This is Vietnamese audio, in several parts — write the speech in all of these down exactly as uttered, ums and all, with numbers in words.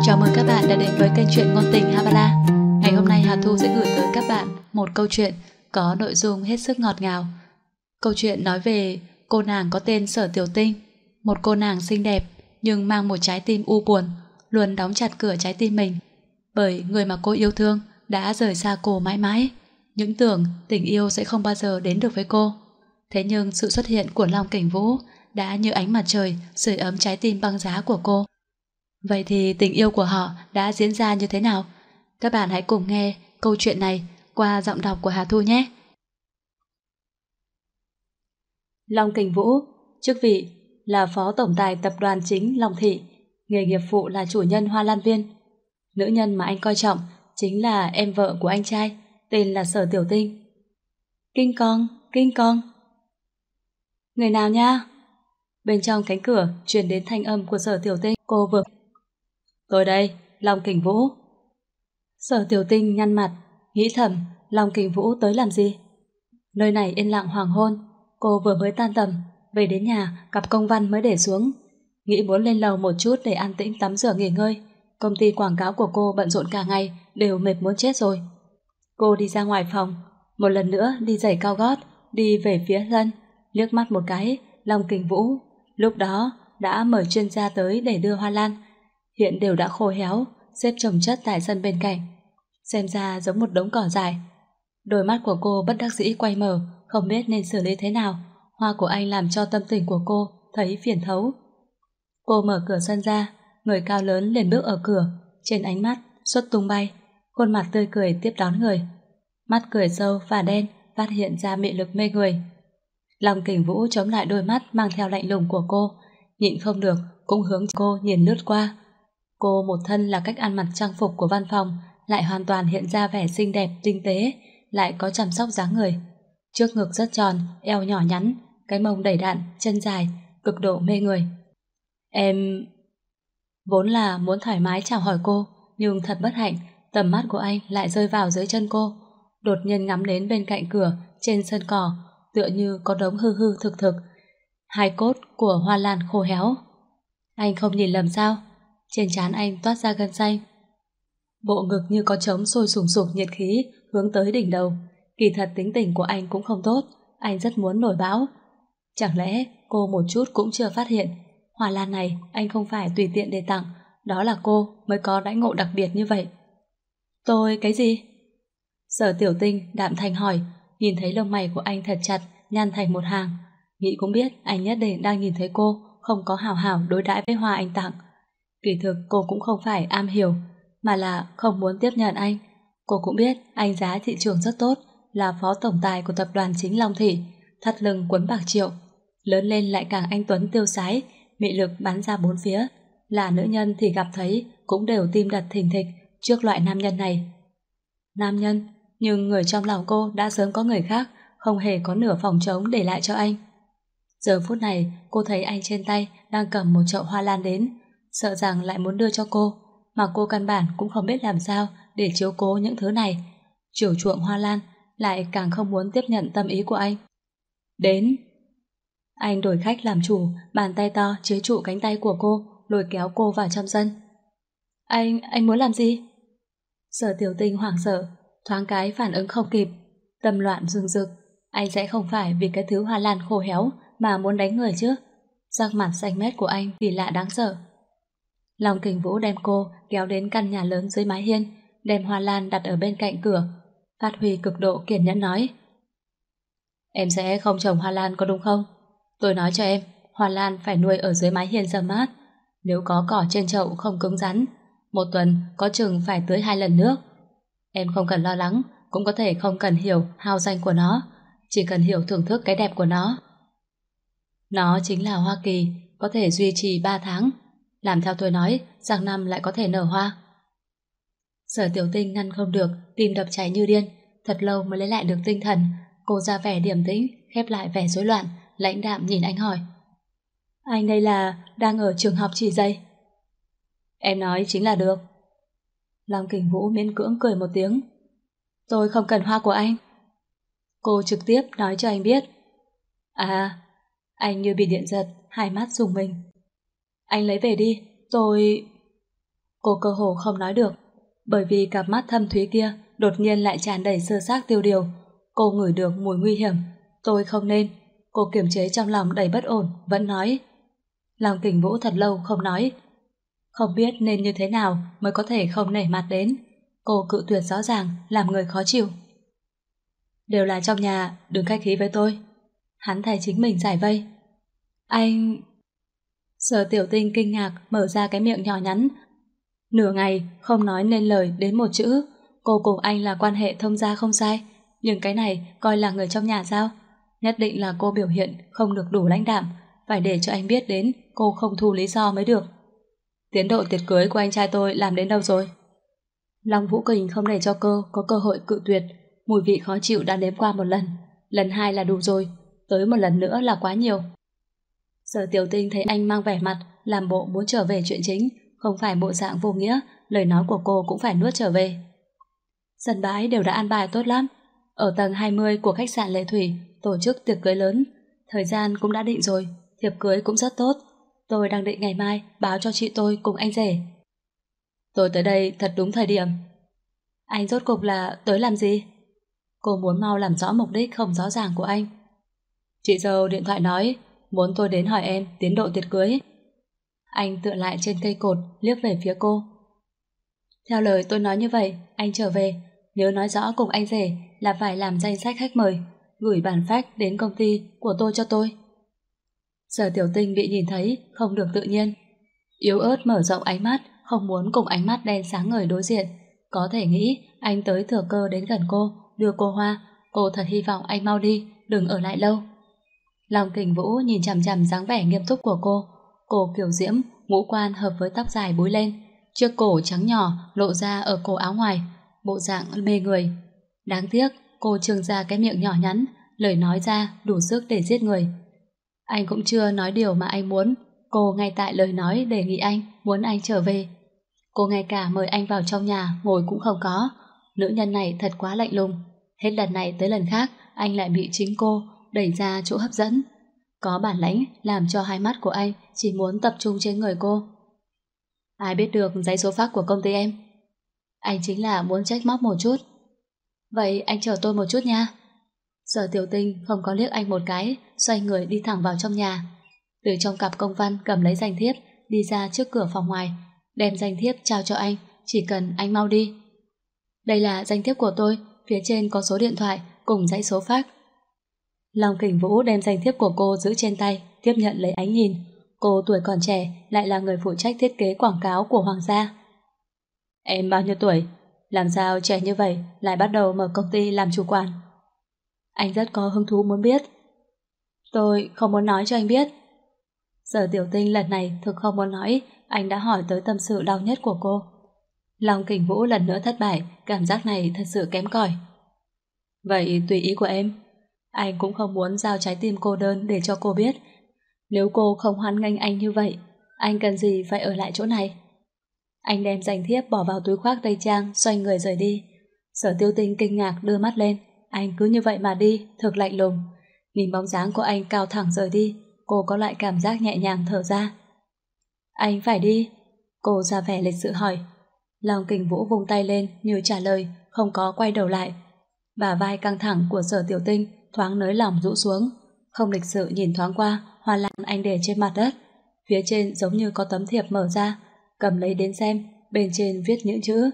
Chào mừng các bạn đã đến với kênh truyện ngôn tình Habala. Ngày hôm nay Hà Thu sẽ gửi tới các bạn một câu chuyện có nội dung hết sức ngọt ngào. Câu chuyện nói về cô nàng có tên Sở Tiểu Tinh, một cô nàng xinh đẹp nhưng mang một trái tim u buồn, luôn đóng chặt cửa trái tim mình, bởi người mà cô yêu thương đã rời xa cô mãi mãi. Những tưởng tình yêu sẽ không bao giờ đến được với cô. Thế nhưng sự xuất hiện của Long Kình Vũ đã như ánh mặt trời sưởi ấm trái tim băng giá của cô. Vậy thì tình yêu của họ đã diễn ra như thế nào? Các bạn hãy cùng nghe câu chuyện này qua giọng đọc của Hà Thu nhé. Long Kình Vũ, chức vị là Phó Tổng tài Tập đoàn Chính Long Thị, nghề nghiệp phụ là chủ nhân Hoa Lan Viên. Nữ nhân mà anh coi trọng chính là em vợ của anh trai, tên là Sở Tiểu Tinh. Kinh con, kinh con. Người nào nha? Bên trong cánh cửa truyền đến thanh âm của Sở Tiểu Tinh. Cô vừa... Tôi đây, Long Kình Vũ. Sở Tiểu Tinh nhăn mặt, nghĩ thầm Long Kình Vũ tới làm gì? Nơi này yên lặng hoàng hôn, cô vừa mới tan tầm, về đến nhà cặp công văn mới để xuống, nghĩ muốn lên lầu một chút để an tĩnh tắm rửa nghỉ ngơi. Công ty quảng cáo của cô bận rộn cả ngày, đều mệt muốn chết rồi. Cô đi ra ngoài phòng, một lần nữa đi giày cao gót, đi về phía sân, liếc mắt một cái, Long Kình Vũ lúc đó đã mời chuyên gia tới để đưa hoa lan, hiện đều đã khô héo, xếp chồng chất tại sân bên cạnh, xem ra giống một đống cỏ dại. Đôi mắt của cô bất đắc dĩ quay mở, không biết nên xử lý thế nào. Hoa của anh làm cho tâm tình của cô thấy phiền thấu. Cô mở cửa sân ra, người cao lớn liền bước ở cửa, trên ánh mắt xuất tung bay, khuôn mặt tươi cười tiếp đón người, mắt cười sâu và đen phát hiện ra mị lực mê người. Long Kình Vũ chống lại đôi mắt mang theo lạnh lùng của cô, nhịn không được cũng hướng cô nhìn lướt qua. Cô một thân là cách ăn mặc trang phục của văn phòng, lại hoàn toàn hiện ra vẻ xinh đẹp tinh tế, lại có chăm sóc dáng người. Trước ngực rất tròn, eo nhỏ nhắn, cái mông đầy đặn, chân dài, cực độ mê người. Em... Vốn là muốn thoải mái chào hỏi cô, nhưng thật bất hạnh, tầm mắt của anh lại rơi vào dưới chân cô. Đột nhiên ngắm đến bên cạnh cửa, trên sân cỏ, tựa như có đống hư hư thực thực, hai cốt của hoa lan khô héo. Anh không nhìn lầm sao? Trên trán anh toát ra gân xanh. Bộ ngực như có trống sôi sùng sục nhiệt khí hướng tới đỉnh đầu. Kỳ thật tính tình của anh cũng không tốt, anh rất muốn nổi bão. Chẳng lẽ cô một chút cũng chưa phát hiện hoa lan này anh không phải tùy tiện để tặng, đó là cô mới có đãi ngộ đặc biệt như vậy. Tôi cái gì? Sở Tiểu Tinh đạm thanh hỏi, nhìn thấy lông mày của anh thật chặt, nhăn thành một hàng. Nghĩ cũng biết anh nhất định đang nhìn thấy cô không có hào hảo đối đãi với hoa anh tặng. Kỳ thực cô cũng không phải am hiểu, mà là không muốn tiếp nhận anh. Cô cũng biết anh giá thị trường rất tốt, là phó tổng tài của tập đoàn Chính Long Thị, thắt lưng quấn bạc triệu, lớn lên lại càng anh tuấn tiêu sái, mị lực bắn ra bốn phía. Là nữ nhân thì gặp thấy cũng đều tim đập thình thịch trước loại nam nhân này. Nam nhân, nhưng người trong lòng cô đã sớm có người khác, không hề có nửa phòng trống để lại cho anh. Giờ phút này cô thấy anh trên tay đang cầm một chậu hoa lan đến, sợ rằng lại muốn đưa cho cô, mà cô căn bản cũng không biết làm sao để chiếu cố những thứ này. Chiều chuộng hoa lan, lại càng không muốn tiếp nhận tâm ý của anh. Đến. Anh đổi khách làm chủ, bàn tay to chế trụ cánh tay của cô, lôi kéo cô vào trong sân. Anh, anh muốn làm gì? Sở Tiểu Tinh hoảng sợ, thoáng cái phản ứng không kịp, tâm loạn rừng rực. Anh sẽ không phải vì cái thứ hoa lan khô héo mà muốn đánh người chứ? Sắc mặt xanh mét của anh kỳ lạ đáng sợ. Long Kình Vũ đem cô kéo đến căn nhà lớn dưới mái hiên, đem hoa lan đặt ở bên cạnh cửa, phát huy cực độ kiên nhẫn nói: Em sẽ không trồng hoa lan có đúng không? Tôi nói cho em, hoa lan phải nuôi ở dưới mái hiên râm mát. Nếu có cỏ trên chậu không cứng rắn, một tuần có chừng phải tưới hai lần nước. Em không cần lo lắng, cũng có thể không cần hiểu hào danh của nó, chỉ cần hiểu thưởng thức cái đẹp của nó. Nó chính là hoa kỳ, có thể duy trì ba tháng. Làm theo tôi nói, sang năm lại có thể nở hoa. Sở Tiểu Tinh ngăn không được, tim đập cháy như điên, thật lâu mới lấy lại được tinh thần. Cô ra vẻ điềm tĩnh, khép lại vẻ rối loạn, lãnh đạm nhìn anh hỏi: Anh đây là đang ở trường học chỉ dây? Em nói chính là được. Long Kình Vũ miễn cưỡng cười một tiếng. Tôi không cần hoa của anh. Cô trực tiếp nói cho anh biết. À, anh như bị điện giật, hai mắt rùng mình. Anh lấy về đi, tôi... Cô cơ hồ không nói được, bởi vì cặp mắt thâm thúy kia đột nhiên lại tràn đầy sơ xác tiêu điều. Cô ngửi được mùi nguy hiểm. Tôi không nên. Cô kiềm chế trong lòng đầy bất ổn, vẫn nói. Long Kình Vũ thật lâu không nói. Không biết nên như thế nào mới có thể không nể mặt đến. Cô cự tuyệt rõ ràng, làm người khó chịu. Đều là trong nhà, đừng khách khí với tôi. Hắn thay chính mình giải vây. Anh... Sở Tiểu Tinh kinh ngạc mở ra cái miệng nhỏ nhắn. Nửa ngày không nói nên lời đến một chữ. Cô cùng anh là quan hệ thông gia không sai, nhưng cái này coi là người trong nhà sao? Nhất định là cô biểu hiện không được đủ lãnh đạm, phải để cho anh biết đến cô không thu lý do mới được. Tiến độ tiệc cưới của anh trai tôi làm đến đâu rồi? Long Vũ Kình không để cho cô có cơ hội cự tuyệt. Mùi vị khó chịu đã nếm qua một lần, lần hai là đủ rồi, tới một lần nữa là quá nhiều. Sở Tiểu Tinh thấy anh mang vẻ mặt làm bộ muốn trở về chuyện chính, không phải bộ dạng vô nghĩa, lời nói của cô cũng phải nuốt trở về. Sân bãi đều đã an bài tốt lắm. Ở tầng hai mươi của khách sạn Lệ Thủy tổ chức tiệc cưới lớn, thời gian cũng đã định rồi, thiệp cưới cũng rất tốt. Tôi đang định ngày mai báo cho chị tôi cùng anh rể. Tôi tới đây thật đúng thời điểm. Anh rốt cục là tới làm gì? Cô muốn mau làm rõ mục đích không rõ ràng của anh. Chị dâu điện thoại nói muốn tôi đến hỏi em tiến độ tiệc cưới. Anh tựa lại trên cây cột, liếc về phía cô. Theo lời tôi nói như vậy, anh trở về, nhớ nói rõ cùng anh rể là phải làm danh sách khách mời, gửi bản fax đến công ty của tôi cho tôi. Sở Tiểu Tinh bị nhìn thấy, không được tự nhiên. Yếu ớt mở rộng ánh mắt, không muốn cùng ánh mắt đen sáng ngời đối diện. Có thể nghĩ anh tới thừa cơ đến gần cô, đưa cô hoa. Cô thật hy vọng anh mau đi, đừng ở lại lâu. Long Kình Vũ nhìn chằm chằm dáng vẻ nghiêm túc của cô. Cô kiều diễm, ngũ quan hợp với tóc dài búi lên, chiếc cổ trắng nhỏ lộ ra ở cổ áo ngoài, bộ dạng mê người. Đáng tiếc cô trương ra cái miệng nhỏ nhắn, lời nói ra đủ sức để giết người. Anh cũng chưa nói điều mà anh muốn, cô ngay tại lời nói đề nghị anh, muốn anh trở về. Cô ngay cả mời anh vào trong nhà ngồi cũng không có. Nữ nhân này thật quá lạnh lùng. Hết lần này tới lần khác anh lại bị chính cô đẩy ra chỗ hấp dẫn. Có bản lãnh làm cho hai mắt của anh chỉ muốn tập trung trên người cô. Ai biết được giấy số fax của công ty em? Anh chính là muốn trách móc một chút. Vậy anh chờ tôi một chút nha. Sở Tiểu Tinh không có liếc anh một cái, xoay người đi thẳng vào trong nhà. Từ trong cặp công văn cầm lấy danh thiếp, đi ra trước cửa phòng ngoài, đem danh thiếp trao cho anh, chỉ cần anh mau đi. Đây là danh thiếp của tôi, phía trên có số điện thoại cùng dãy số fax. Long Kình Vũ đem danh thiếp của cô giữ trên tay, tiếp nhận lấy ánh nhìn. Cô tuổi còn trẻ, lại là người phụ trách thiết kế quảng cáo của Hoàng gia. Em bao nhiêu tuổi? Làm sao trẻ như vậy lại bắt đầu mở công ty làm chủ quản? Anh rất có hứng thú muốn biết. Tôi không muốn nói cho anh biết. Sở Tiểu Tinh lần này thực không muốn nói, anh đã hỏi tới tâm sự đau nhất của cô. Long Kình Vũ lần nữa thất bại, cảm giác này thật sự kém cỏi. Vậy tùy ý của em. Anh cũng không muốn giao trái tim cô đơn để cho cô biết. Nếu cô không hoan nghênh anh như vậy, anh cần gì phải ở lại chỗ này? Anh đem danh thiếp bỏ vào túi khoác tây trang, xoay người rời đi. Sở Tiêu Tinh kinh ngạc đưa mắt lên. Anh cứ như vậy mà đi, thực lạnh lùng. Nhìn bóng dáng của anh cao thẳng rời đi, cô có lại cảm giác nhẹ nhàng thở ra. Anh phải đi. Cô ra vẻ lịch sự hỏi. Long Kình Vũ vung tay lên như trả lời, không có quay đầu lại. Bả vai căng thẳng của Sở Tiểu Tinh thoáng nới lỏng rũ xuống, không lịch sự nhìn thoáng qua hoa lan anh để trên mặt đất. Phía trên giống như có tấm thiệp mở ra, cầm lấy đến xem, bên trên viết những chữ: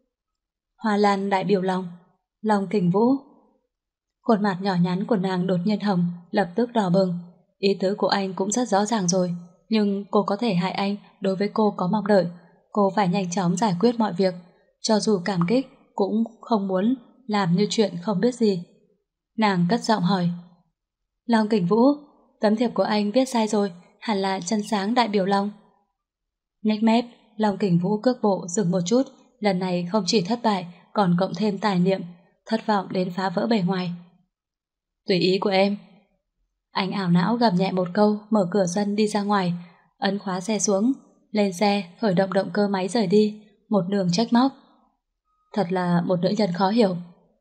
Hoa lan đại biểu lòng, Long Kình Vũ. Khuôn mặt nhỏ nhắn của nàng đột nhiên hồng, lập tức đỏ bừng. Ý tứ của anh cũng rất rõ ràng rồi, nhưng cô có thể hại anh. Đối với cô có mong đợi, cô phải nhanh chóng giải quyết mọi việc. Cho dù cảm kích, cũng không muốn làm như chuyện không biết gì. Nàng cất giọng hỏi: Long Kình Vũ, tấm thiệp của anh viết sai rồi, hẳn là chân sáng đại biểu Long. Nhếch mép, Long Kình Vũ cước bộ dừng một chút, lần này không chỉ thất bại, còn cộng thêm tài niệm, thất vọng đến phá vỡ bề ngoài. Tùy ý của em. Anh ảo não gầm nhẹ một câu, mở cửa sân đi ra ngoài, ấn khóa xe xuống, lên xe, khởi động động cơ máy rời đi, một đường trách móc. Thật là một nữ nhân khó hiểu.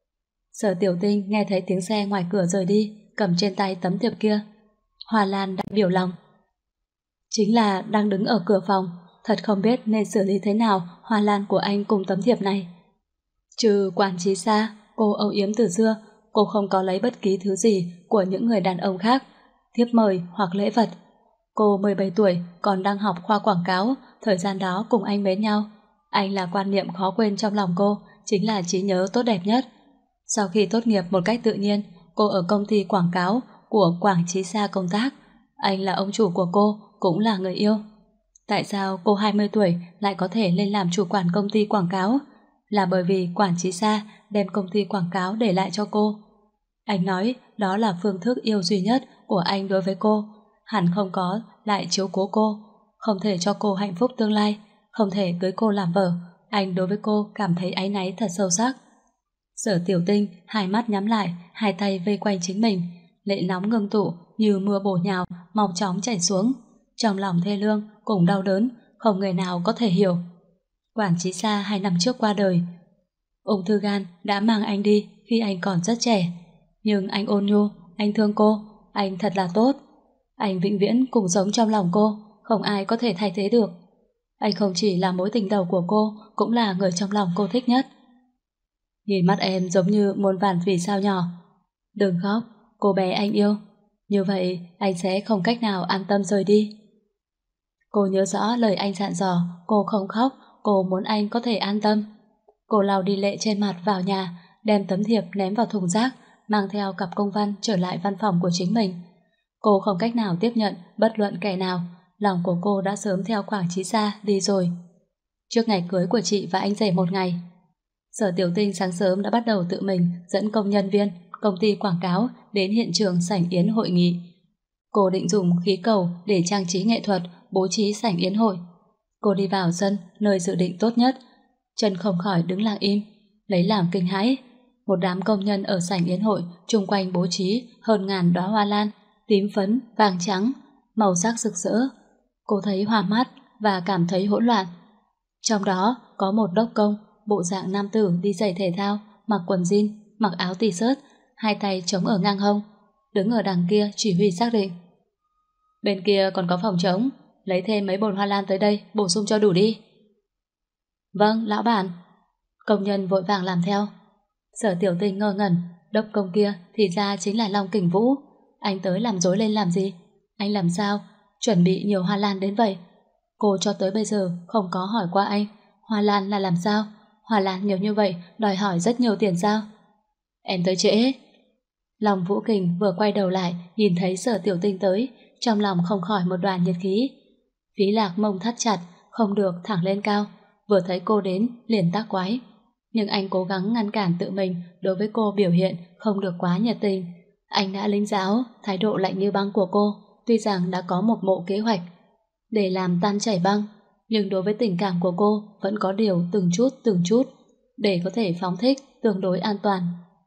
Sở Tiểu Tinh nghe thấy tiếng xe ngoài cửa rời đi, cầm trên tay tấm thiệp kia. Hoa lan đại biểu lòng. Chính là đang đứng ở cửa phòng, thật không biết nên xử lý thế nào hoa lan của anh cùng tấm thiệp này. Trừ Quản Chí Sa, cô âu yếm từ xưa, cô không có lấy bất kỳ thứ gì của những người đàn ông khác, thiếp mời hoặc lễ vật. Cô mười bảy tuổi còn đang học khoa quảng cáo, thời gian đó cùng anh mến nhau. Anh là quan niệm khó quên trong lòng cô, chính là trí nhớ tốt đẹp nhất. Sau khi tốt nghiệp một cách tự nhiên, cô ở công ty quảng cáo của Quảng Chí Sa công tác. Anh là ông chủ của cô, cũng là người yêu. Tại sao cô hai mươi tuổi lại có thể lên làm chủ quản công ty quảng cáo? Là bởi vì Quảng Chí Sa đem công ty quảng cáo để lại cho cô. Anh nói đó là phương thức yêu duy nhất của anh đối với cô. Hẳn không có lại chiếu cố cô, không thể cho cô hạnh phúc tương lai, không thể cưới cô làm vợ. Anh đối với cô cảm thấy áy náy thật sâu sắc. Sở Tiểu Tinh hai mắt nhắm lại, hai tay vây quanh chính mình, lệ nóng ngưng tụ như mưa bổ nhào, mau chóng chảy xuống. Trong lòng thê lương cùng đau đớn, không người nào có thể hiểu. Quản Chí Sa hai năm trước qua đời. Ung thư gan đã mang anh đi khi anh còn rất trẻ. Nhưng anh ôn nhu, anh thương cô, anh thật là tốt. Anh vĩnh viễn cùng sống trong lòng cô, không ai có thể thay thế được. Anh không chỉ là mối tình đầu của cô, cũng là người trong lòng cô thích nhất. Nhìn mắt em giống như muôn vàn vì sao nhỏ. Đừng khóc, cô bé anh yêu. Như vậy anh sẽ không cách nào an tâm rời đi. Cô nhớ rõ lời anh dặn dò, cô không khóc, cô muốn anh có thể an tâm. Cô lau đi lệ trên mặt vào nhà, đem tấm thiệp ném vào thùng rác, mang theo cặp công văn trở lại văn phòng của chính mình. Cô không cách nào tiếp nhận bất luận kẻ nào, lòng của cô đã sớm theo Quảng Chí Sa đi rồi. Trước ngày cưới của chị và anh rể một ngày, Sở Tiểu Tinh sáng sớm đã bắt đầu tự mình dẫn công nhân viên công ty quảng cáo đến hiện trường sảnh yến hội nghị. Cô định dùng khí cầu để trang trí nghệ thuật, bố trí sảnh yến hội. Cô đi vào sân, nơi dự định tốt nhất. Chân không khỏi đứng lặng im, lấy làm kinh hãi. Một đám công nhân ở sảnh yến hội chung quanh bố trí hơn ngàn đóa hoa lan, tím phấn, vàng trắng, màu sắc rực rỡ. Cô thấy hoa mắt và cảm thấy hỗn loạn. Trong đó có một đốc công, bộ dạng nam tử đi giày thể thao, mặc quần jean, mặc áo t-shirt, hai tay chống ở ngang hông, đứng ở đằng kia chỉ huy xác định. Bên kia còn có phòng trống, lấy thêm mấy bồn hoa lan tới đây, bổ sung cho đủ đi. Vâng, lão bản. Công nhân vội vàng làm theo. Sở Tiểu Tinh ngơ ngẩn, đốc công kia thì ra chính là Long Kình Vũ. Anh tới làm rối lên làm gì? Anh làm sao chuẩn bị nhiều hoa lan đến vậy? Cô cho tới bây giờ không có hỏi qua anh, hoa lan là làm sao? Hoa lan nhiều như vậy đòi hỏi rất nhiều tiền sao? Em tới trễ. Long Vũ Kình vừa quay đầu lại nhìn thấy Sở Tiểu Tinh tới, trong lòng không khỏi một đoàn nhiệt khí. Phí Lạc mông thắt chặt, không được thẳng lên cao, vừa thấy cô đến liền tác quái. Nhưng anh cố gắng ngăn cản tự mình đối với cô biểu hiện không được quá nhiệt tình. Anh đã lính giáo, thái độ lạnh như băng của cô, tuy rằng đã có một bộ kế hoạch để làm tan chảy băng, nhưng đối với tình cảm của cô vẫn có điều từng chút từng chút để có thể phóng thích tương đối an toàn.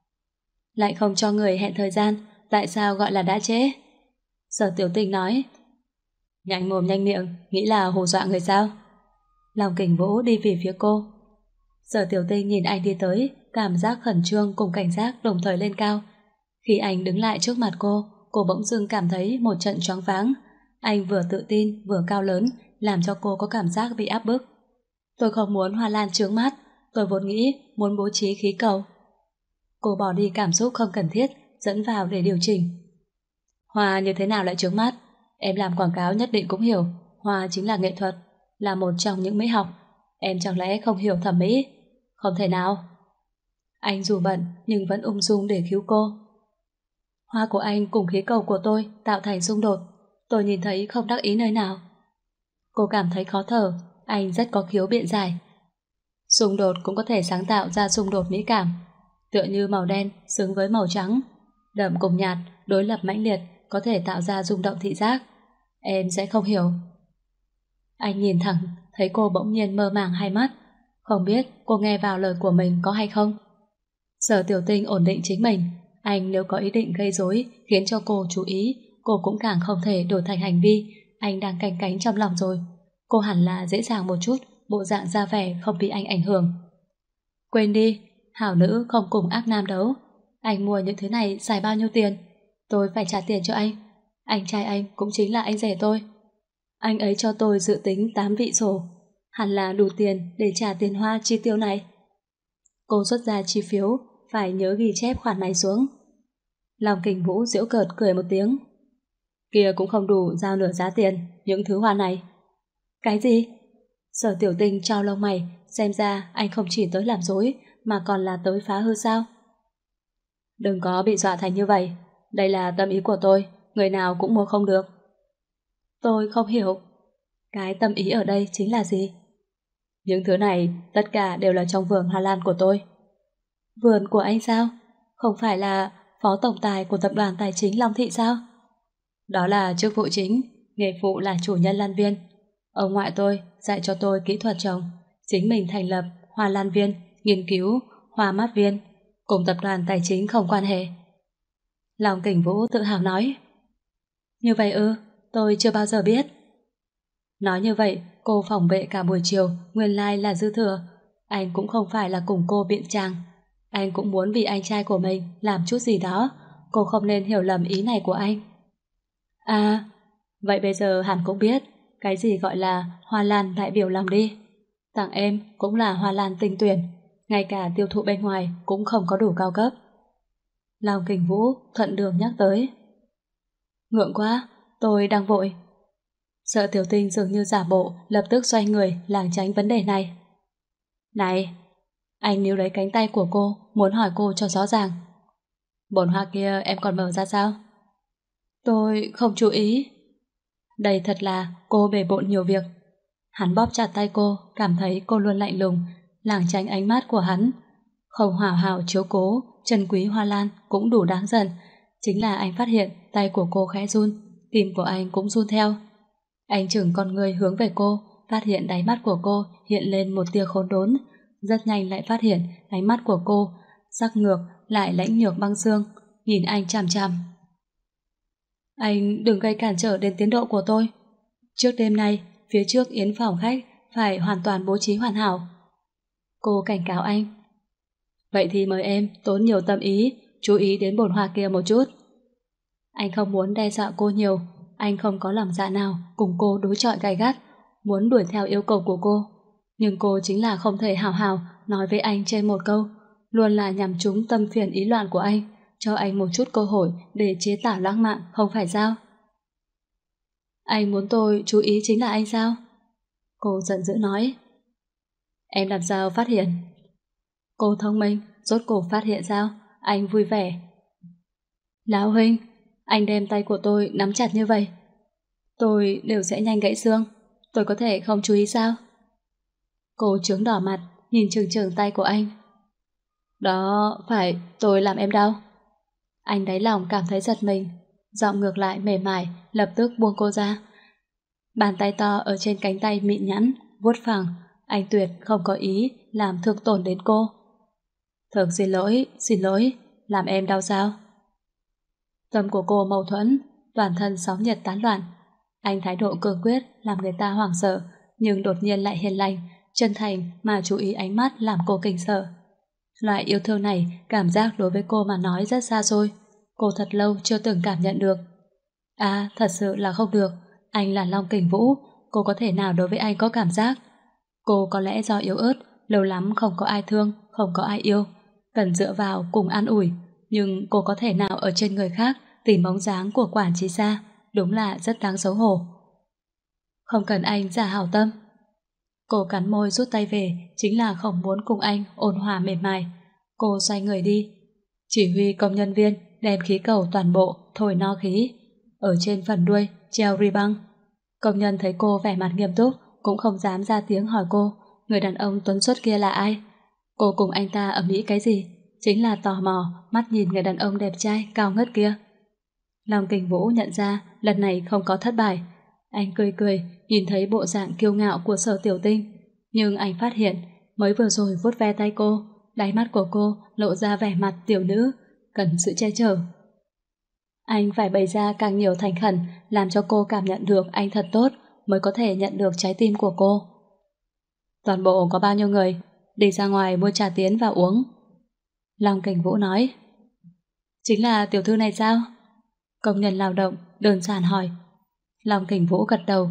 Lại không cho người hẹn thời gian, tại sao gọi là đã trễ? Sở Tiểu Tinh nói. Nhanh mồm nhanh miệng, nghĩ là hù dọa người sao? Long Kình Vũ đi về phía cô. Sở Tiểu Tinh nhìn anh đi tới, cảm giác khẩn trương cùng cảnh giác đồng thời lên cao. Khi anh đứng lại trước mặt cô, cô bỗng dưng cảm thấy một trận choáng váng. Anh vừa tự tin vừa cao lớn, làm cho cô có cảm giác bị áp bức. Tôi không muốn hoa lan chướng mắt, tôi vốn nghĩ muốn bố trí khí cầu. Cô bỏ đi cảm xúc không cần thiết, dẫn vào để điều chỉnh. Hoa như thế nào lại chướng mắt? Em làm quảng cáo nhất định cũng hiểu, hoa chính là nghệ thuật, là một trong những mỹ học. Em chẳng lẽ không hiểu thẩm mỹ? Không thể nào. Anh dù bận nhưng vẫn ung dung để cứu cô. Hoa của anh cùng khí cầu của tôi tạo thành xung đột, tôi nhìn thấy không đắc ý nơi nào. Cô cảm thấy khó thở, anh rất có khiếu biện giải. Xung đột cũng có thể sáng tạo ra xung đột mỹ cảm, tựa như màu đen xứng với màu trắng, đậm cùng nhạt, đối lập mãnh liệt có thể tạo ra rung động thị giác. Em sẽ không hiểu. Anh nhìn thẳng, thấy cô bỗng nhiên mơ màng hai mắt, không biết cô nghe vào lời của mình có hay không. Sở Tiểu Tinh ổn định chính mình, anh nếu có ý định gây rối khiến cho cô chú ý, cô cũng càng không thể đổi thành hành vi anh đang canh cánh trong lòng rồi. Cô hẳn là dễ dàng một chút, bộ dạng ra vẻ không bị anh ảnh hưởng. Quên đi, hảo nữ không cùng ác nam đấu. Anh mua những thứ này xài bao nhiêu tiền? Tôi phải trả tiền cho anh. Anh trai anh cũng chính là anh rể tôi. Anh ấy cho tôi dự tính tám vị sổ, hẳn là đủ tiền để trả tiền hoa chi tiêu này. Cô xuất ra chi phiếu, phải nhớ ghi chép khoản này xuống. Long Kình Vũ giễu cợt cười một tiếng. Kia cũng không đủ giao nửa giá tiền những thứ hoa này. Cái gì? Sở Tiểu Tinh trao lông mày, xem ra anh không chỉ tới làm dối mà còn là tới phá hư sao? Đừng có bị dọa thành như vậy, đây là tâm ý của tôi, người nào cũng mua không được. Tôi không hiểu, cái tâm ý ở đây chính là gì? Những thứ này tất cả đều là trong vườn hoa lan của tôi. Vườn của anh sao? Không phải là phó tổng tài của tập đoàn tài chính Long Thị sao? Đó là chức vụ chính, nghề phụ là chủ nhân lan viên. Ông ngoại tôi dạy cho tôi kỹ thuật trồng, chính mình thành lập hoa lan viên, nghiên cứu hoa mát viên, cùng tập đoàn tài chính không quan hệ. Long Kình Vũ tự hào nói. Như vậy ư, tôi chưa bao giờ biết. Nói như vậy, cô phòng vệ cả buổi chiều, nguyên lai là dư thừa. Anh cũng không phải là cùng cô biện trang. Anh cũng muốn vì anh trai của mình làm chút gì đó. Cô không nên hiểu lầm ý này của anh. À, vậy bây giờ hẳn cũng biết cái gì gọi là hoa lan đại biểu lòng đi. Tặng em cũng là hoa lan tinh tuyển, ngay cả tiêu thụ bên ngoài cũng không có đủ cao cấp. Long Kình Vũ thuận đường nhắc tới. Ngượng quá, tôi đang vội. Sợ Tiểu Tinh dường như giả bộ, lập tức xoay người lảng tránh vấn đề này. Này, anh níu lấy cánh tay của cô, muốn hỏi cô cho rõ ràng. Bồn hoa kia em còn mở ra sao? Tôi không chú ý. Đây thật là cô bề bộn nhiều việc. Hắn bóp chặt tay cô, cảm thấy cô luôn lạnh lùng, lảng tránh ánh mắt của hắn. Không hảo hảo chiếu cố, trân quý hoa lan cũng đủ đáng giận. Chính là anh phát hiện tay của cô khẽ run, tim của anh cũng run theo. Anh chừng con người hướng về cô, phát hiện đáy mắt của cô hiện lên một tia khốn đốn. Rất nhanh lại phát hiện ánh mắt của cô sắc ngược lại lãnh nhược băng xương, nhìn anh chằm chằm. Anh đừng gây cản trở đến tiến độ của tôi. Trước đêm nay, phía trước yến phòng khách phải hoàn toàn bố trí hoàn hảo. Cô cảnh cáo anh. Vậy thì mời em tốn nhiều tâm ý, chú ý đến bồn hoa kia một chút. Anh không muốn đe dọa cô nhiều, anh không có lòng dạ nào cùng cô đối chọi gay gắt, muốn đuổi theo yêu cầu của cô. Nhưng cô chính là không thể hào hào nói với anh trên một câu, luôn là nhằm trúng tâm phiền ý loạn của anh, cho anh một chút cơ hội để chế tả lãng mạn, không phải sao? Anh muốn tôi chú ý chính là anh sao? Cô giận dữ nói. Em làm sao phát hiện? Cô thông minh, rốt cuộc phát hiện sao? Anh vui vẻ. Lão huynh, anh đem tay của tôi nắm chặt như vậy. Tôi đều sẽ nhanh gãy xương, tôi có thể không chú ý sao? Cô trướng đỏ mặt, nhìn chừng chừng tay của anh. Đó phải tôi làm em đau. Anh đáy lòng cảm thấy giật mình, giọng ngược lại mềm mại, lập tức buông cô ra. Bàn tay to ở trên cánh tay mịn nhẵn, vuốt phẳng, anh tuyệt không có ý làm thương tổn đến cô. Thật xin lỗi, xin lỗi, làm em đau sao? Tâm của cô mâu thuẫn, toàn thân sóng nhiệt tán loạn. Anh thái độ cương quyết làm người ta hoảng sợ, nhưng đột nhiên lại hiền lành, chân thành mà chú ý ánh mắt làm cô kinh sợ. Loại yêu thương này cảm giác đối với cô mà nói rất xa xôi. Cô thật lâu chưa từng cảm nhận được. À, thật sự là không được. Anh là Long Kình Vũ, cô có thể nào đối với anh có cảm giác? Cô có lẽ do yếu ớt, lâu lắm không có ai thương, không có ai yêu, cần dựa vào cùng an ủi. Nhưng cô có thể nào ở trên người khác tìm bóng dáng của Quản Chí Gia, đúng là rất đáng xấu hổ. Không cần anh giả hảo tâm. Cô cắn môi rút tay về, chính là không muốn cùng anh ôn hòa mềm mại. Cô xoay người đi, chỉ huy công nhân viên đem khí cầu toàn bộ thổi no khí. Ở trên phần đuôi treo ri băng. Công nhân thấy cô vẻ mặt nghiêm túc, cũng không dám ra tiếng hỏi cô người đàn ông tuấn xuất kia là ai. Cô cùng anh ta ầm ĩ cái gì? Chính là tò mò mắt nhìn người đàn ông đẹp trai cao ngất kia. Long Kình Vũ nhận ra lần này không có thất bại. Anh cười cười nhìn thấy bộ dạng kiêu ngạo của Sở Tiểu Tinh, nhưng anh phát hiện mới vừa rồi vuốt ve tay cô, đáy mắt của cô lộ ra vẻ mặt tiểu nữ cần sự che chở. Anh phải bày ra càng nhiều thành khẩn, làm cho cô cảm nhận được anh thật tốt mới có thể nhận được trái tim của cô. Toàn bộ có bao nhiêu người? Đi ra ngoài mua trà tiến và uống. Long Kình Vũ nói. Chính là tiểu thư này sao? Công nhân lao động đơn giản hỏi. Long Kình Vũ gật đầu.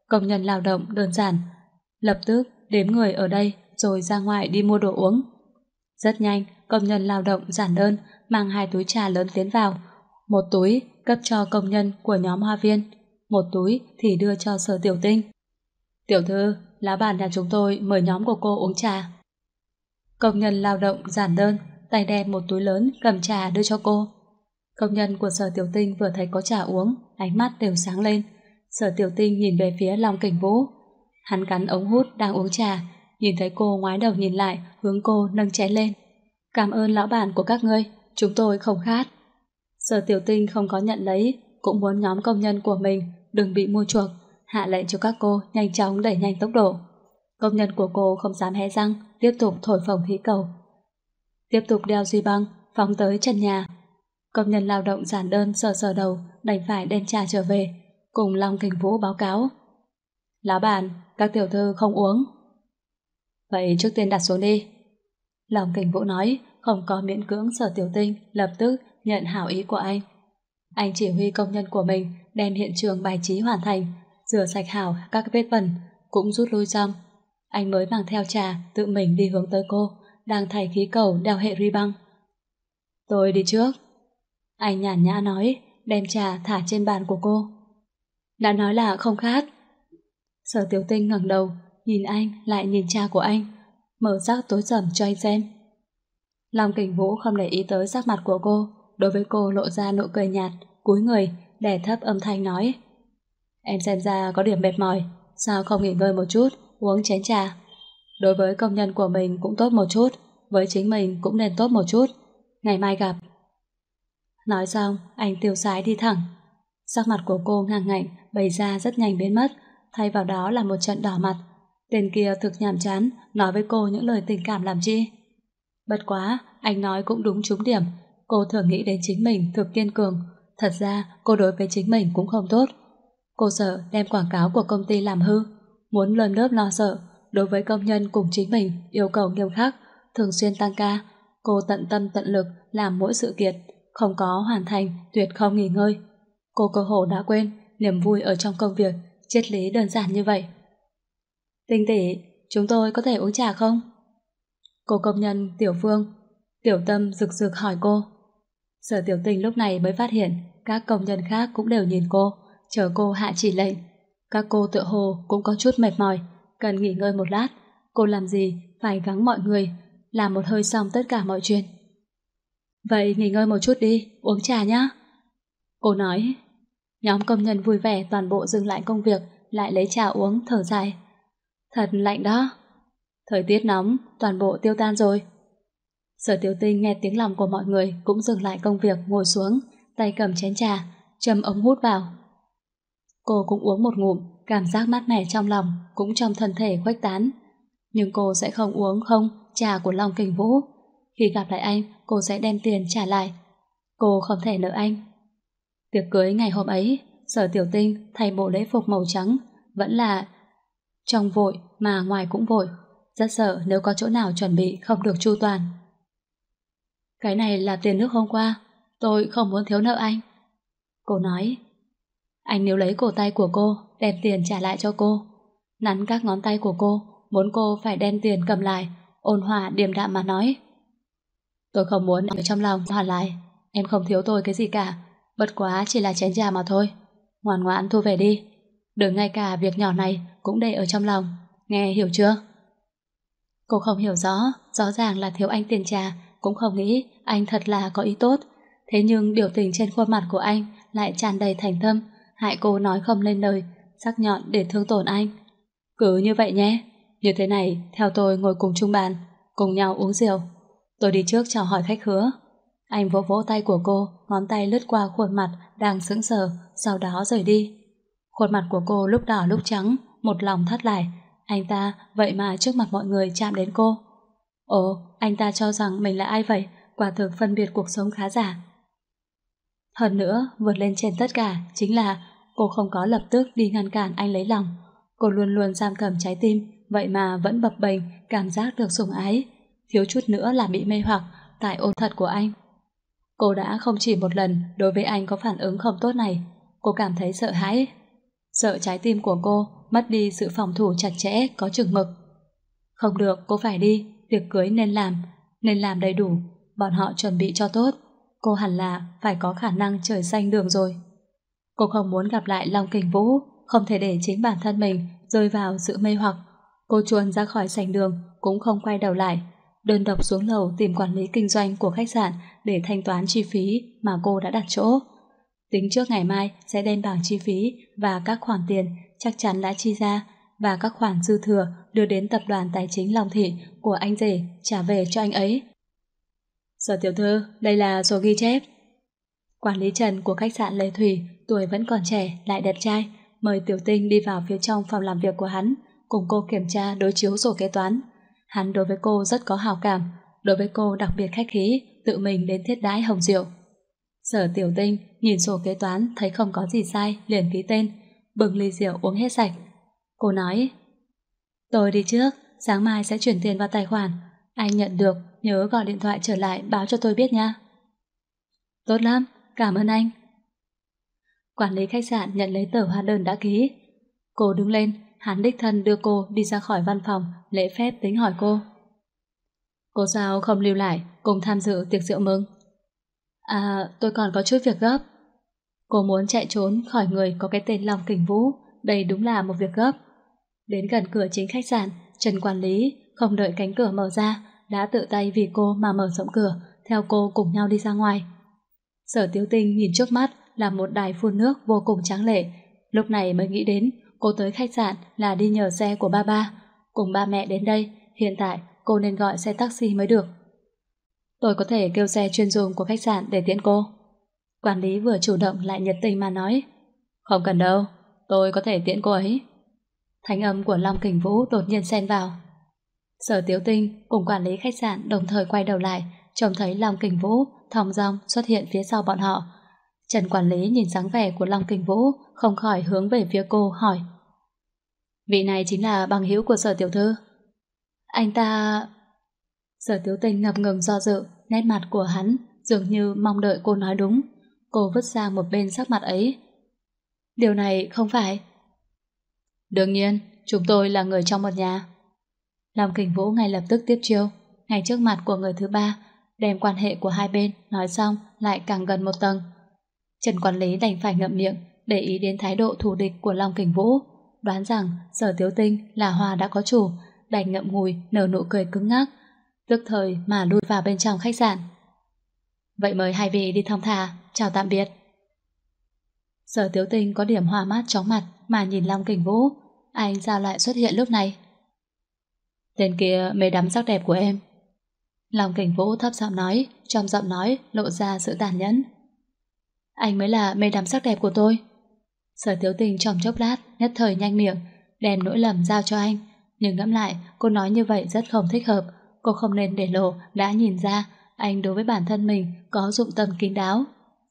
công nhân lao động đơn giản, lập tức đếm người ở đây rồi ra ngoài đi mua đồ uống. Rất nhanh, công nhân lao động giản đơn mang hai túi trà lớn tiến vào. Một túi cấp cho công nhân của nhóm Hoa Viên, một túi thì đưa cho Sở Tiểu Tinh. Tiểu thư, lá bàn nhà chúng tôi mời nhóm của cô uống trà. Công nhân lao động giản đơn, tay đem một túi lớn cầm trà đưa cho cô. Công nhân của Sở Tiểu Tinh vừa thấy có trà uống, ánh mắt đều sáng lên. Sở Tiểu Tinh nhìn về phía Long Kình Vũ. Hắn cắn ống hút đang uống trà, nhìn thấy cô ngoái đầu nhìn lại, hướng cô nâng chén lên. Cảm ơn lão bản của các ngươi, chúng tôi không khát. Sở Tiểu Tinh không có nhận lấy, cũng muốn nhóm công nhân của mình đừng bị mua chuộc, hạ lệnh cho các cô nhanh chóng đẩy nhanh tốc độ. Công nhân của cô không dám hé răng, tiếp tục thổi phồng khí cầu. Tiếp tục đeo duy băng, phóng tới chân nhà. Công nhân lao động giản đơn sờ sờ đầu, đành phải đem trà trở về, cùng Long Kình Vũ báo cáo. Lão bản, các tiểu thư không uống. Vậy trước tiên đặt xuống đi. Long Kình Vũ nói, không có miễn cưỡng. Sở Tiểu Tinh lập tức nhận hảo ý của anh. Anh chỉ huy công nhân của mình đem hiện trường bài trí hoàn thành, rửa sạch hảo các vết bẩn, cũng rút lui xong. Anh mới mang theo trà tự mình đi hướng tới cô, đang thay khí cầu đeo hệ ruy băng. Tôi đi trước. Anh nhàn nhã nói, đem trà thả trên bàn của cô. Đã nói là không khát. Sở Tiểu Tinh ngẩng đầu, nhìn anh lại nhìn cha của anh, mở sắc tối sầm cho anh xem. Long Kình Vũ không để ý tới sắc mặt của cô, đối với cô lộ ra nụ cười nhạt, cúi người, đè thấp âm thanh nói. Em xem ra có điểm mệt mỏi, sao không nghỉ ngơi một chút, uống chén trà. Đối với công nhân của mình cũng tốt một chút, với chính mình cũng nên tốt một chút. Ngày mai gặp. Nói xong, anh tiêu sái đi thẳng. Sắc mặt của cô ngang ngạnh, bày ra rất nhanh biến mất, thay vào đó là một trận đỏ mặt. Tên kia thực nhàm chán, nói với cô những lời tình cảm làm chi. Bất quá, anh nói cũng đúng trúng điểm. Cô thường nghĩ đến chính mình thực kiên cường. Thật ra, cô đối với chính mình cũng không tốt. Cô sợ đem quảng cáo của công ty làm hư, muốn lơn lớp lo sợ. Đối với công nhân cùng chính mình, yêu cầu nghiêm khắc, thường xuyên tăng ca. Cô tận tâm tận lực làm mỗi sự kiện, không có hoàn thành, tuyệt không nghỉ ngơi. Cô cơ hồ đã quên niềm vui ở trong công việc, triết lý đơn giản như vậy. Tinh tỷ, chúng tôi có thể uống trà không? Cô công nhân Tiểu Phương, Tiểu Tâm rực rực hỏi cô. Sở Tiểu Tinh lúc này mới phát hiện các công nhân khác cũng đều nhìn cô, chờ cô hạ chỉ lệnh. Các cô tựa hồ cũng có chút mệt mỏi, cần nghỉ ngơi một lát. Cô làm gì phải gắng mọi người, làm một hơi xong tất cả mọi chuyện. Vậy nghỉ ngơi một chút đi, uống trà nhá. Cô nói. Nhóm công nhân vui vẻ toàn bộ dừng lại công việc, lại lấy trà uống, thở dài. Thật lạnh đó. Thời tiết nóng, toàn bộ tiêu tan rồi. Sở Tiểu Tinh nghe tiếng lòng của mọi người cũng dừng lại công việc, ngồi xuống, tay cầm chén trà, châm ống hút vào. Cô cũng uống một ngụm, cảm giác mát mẻ trong lòng cũng trong thân thể khuếch tán. Nhưng cô sẽ không uống không trà của Long Kình Vũ. Khi gặp lại anh, cô sẽ đem tiền trả lại. Cô không thể nợ anh. Tiệc cưới ngày hôm ấy, Sở Tiểu Tinh thay bộ lễ phục màu trắng, vẫn là trong vội mà ngoài cũng vội, rất sợ nếu có chỗ nào chuẩn bị không được chu toàn. Cái này là tiền nước hôm qua, tôi không muốn thiếu nợ anh. Cô nói. Anh níu lấy cổ tay của cô, đem tiền trả lại cho cô, nắn các ngón tay của cô, muốn cô phải đem tiền cầm lại, ôn hòa điềm đạm mà nói. Tôi không muốn ở trong lòng hoàn lại, em không thiếu tôi cái gì cả, bất quá chỉ là chén trà mà thôi. Ngoan ngoãn thu về đi, đừng ngay cả việc nhỏ này cũng để ở trong lòng, nghe hiểu chưa? Cô không hiểu rõ, rõ ràng là thiếu anh tiền trà, cũng không nghĩ anh thật là có ý tốt. Thế nhưng biểu tình trên khuôn mặt của anh lại tràn đầy thành tâm, hại cô nói không lên lời, sắc nhọn để thương tổn anh. Cứ như vậy nhé, như thế này theo tôi ngồi cùng chung bàn, cùng nhau uống rượu. Tôi đi trước chào hỏi khách khứa. Anh vỗ vỗ tay của cô, ngón tay lướt qua khuôn mặt đang sững sờ, sau đó rời đi. Khuôn mặt của cô lúc đỏ lúc trắng, một lòng thắt lại. Anh ta vậy mà trước mặt mọi người chạm đến cô. Ồ, anh ta cho rằng mình là ai vậy? Quả thực phân biệt cuộc sống khá giả. Hơn nữa, vượt lên trên tất cả chính là cô không có lập tức đi ngăn cản anh lấy lòng. Cô luôn luôn giam cầm trái tim, vậy mà vẫn bập bềnh cảm giác được sủng ái, thiếu chút nữa là bị mê hoặc tại ôn thật của anh. Cô đã không chỉ một lần đối với anh có phản ứng không tốt này. Cô cảm thấy sợ hãi. sợ trái tim của cô mất đi sự phòng thủ chặt chẽ có chừng mực. Không được, cô phải đi, tiệc cưới nên làm, nên làm đầy đủ, bọn họ chuẩn bị cho tốt. Cô hẳn là phải có khả năng trời xanh đường rồi. Cô không muốn gặp lại Long Kình Vũ, không thể để chính bản thân mình rơi vào sự mê hoặc. Cô chuồn ra khỏi sảnh đường, cũng không quay đầu lại, đơn độc xuống lầu tìm quản lý kinh doanh của khách sạn để thanh toán chi phí mà cô đã đặt chỗ. Tính trước ngày mai sẽ đem bảng chi phí và các khoản tiền chắc chắn đã chi ra và các khoản dư thừa đưa đến tập đoàn tài chính Long Thị của anh rể trả về cho anh ấy. Sở tiểu thư, đây là sổ ghi chép. Quản lý Trần của khách sạn Lê Thủy, tuổi vẫn còn trẻ lại đẹp trai, mời Tiểu Tinh đi vào phía trong phòng làm việc của hắn, cùng cô kiểm tra đối chiếu sổ kế toán. Hắn đối với cô rất có hào cảm, đối với cô đặc biệt khách khí, tự mình đến thiết đãi hồng rượu. Sở Tiểu Tinh nhìn sổ kế toán thấy không có gì sai, liền ký tên, bưng ly rượu uống hết sạch. Cô nói, tôi đi trước, sáng mai sẽ chuyển tiền vào tài khoản. Anh nhận được, nhớ gọi điện thoại trở lại báo cho tôi biết nha. Tốt lắm, cảm ơn anh. Quản lý khách sạn nhận lấy tờ hóa đơn đã ký. Cô đứng lên, hắn đích thân đưa cô đi ra khỏi văn phòng, lễ phép tính hỏi cô. Cô sao không lưu lại cùng tham dự tiệc rượu mừng? À, tôi còn có chút việc gấp. Cô muốn chạy trốn khỏi người có cái tên Long Kình Vũ, đây đúng là một việc gấp. Đến gần cửa chính khách sạn, Trần quản lý không đợi cánh cửa mở ra, đã tự tay vì cô mà mở rộng cửa, theo cô cùng nhau đi ra ngoài. Sở Tiểu Tinh nhìn trước mắt là một đài phun nước vô cùng tráng lệ, lúc này mới nghĩ đến cô tới khách sạn là đi nhờ xe của ba ba, cùng ba mẹ đến đây, hiện tại cô nên gọi xe taxi mới được. Tôi có thể kêu xe chuyên dùng của khách sạn để tiễn cô. Quản lý vừa chủ động lại nhiệt tình mà nói. Không cần đâu, tôi có thể tiễn cô ấy. Thanh âm của Long Kình Vũ đột nhiên xen vào. Sở Tiểu Tinh cùng quản lý khách sạn đồng thời quay đầu lại, trông thấy Long Kình Vũ thong dong xuất hiện phía sau bọn họ. Trần quản lý nhìn dáng vẻ của Long Kình Vũ, không khỏi hướng về phía cô hỏi. Vị này chính là bằng hữu của Sở tiểu thư. Anh ta... Sở Tiểu Tinh ngập ngừng do dự, nét mặt của hắn dường như mong đợi cô nói đúng. Cô vứt sang một bên sắc mặt ấy. Điều này không phải. Đương nhiên, chúng tôi là người trong một nhà. Long Kình Vũ ngay lập tức tiếp chiêu, ngay trước mặt của người thứ ba, đem quan hệ của hai bên nói xong lại càng gần một tầng. Trần quản lý đành phải ngậm miệng, để ý đến thái độ thù địch của Long Kình Vũ, đoán rằng Sở Tiểu Tinh là hoa đã có chủ, đành ngậm ngùi nở nụ cười cứng ngắc, tức thời mà lui vào bên trong khách sạn. Vậy mời hai vị đi thong thả, chào tạm biệt. Sở Tiểu Tinh có điểm hoa mắt chóng mặt mà nhìn Long Kình Vũ, anh sao lại xuất hiện lúc này? Tên kia mê đắm sắc đẹp của em. Long Kình Vũ thấp giọng nói, trong giọng nói lộ ra sự tàn nhẫn. Anh mới là mê đắm sắc đẹp của tôi. Sở Tiểu Tinh trong chốc lát nhất thời nhanh miệng, đem nỗi lầm giao cho anh, nhưng ngẫm lại cô nói như vậy rất không thích hợp. Cô không nên để lộ đã nhìn ra anh đối với bản thân mình có dụng tâm kín đáo.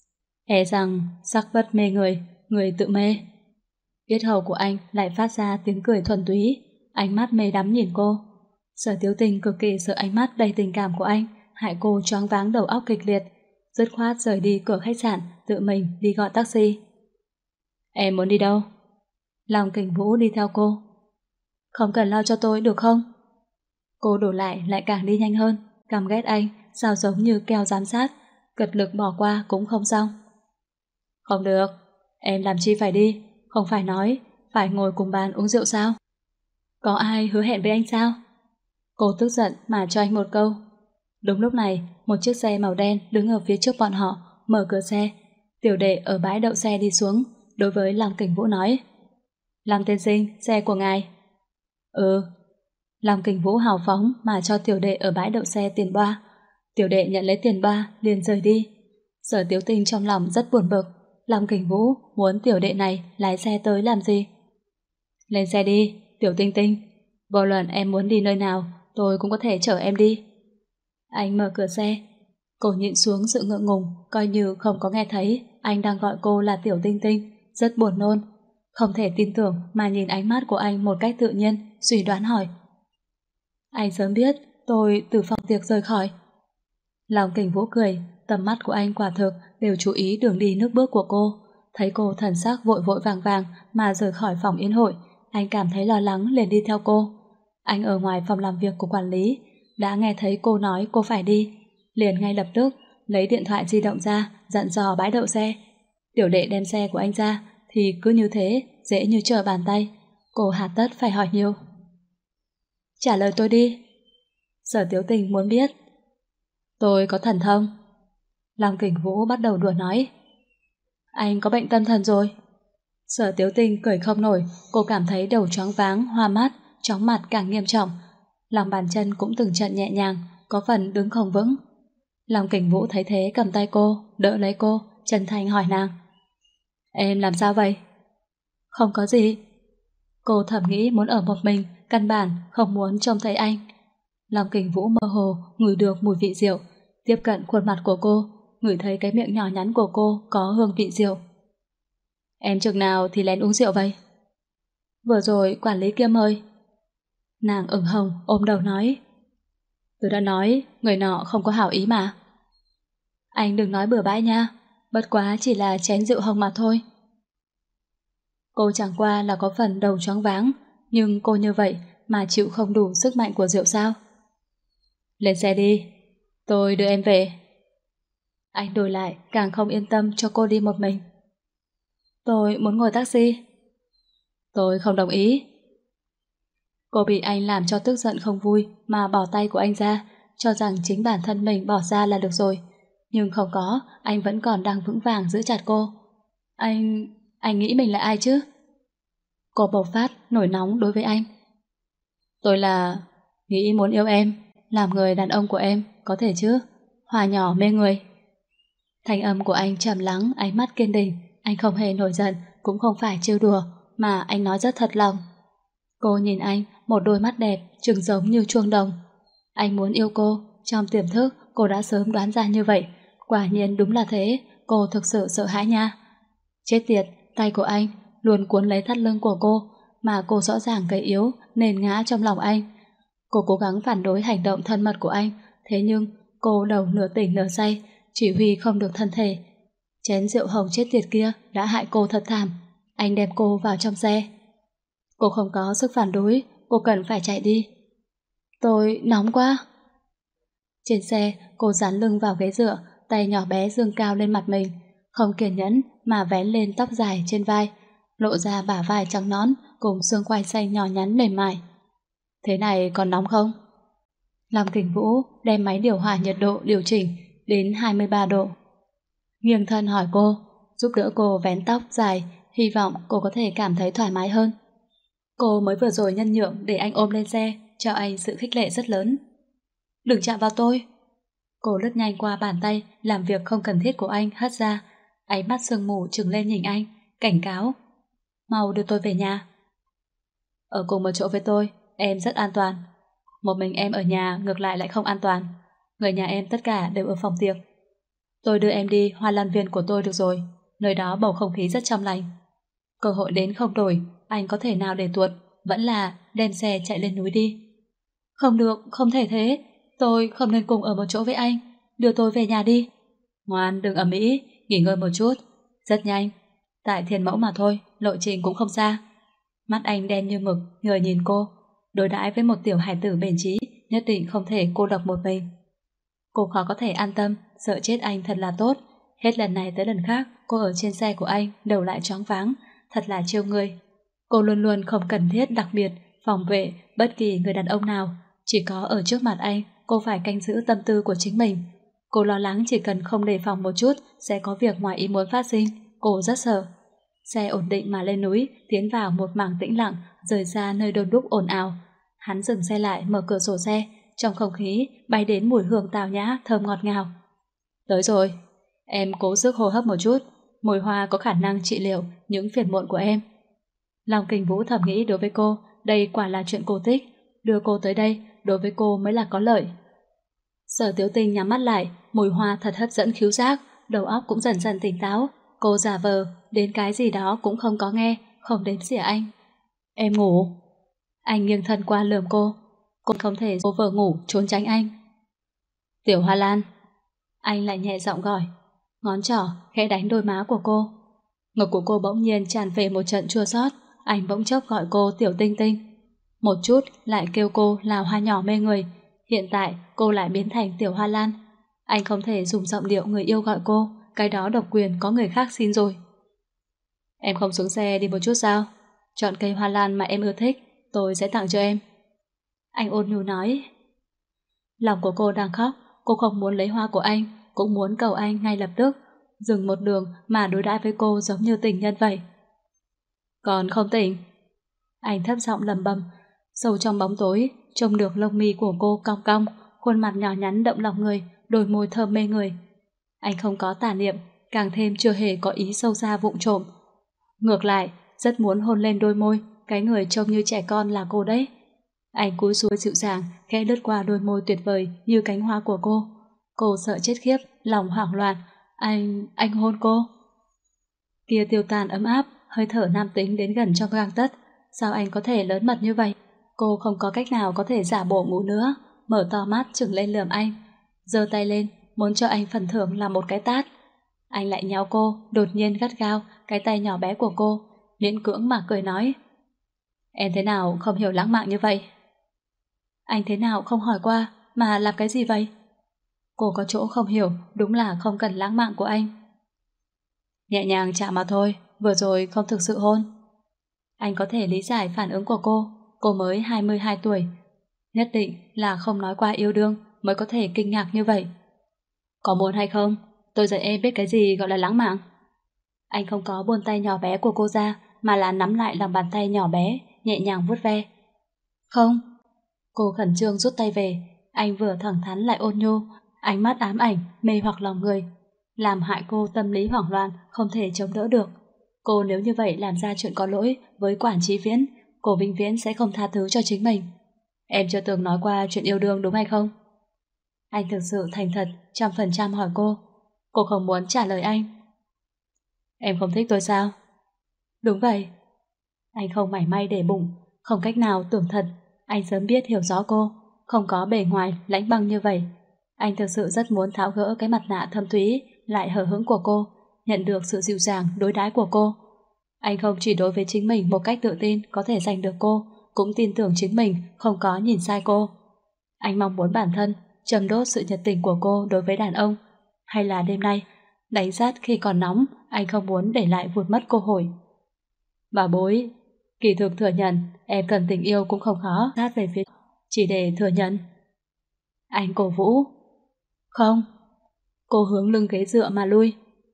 E rằng sắc bất mê người, người tự mê. Yết hầu của anh lại phát ra tiếng cười thuần túy, ánh mắt mê đắm nhìn cô. Sở Tiểu Tinh cực kỳ sợ ánh mắt đầy tình cảm của anh hại cô choáng váng đầu óc kịch liệt, dứt khoát rời đi cửa khách sạn, tự mình đi gọi taxi. Em muốn đi đâu? Long Kình Vũ đi theo cô. Không cần lo cho tôi được không? Cô đổ lại lại càng đi nhanh hơn, căm ghét anh sao giống như keo giám sát, cật lực bỏ qua cũng không xong. Không được, em làm chi phải đi, không phải nói phải ngồi cùng bàn uống rượu sao? Có ai hứa hẹn với anh sao? Cô tức giận mà cho anh một câu. Đúng lúc này, một chiếc xe màu đen đứng ở phía trước bọn họ, mở cửa xe. Tiểu đệ ở bãi đậu xe đi xuống, đối với Long Kình Vũ nói. Long tiên sinh, xe của ngài. Ừ. Long Kình Vũ hào phóng mà cho tiểu đệ ở bãi đậu xe tiền boa. Tiểu đệ nhận lấy tiền boa, liền rời đi. Sở Tiểu Tinh trong lòng rất buồn bực. Long Kình Vũ muốn tiểu đệ này lái xe tới làm gì? Lên xe đi, Tiểu Tinh Tinh. Vô luận em muốn đi nơi nào, tôi cũng có thể chở em đi. Anh mở cửa xe. Cô nhịn xuống sự ngượng ngùng, coi như không có nghe thấy anh đang gọi cô là Tiểu Tinh Tinh, rất buồn nôn. Không thể tin tưởng mà nhìn ánh mắt của anh một cách tự nhiên, suy đoán hỏi. Anh sớm biết tôi từ phòng tiệc rời khỏi. Long Kình Vũ cười, tầm mắt của anh quả thực đều chú ý đường đi nước bước của cô. Thấy cô thần sắc vội vội vàng vàng mà rời khỏi phòng yến hội, anh cảm thấy lo lắng liền đi theo cô. Anh ở ngoài phòng làm việc của quản lý, đã nghe thấy cô nói cô phải đi, liền ngay lập tức lấy điện thoại di động ra dặn dò bãi đậu xe. Tiểu đệ đem xe của anh ra thì cứ như thế, dễ như trở bàn tay. Cô hà tất phải hỏi nhiều. Trả lời tôi đi. Sở Tiếu Tình muốn biết. Tôi có thần thông. Long Kình Vũ bắt đầu đùa nói. Anh có bệnh tâm thần rồi. Sở Tiếu Tình cười không nổi, cô cảm thấy đầu choáng váng, hoa mắt, chóng mặt càng nghiêm trọng. Lòng bàn chân cũng từng trận nhẹ nhàng, có phần đứng không vững. Long Kình Vũ thấy thế cầm tay cô, đỡ lấy cô, chân thành hỏi nàng. Em làm sao vậy? Không có gì. Cô thầm nghĩ muốn ở một mình, căn bản không muốn trông thấy anh. Long Kình Vũ mơ hồ ngửi được mùi vị rượu, tiếp cận khuôn mặt của cô, ngửi thấy cái miệng nhỏ nhắn của cô có hương vị rượu. Em chừng nào thì lén uống rượu vậy? Vừa rồi quản lý kia mời. Nàng ửng hồng ôm đầu nói. Tôi đã nói người nọ không có hảo ý mà. Anh đừng nói bừa bãi nha, bất quá chỉ là chén rượu hồng mà thôi. Cô chẳng qua là có phần đầu choáng váng, nhưng cô như vậy mà chịu không đủ sức mạnh của rượu sao? Lên xe đi, tôi đưa em về. Anh đổi lại càng không yên tâm cho cô đi một mình. Tôi muốn ngồi taxi. Tôi không đồng ý. Cô bị anh làm cho tức giận không vui mà bỏ tay của anh ra, cho rằng chính bản thân mình bỏ ra là được rồi. Nhưng không có, anh vẫn còn đang vững vàng giữ chặt cô. Anh... anh nghĩ mình là ai chứ? Cô bộc phát, nổi nóng đối với anh. Tôi là... nghĩ muốn yêu em, làm người đàn ông của em, có thể chứ? Hòa nhỏ mê người. Thanh âm của anh trầm lắng, ánh mắt kiên định. Anh không hề nổi giận, cũng không phải trêu đùa, mà anh nói rất thật lòng. Cô nhìn anh, một đôi mắt đẹp, trừng giống như chuông đồng. Anh muốn yêu cô, trong tiềm thức cô đã sớm đoán ra như vậy. Quả nhiên đúng là thế, cô thực sự sợ hãi nha. Chết tiệt, tay của anh luôn cuốn lấy thắt lưng của cô, mà cô rõ ràng gầy yếu nên ngã trong lòng anh. Cô cố gắng phản đối hành động thân mật của anh, thế nhưng cô đầu nửa tỉnh nửa say, chỉ huy không được thân thể. Chén rượu hồng chết tiệt kia đã hại cô thật thảm. Anh đem cô vào trong xe. Cô không có sức phản đối, cô cần phải chạy đi. Tôi nóng quá. Trên xe, cô dán lưng vào ghế dựa, tay nhỏ bé dương cao lên mặt mình, không kiên nhẫn mà vén lên tóc dài trên vai, lộ ra bả vai trắng nõn cùng xương quai xanh nhỏ nhắn mềm mại. Thế này còn nóng không? Long Kình Vũ đem máy điều hòa nhiệt độ điều chỉnh đến hai mươi ba độ. Nghiêng thân hỏi cô, giúp đỡ cô vén tóc dài, hy vọng cô có thể cảm thấy thoải mái hơn. Cô mới vừa rồi nhân nhượng để anh ôm lên xe, cho anh sự khích lệ rất lớn. Đừng chạm vào tôi. Cô lướt nhanh qua bàn tay làm việc không cần thiết của anh hất ra, ánh mắt sương mù trừng lên nhìn anh, cảnh cáo. Mau đưa tôi về nhà. Ở cùng một chỗ với tôi, em rất an toàn. Một mình em ở nhà ngược lại lại không an toàn. Người nhà em tất cả đều ở phòng tiệc. Tôi đưa em đi Hoa Lan Viên của tôi được rồi, nơi đó bầu không khí rất trong lành. Cơ hội đến không đổi, anh có thể nào để tuột, vẫn là đem xe chạy lên núi đi. Không được, không thể thế. Tôi không nên cùng ở một chỗ với anh. Đưa tôi về nhà đi. Ngoan, đừng ầm ĩ, nghỉ ngơi một chút. Rất nhanh. Tại Thiên Mẫu mà thôi, lộ trình cũng không xa. Mắt anh đen như mực, người nhìn cô. Đối đãi với một tiểu hài tử bền trí, nhất định không thể cô độc một mình. Cô khó có thể an tâm, sợ chết anh thật là tốt. Hết lần này tới lần khác, cô ở trên xe của anh, đầu lại choáng váng, thật là trêu người. Cô luôn luôn không cần thiết đặc biệt phòng vệ bất kỳ người đàn ông nào. Chỉ có ở trước mặt anh, cô phải canh giữ tâm tư của chính mình. Cô lo lắng chỉ cần không đề phòng một chút sẽ có việc ngoài ý muốn phát sinh. Cô rất sợ. Xe ổn định mà lên núi, tiến vào một mảng tĩnh lặng, rời ra nơi đôn đúc ồn ào. Hắn dừng xe lại, mở cửa sổ xe, trong không khí bay đến mùi hương tào nhã thơm ngọt ngào. Tới rồi. Em cố sức hô hấp một chút, mùi hoa có khả năng trị liệu những phiền muộn của em. Long Kình Vũ thầm nghĩ đối với cô, đây quả là chuyện cô thích. Đưa cô tới đây, đối với cô mới là có lợi. Sở Tiếu Tinh nhắm mắt lại, mùi hoa thật hấp dẫn khứu giác, đầu óc cũng dần dần tỉnh táo. Cô giả vờ, đến cái gì đó cũng không có nghe, không đếm xỉa anh. Em ngủ. Anh nghiêng thân qua lườm cô. Cô không thể cô vờ ngủ trốn tránh anh. Tiểu Hoa Lan. Anh lại nhẹ giọng gọi, ngón trỏ khẽ đánh đôi má của cô. Ngực của cô bỗng nhiên tràn về một trận chua xót. Anh bỗng chốc gọi cô Tiểu Tinh Tinh, một chút lại kêu cô là hoa nhỏ mê người. Hiện tại cô lại biến thành Tiểu Hoa Lan. Anh không thể dùng giọng điệu người yêu gọi cô, cái đó độc quyền có người khác xin rồi. Em không xuống xe đi một chút sao? Chọn cây hoa lan mà em ưa thích, tôi sẽ tặng cho em. Anh ôn nhu nói. Lòng của cô đang khóc, cô không muốn lấy hoa của anh, cũng muốn cầu anh ngay lập tức dừng một đường mà đối đãi với cô giống như tình nhân vậy. Còn không tỉnh? Anh thấp giọng lầm bầm. Sâu trong bóng tối trông được lông mi của cô cong cong, khuôn mặt nhỏ nhắn động lòng người, đôi môi thơm mê người. Anh không có tà niệm, càng thêm chưa hề có ý sâu xa vụng trộm. Ngược lại, rất muốn hôn lên đôi môi, cái người trông như trẻ con là cô đấy. Anh cúi xuống dịu dàng, khẽ lướt qua đôi môi tuyệt vời như cánh hoa của cô. Cô sợ chết khiếp, lòng hoảng loạn. Anh... anh hôn cô. Kia tiêu tan ấm áp, hơi thở nam tính đến gần trong gang tấc. Sao anh có thể lớn mật như vậy? Cô không có cách nào có thể giả bộ ngủ nữa, mở to mắt trừng lên lườm anh, giơ tay lên, muốn cho anh phần thưởng là một cái tát. Anh lại nhéo cô, đột nhiên gắt gao cái tay nhỏ bé của cô, miễn cưỡng mà cười nói. Em thế nào không hiểu lãng mạn như vậy? Anh thế nào không hỏi qua, mà làm cái gì vậy? Cô có chỗ không hiểu, đúng là không cần lãng mạn của anh. Nhẹ nhàng chạm mà thôi, vừa rồi không thực sự hôn. Anh có thể lý giải phản ứng của cô, cô mới hai mươi hai tuổi. Nhất định là không nói qua yêu đương mới có thể kinh ngạc như vậy. Có muốn hay không? Tôi dạy em biết cái gì gọi là lãng mạn. Anh không có buông tay nhỏ bé của cô ra, mà là nắm lại lòng bàn tay nhỏ bé, nhẹ nhàng vuốt ve. Không. Cô khẩn trương rút tay về. Anh vừa thẳng thắn lại ôn nhu, ánh mắt ám ảnh, mê hoặc lòng người, làm hại cô tâm lý hoảng loạn, không thể chống đỡ được. Cô nếu như vậy làm ra chuyện có lỗi với Quản Chí Viễn, cô vĩnh viễn sẽ không tha thứ cho chính mình. Em chưa từng nói qua chuyện yêu đương đúng hay không? Anh thực sự thành thật, trăm phần trăm hỏi cô. Cô không muốn trả lời anh. Em không thích tôi sao? Đúng vậy. Anh không mảy may để bụng, không cách nào tưởng thật. Anh sớm biết hiểu rõ cô, không có bề ngoài lãnh băng như vậy. Anh thực sự rất muốn tháo gỡ cái mặt nạ thâm thúy lại hờ hững của cô, nhận được sự dịu dàng đối đãi của cô. Anh không chỉ đối với chính mình một cách tự tin có thể giành được cô, cũng tin tưởng chính mình không có nhìn sai cô. Anh mong muốn bản thân châm đốt sự nhiệt tình của cô đối với đàn ông. Hay là đêm nay, đánh rát khi còn nóng, anh không muốn để lại vụt mất cơ hội. Bà bối, kỳ thực thừa nhận em cần tình yêu cũng không khó, sát về phía chỉ để thừa nhận. Anh cổ vũ. Không. Cô hướng lưng ghế dựa mà lui.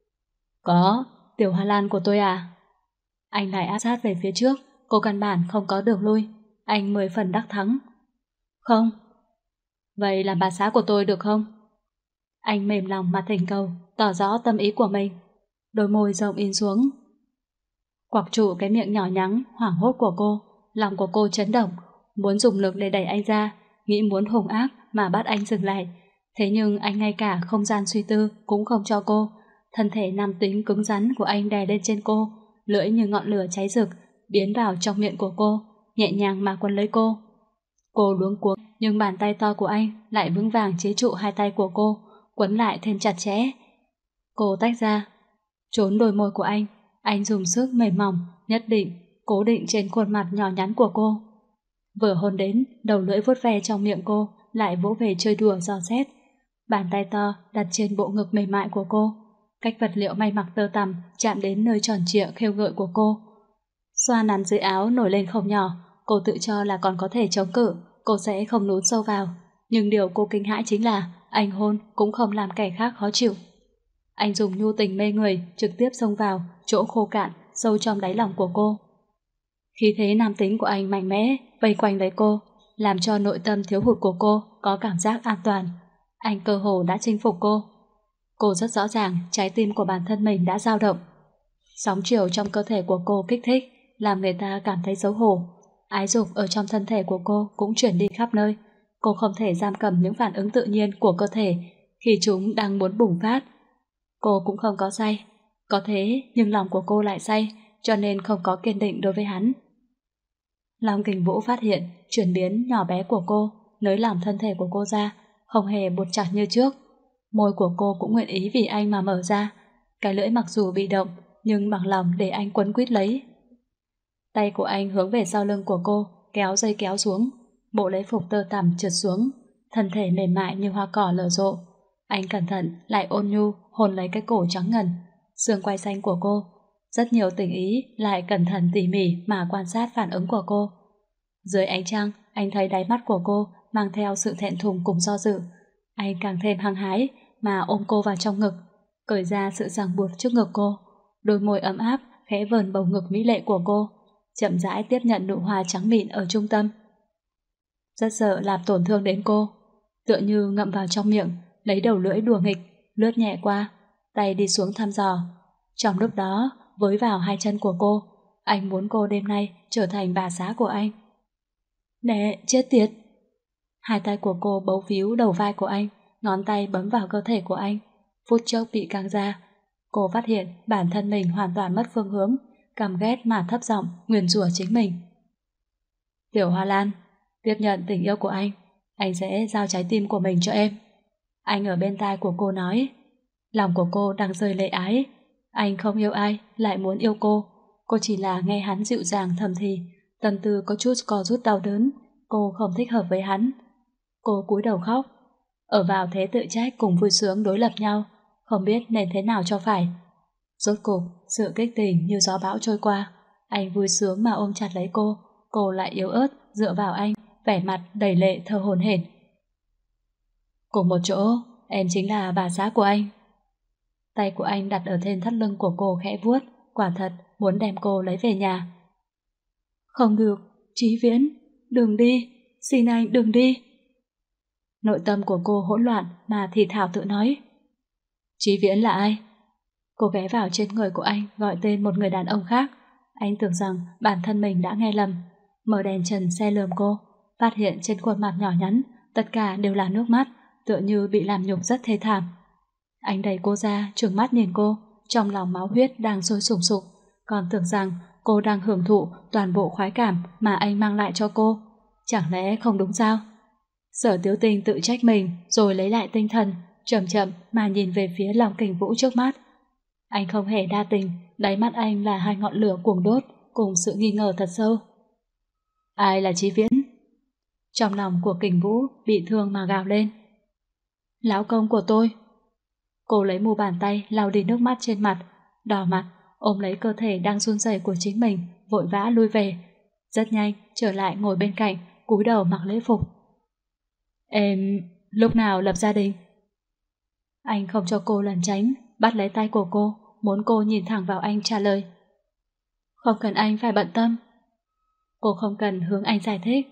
Có, Tiểu Hoa Lan của tôi à? Anh lại áp sát về phía trước, cô căn bản không có đường lui. Anh mười phần đắc thắng. Không. Vậy làm bà xã của tôi được không? Anh mềm lòng mà thỉnh cầu, tỏ rõ tâm ý của mình. Đôi môi rộng in xuống. Quặc trụ cái miệng nhỏ nhắn, hoảng hốt của cô, lòng của cô chấn động, muốn dùng lực để đẩy anh ra, nghĩ muốn hung ác mà bắt anh dừng lại. Thế nhưng anh ngay cả không gian suy tư cũng không cho cô. Thân thể nam tính cứng rắn của anh đè lên trên cô, lưỡi như ngọn lửa cháy rực, biến vào trong miệng của cô, nhẹ nhàng mà quấn lấy cô. Cô luống cuống, nhưng bàn tay to của anh lại vững vàng chế trụ hai tay của cô, quấn lại thêm chặt chẽ. Cô tách ra, trốn đôi môi của anh. Anh dùng sức mềm mỏng, nhất định, cố định trên khuôn mặt nhỏ nhắn của cô. Vừa hôn đến, đầu lưỡi vuốt ve trong miệng cô, lại vỗ về chơi đùa dò xét. Bàn tay to đặt trên bộ ngực mềm mại của cô, cách vật liệu may mặc tơ tằm chạm đến nơi tròn trịa khêu gợi của cô. Xoa nắn dưới áo nổi lên không nhỏ, cô tự cho là còn có thể chống cự, cô sẽ không lún sâu vào. Nhưng điều cô kinh hãi chính là anh hôn cũng không làm kẻ khác khó chịu. Anh dùng nhu tình mê người trực tiếp xông vào chỗ khô cạn sâu trong đáy lòng của cô. Khí thế nam tính của anh mạnh mẽ vây quanh lấy cô, làm cho nội tâm thiếu hụt của cô có cảm giác an toàn. Anh cơ hồ đã chinh phục cô. Cô rất rõ ràng trái tim của bản thân mình đã dao động. Sóng chiều trong cơ thể của cô kích thích, làm người ta cảm thấy xấu hổ. Ái dục ở trong thân thể của cô cũng chuyển đi khắp nơi. Cô không thể giam cầm những phản ứng tự nhiên của cơ thể khi chúng đang muốn bùng phát. Cô cũng không có say. Có thế nhưng lòng của cô lại say, cho nên không có kiên định đối với hắn. Long Kình Vũ phát hiện chuyển biến nhỏ bé của cô, nới lỏng thân thể của cô ra, không hề buộc chặt như trước. Môi của cô cũng nguyện ý vì anh mà mở ra. Cái lưỡi mặc dù bị động, nhưng bằng lòng để anh quấn quýt lấy. Tay của anh hướng về sau lưng của cô, kéo dây kéo xuống, bộ lễ phục tơ tằm trượt xuống, thân thể mềm mại như hoa cỏ nở rộ. Anh cẩn thận lại ôn nhu hôn lấy cái cổ trắng ngần, xương quai xanh của cô, rất nhiều tình ý lại cẩn thận tỉ mỉ mà quan sát phản ứng của cô. Dưới ánh trăng, anh thấy đáy mắt của cô mang theo sự thẹn thùng cùng do dự. Anh càng thêm hăng hái mà ôm cô vào trong ngực, cởi ra sự ràng buộc trước ngực cô, đôi môi ấm áp khẽ vờn bầu ngực mỹ lệ của cô, chậm rãi tiếp nhận nụ hoa trắng mịn ở trung tâm. Rất sợ làm tổn thương đến cô, tựa như ngậm vào trong miệng, lấy đầu lưỡi đùa nghịch, lướt nhẹ qua, tay đi xuống thăm dò. Trong lúc đó, với vào hai chân của cô, anh muốn cô đêm nay trở thành bà xã của anh. Nè, chết tiệt! Hai tay của cô bấu víu đầu vai của anh, ngón tay bấm vào cơ thể của anh, phút chốc bị căng ra. Cô phát hiện bản thân mình hoàn toàn mất phương hướng, căm ghét mà thấp giọng nguyền rủa chính mình. Tiểu Hoa Lan, tiếp nhận tình yêu của anh, anh sẽ giao trái tim của mình cho em. Anh ở bên tai của cô nói. Lòng của cô đang rơi lệ ái. Anh không yêu ai, lại muốn yêu cô. Cô chỉ là nghe hắn dịu dàng thầm thì, tâm tư có chút co rút đau đớn. Cô không thích hợp với hắn. Cô cúi đầu khóc, ở vào thế tự trách cùng vui sướng đối lập nhau, không biết nên thế nào cho phải. Rốt cục, sự kích tình như gió bão trôi qua. Anh vui sướng mà ôm chặt lấy cô, cô lại yếu ớt dựa vào anh, vẻ mặt đầy lệ thơ hổn hển. Cùng một chỗ, em chính là bà xã của anh. Tay của anh đặt ở trên thắt lưng của cô khẽ vuốt, quả thật muốn đem cô lấy về nhà. Không được, Chí Viễn, đừng đi, xin anh đừng đi. Nội tâm của cô hỗn loạn mà thì thào tự nói. Chí Viễn là ai? Cô ghé vào trên người của anh gọi tên một người đàn ông khác. Anh tưởng rằng bản thân mình đã nghe lầm, mở đèn trần xe lườm cô, phát hiện trên khuôn mặt nhỏ nhắn tất cả đều là nước mắt, tựa như bị làm nhục rất thê thảm. Anh đẩy cô ra, trừng mắt nhìn cô, trong lòng máu huyết đang sôi sùng sục, còn tưởng rằng cô đang hưởng thụ toàn bộ khoái cảm mà anh mang lại cho cô. Chẳng lẽ không đúng sao? Sở Tiếu Tình tự trách mình rồi lấy lại tinh thần, chậm chậm mà nhìn về phía Long Kình Vũ trước mắt. Anh không hề đa tình, đáy mắt anh là hai ngọn lửa cuồng đốt cùng sự nghi ngờ thật sâu. Ai là Chí Viễn? Trong lòng của Kình Vũ bị thương mà gào lên. Lão công của tôi. Cô lấy mu bàn tay lau đi nước mắt trên mặt, đỏ mặt, ôm lấy cơ thể đang run rẩy của chính mình, vội vã lui về. Rất nhanh trở lại ngồi bên cạnh, cúi đầu mặc lễ phục. Em lúc nào lập gia đình? Anh không cho cô lẩn tránh, bắt lấy tay của cô, muốn cô nhìn thẳng vào anh trả lời. Không cần anh phải bận tâm. Cô không cần hướng anh giải thích.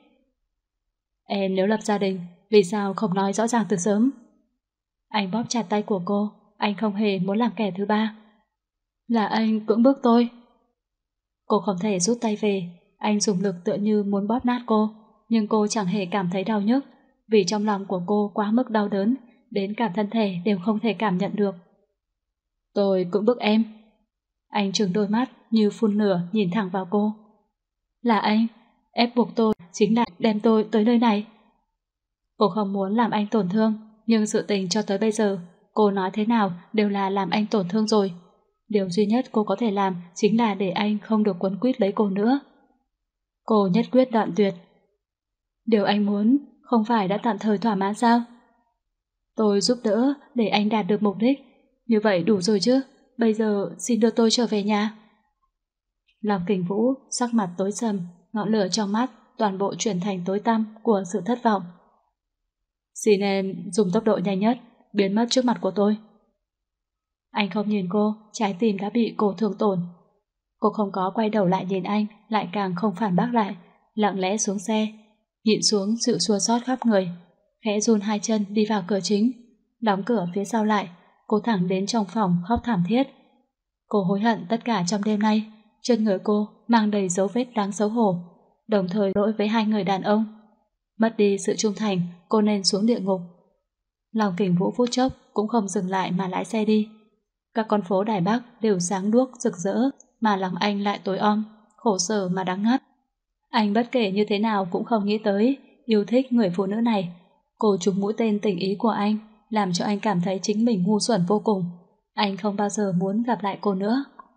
Em nếu lập gia đình, vì sao không nói rõ ràng từ sớm? Anh bóp chặt tay của cô, anh không hề muốn làm kẻ thứ ba. Là anh cưỡng bức tôi. Cô không thể rút tay về, anh dùng lực tựa như muốn bóp nát cô, nhưng cô chẳng hề cảm thấy đau nhức, vì trong lòng của cô quá mức đau đớn, đến cả thân thể đều không thể cảm nhận được. Tôi cưỡng bức em. Anh trừng đôi mắt như phun lửa nhìn thẳng vào cô. Là anh, ép buộc tôi, chính là đem tôi tới nơi này. Cô không muốn làm anh tổn thương, nhưng sự tình cho tới bây giờ, cô nói thế nào đều là làm anh tổn thương rồi. Điều duy nhất cô có thể làm chính là để anh không được quấn quýt lấy cô nữa. Cô nhất quyết đoạn tuyệt. Điều anh muốn không phải đã tạm thời thỏa mãn sao? Tôi giúp đỡ để anh đạt được mục đích. Như vậy đủ rồi chứ, bây giờ xin đưa tôi trở về nhà. Lòng Kình Vũ sắc mặt tối sầm, ngọn lửa trong mắt toàn bộ chuyển thành tối tăm của sự thất vọng. Xin em dùng tốc độ nhanh nhất biến mất trước mặt của tôi. Anh không nhìn cô, trái tim đã bị cô thương tổn. Cô không có quay đầu lại nhìn anh, lại càng không phản bác lại, lặng lẽ xuống xe, nhịn xuống sự xua xót khắp người, khẽ run hai chân đi vào cửa chính, đóng cửa phía sau lại. Cô thẳng đến trong phòng khóc thảm thiết. Cô hối hận tất cả trong đêm nay. Trên người cô mang đầy dấu vết đáng xấu hổ, đồng thời lỗi với hai người đàn ông. Mất đi sự trung thành, cô nên xuống địa ngục. Lòng Kình Vũ phút chốc cũng không dừng lại mà lái xe đi. Các con phố Đài Bắc đều sáng đuốc rực rỡ, mà lòng anh lại tối om, khổ sở mà đắng ngắt. Anh bất kể như thế nào cũng không nghĩ tới yêu thích người phụ nữ này. Cô trúng mũi tên tình ý của anh, làm cho anh cảm thấy chính mình ngu xuẩn vô cùng. Anh không bao giờ muốn gặp lại cô nữa.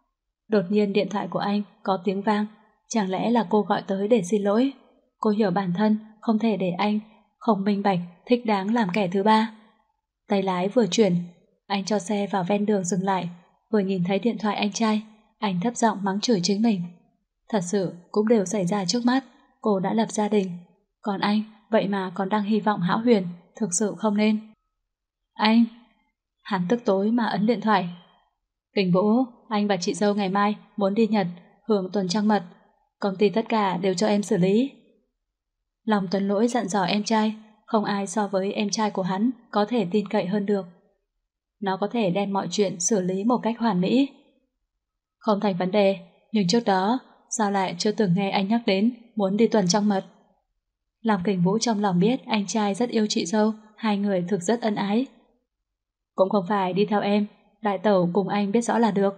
Đột nhiên điện thoại của anh có tiếng vang, chẳng lẽ là cô gọi tới để xin lỗi? Cô hiểu bản thân không thể để anh không minh bạch, thích đáng làm kẻ thứ ba. Tay lái vừa chuyển, anh cho xe vào ven đường dừng lại, vừa nhìn thấy điện thoại anh trai, anh thấp giọng mắng chửi chính mình. Thật sự cũng đều xảy ra trước mắt, cô đã lập gia đình, còn anh vậy mà còn đang hy vọng hão huyền, thực sự không nên. Anh! Hắn tức tối mà ấn điện thoại. Kình Vũ, anh và chị dâu ngày mai muốn đi Nhật, hưởng tuần trăng mật, công ty tất cả đều cho em xử lý. Lòng Tuấn Lỗi dặn dò em trai, không ai so với em trai của hắn có thể tin cậy hơn được. Nó có thể đem mọi chuyện xử lý một cách hoàn mỹ. Không thành vấn đề, nhưng trước đó, sao lại chưa từng nghe anh nhắc đến muốn đi tuần trăng mật? Lòng Kình Vũ trong lòng biết anh trai rất yêu chị dâu, hai người thực rất ân ái. Cũng không phải đi theo em, đại tẩu cùng anh biết rõ là được.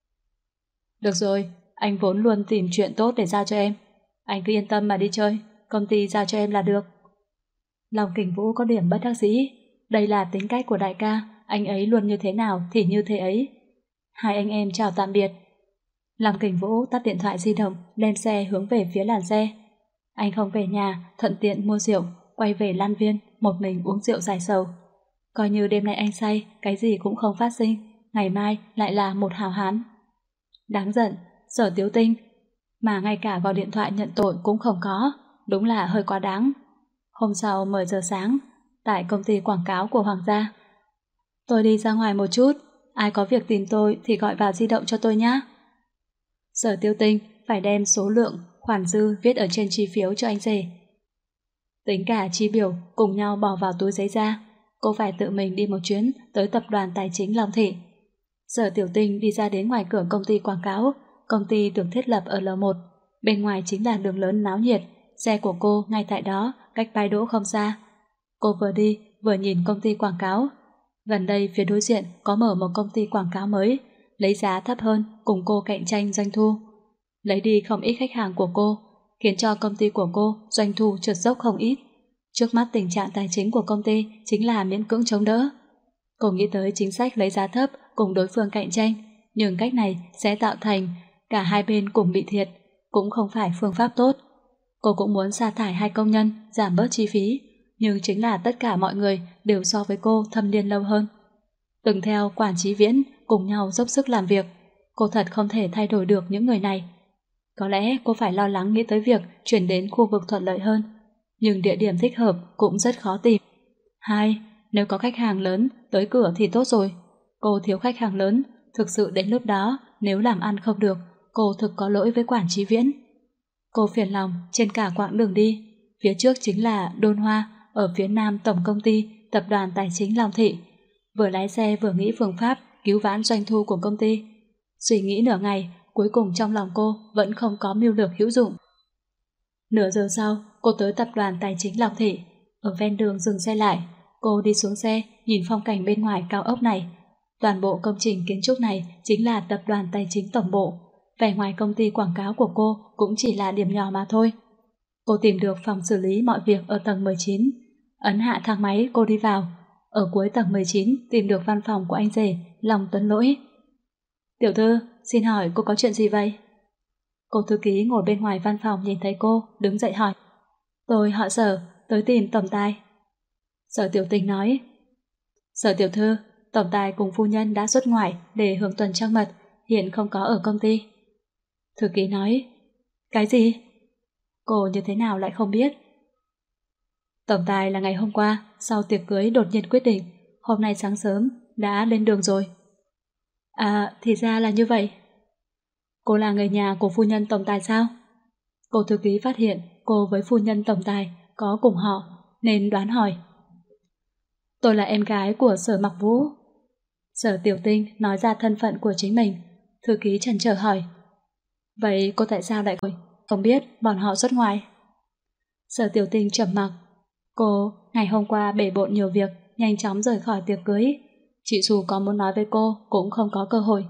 Được rồi, anh vốn luôn tìm chuyện tốt để giao cho em. Anh cứ yên tâm mà đi chơi, công ty giao cho em là được. Lòng Kình Vũ có điểm bất đắc dĩ. Đây là tính cách của đại ca, anh ấy luôn như thế nào thì như thế ấy. Hai anh em chào tạm biệt. Lòng Kình Vũ tắt điện thoại di động, lên xe hướng về phía làn xe. Anh không về nhà, thuận tiện mua rượu, quay về Lan Viên, một mình uống rượu giải sầu. Coi như đêm nay anh say, cái gì cũng không phát sinh, ngày mai lại là một hào hán. Đáng giận, Sở Tiếu Tinh, mà ngay cả gọi điện thoại nhận tội cũng không có, đúng là hơi quá đáng. Hôm sau mười giờ sáng, tại công ty quảng cáo của Hoàng gia. Tôi đi ra ngoài một chút, ai có việc tìm tôi thì gọi vào di động cho tôi nhé. Sở Tiêu Tinh phải đem số lượng khoản dư viết ở trên chi phiếu cho anh rể. Tính cả chi biểu cùng nhau bỏ vào túi giấy ra. Cô phải tự mình đi một chuyến tới tập đoàn tài chính Long Thị. Sở Tiểu Tinh đi ra đến ngoài cửa công ty quảng cáo. Công ty được thiết lập ở lầu một. Bên ngoài chính là đường lớn náo nhiệt. Xe của cô ngay tại đó, cách bãi đỗ không xa. Cô vừa đi vừa nhìn công ty quảng cáo. Gần đây phía đối diện có mở một công ty quảng cáo mới, lấy giá thấp hơn cùng cô cạnh tranh doanh thu. Lấy đi không ít khách hàng của cô, khiến cho công ty của cô doanh thu trượt dốc không ít. Trước mắt tình trạng tài chính của công ty chính là miễn cưỡng chống đỡ. Cô nghĩ tới chính sách lấy giá thấp cùng đối phương cạnh tranh, nhưng cách này sẽ tạo thành cả hai bên cùng bị thiệt, cũng không phải phương pháp tốt. Cô cũng muốn sa thải hai công nhân, giảm bớt chi phí, nhưng chính là tất cả mọi người đều so với cô thâm niên lâu hơn. Từng theo Quản Chí Viễn cùng nhau dốc sức làm việc, cô thật không thể thay đổi được những người này. Có lẽ cô phải lo lắng nghĩ tới việc chuyển đến khu vực thuận lợi hơn, nhưng địa điểm thích hợp cũng rất khó tìm. Hai, nếu có khách hàng lớn tới cửa thì tốt rồi. Cô thiếu khách hàng lớn, thực sự đến lúc đó nếu làm ăn không được, cô thực có lỗi với Quản Chí Viễn. Cô phiền lòng trên cả quãng đường đi. Phía trước chính là Đôn Hoa, ở phía nam tổng công ty tập đoàn tài chính Long Thị. Vừa lái xe vừa nghĩ phương pháp cứu vãn doanh thu của công ty. Suy nghĩ nửa ngày, cuối cùng trong lòng cô vẫn không có mưu lược hữu dụng. Nửa giờ sau, cô tới tập đoàn tài chính Long Thị. Ở ven đường dừng xe lại, cô đi xuống xe, nhìn phong cảnh bên ngoài cao ốc này. Toàn bộ công trình kiến trúc này chính là tập đoàn tài chính tổng bộ. Vẻ ngoài công ty quảng cáo của cô cũng chỉ là điểm nhỏ mà thôi. Cô tìm được phòng xử lý mọi việc ở tầng mười chín. Ấn hạ thang máy cô đi vào. Ở cuối tầng mười chín tìm được văn phòng của anh rể, Lòng Tuấn Lỗi. Tiểu thư, xin hỏi cô có chuyện gì vậy? Cô thư ký ngồi bên ngoài văn phòng nhìn thấy cô, đứng dậy hỏi. Tôi họ Sở, tới tìm tổng tài. Sở Tiểu Tình nói. Sở tiểu thư, tổng tài cùng phu nhân đã xuất ngoại để hưởng tuần trăng mật, hiện không có ở công ty. Thư ký nói. Cái gì? Cô như thế nào lại không biết? Tổng tài là ngày hôm qua, sau tiệc cưới đột nhiên quyết định, hôm nay sáng sớm đã lên đường rồi. À, thì ra là như vậy. Cô là người nhà của phu nhân tổng tài sao? Cô thư ký phát hiện cô với phu nhân tổng tài có cùng họ, nên đoán hỏi. Tôi là em gái của Sở Mặc Vũ. Sở Tiểu Tinh nói ra thân phận của chính mình. Thư ký chần chờ hỏi. Vậy cô tại sao lại không biết bọn họ xuất ngoại? Sở Tiểu Tinh trầm mặc. Cô ngày hôm qua bể bộn nhiều việc, nhanh chóng rời khỏi tiệc cưới. Chị dù có muốn nói với cô cũng không có cơ hội.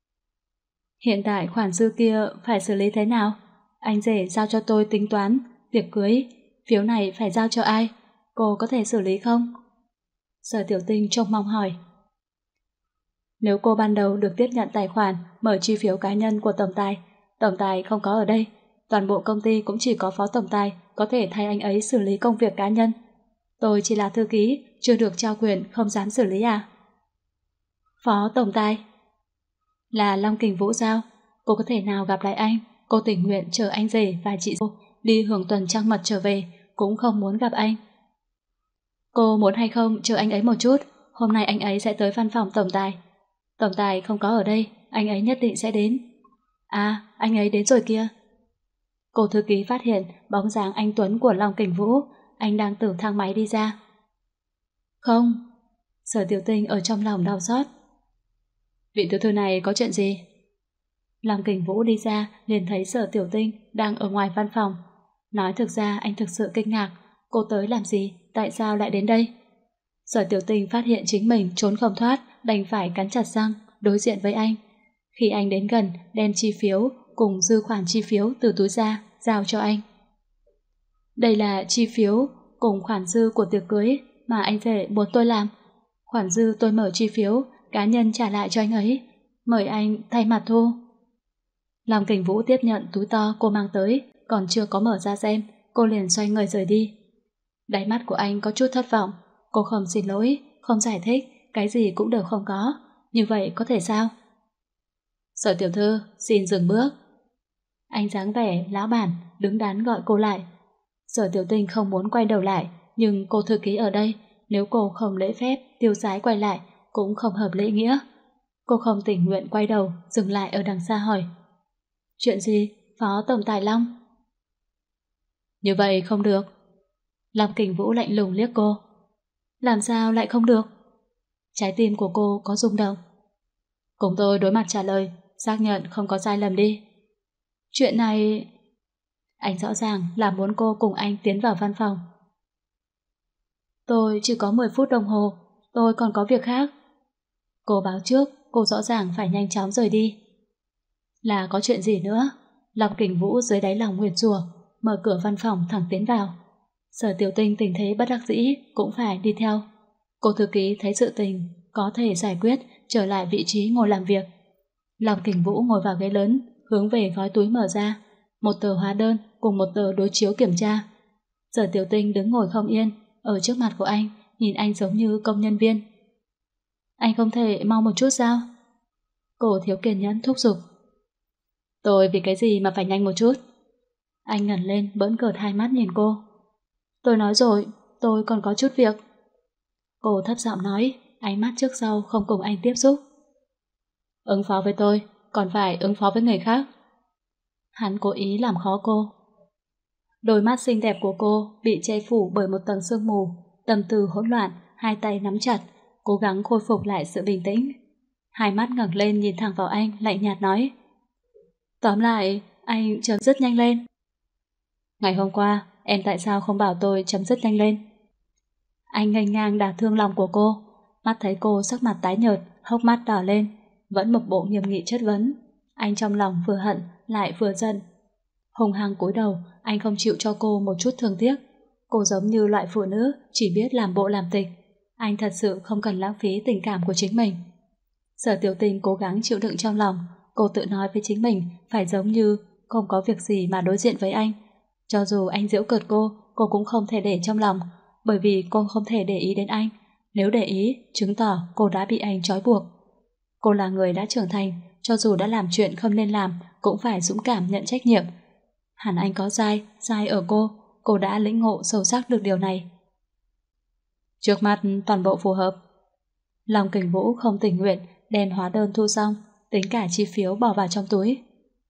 Hiện tại khoản dư kia phải xử lý thế nào? Anh rể giao cho tôi tính toán tiệc cưới, phiếu này phải giao cho ai? Cô có thể xử lý không? Sở Tiểu Tinh trông mong hỏi. Nếu cô ban đầu được tiếp nhận tài khoản mở chi phiếu cá nhân của tổng tài, tổng tài không có ở đây, toàn bộ công ty cũng chỉ có phó tổng tài có thể thay anh ấy xử lý công việc cá nhân. Tôi chỉ là thư ký, chưa được trao quyền không dám xử lý à? Phó tổng tài là Long Kình Vũ sao? Cô có thể nào gặp lại anh? Cô tình nguyện chờ anh rể và chị dâu đi hưởng tuần trăng mật trở về, cũng không muốn gặp anh. Cô muốn hay không chờ anh ấy một chút, hôm nay anh ấy sẽ tới văn phòng tổng tài. Tổng tài không có ở đây, anh ấy nhất định sẽ đến. À, anh ấy đến rồi kia. Cô thư ký phát hiện bóng dáng anh Tuấn của Long Kình Vũ, anh đang từ thang máy đi ra. Không, Sở Tiểu Tinh ở trong lòng đau xót. Vị tiểu thư này có chuyện gì? Long Kình Vũ đi ra liền thấy Sở Tiểu Tinh đang ở ngoài văn phòng. Nói thực ra anh thực sự kinh ngạc, cô tới làm gì, tại sao lại đến đây? Sở Tiểu Tinh phát hiện chính mình trốn không thoát, đành phải cắn chặt răng đối diện với anh. Khi anh đến gần, đem chi phiếu cùng dư khoản chi phiếu từ túi ra giao cho anh. Đây là chi phiếu cùng khoản dư của tiệc cưới mà anh rể muốn tôi làm. Khoản dư tôi mở chi phiếu cá nhân trả lại cho anh ấy, mời anh thay mặt thu. Long Kình Vũ tiếp nhận túi to cô mang tới, còn chưa có mở ra xem, cô liền xoay người rời đi. Đáy mắt của anh có chút thất vọng. Cô không xin lỗi, không giải thích, cái gì cũng đều không có. Như vậy có thể sao? Sở tiểu thư, xin dừng bước. Anh dáng vẻ lão bản, đứng đắn gọi cô lại. Sở Tiểu Tinh không muốn quay đầu lại, nhưng cô thư ký ở đây, nếu cô không lễ phép, tiêu sái quay lại, cũng không hợp lễ nghĩa. Cô không tình nguyện quay đầu, dừng lại ở đằng xa hỏi. Chuyện gì, Phó Tổng Tài Long? Như vậy không được. Long Kình Vũ lạnh lùng liếc cô. Làm sao lại không được? Trái tim của cô có rung động. Cùng tôi đối mặt trả lời, xác nhận không có sai lầm đi. Chuyện này... Anh rõ ràng là muốn cô cùng anh tiến vào văn phòng. Tôi chỉ có mười phút đồng hồ, tôi còn có việc khác. Cô báo trước, cô rõ ràng phải nhanh chóng rời đi. Là có chuyện gì nữa? Long Kình Vũ dưới đáy lòng nguyền rủa, mở cửa văn phòng thẳng tiến vào. Sở Tiểu Tinh tình thế bất đắc dĩ cũng phải đi theo. Cô thư ký thấy sự tình có thể giải quyết, trở lại vị trí ngồi làm việc. Long Kình Vũ ngồi vào ghế lớn, hướng về gói túi mở ra, một tờ hóa đơn cùng một tờ đối chiếu kiểm tra. Sở Tiểu Tinh đứng ngồi không yên, ở trước mặt của anh, nhìn anh giống như công nhân viên. Anh không thể mau một chút sao? Cô thiếu kiên nhẫn thúc giục. Tôi vì cái gì mà phải nhanh một chút? Anh ngẩng lên bỡn cợt hai mắt nhìn cô. Tôi nói rồi, tôi còn có chút việc. Cô thấp giọng nói, ánh mắt trước sau không cùng anh tiếp xúc. Ứng phó với tôi, còn phải ứng phó với người khác. Hắn cố ý làm khó cô. Đôi mắt xinh đẹp của cô bị che phủ bởi một tầng sương mù, tâm tư hỗn loạn, hai tay nắm chặt, cố gắng khôi phục lại sự bình tĩnh. Hai mắt ngẩng lên nhìn thẳng vào anh, lạnh nhạt nói. Tóm lại, anh chấm dứt nhanh lên. Ngày hôm qua, em tại sao không bảo tôi chấm dứt nhanh lên? Anh nghênh ngang đả thương lòng của cô, mắt thấy cô sắc mặt tái nhợt, hốc mắt đỏ lên, vẫn một bộ nghiêm nghị chất vấn. Anh trong lòng vừa hận, lại vừa giận. Hùng hăng cúi đầu, anh không chịu cho cô một chút thương tiếc. Cô giống như loại phụ nữ chỉ biết làm bộ làm tịch. Anh thật sự không cần lãng phí tình cảm của chính mình. Sở Tiểu Tinh cố gắng chịu đựng trong lòng. Cô tự nói với chính mình phải giống như không có việc gì mà đối diện với anh. Cho dù anh giễu cợt cô, cô cũng không thể để trong lòng, bởi vì cô không thể để ý đến anh. Nếu để ý, chứng tỏ cô đã bị anh trói buộc. Cô là người đã trưởng thành, cho dù đã làm chuyện không nên làm, cũng phải dũng cảm nhận trách nhiệm. Hẳn anh có sai, sai ở cô, cô đã lĩnh ngộ sâu sắc được điều này. Trước mắt toàn bộ phù hợp. Long Kình Vũ không tình nguyện đem hóa đơn thu xong, tính cả chi phiếu bỏ vào trong túi.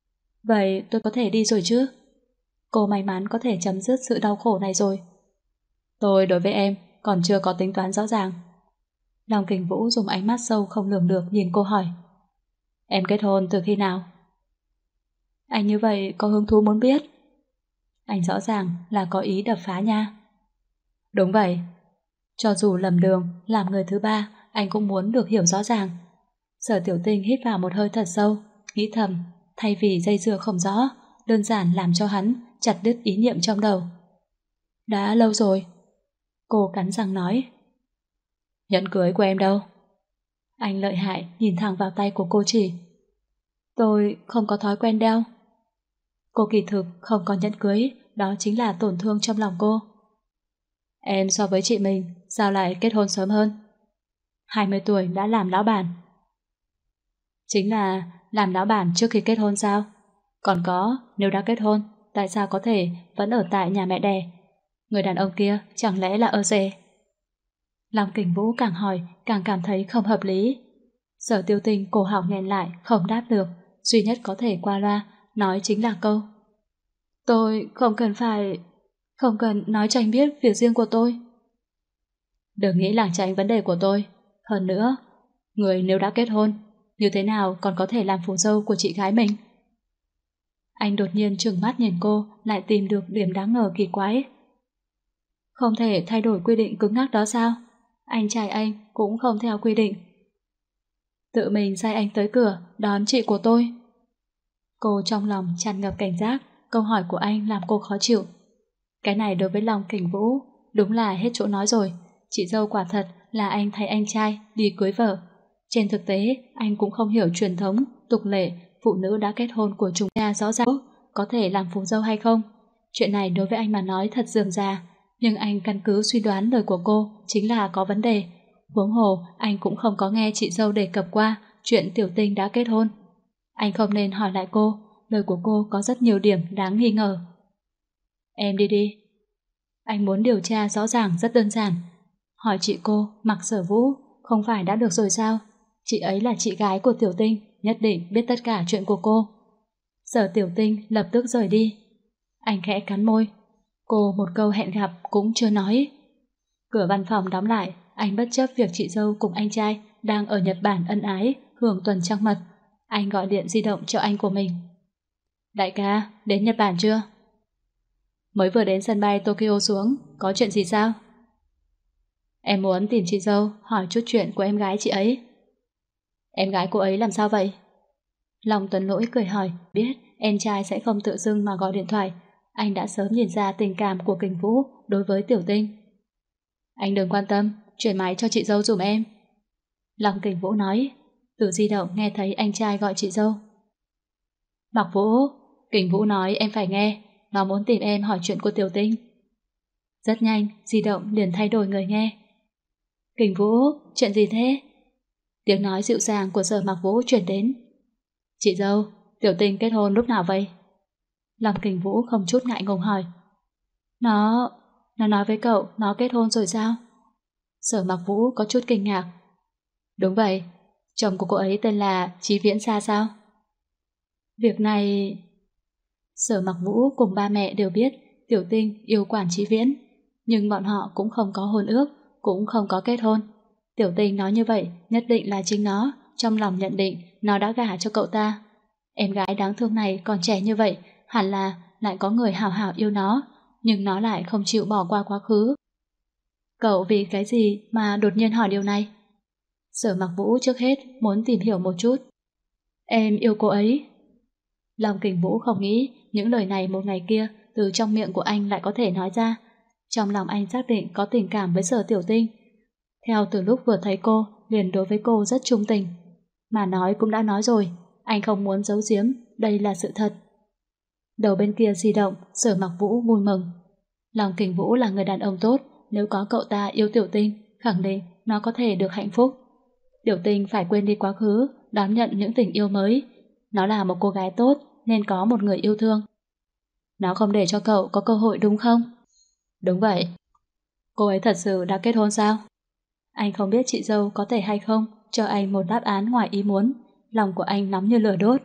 Vậy tôi có thể đi rồi chứ? Cô may mắn có thể chấm dứt sự đau khổ này rồi. Tôi đối với em còn chưa có tính toán rõ ràng. Long Kình Vũ dùng ánh mắt sâu không lường được nhìn cô hỏi. Em kết hôn từ khi nào? Anh như vậy có hứng thú muốn biết. Anh rõ ràng là có ý đập phá nha. Đúng vậy. Cho dù lầm đường, làm người thứ ba, anh cũng muốn được hiểu rõ ràng. Sở Tiểu Tinh hít vào một hơi thật sâu, nghĩ thầm, thay vì dây dưa không rõ, đơn giản làm cho hắn chặt đứt ý niệm trong đầu. Đã lâu rồi. Cô cắn răng nói. Nhẫn cưới của em đâu? Anh lợi hại nhìn thẳng vào tay của cô chỉ. Tôi không có thói quen đeo. Cô kỳ thực không có nhẫn cưới, đó chính là tổn thương trong lòng cô. Em so với chị mình, sao lại kết hôn sớm hơn? hai mươi tuổi đã làm lão bản. Chính là làm lão bản trước khi kết hôn sao? Còn có, nếu đã kết hôn, tại sao có thể vẫn ở tại nhà mẹ đẻ? Người đàn ông kia chẳng lẽ là ở rể? Long Kình Vũ càng hỏi càng cảm thấy không hợp lý. Sở Tiêu Tinh cổ họng nghẹn lại không đáp được, duy nhất có thể qua loa nói chính là câu: Tôi không cần phải... không cần nói cho anh biết việc riêng của tôi. Đừng nghĩ lảng tránh vấn đề của tôi. Hơn nữa, người nếu đã kết hôn, như thế nào còn có thể làm phù dâu của chị gái mình? Anh đột nhiên trừng mắt nhìn cô, lại tìm được điểm đáng ngờ kỳ quái. Không thể thay đổi quy định cứng nhắc đó sao? Anh trai anh cũng không theo quy định. Tự mình sai anh tới cửa đón chị của tôi. Cô trong lòng tràn ngập cảnh giác, câu hỏi của anh làm cô khó chịu. Cái này đối với Long Kình Vũ đúng là hết chỗ nói rồi. Chị dâu quả thật là anh thay anh trai đi cưới vợ. Trên thực tế, anh cũng không hiểu truyền thống, tục lệ phụ nữ đã kết hôn của chúng ta rõ ràng có thể làm phù dâu hay không. Chuyện này đối với anh mà nói thật rườm rà, nhưng anh căn cứ suy đoán lời của cô chính là có vấn đề. Huống hồ, anh cũng không có nghe chị dâu đề cập qua chuyện Tiểu Tinh đã kết hôn. Anh không nên hỏi lại cô, lời của cô có rất nhiều điểm đáng nghi ngờ. Em đi đi. Anh muốn điều tra rõ ràng rất đơn giản. Hỏi chị cô, Mạc Sở Vũ, không phải đã được rồi sao? Chị ấy là chị gái của Tiểu Tinh, nhất định biết tất cả chuyện của cô. Sở Tiểu Tinh lập tức rời đi. Anh khẽ cắn môi. Cô một câu hẹn gặp cũng chưa nói. Cửa văn phòng đóng lại, anh bất chấp việc chị dâu cùng anh trai đang ở Nhật Bản ân ái, hưởng tuần trăng mật. Anh gọi điện di động cho anh của mình. Đại ca, đến Nhật Bản chưa? Mới vừa đến sân bay Tokyo xuống, có chuyện gì sao? Em muốn tìm chị dâu, hỏi chút chuyện của em gái chị ấy. Em gái cô ấy làm sao vậy? Long Tuấn Lỗi cười hỏi, biết em trai sẽ không tự dưng mà gọi điện thoại. Anh đã sớm nhìn ra tình cảm của Kình Vũ đối với Tiểu Tinh. Anh đừng quan tâm, chuyển máy cho chị dâu dùm em. Long Kình Vũ nói. Từ di động nghe thấy anh trai gọi chị dâu. Mạc Vũ, Kình Vũ nói em phải nghe, nó muốn tìm em hỏi chuyện của Tiểu Tinh. Rất nhanh, di động liền thay đổi người nghe. Kình Vũ, chuyện gì thế? Tiếng nói dịu dàng của Sở Mạc Vũ chuyển đến. Chị dâu, Tiểu Tinh kết hôn lúc nào vậy? Long Kình Vũ không chút ngại ngùng hỏi. Nó... nó nói với cậu nó kết hôn rồi sao? Sở Mạc Vũ có chút kinh ngạc. Đúng vậy, chồng của cô ấy tên là Chí Viễn Sa sao? Việc này... Sở Mạc Vũ cùng ba mẹ đều biết Tiểu Tinh yêu quản Chí Viễn, nhưng bọn họ cũng không có hôn ước, cũng không có kết hôn. Tiểu Tinh nói như vậy nhất định là chính nó trong lòng nhận định nó đã gả cho cậu ta. Em gái đáng thương này còn trẻ như vậy, hẳn là lại có người hảo hảo yêu nó, nhưng nó lại không chịu bỏ qua quá khứ. Cậu vì cái gì mà đột nhiên hỏi điều này? Sở Mạc Vũ trước hết muốn tìm hiểu một chút. Em yêu cô ấy. Long Kình Vũ không nghĩ những lời này một ngày kia từ trong miệng của anh lại có thể nói ra. Trong lòng anh xác định có tình cảm với Sở Tiểu Tinh. Theo từ lúc vừa thấy cô, liền đối với cô rất trung tình. Mà nói cũng đã nói rồi, anh không muốn giấu giếm, đây là sự thật. Đầu bên kia di động, Sở Mạc Vũ vui mừng. Long Kình Vũ là người đàn ông tốt, nếu có cậu ta yêu Tiểu Tinh, khẳng định nó có thể được hạnh phúc. Tiểu Tinh phải quên đi quá khứ, đón nhận những tình yêu mới. Nó là một cô gái tốt, nên có một người yêu thương. Nó không để cho cậu có cơ hội đúng không? Đúng vậy. Cô ấy thật sự đã kết hôn sao? Anh không biết chị dâu có thể hay không cho anh một đáp án ngoài ý muốn. Lòng của anh nóng như lửa đốt.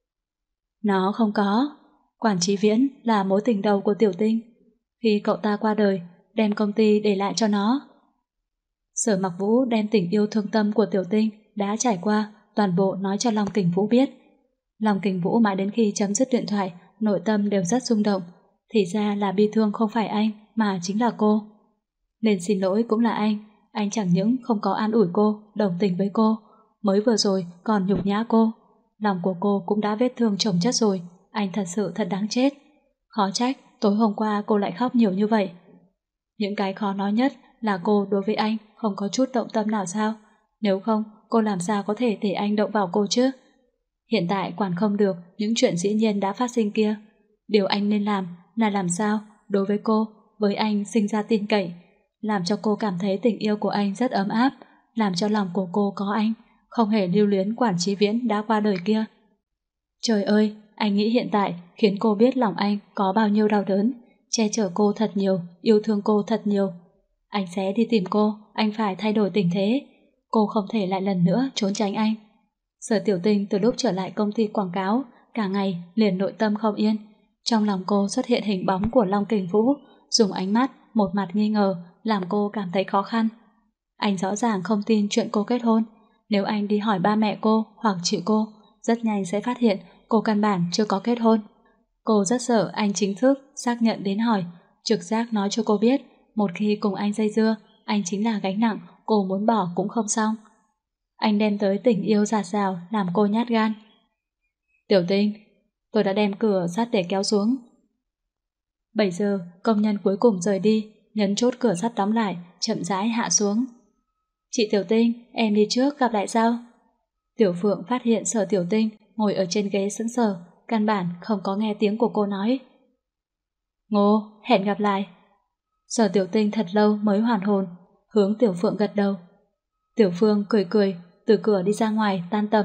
Nó không có. Quản Chí Viễn là mối tình đầu của Tiểu Tinh. Khi cậu ta qua đời, đem công ty để lại cho nó. Sở Mạc Vũ đem tình yêu thương tâm của Tiểu Tinh đã trải qua toàn bộ nói cho Long Kình Vũ biết. Long Kình Vũ mãi đến khi chấm dứt điện thoại, nội tâm đều rất rung động. Thì ra là bi thương không phải anh, mà chính là cô. Nên xin lỗi cũng là anh. Anh chẳng những không có an ủi cô, đồng tình với cô, mới vừa rồi còn nhục nhã cô. Lòng của cô cũng đã vết thương chồng chất rồi. Anh thật sự thật đáng chết. Khó trách tối hôm qua cô lại khóc nhiều như vậy. Những cái khó nói nhất là cô đối với anh không có chút động tâm nào sao? Nếu không, cô làm sao có thể để anh động vào cô chứ? Hiện tại quản không được những chuyện dĩ nhiên đã phát sinh kia. Điều anh nên làm là làm sao đối với cô, với anh sinh ra tin cậy, làm cho cô cảm thấy tình yêu của anh rất ấm áp, làm cho lòng của cô có anh, không hề lưu luyến Quản Chí Viễn đã qua đời kia. Trời ơi, anh nghĩ hiện tại khiến cô biết lòng anh có bao nhiêu đau đớn, che chở cô thật nhiều, yêu thương cô thật nhiều. Anh sẽ đi tìm cô, anh phải thay đổi tình thế. Cô không thể lại lần nữa trốn tránh anh. Sở Tiểu Tinh từ lúc trở lại công ty quảng cáo, cả ngày liền nội tâm không yên. Trong lòng cô xuất hiện hình bóng của Long Kình Vũ, dùng ánh mắt, một mặt nghi ngờ, làm cô cảm thấy khó khăn. Anh rõ ràng không tin chuyện cô kết hôn. Nếu anh đi hỏi ba mẹ cô hoặc chị cô, rất nhanh sẽ phát hiện cô căn bản chưa có kết hôn. Cô rất sợ anh chính thức xác nhận đến hỏi, trực giác nói cho cô biết, một khi cùng anh dây dưa, anh chính là gánh nặng, cô muốn bỏ cũng không xong. Anh đem tới tình yêu dạt dào làm cô nhát gan. Tiểu Tinh, tôi đã đem cửa sắt để kéo xuống. bảy giờ, công nhân cuối cùng rời đi, nhấn chốt cửa sắt đóng lại, chậm rãi hạ xuống. Chị Tiểu Tinh, em đi trước gặp lại sau. Tiểu Phượng phát hiện Sở Tiểu Tinh ngồi ở trên ghế sững sờ, căn bản không có nghe tiếng của cô nói. Ngô, hẹn gặp lại. Sở Tiểu Tinh thật lâu mới hoàn hồn, hướng Tiểu Phượng gật đầu. Tiểu Phương cười cười, từ cửa đi ra ngoài tan tầm.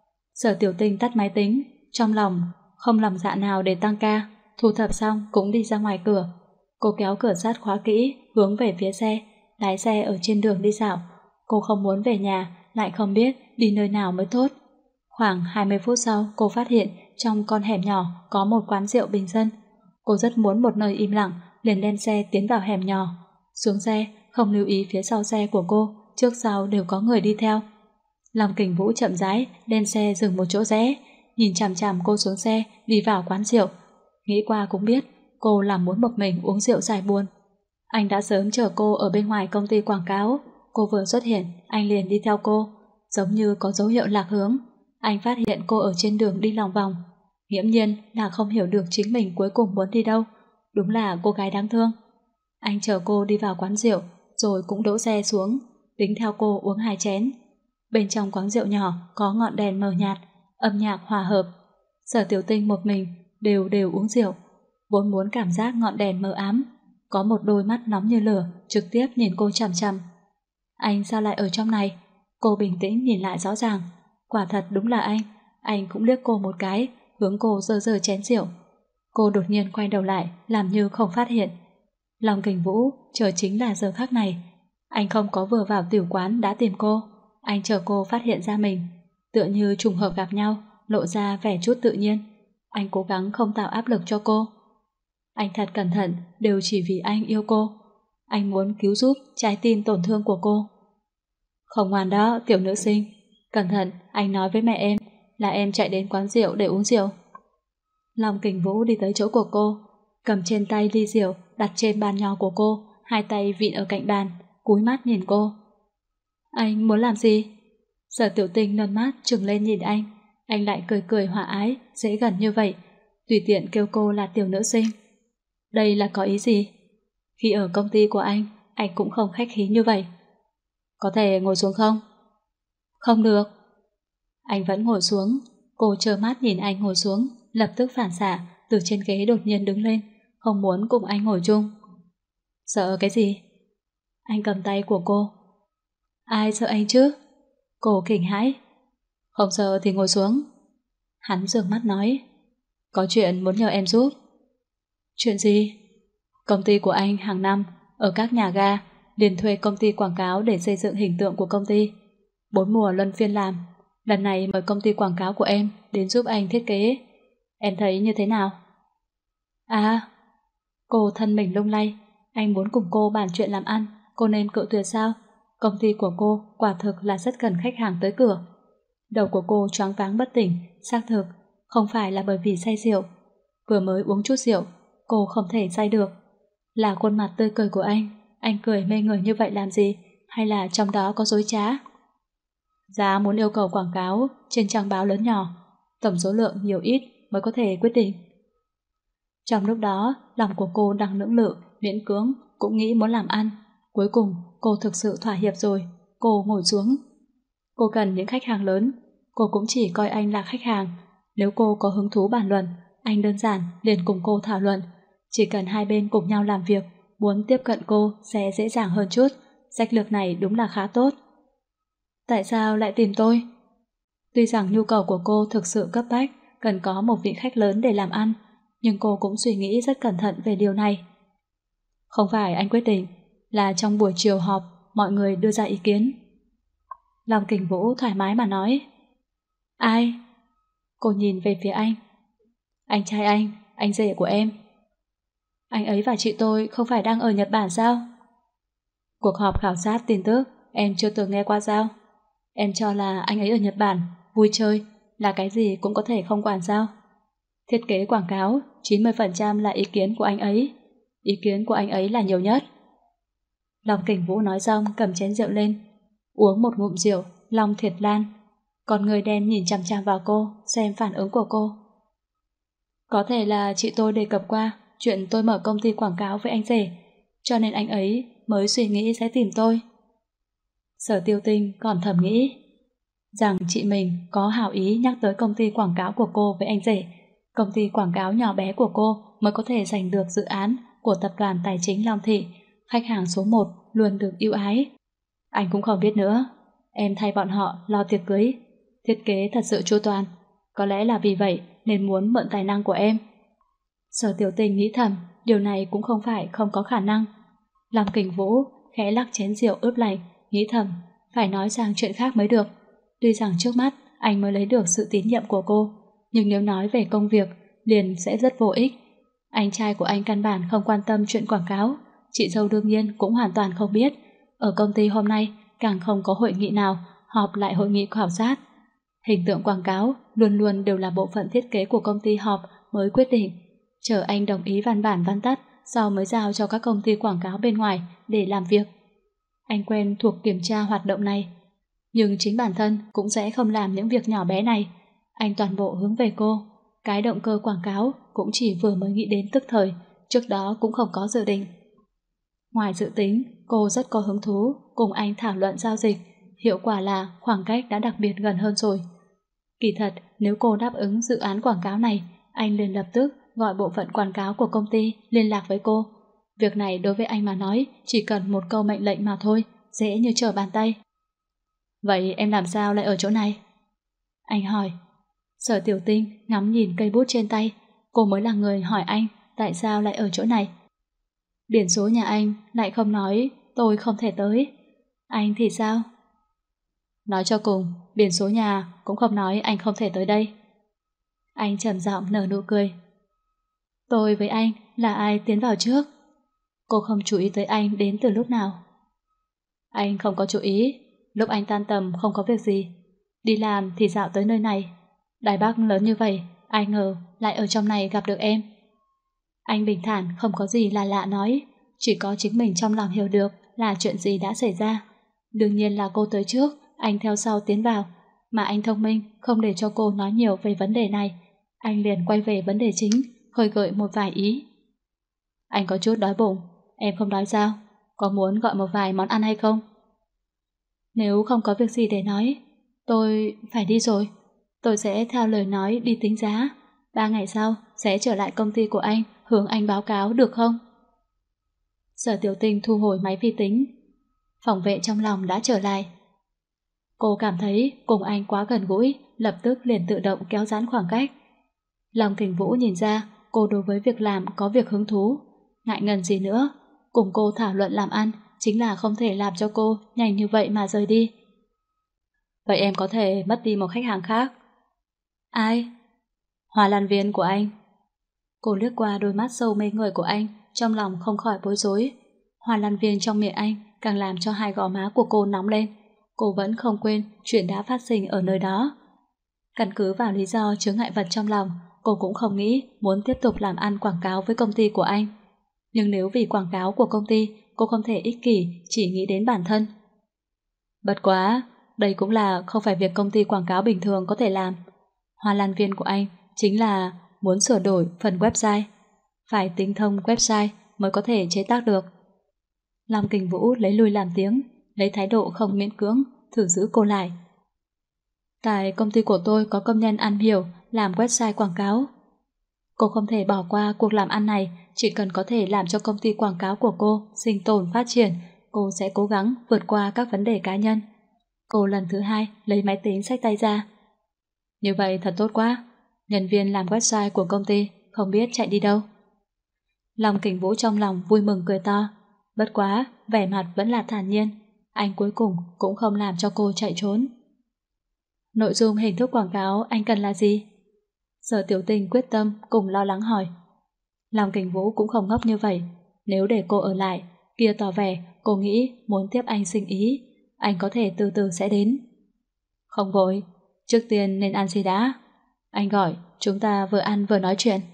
Sở Tiểu Tinh tắt máy tính, trong lòng không lòng dạ nào để tăng ca, thu thập xong cũng đi ra ngoài cửa. Cô kéo cửa sắt khóa kỹ, hướng về phía xe, lái xe ở trên đường đi dạo. Cô không muốn về nhà, lại không biết đi nơi nào mới tốt. Khoảng hai mươi phút sau, cô phát hiện trong con hẻm nhỏ có một quán rượu bình dân. Cô rất muốn một nơi im lặng, liền đem xe tiến vào hẻm nhỏ. Xuống xe, không lưu ý phía sau xe của cô, trước sau đều có người đi theo. Long Kình Vũ chậm rãi lên xe dừng một chỗ rẽ, nhìn chằm chằm cô xuống xe đi vào quán rượu. Nghĩ qua cũng biết cô là muốn một mình uống rượu giải buồn. Anh đã sớm chờ cô ở bên ngoài công ty quảng cáo. Cô vừa xuất hiện, anh liền đi theo cô, giống như có dấu hiệu lạc hướng. Anh phát hiện cô ở trên đường đi lòng vòng, nghiễm nhiên là không hiểu được chính mình cuối cùng muốn đi đâu. Đúng là cô gái đáng thương. Anh chờ cô đi vào quán rượu, rồi cũng đỗ xe xuống, tính theo cô uống hai chén. Bên trong quán rượu nhỏ có ngọn đèn mờ nhạt, âm nhạc hòa hợp. Sở Tiểu Tinh một mình đều đều uống rượu, vốn muốn cảm giác ngọn đèn mờ ám. Có một đôi mắt nóng như lửa trực tiếp nhìn cô chằm chằm. Anh sao lại ở trong này? Cô bình tĩnh nhìn lại rõ ràng. Quả thật đúng là anh. Anh cũng liếc cô một cái, hướng cô giơ giơ chén rượu. Cô đột nhiên quay đầu lại, làm như không phát hiện. Long Kình Vũ chờ chính là giờ khắc này. Anh không có vừa vào tiểu quán đã tìm cô. Anh chờ cô phát hiện ra mình, tựa như trùng hợp gặp nhau, lộ ra vẻ chút tự nhiên. Anh cố gắng không tạo áp lực cho cô. Anh thật cẩn thận, đều chỉ vì anh yêu cô. Anh muốn cứu giúp trái tim tổn thương của cô. Không ngoan đó, tiểu nữ sinh. Cẩn thận, anh nói với mẹ em là em chạy đến quán rượu để uống rượu. Long Kình Vũ đi tới chỗ của cô, cầm trên tay ly rượu đặt trên bàn nhỏ của cô, hai tay vịn ở cạnh bàn, cúi mắt nhìn cô. Anh muốn làm gì? Sở Tiểu Tinh nâng mắt trừng lên nhìn anh. Anh lại cười cười hòa ái, dễ gần như vậy, tùy tiện kêu cô là tiểu nữ sinh. Đây là có ý gì? Khi ở công ty của anh, anh cũng không khách khí như vậy. Có thể ngồi xuống không? Không được. Anh vẫn ngồi xuống. Cô trơ mắt nhìn anh ngồi xuống, lập tức phản xạ, từ trên ghế đột nhiên đứng lên, không muốn cùng anh ngồi chung. Sợ cái gì? Anh cầm tay của cô. Ai sợ anh chứ? Cô kinh hãi. Không sợ thì ngồi xuống. Hắn dường mắt nói. Có chuyện muốn nhờ em giúp. Chuyện gì? Công ty của anh hàng năm ở các nhà ga liền thuê công ty quảng cáo để xây dựng hình tượng của công ty. Bốn mùa luân phiên làm. Lần này mời công ty quảng cáo của em đến giúp anh thiết kế. Em thấy như thế nào? À, cô thân mình lung lay. Anh muốn cùng cô bàn chuyện làm ăn, cô nên cự tuyệt sao? Công ty của cô quả thực là rất cần khách hàng tới cửa. Đầu của cô choáng váng bất tỉnh, xác thực, không phải là bởi vì say rượu. Vừa mới uống chút rượu, cô không thể say được. Là khuôn mặt tươi cười của anh, anh cười mê người như vậy làm gì? Hay là trong đó có dối trá? Giá muốn yêu cầu quảng cáo trên trang báo lớn nhỏ, tổng số lượng nhiều ít mới có thể quyết định. Trong lúc đó, lòng của cô đang lưỡng lự, miễn cưỡng, cũng nghĩ muốn làm ăn. Cuối cùng, cô thực sự thỏa hiệp rồi. Cô ngồi xuống. Cô cần những khách hàng lớn, cô cũng chỉ coi anh là khách hàng. Nếu cô có hứng thú bàn luận, anh đơn giản liền cùng cô thảo luận. Chỉ cần hai bên cùng nhau làm việc, muốn tiếp cận cô sẽ dễ dàng hơn chút. Sách lược này đúng là khá tốt. Tại sao lại tìm tôi? Tuy rằng nhu cầu của cô thực sự cấp bách, cần có một vị khách lớn để làm ăn, nhưng cô cũng suy nghĩ rất cẩn thận về điều này. Không phải anh quyết định, là trong buổi chiều họp, mọi người đưa ra ý kiến. Long Kình Vũ thoải mái mà nói. Ai? Cô nhìn về phía anh. Anh trai anh, anh rể của em. Anh ấy và chị tôi không phải đang ở Nhật Bản sao? Cuộc họp khảo sát tin tức em chưa từng nghe qua sao? Em cho là anh ấy ở Nhật Bản, vui chơi, là cái gì cũng có thể không quản sao? Thiết kế quảng cáo, chín mươi phần trăm là ý kiến của anh ấy. Ý kiến của anh ấy là nhiều nhất. Long Kình Vũ nói xong cầm chén rượu lên. Uống một ngụm rượu, Long Thiệt Lan. Còn người đen nhìn chằm chằm vào cô, xem phản ứng của cô. Có thể là chị tôi đề cập qua chuyện tôi mở công ty quảng cáo với anh rể, cho nên anh ấy mới suy nghĩ sẽ tìm tôi. Sở Tiêu Tinh còn thầm nghĩ rằng chị mình có hảo ý nhắc tới công ty quảng cáo của cô với anh rể. Công ty quảng cáo nhỏ bé của cô mới có thể giành được dự án của tập đoàn tài chính Long Thị. Khách hàng số một luôn được ưu ái. Anh cũng không biết nữa. Em thay bọn họ lo tiệc cưới. Thiết kế thật sự chu toàn. Có lẽ là vì vậy nên muốn mượn tài năng của em. Sở Tiểu Tình nghĩ thầm, điều này cũng không phải không có khả năng. Long Kình Vũ khẽ lắc chén rượu ướp lạnh, nghĩ thầm, phải nói sang chuyện khác mới được. Tuy rằng trước mắt anh mới lấy được sự tín nhiệm của cô, nhưng nếu nói về công việc liền sẽ rất vô ích. Anh trai của anh căn bản không quan tâm chuyện quảng cáo, chị dâu đương nhiên cũng hoàn toàn không biết. Ở công ty hôm nay càng không có hội nghị nào họp lại hội nghị khảo sát. Hình tượng quảng cáo luôn luôn đều là bộ phận thiết kế của công ty họp mới quyết định. Chờ anh đồng ý văn bản văn tắt, sau mới giao cho các công ty quảng cáo bên ngoài để làm việc. Anh quen thuộc kiểm tra hoạt động này, nhưng chính bản thân cũng sẽ không làm những việc nhỏ bé này. Anh toàn bộ hướng về cô. Cái động cơ quảng cáo cũng chỉ vừa mới nghĩ đến tức thời, trước đó cũng không có dự định. Ngoài dự tính, cô rất có hứng thú cùng anh thảo luận giao dịch. Hiệu quả là khoảng cách đã đặc biệt gần hơn rồi. Kỳ thật, nếu cô đáp ứng dự án quảng cáo này, anh liền lập tức gọi bộ phận quảng cáo của công ty liên lạc với cô. Việc này đối với anh mà nói chỉ cần một câu mệnh lệnh mà thôi, dễ như trở bàn tay. Vậy em làm sao lại ở chỗ này? Anh hỏi. Sở Tiểu Tinh ngắm nhìn cây bút trên tay, cô mới là người hỏi anh tại sao lại ở chỗ này. Biển số nhà anh lại không nói tôi không thể tới. Anh thì sao? Nói cho cùng, biển số nhà cũng không nói anh không thể tới đây. Anh trầm giọng nở nụ cười. Tôi với anh là ai tiến vào trước? Cô không chú ý tới anh đến từ lúc nào? Anh không có chú ý. Lúc anh tan tầm không có việc gì, đi làm thì dạo tới nơi này. Đài Bắc lớn như vậy, ai ngờ lại ở trong này gặp được em. Anh bình thản không có gì là lạ nói, chỉ có chính mình trong lòng hiểu được là chuyện gì đã xảy ra. Đương nhiên là cô tới trước, anh theo sau tiến vào, mà anh thông minh không để cho cô nói nhiều về vấn đề này. Anh liền quay về vấn đề chính, khơi gợi một vài ý. Anh có chút đói bụng, em không đói sao? Có muốn gọi một vài món ăn hay không? Nếu không có việc gì để nói, tôi phải đi rồi. Tôi sẽ theo lời nói đi tính giá. Ba ngày sau sẽ trở lại công ty của anh, hướng anh báo cáo được không? Sở Tiểu Tinh thu hồi máy vi tính. Phòng vệ trong lòng đã trở lại. Cô cảm thấy cùng anh quá gần gũi, lập tức liền tự động kéo giãn khoảng cách. Long Kình Vũ nhìn ra cô đối với việc làm có việc hứng thú. Ngại ngần gì nữa, cùng cô thảo luận làm ăn chính là không thể làm cho cô nhanh như vậy mà rời đi. Vậy em có thể mất đi một khách hàng khác. Ai? Hoa lan viên của anh. Cô lướt qua đôi mắt sâu mê người của anh, trong lòng không khỏi bối rối. Hoa lan viên trong miệng anh càng làm cho hai gò má của cô nóng lên. Cô vẫn không quên chuyện đã phát sinh ở nơi đó. Căn cứ vào lý do chướng ngại vật trong lòng, cô cũng không nghĩ muốn tiếp tục làm ăn quảng cáo với công ty của anh. Nhưng nếu vì quảng cáo của công ty, cô không thể ích kỷ chỉ nghĩ đến bản thân. Bất quá, đây cũng là không phải việc công ty quảng cáo bình thường có thể làm. Hoa lan viên của anh chính là muốn sửa đổi phần website. Phải tinh thông website mới có thể chế tác được. Long Kình Vũ lấy lui làm tiếng, lấy thái độ không miễn cưỡng, thử giữ cô lại. Tại công ty của tôi có công nhân am hiểu làm website quảng cáo. Cô không thể bỏ qua cuộc làm ăn này, chỉ cần có thể làm cho công ty quảng cáo của cô sinh tồn phát triển, cô sẽ cố gắng vượt qua các vấn đề cá nhân. Cô lần thứ hai lấy máy tính xách tay ra. Như vậy thật tốt quá, nhân viên làm website của công ty không biết chạy đi đâu. Long Kình Vũ trong lòng vui mừng cười to, bất quá vẻ mặt vẫn là thản nhiên, anh cuối cùng cũng không làm cho cô chạy trốn. Nội dung hình thức quảng cáo anh cần là gì? Sở Tiểu Tình quyết tâm cùng lo lắng hỏi. Long Kình Vũ cũng không ngốc như vậy, nếu để cô ở lại, kia tỏ vẻ cô nghĩ muốn tiếp anh sinh ý, anh có thể từ từ sẽ đến. Không vội, trước tiên nên ăn gì đã. Anh gọi, chúng ta vừa ăn vừa nói chuyện.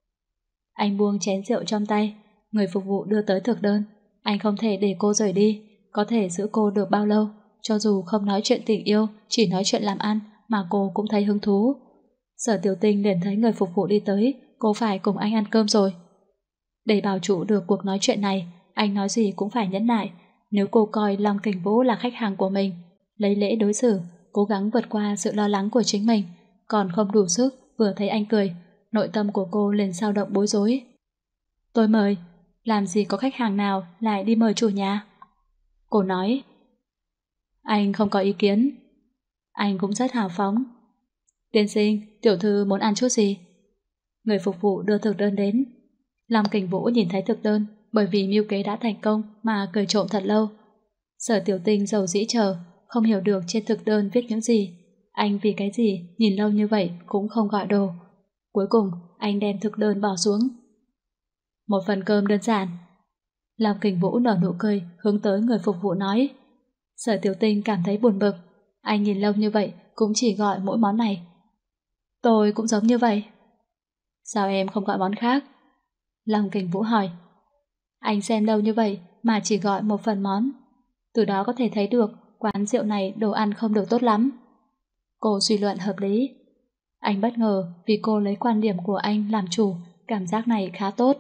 Anh buông chén rượu trong tay, người phục vụ đưa tới thực đơn. Anh không thể để cô rời đi, có thể giữ cô được bao lâu, cho dù không nói chuyện tình yêu, chỉ nói chuyện làm ăn mà cô cũng thấy hứng thú. Sở Tiểu Tình liền thấy người phục vụ đi tới, cô phải cùng anh ăn cơm rồi. Để bảo trụ được cuộc nói chuyện này, anh nói gì cũng phải nhẫn nại. Nếu cô coi Long Kình Vũ là khách hàng của mình, lấy lễ đối xử, cố gắng vượt qua sự lo lắng của chính mình, còn không đủ sức, vừa thấy anh cười, nội tâm của cô liền dao động bối rối. Tôi mời, làm gì có khách hàng nào lại đi mời chủ nhà? Cô nói. Anh không có ý kiến. Anh cũng rất hào phóng. Tiên sinh, tiểu thư muốn ăn chút gì? Người phục vụ đưa thực đơn đến. Long Kình Vũ nhìn thấy thực đơn, bởi vì mưu kế đã thành công mà cười trộm thật lâu. Sở Tiểu Tình dầu dĩ chờ, không hiểu được trên thực đơn viết những gì. Anh vì cái gì nhìn lâu như vậy cũng không gọi đồ. Cuối cùng anh đem thực đơn bỏ xuống. Một phần cơm đơn giản. Long Kình Vũ nở nụ cười hướng tới người phục vụ nói. Sở Tiểu Tình cảm thấy buồn bực. Anh nhìn lâu như vậy cũng chỉ gọi mỗi món này. Tôi cũng giống như vậy. Sao em không gọi món khác? Long Kình Vũ hỏi. Anh xem lâu như vậy mà chỉ gọi một phần món. Từ đó có thể thấy được quán rượu này đồ ăn không được tốt lắm. Cô suy luận hợp lý. Anh bất ngờ vì cô lấy quan điểm của anh làm chủ, cảm giác này khá tốt.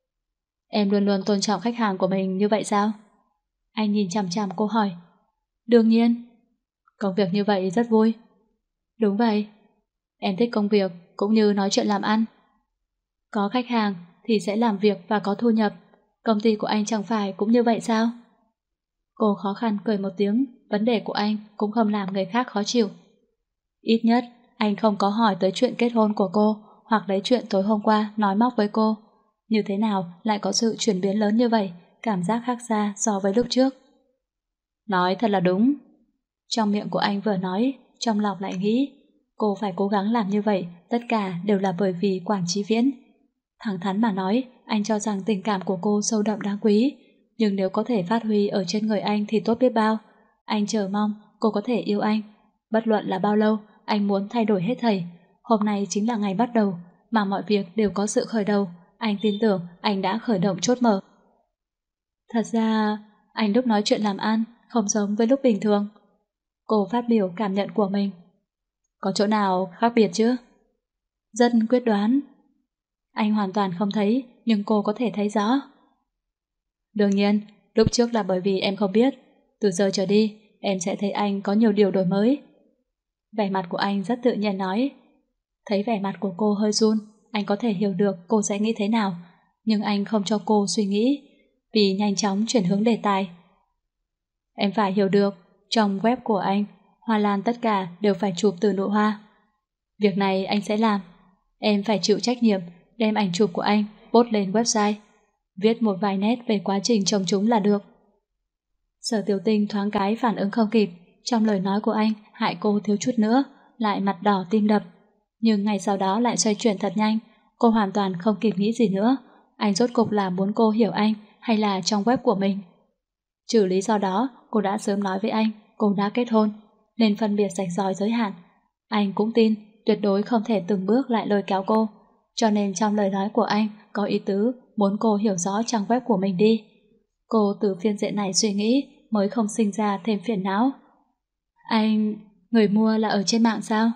Em luôn luôn tôn trọng khách hàng của mình như vậy sao? Anh nhìn chằm chằm cô hỏi. Đương nhiên. Công việc như vậy rất vui. Đúng vậy. Em thích công việc cũng như nói chuyện làm ăn. Có khách hàng thì sẽ làm việc và có thu nhập. Công ty của anh chẳng phải cũng như vậy sao? Cô khó khăn cười một tiếng, vấn đề của anh cũng không làm người khác khó chịu. Ít nhất, anh không có hỏi tới chuyện kết hôn của cô, hoặc lấy chuyện tối hôm qua nói móc với cô. Như thế nào lại có sự chuyển biến lớn như vậy, cảm giác khác xa so với lúc trước. Nói thật là đúng. Trong miệng của anh vừa nói, trong lòng lại nghĩ, cô phải cố gắng làm như vậy, tất cả đều là bởi vì Quản Chí Viễn. Thẳng thắn mà nói, anh cho rằng tình cảm của cô sâu đậm đáng quý, nhưng nếu có thể phát huy ở trên người anh thì tốt biết bao. Anh chờ mong cô có thể yêu anh. Bất luận là bao lâu, anh muốn thay đổi hết thảy. Hôm nay chính là ngày bắt đầu, mà mọi việc đều có sự khởi đầu. Anh tin tưởng anh đã khởi động chốt mở. Thật ra, anh lúc nói chuyện làm ăn không giống với lúc bình thường. Cô phát biểu cảm nhận của mình. Có chỗ nào khác biệt chứ? Rất quyết đoán. Anh hoàn toàn không thấy, nhưng cô có thể thấy rõ. Đương nhiên, lúc trước là bởi vì em không biết. Từ giờ trở đi, em sẽ thấy anh có nhiều điều đổi mới. Vẻ mặt của anh rất tự nhiên nói. Thấy vẻ mặt của cô hơi run, anh có thể hiểu được cô sẽ nghĩ thế nào, nhưng anh không cho cô suy nghĩ, vì nhanh chóng chuyển hướng đề tài. Em phải hiểu được, trong web của anh, hoa lan tất cả đều phải chụp từ nụ hoa. Việc này anh sẽ làm. Em phải chịu trách nhiệm đem ảnh chụp của anh post lên website, viết một vài nét về quá trình trồng chúng là được. Sở Tiểu Tình thoáng cái phản ứng không kịp, trong lời nói của anh hại cô thiếu chút nữa, lại mặt đỏ tim đập. Nhưng ngày sau đó lại xoay chuyển thật nhanh, cô hoàn toàn không kịp nghĩ gì nữa. Anh rốt cục là muốn cô hiểu anh hay là trong web của mình. Trừ lý do đó, cô đã sớm nói với anh cô đã kết hôn, nên phân biệt rạch ròi giới hạn. Anh cũng tin tuyệt đối không thể từng bước lại lôi kéo cô, cho nên trong lời nói của anh có ý tứ muốn cô hiểu rõ trang web của mình đi. Cô từ phiên diện này suy nghĩ mới không sinh ra thêm phiền não. Anh... người mua là ở trên mạng sao?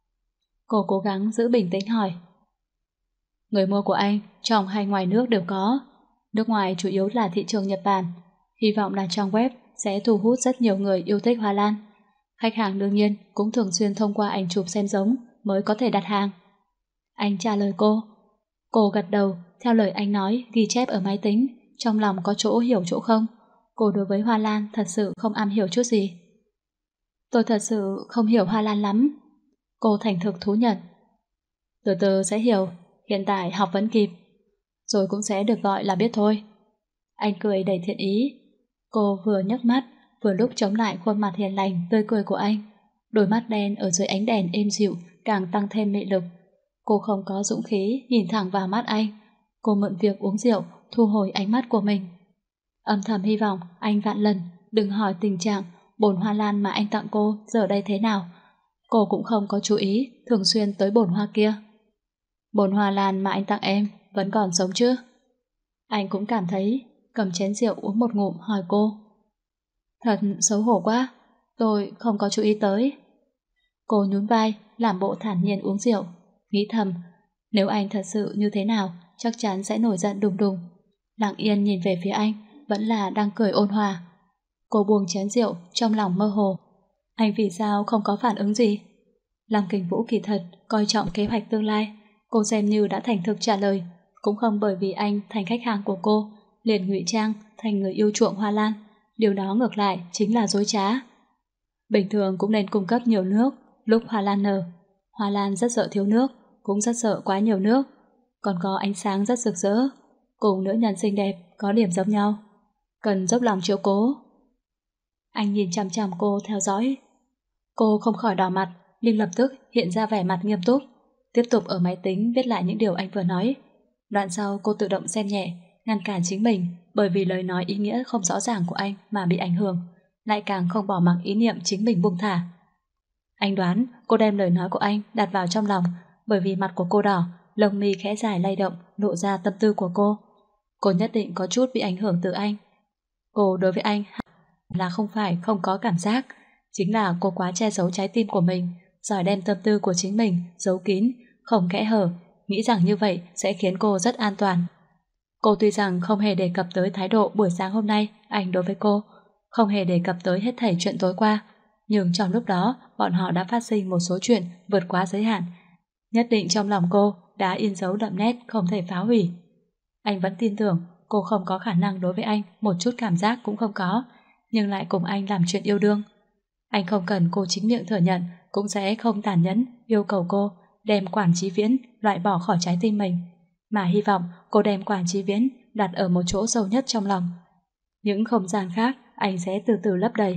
Cô cố gắng giữ bình tĩnh hỏi. Người mua của anh trong hay ngoài nước đều có. Nước ngoài chủ yếu là thị trường Nhật Bản. Hy vọng là trang web sẽ thu hút rất nhiều người yêu thích hoa lan. Khách hàng đương nhiên cũng thường xuyên thông qua ảnh chụp xem giống mới có thể đặt hàng. Anh trả lời cô. Cô gật đầu, theo lời anh nói, ghi chép ở máy tính, trong lòng có chỗ hiểu chỗ không. Cô đối với hoa lan thật sự không am hiểu chút gì. Tôi thật sự không hiểu hoa lan lắm. Cô thành thực thú nhận. Từ từ sẽ hiểu, hiện tại học vẫn kịp. Rồi cũng sẽ được gọi là biết thôi. Anh cười đầy thiện ý. Cô vừa nhấc mắt, vừa lúc chống lại khuôn mặt hiền lành, tươi cười của anh. Đôi mắt đen ở dưới ánh đèn êm dịu càng tăng thêm mị lực. Cô không có dũng khí nhìn thẳng vào mắt anh. Cô mượn việc uống rượu, thu hồi ánh mắt của mình. Âm thầm hy vọng anh vạn lần đừng hỏi tình trạng bồn hoa lan mà anh tặng cô giờ đây thế nào. Cô cũng không có chú ý thường xuyên tới bồn hoa kia. Bồn hoa lan mà anh tặng em vẫn còn sống chứ? Anh cũng cảm thấy, cầm chén rượu uống một ngụm hỏi cô. Thật xấu hổ quá, tôi không có chú ý tới. Cô nhún vai, làm bộ thản nhiên uống rượu, nghĩ thầm, nếu anh thật sự như thế nào, chắc chắn sẽ nổi giận đùng đùng. Lặng yên nhìn về phía anh, vẫn là đang cười ôn hòa. Cô buông chén rượu, trong lòng mơ hồ. Anh vì sao không có phản ứng gì? Lăng Kình Vũ kỳ thật, coi trọng kế hoạch tương lai. Cô xem như đã thành thực trả lời, cũng không bởi vì anh thành khách hàng của cô, liền ngụy trang thành người yêu chuộng hoa lan. Điều đó ngược lại chính là dối trá. Bình thường cũng nên cung cấp nhiều nước lúc hoa lan nở. Hoa lan rất sợ thiếu nước, cũng rất sợ quá nhiều nước. Còn có ánh sáng rất rực rỡ, cùng nữ nhân xinh đẹp có điểm giống nhau, cần dốc lòng chiếu cố. Anh nhìn chằm chằm cô theo dõi. Cô không khỏi đỏ mặt, nhưng lập tức hiện ra vẻ mặt nghiêm túc, tiếp tục ở máy tính viết lại những điều anh vừa nói. Đoạn sau cô tự động xem nhẹ, ngăn cản chính mình bởi vì lời nói ý nghĩa không rõ ràng của anh mà bị ảnh hưởng, lại càng không bỏ mặc ý niệm chính mình buông thả. Anh đoán cô đem lời nói của anh đặt vào trong lòng, bởi vì mặt của cô đỏ, lông mi khẽ dài lay động, lộ ra tâm tư của cô. Cô nhất định có chút bị ảnh hưởng từ anh. Cô đối với anh là không phải không có cảm giác, chính là cô quá che giấu trái tim của mình, giỏi đem tâm tư của chính mình giấu kín, không kẽ hở, nghĩ rằng như vậy sẽ khiến cô rất an toàn. Cô tuy rằng không hề đề cập tới thái độ buổi sáng hôm nay anh đối với cô, không hề đề cập tới hết thảy chuyện tối qua, nhưng trong lúc đó bọn họ đã phát sinh một số chuyện vượt quá giới hạn. Nhất định trong lòng cô đã in dấu đậm nét không thể phá hủy. Anh vẫn tin tưởng cô không có khả năng đối với anh một chút cảm giác cũng không có, nhưng lại cùng anh làm chuyện yêu đương. Anh không cần cô chính miệng thừa nhận, cũng sẽ không tàn nhẫn yêu cầu cô đem Quản Chí Viễn loại bỏ khỏi trái tim mình, mà hy vọng cô đem Quản Chí Viễn đặt ở một chỗ sâu nhất trong lòng. Những không gian khác anh sẽ từ từ lấp đầy.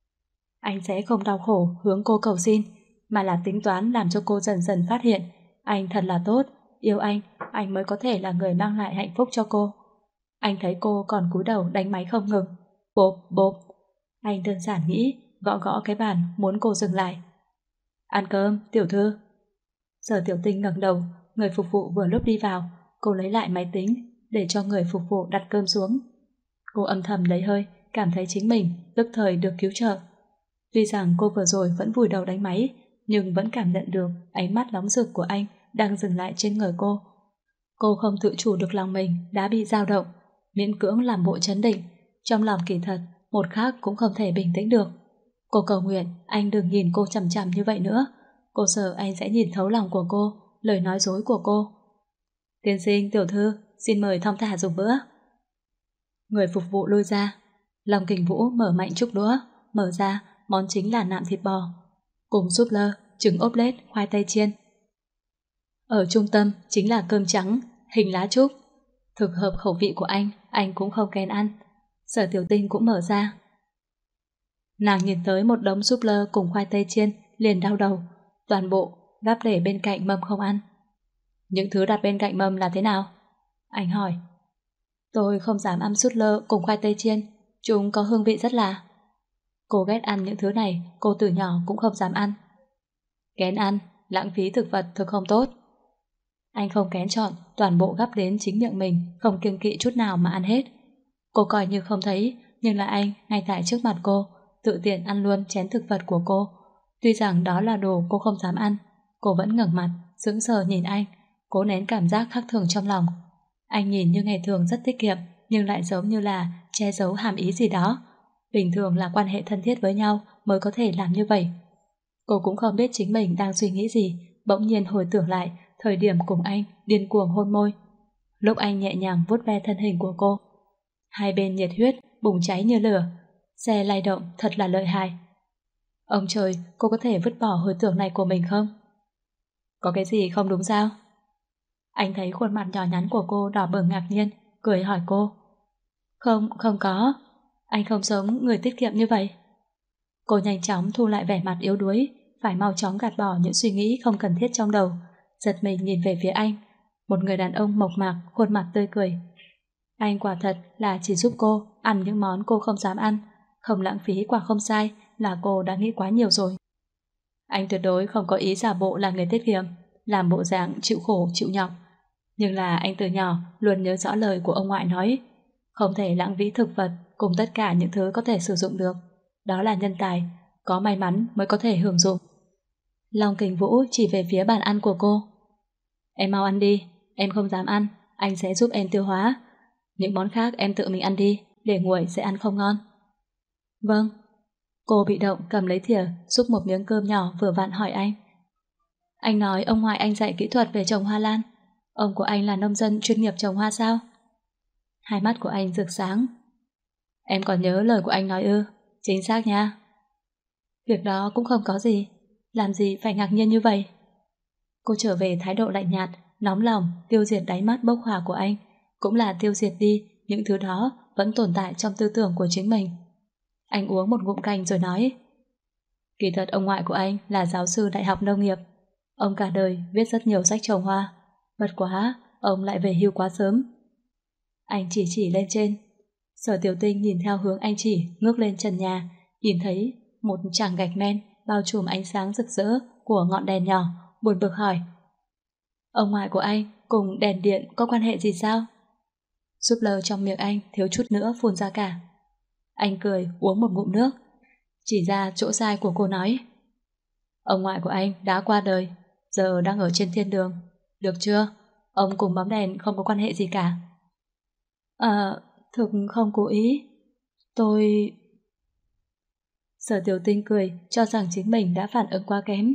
Anh sẽ không đau khổ hướng cô cầu xin, mà là tính toán làm cho cô dần dần phát hiện anh thật là tốt, yêu anh, anh mới có thể là người mang lại hạnh phúc cho cô. Anh thấy cô còn cúi đầu đánh máy không ngừng. Bộp bộp. Anh đơn giản nghĩ, gõ gõ cái bàn muốn cô dừng lại. Ăn cơm, tiểu thư. Sở Tiểu Tinh ngẩng đầu, người phục vụ vừa lúc đi vào, cô lấy lại máy tính để cho người phục vụ đặt cơm xuống. Cô âm thầm lấy hơi, cảm thấy chính mình tức thời được cứu trợ. Tuy rằng cô vừa rồi vẫn vùi đầu đánh máy, nhưng vẫn cảm nhận được ánh mắt nóng rực của anh đang dừng lại trên người cô. Cô không tự chủ được lòng mình đã bị dao động, miễn cưỡng làm bộ trấn định, trong lòng kỳ thật một khắc cũng không thể bình tĩnh được. Cô cầu nguyện anh đừng nhìn cô chằm chằm như vậy nữa. Cô sợ anh sẽ nhìn thấu lòng của cô, lời nói dối của cô. Tiên sinh, tiểu thư, xin mời thong thả dùng bữa. Người phục vụ lui ra. Long Kình Vũ mở mạnh chiếc đũa, mở ra, món chính là nạm thịt bò, cùng súp lơ, trứng ốp lết, khoai tây chiên. Ở trung tâm chính là cơm trắng, hình lá trúc. Thực hợp khẩu vị của anh, anh cũng không kén ăn. Sở Tiểu Tinh cũng mở ra. Nàng nhìn tới một đống súp lơ cùng khoai tây chiên, liền đau đầu, toàn bộ gắp để bên cạnh mâm không ăn. Những thứ đặt bên cạnh mâm là thế nào? Anh hỏi. Tôi không dám ăn súp lơ cùng khoai tây chiên, chúng có hương vị rất lạ. Cô ghét ăn những thứ này, cô từ nhỏ cũng không dám ăn. Kén ăn, lãng phí thực vật thực không tốt. Anh không kén chọn, toàn bộ gắp đến chính miệng mình, không kiêng kỵ chút nào mà ăn hết. Cô coi như không thấy, nhưng là anh ngay tại trước mặt cô, tự tiện ăn luôn chén thực vật của cô. Tuy rằng đó là đồ cô không dám ăn, cô vẫn ngẩng mặt, sững sờ nhìn anh, cố nén cảm giác khác thường trong lòng. Anh nhìn như ngày thường rất tiết kiệm, nhưng lại giống như là che giấu hàm ý gì đó. Bình thường là quan hệ thân thiết với nhau mới có thể làm như vậy. Cô cũng không biết chính mình đang suy nghĩ gì, bỗng nhiên hồi tưởng lại thời điểm cùng anh điên cuồng hôn môi. Lúc anh nhẹ nhàng vuốt ve thân hình của cô, hai bên nhiệt huyết bùng cháy như lửa, xe lay động thật là lợi hại. Ông trời, cô có thể vứt bỏ hồi tưởng này của mình không? Có cái gì không đúng sao? Anh thấy khuôn mặt nhỏ nhắn của cô đỏ bừng ngạc nhiên, cười hỏi cô. Không, không có. Anh không giống người tiết kiệm như vậy. Cô nhanh chóng thu lại vẻ mặt yếu đuối, phải mau chóng gạt bỏ những suy nghĩ không cần thiết trong đầu, giật mình nhìn về phía anh, một người đàn ông mộc mạc, khuôn mặt tươi cười. Anh quả thật là chỉ giúp cô ăn những món cô không dám ăn, không lãng phí quả không sai là cô đã nghĩ quá nhiều rồi. Anh tuyệt đối không có ý giả bộ là người tiết kiệm, làm bộ dạng chịu khổ chịu nhọc. Nhưng là anh từ nhỏ luôn nhớ rõ lời của ông ngoại nói, không thể lãng phí thực vật cùng tất cả những thứ có thể sử dụng được. Đó là nhân tài, có may mắn mới có thể hưởng dụng. Long Kình Vũ chỉ về phía bàn ăn của cô. Em mau ăn đi, em không dám ăn, anh sẽ giúp em tiêu hóa. Những món khác em tự mình ăn đi, để nguội sẽ ăn không ngon. Vâng. Cô bị động cầm lấy thìa, xúc một miếng cơm nhỏ vừa vặn hỏi anh. Anh nói ông ngoại anh dạy kỹ thuật về trồng hoa lan. Ông của anh là nông dân chuyên nghiệp trồng hoa sao? Hai mắt của anh rực sáng. Em còn nhớ lời của anh nói ư? Chính xác nha. Việc đó cũng không có gì, làm gì phải ngạc nhiên như vậy? Cô trở về thái độ lạnh nhạt, nóng lòng, tiêu diệt đáy mắt bốc hỏa của anh, cũng là tiêu diệt đi những thứ đó vẫn tồn tại trong tư tưởng của chính mình. Anh uống một ngụm canh rồi nói, kỳ thật ông ngoại của anh là giáo sư đại học nông nghiệp. Ông cả đời viết rất nhiều sách trồng hoa, bất quá ông lại về hưu quá sớm. Anh chỉ chỉ lên trên. Sở Tiểu Tinh nhìn theo hướng anh chỉ, ngước lên trần nhà, nhìn thấy một tràng gạch men bao trùm ánh sáng rực rỡ của ngọn đèn nhỏ, buồn bực hỏi. Ông ngoại của anh cùng đèn điện có quan hệ gì sao? Súp lơ trong miệng anh thiếu chút nữa phun ra cả. Anh cười uống một ngụm nước, chỉ ra chỗ sai của cô nói. Ông ngoại của anh đã qua đời, giờ đang ở trên thiên đường. Được chưa? Ông cùng bóng đèn không có quan hệ gì cả. Ờ, thực không cố ý. Tôi... Sở Tiểu Tinh cười, cho rằng chính mình đã phản ứng quá kém.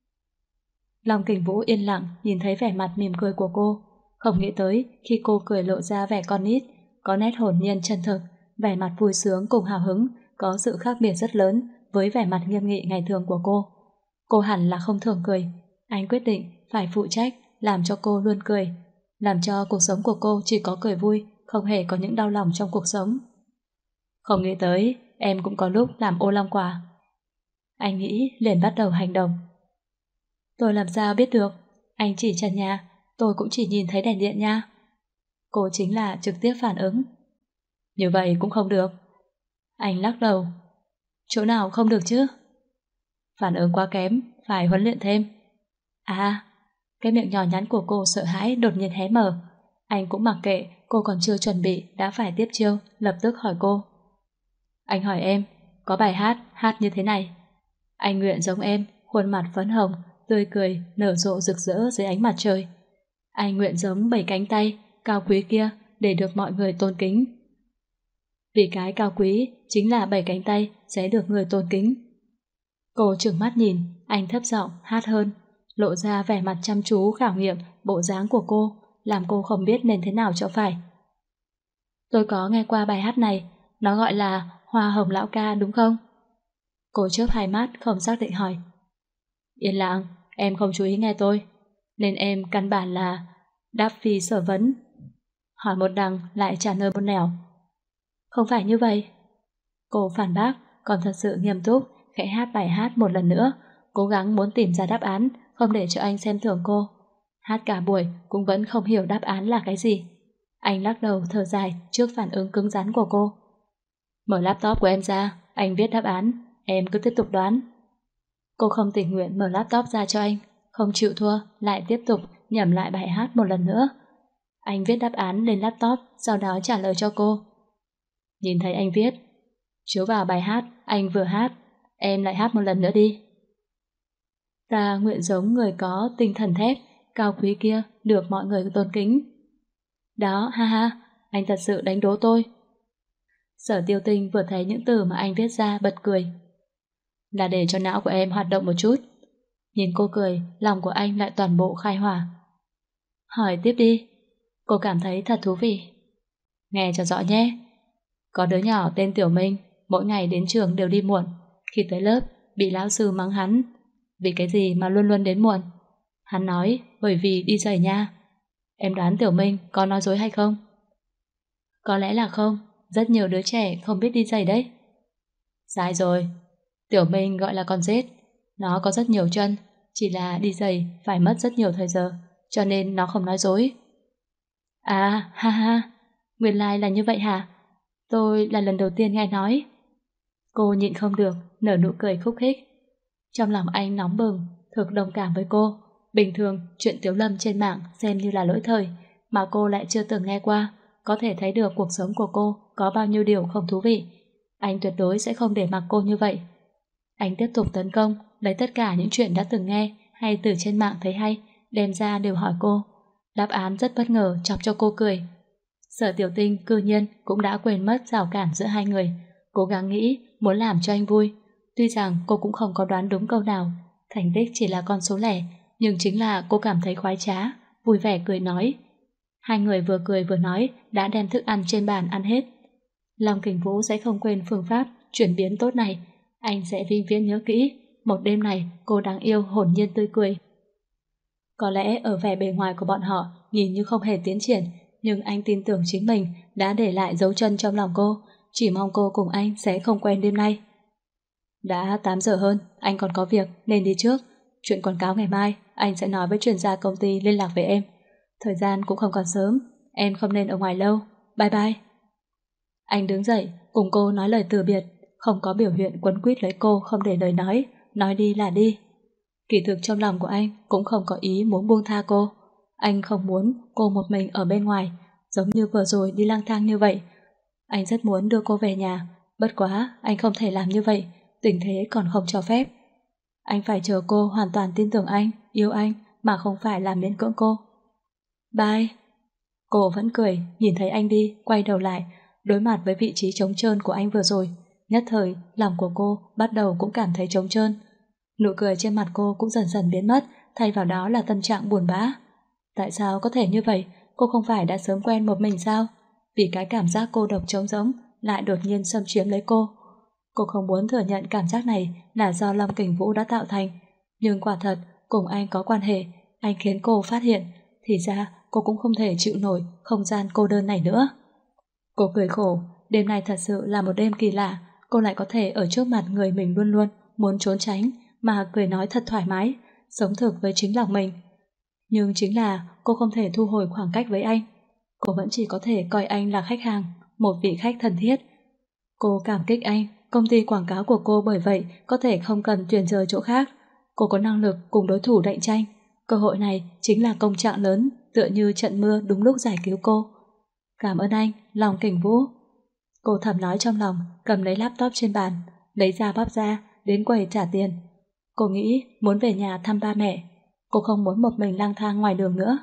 Long Kình Vũ yên lặng nhìn thấy vẻ mặt mỉm cười của cô, không nghĩ tới khi cô cười lộ ra vẻ con nít, có nét hồn nhiên chân thực, vẻ mặt vui sướng cùng hào hứng, có sự khác biệt rất lớn với vẻ mặt nghiêm nghị ngày thường của cô. Cô hẳn là không thường cười. Anh quyết định phải phụ trách làm cho cô luôn cười, làm cho cuộc sống của cô chỉ có cười vui, không hề có những đau lòng trong cuộc sống. Không nghĩ tới em cũng có lúc làm ô long quả. Anh nghĩ liền bắt đầu hành động. Tôi làm sao biết được? Anh chỉ trần nhà, tôi cũng chỉ nhìn thấy đèn điện nha. Cô chính là trực tiếp phản ứng. Như vậy cũng không được. Anh lắc đầu. Chỗ nào không được chứ? Phản ứng quá kém, phải huấn luyện thêm. À, cái miệng nhỏ nhắn của cô sợ hãi đột nhiên hé mở. Anh cũng mặc kệ, cô còn chưa chuẩn bị đã phải tiếp chiêu, lập tức hỏi cô. Anh hỏi em, có bài hát, hát như thế này. Anh nguyện giống em, khuôn mặt phấn hồng, tươi cười, nở rộ rực rỡ dưới ánh mặt trời. Anh nguyện giống bảy cánh tay, cao quý kia, để được mọi người tôn kính. Vì cái cao quý chính là bảy cánh tay sẽ được người tôn kính. Cô trừng mắt nhìn, anh thấp giọng hát hơn, lộ ra vẻ mặt chăm chú khảo nghiệm bộ dáng của cô, làm cô không biết nên thế nào cho phải. Tôi có nghe qua bài hát này, nó gọi là Hoa Hồng Lão Ca đúng không? Cô chớp hai mắt không xác định hỏi. Yên lặng, em không chú ý nghe tôi, nên em căn bản là đáp phi sở vấn. Hỏi một đằng lại trả lời một nẻo. Không phải như vậy. Cô phản bác, còn thật sự nghiêm túc, khẽ hát bài hát một lần nữa, cố gắng muốn tìm ra đáp án, không để cho anh xem thường cô. Hát cả buổi cũng vẫn không hiểu đáp án là cái gì. Anh lắc đầu thở dài trước phản ứng cứng rắn của cô. Mở laptop của em ra, anh viết đáp án, em cứ tiếp tục đoán. Cô không tình nguyện mở laptop ra cho anh, không chịu thua, lại tiếp tục nhẩm lại bài hát một lần nữa. Anh viết đáp án lên laptop, sau đó trả lời cho cô. Nhìn thấy anh viết, chiếu vào bài hát, anh vừa hát, em lại hát một lần nữa đi. Ta nguyện giống người có tinh thần thép, cao quý kia, được mọi người tôn kính. Đó, ha ha, anh thật sự đánh đố tôi. Sở Tiêu Tinh vừa thấy những từ mà anh viết ra bật cười. là để cho não của em hoạt động một chút. Nhìn cô cười, lòng của anh lại toàn bộ khai hỏa. Hỏi tiếp đi. Cô cảm thấy thật thú vị. Nghe cho rõ nhé. Có đứa nhỏ tên Tiểu Minh, mỗi ngày đến trường đều đi muộn. Khi tới lớp, bị lão sư mắng hắn. Vì cái gì mà luôn luôn đến muộn? Hắn nói bởi vì đi giày nha. Em đoán Tiểu Minh có nói dối hay không? Có lẽ là không. Rất nhiều đứa trẻ không biết đi giày đấy. Sai rồi. Tiểu Minh gọi là con rết. Nó có rất nhiều chân, chỉ là đi giày phải mất rất nhiều thời giờ, cho nên nó không nói dối. À, ha ha, nguyên lai là như vậy hả? Tôi là lần đầu tiên nghe nói. Cô nhịn không được, nở nụ cười khúc khích. Trong lòng anh nóng bừng, thực đồng cảm với cô. Bình thường, chuyện Tiếu Lâm trên mạng xem như là lỗi thời, mà cô lại chưa từng nghe qua, có thể thấy được cuộc sống của cô có bao nhiêu điều không thú vị. Anh tuyệt đối sẽ không để mặc cô như vậy. Anh tiếp tục tấn công, lấy tất cả những chuyện đã từng nghe hay từ trên mạng thấy hay, đem ra đều hỏi cô. Đáp án rất bất ngờ chọc cho cô cười. Sở Tiểu Tinh cư nhiên cũng đã quên mất rào cản giữa hai người, cố gắng nghĩ muốn làm cho anh vui. Tuy rằng cô cũng không có đoán đúng câu nào, thành tích chỉ là con số lẻ, nhưng chính là cô cảm thấy khoái trá, vui vẻ cười nói. Hai người vừa cười vừa nói đã đem thức ăn trên bàn ăn hết. Long Kình Vũ sẽ không quên phương pháp chuyển biến tốt này. Anh sẽ vĩnh viễn nhớ kỹ một đêm này cô đáng yêu hồn nhiên tươi cười. Có lẽ ở vẻ bề ngoài của bọn họ nhìn như không hề tiến triển, nhưng anh tin tưởng chính mình đã để lại dấu chân trong lòng cô, chỉ mong cô cùng anh sẽ không quen đêm nay. Đã tám giờ hơn, anh còn có việc nên đi trước. Chuyện quảng cáo ngày mai anh sẽ nói với chuyên gia công ty liên lạc với em. Thời gian cũng không còn sớm, em không nên ở ngoài lâu. Bye bye. Anh đứng dậy cùng cô nói lời từ biệt, không có biểu hiện quấn quýt lấy cô không để lời nói, nói đi là đi. Kỳ thực trong lòng của anh cũng không có ý muốn buông tha cô. Anh không muốn cô một mình ở bên ngoài, giống như vừa rồi đi lang thang như vậy. Anh rất muốn đưa cô về nhà, bất quá anh không thể làm như vậy, tình thế còn không cho phép. Anh phải chờ cô hoàn toàn tin tưởng anh, yêu anh, mà không phải làm miễn cưỡng cô. Bye. Cô vẫn cười, nhìn thấy anh đi, quay đầu lại, đối mặt với vị trí trống trơn của anh vừa rồi. Nhất thời, lòng của cô bắt đầu cũng cảm thấy trống trơn. Nụ cười trên mặt cô cũng dần dần biến mất, thay vào đó là tâm trạng buồn bã. Tại sao có thể như vậy? Cô không phải đã sớm quen một mình sao? Vì cái cảm giác cô độc trống rỗng lại đột nhiên xâm chiếm lấy cô. Cô không muốn thừa nhận cảm giác này là do Long Kình Vũ đã tạo thành. Nhưng quả thật, cùng anh có quan hệ, anh khiến cô phát hiện. Thì ra, cô cũng không thể chịu nổi không gian cô đơn này nữa. Cô cười khổ, đêm này thật sự là một đêm kỳ lạ. Cô lại có thể ở trước mặt người mình luôn luôn muốn trốn tránh, mà cười nói thật thoải mái, sống thực với chính lòng mình. Nhưng chính là cô không thể thu hồi khoảng cách với anh. Cô vẫn chỉ có thể coi anh là khách hàng, một vị khách thân thiết. Cô cảm kích anh, công ty quảng cáo của cô bởi vậy có thể không cần tuyển rời chỗ khác. Cô có năng lực cùng đối thủ cạnh tranh. Cơ hội này chính là công trạng lớn, tựa như trận mưa đúng lúc giải cứu cô. Cảm ơn anh, Long Kình Vũ. Cô thầm nói trong lòng, cầm lấy laptop trên bàn, lấy ra bóp ra, đến quầy trả tiền. Cô nghĩ muốn về nhà thăm ba mẹ. Cô không muốn một mình lang thang ngoài đường nữa.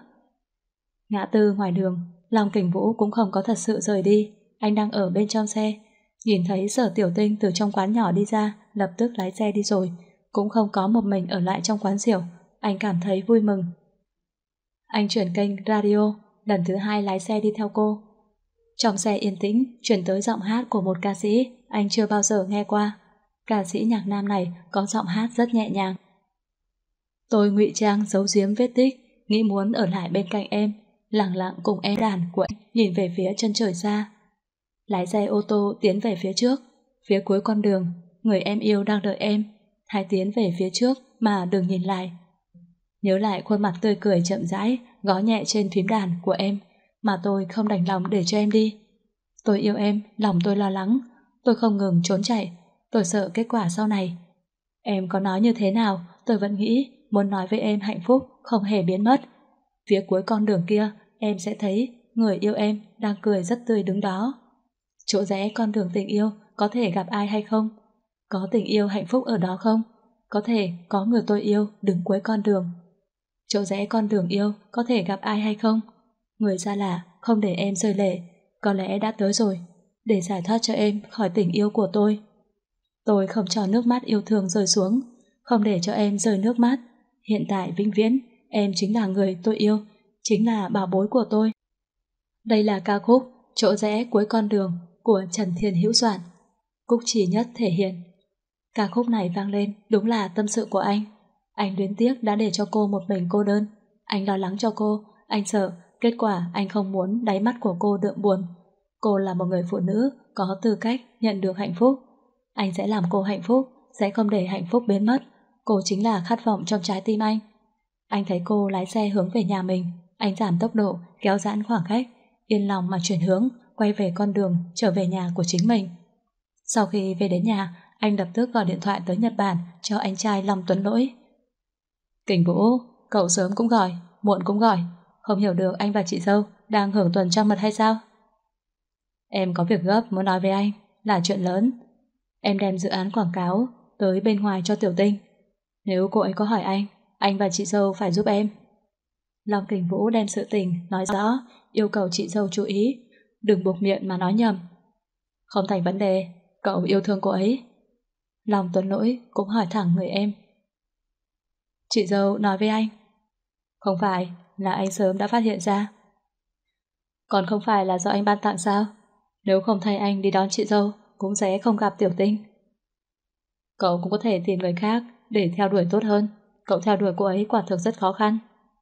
Ngã tư ngoài đường, Long Kình Vũ cũng không có thật sự rời đi. Anh đang ở bên trong xe. Nhìn thấy Sở Tiểu Tinh từ trong quán nhỏ đi ra, lập tức lái xe đi rồi. Cũng không có một mình ở lại trong quán rượu. Anh cảm thấy vui mừng. Anh chuyển kênh radio, lần thứ hai lái xe đi theo cô. Trong xe yên tĩnh, chuyển tới giọng hát của một ca sĩ anh chưa bao giờ nghe qua. Ca sĩ nhạc nam này có giọng hát rất nhẹ nhàng. Tôi ngụy trang giấu giếm vết tích, nghĩ muốn ở lại bên cạnh em, lặng lặng cùng em đàn của anh nhìn về phía chân trời xa. Lái xe ô tô tiến về phía trước, phía cuối con đường, người em yêu đang đợi em. Hãy tiến về phía trước mà đừng nhìn lại. Nhớ lại khuôn mặt tươi cười chậm rãi, gõ nhẹ trên phím đàn của em, mà tôi không đành lòng để cho em đi. Tôi yêu em, lòng tôi lo lắng, tôi không ngừng trốn chạy, tôi sợ kết quả sau này. Em có nói như thế nào, tôi vẫn nghĩ muốn nói với em hạnh phúc không hề biến mất. Phía cuối con đường kia, em sẽ thấy người yêu em đang cười rất tươi đứng đó. Chỗ rẽ con đường tình yêu có thể gặp ai hay không? Có tình yêu hạnh phúc ở đó không? Có thể có người tôi yêu đứng cuối con đường. Chỗ rẽ con đường yêu có thể gặp ai hay không? Người xa lạ không để em rơi lệ, có lẽ đã tới rồi, để giải thoát cho em khỏi tình yêu của tôi. Tôi không cho nước mắt yêu thương rơi xuống, không để cho em rơi nước mắt. Hiện tại vĩnh viễn, em chính là người tôi yêu, chính là bảo bối của tôi. Đây là ca khúc Chỗ rẽ cuối con đường của Trần Thiên Hữu soạn. Cúc Chỉ Nhất thể hiện. Ca khúc này vang lên đúng là tâm sự của anh. Anh luyến tiếc đã để cho cô một mình cô đơn. Anh lo lắng cho cô, anh sợ kết quả anh không muốn đáy mắt của cô đượm buồn. Cô là một người phụ nữ có tư cách nhận được hạnh phúc. Anh sẽ làm cô hạnh phúc, sẽ không để hạnh phúc biến mất. Cô chính là khát vọng trong trái tim anh. Anh thấy cô lái xe hướng về nhà mình, anh giảm tốc độ, kéo giãn khoảng cách, yên lòng mà chuyển hướng, quay về con đường trở về nhà của chính mình. Sau khi về đến nhà, anh lập tức gọi điện thoại tới Nhật Bản cho anh trai Long Tuấn Lỗi. Kình Vũ, cậu sớm cũng gọi, muộn cũng gọi, không hiểu được anh và chị dâu đang hưởng tuần trăng mật hay sao? Em có việc gấp muốn nói với anh, là chuyện lớn. Em đem dự án quảng cáo tới bên ngoài cho Tiểu Tinh. Nếu cô ấy có hỏi anh, anh và chị dâu phải giúp em. Long Kình Vũ đem sự tình nói rõ, yêu cầu chị dâu chú ý, đừng buộc miệng mà nói nhầm. Không thành vấn đề, cậu yêu thương cô ấy. Long Tuấn Lỗi cũng hỏi thẳng người em. Chị dâu nói với anh. Không phải là anh sớm đã phát hiện ra. Còn không phải là do anh ban tặng sao? Nếu không thay anh đi đón chị dâu, cũng sẽ không gặp Tiểu Tinh. Cậu cũng có thể tìm người khác để theo đuổi tốt hơn. Cậu theo đuổi cô ấy quả thực rất khó khăn.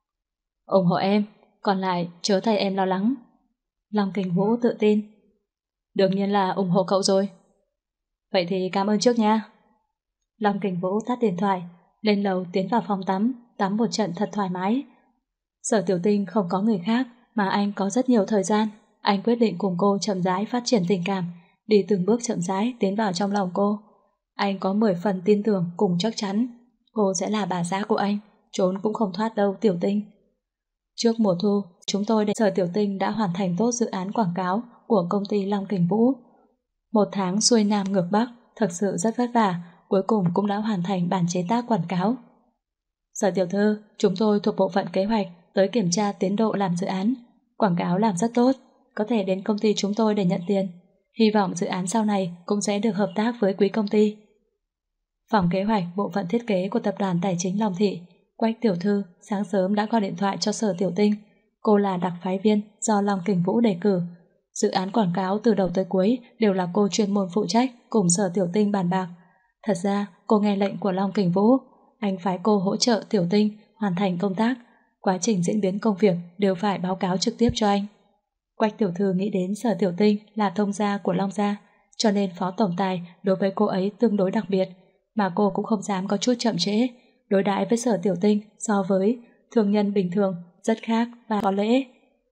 ủng hộ em, còn lại chớ thay em lo lắng. Long Kình Vũ tự tin. Đương nhiên là ủng hộ cậu rồi. Vậy thì cảm ơn trước nha. Long Kình Vũ tắt điện thoại, lên lầu tiến vào phòng tắm, tắm một trận thật thoải mái. Sở Tiểu Tinh không có người khác, mà anh có rất nhiều thời gian. Anh quyết định cùng cô chậm rãi phát triển tình cảm, đi từng bước chậm rãi tiến vào trong lòng cô. Anh có mười phần tin tưởng cùng chắc chắn cô sẽ là bà xã của anh, trốn cũng không thoát đâu Tiểu Tinh. Trước mùa thu, chúng tôi để Sở Tiểu Tinh đã hoàn thành tốt dự án quảng cáo của công ty Long Kình Vũ. Một tháng xuôi nam ngược bắc, thật sự rất vất vả, cuối cùng cũng đã hoàn thành bản chế tác quảng cáo. Sở Tiểu Thư, chúng tôi thuộc bộ phận kế hoạch tới kiểm tra tiến độ làm dự án. Quảng cáo làm rất tốt, có thể đến công ty chúng tôi để nhận tiền. Hy vọng dự án sau này cũng sẽ được hợp tác với quý công ty. Phòng kế hoạch bộ phận thiết kế của tập đoàn tài chính Long Thị, Quách Tiểu Thư sáng sớm đã gọi điện thoại cho Sở Tiểu Tinh. Cô là đặc phái viên do Long Kình Vũ đề cử. Dự án quảng cáo từ đầu tới cuối đều là cô chuyên môn phụ trách cùng Sở Tiểu Tinh bàn bạc. Thật ra cô nghe lệnh của Long Kình Vũ, anh phái cô hỗ trợ Tiểu Tinh hoàn thành công tác. Quá trình diễn biến công việc đều phải báo cáo trực tiếp cho anh. Quách Tiểu Thư nghĩ đến Sở Tiểu Tinh là thông gia của Long gia, cho nên phó tổng tài đối với cô ấy tương đối đặc biệt, mà cô cũng không dám có chút chậm trễ. Đối đãi với Sở Tiểu Tinh so với thường nhân bình thường rất khác và có lễ.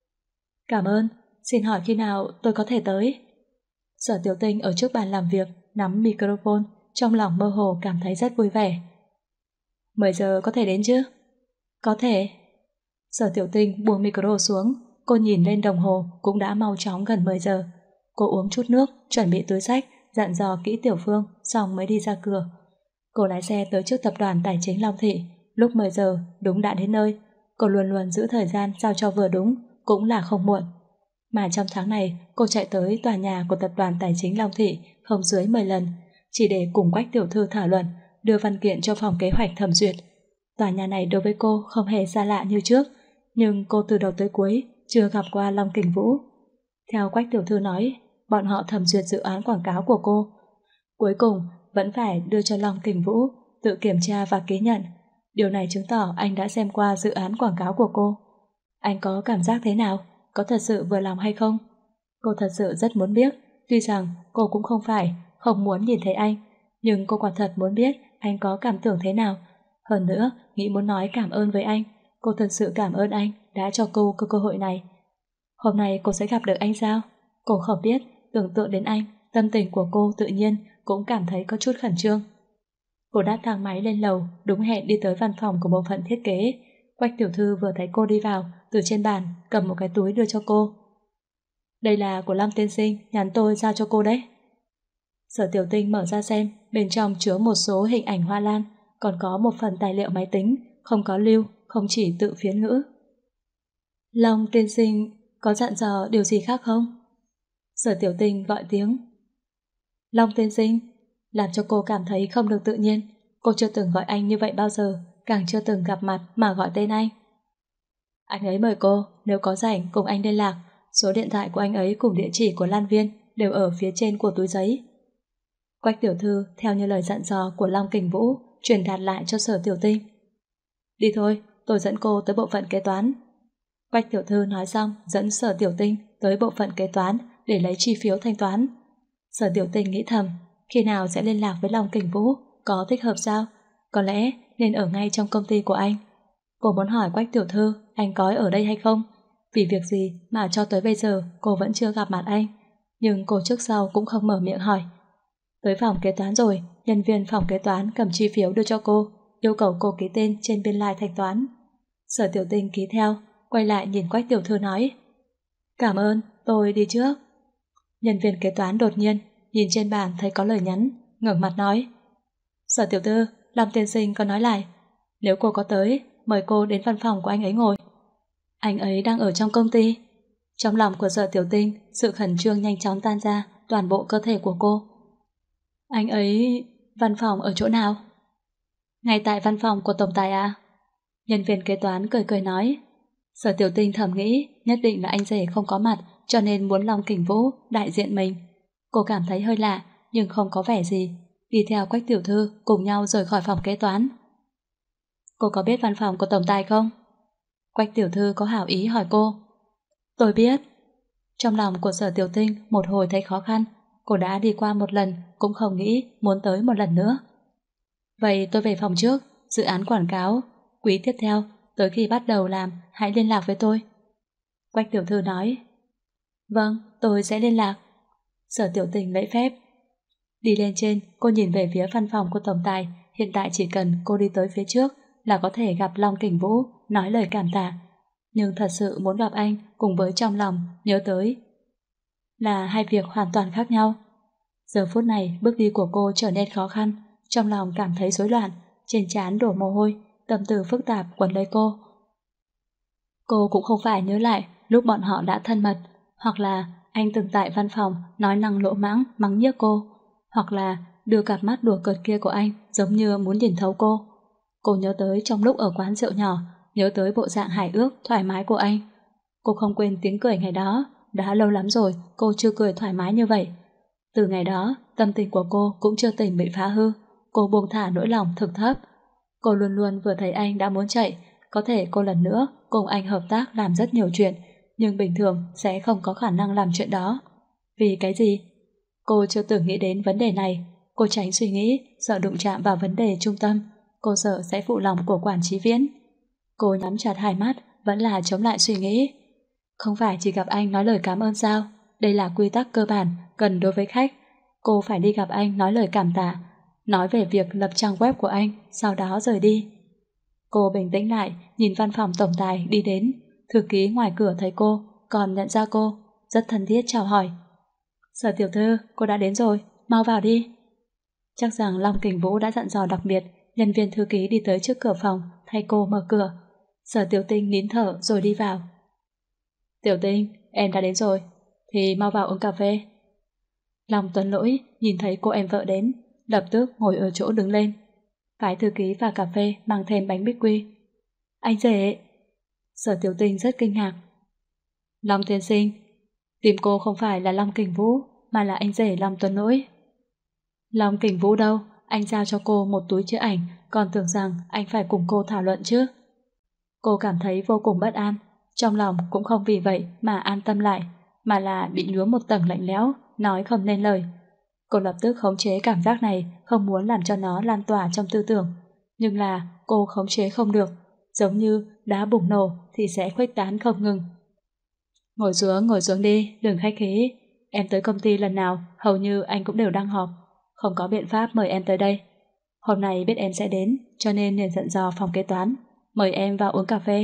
Cảm ơn, xin hỏi khi nào tôi có thể tới? Sở Tiểu Tinh ở trước bàn làm việc nắm microphone, trong lòng mơ hồ cảm thấy rất vui vẻ. mười giờ có thể đến chứ? Có thể. Sở Tiểu Tinh buông micro xuống, cô nhìn lên đồng hồ cũng đã mau chóng gần mười giờ. Cô uống chút nước, chuẩn bị túi xách, dặn dò kỹ Tiểu Phương, xong mới đi ra cửa. Cô lái xe tới trước tập đoàn tài chính Long Thị, lúc mười giờ đúng đã đến nơi. Cô luôn luôn giữ thời gian sao cho vừa đúng, cũng là không muộn. Mà trong tháng này, cô chạy tới tòa nhà của tập đoàn tài chính Long Thị không dưới mười lần, chỉ để cùng Quách Tiểu Thư thảo luận, đưa văn kiện cho phòng kế hoạch thẩm duyệt. Tòa nhà này đối với cô không hề xa lạ như trước, nhưng cô từ đầu tới cuối chưa gặp qua Long Kình Vũ. Theo Quách Tiểu Thư nói, bọn họ thẩm duyệt dự án quảng cáo của cô. Cuối cùng vẫn phải đưa cho Long Kình Vũ tự kiểm tra và ký nhận. Điều này chứng tỏ anh đã xem qua dự án quảng cáo của cô. Anh có cảm giác thế nào? Có thật sự vừa lòng hay không? Cô thật sự rất muốn biết, tuy rằng cô cũng không phải không muốn nhìn thấy anh, nhưng cô quả thật muốn biết anh có cảm tưởng thế nào. Hơn nữa, nghĩ muốn nói cảm ơn với anh. Cô thật sự cảm ơn anh đã cho cô cơ cơ hội này. Hôm nay cô sẽ gặp được anh sao? Cô không biết, tưởng tượng đến anh, tâm tình của cô tự nhiên cũng cảm thấy có chút khẩn trương. Cô đáp thang máy lên lầu, đúng hẹn đi tới văn phòng của bộ phận thiết kế. Quách Tiểu Thư vừa thấy cô đi vào, từ trên bàn cầm một cái túi đưa cho cô. Đây là của Long tiên sinh, nhắn tôi giao cho cô đấy. Sở Tiểu Tinh mở ra xem, bên trong chứa một số hình ảnh hoa lan, còn có một phần tài liệu máy tính, không có lưu, không chỉ tự phiến ngữ. Long tiên sinh có dặn dò điều gì khác không? Sở Tiểu Tinh gọi tiếng. Long tiên sinh. làm cho cô cảm thấy không được tự nhiên. Cô chưa từng gọi anh như vậy bao giờ, càng chưa từng gặp mặt mà gọi tên anh. Anh ấy mời cô, nếu có rảnh cùng anh liên lạc. Số điện thoại của anh ấy cùng địa chỉ của Lan Viên đều ở phía trên của túi giấy. Quách tiểu thư theo như lời dặn dò của Long Kình Vũ truyền đạt lại cho Sở Tiểu Tinh. Đi thôi, tôi dẫn cô tới bộ phận kế toán. Quách tiểu thư nói xong dẫn Sở Tiểu Tinh tới bộ phận kế toán để lấy chi phiếu thanh toán. Sở Tiểu Tinh nghĩ thầm, khi nào sẽ liên lạc với Long Kình Vũ, có thích hợp sao? Có lẽ nên ở ngay trong công ty của anh. Cô muốn hỏi Quách tiểu thư anh có ở đây hay không? Vì việc gì mà cho tới bây giờ cô vẫn chưa gặp mặt anh. Nhưng cô trước sau cũng không mở miệng hỏi. Tới phòng kế toán rồi, nhân viên phòng kế toán cầm chi phiếu đưa cho cô, yêu cầu cô ký tên trên biên lai thanh toán. Sở Tiểu Tinh ký theo, quay lại nhìn Quách tiểu thư nói: Cảm ơn, tôi đi trước. Nhân viên kế toán đột nhiên nhìn trên bàn thấy có lời nhắn, ngẩng mặt nói: Sở Tiểu thư, Long tiên sinh có nói lại, nếu cô có tới, mời cô đến văn phòng của anh ấy ngồi. Anh ấy đang ở trong công ty. Trong lòng của Sở Tiểu Tinh, sự khẩn trương nhanh chóng tan ra toàn bộ cơ thể của cô. Anh ấy... văn phòng ở chỗ nào? Ngay tại văn phòng của tổng tài à? Nhân viên kế toán cười cười nói. Sở Tiểu Tinh thầm nghĩ nhất định là anh rể không có mặt, cho nên muốn Long Kình Vũ đại diện mình. Cô cảm thấy hơi lạ nhưng không có vẻ gì, đi theo Quách tiểu thư cùng nhau rời khỏi phòng kế toán. Cô có biết văn phòng của tổng tài không? Quách tiểu thư có hảo ý hỏi cô. Tôi biết. Trong lòng của Sở Tiểu Tinh một hồi thấy khó khăn. Cô đã đi qua một lần, cũng không nghĩ muốn tới một lần nữa. Vậy tôi về phòng trước, dự án quảng cáo quý tiếp theo, tới khi bắt đầu làm hãy liên lạc với tôi. Quách tiểu thư nói. Vâng, tôi sẽ liên lạc. Sở Tiểu Tinh lễ phép. Đi lên trên, cô nhìn về phía văn phòng của tổng tài. Hiện tại chỉ cần cô đi tới phía trước là có thể gặp Long Kình Vũ, nói lời cảm tạ. Nhưng thật sự muốn gặp anh cùng với trong lòng nhớ tới là hai việc hoàn toàn khác nhau. Giờ phút này bước đi của cô trở nên khó khăn, trong lòng cảm thấy rối loạn, trên trán đổ mồ hôi, tâm tư phức tạp quấn lấy cô. Cô cũng không phải nhớ lại lúc bọn họ đã thân mật, hoặc là anh từng tại văn phòng nói năng lỗ mãng mắng nhiếc cô, hoặc là đưa cặp mắt đùa cợt kia của anh giống như muốn nhìn thấu cô. Cô nhớ tới trong lúc ở quán rượu nhỏ, nhớ tới bộ dạng hài ước thoải mái của anh. Cô không quên tiếng cười ngày đó, đã lâu lắm rồi cô chưa cười thoải mái như vậy. Từ ngày đó, tâm tình của cô cũng chưa từng bị phá hư. Cô buông thả nỗi lòng thực thấp. Cô luôn luôn vừa thấy anh đã muốn chạy. Có thể cô lần nữa cùng anh hợp tác làm rất nhiều chuyện, nhưng bình thường sẽ không có khả năng làm chuyện đó. Vì cái gì? Cô chưa từng nghĩ đến vấn đề này. Cô tránh suy nghĩ, sợ đụng chạm vào vấn đề trung tâm. Cô sợ sẽ phụ lòng của quản trí Viễn. Cô nhắm chặt hai mắt, vẫn là chống lại suy nghĩ. Không phải chỉ gặp anh nói lời cảm ơn sao? Đây là quy tắc cơ bản cần đối với khách. Cô phải đi gặp anh nói lời cảm tạ, nói về việc lập trang web của anh, sau đó rời đi. Cô bình tĩnh lại, nhìn văn phòng tổng tài đi đến. Thư ký ngoài cửa thấy cô, còn nhận ra cô, rất thân thiết chào hỏi. Sở Tiểu thư, cô đã đến rồi, mau vào đi. Chắc rằng Long Kình Vũ đã dặn dò đặc biệt, nhân viên thư ký đi tới trước cửa phòng, thay cô mở cửa. Sở Tiểu Tinh nín thở rồi đi vào. Tiểu Tinh, em đã đến rồi, thì mau vào uống cà phê. Long Tuấn Lỗi nhìn thấy cô em vợ đến, lập tức ngồi ở chỗ đứng lên. Phái thư ký và cà phê mang thêm bánh bích quy. Anh rể! Sở Tiểu Tinh rất kinh ngạc. Long tiên sinh, tìm cô không phải là Long Kình Vũ, mà là anh rể Long Tuấn Lỗi. Long Kình Vũ đâu? Anh giao cho cô một túi chữ ảnh, còn tưởng rằng anh phải cùng cô thảo luận chứ. Cô cảm thấy vô cùng bất an, trong lòng cũng không vì vậy mà an tâm lại, mà là bị nhuốm một tầng lạnh lẽo, nói không nên lời. Cô lập tức khống chế cảm giác này, không muốn làm cho nó lan tỏa trong tư tưởng. Nhưng là cô khống chế không được, giống như đá bùng nổ thì sẽ khuếch tán không ngừng. Ngồi xuống, ngồi xuống đi, đừng khách khí. Em tới công ty lần nào, hầu như anh cũng đều đang họp. Không có biện pháp mời em tới đây. Hôm nay biết em sẽ đến, cho nên liền dặn dò phòng kế toán, mời em vào uống cà phê.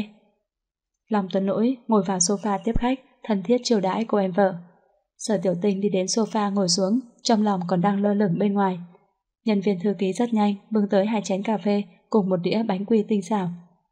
Long Tuấn Lỗi ngồi vào sofa tiếp khách, thân thiết chiêu đãi cô em vợ. Sở Tiểu Tinh đi đến sofa ngồi xuống, trong lòng còn đang lơ lửng bên ngoài. Nhân viên thư ký rất nhanh bưng tới hai chén cà phê cùng một đĩa bánh quy tinh xảo.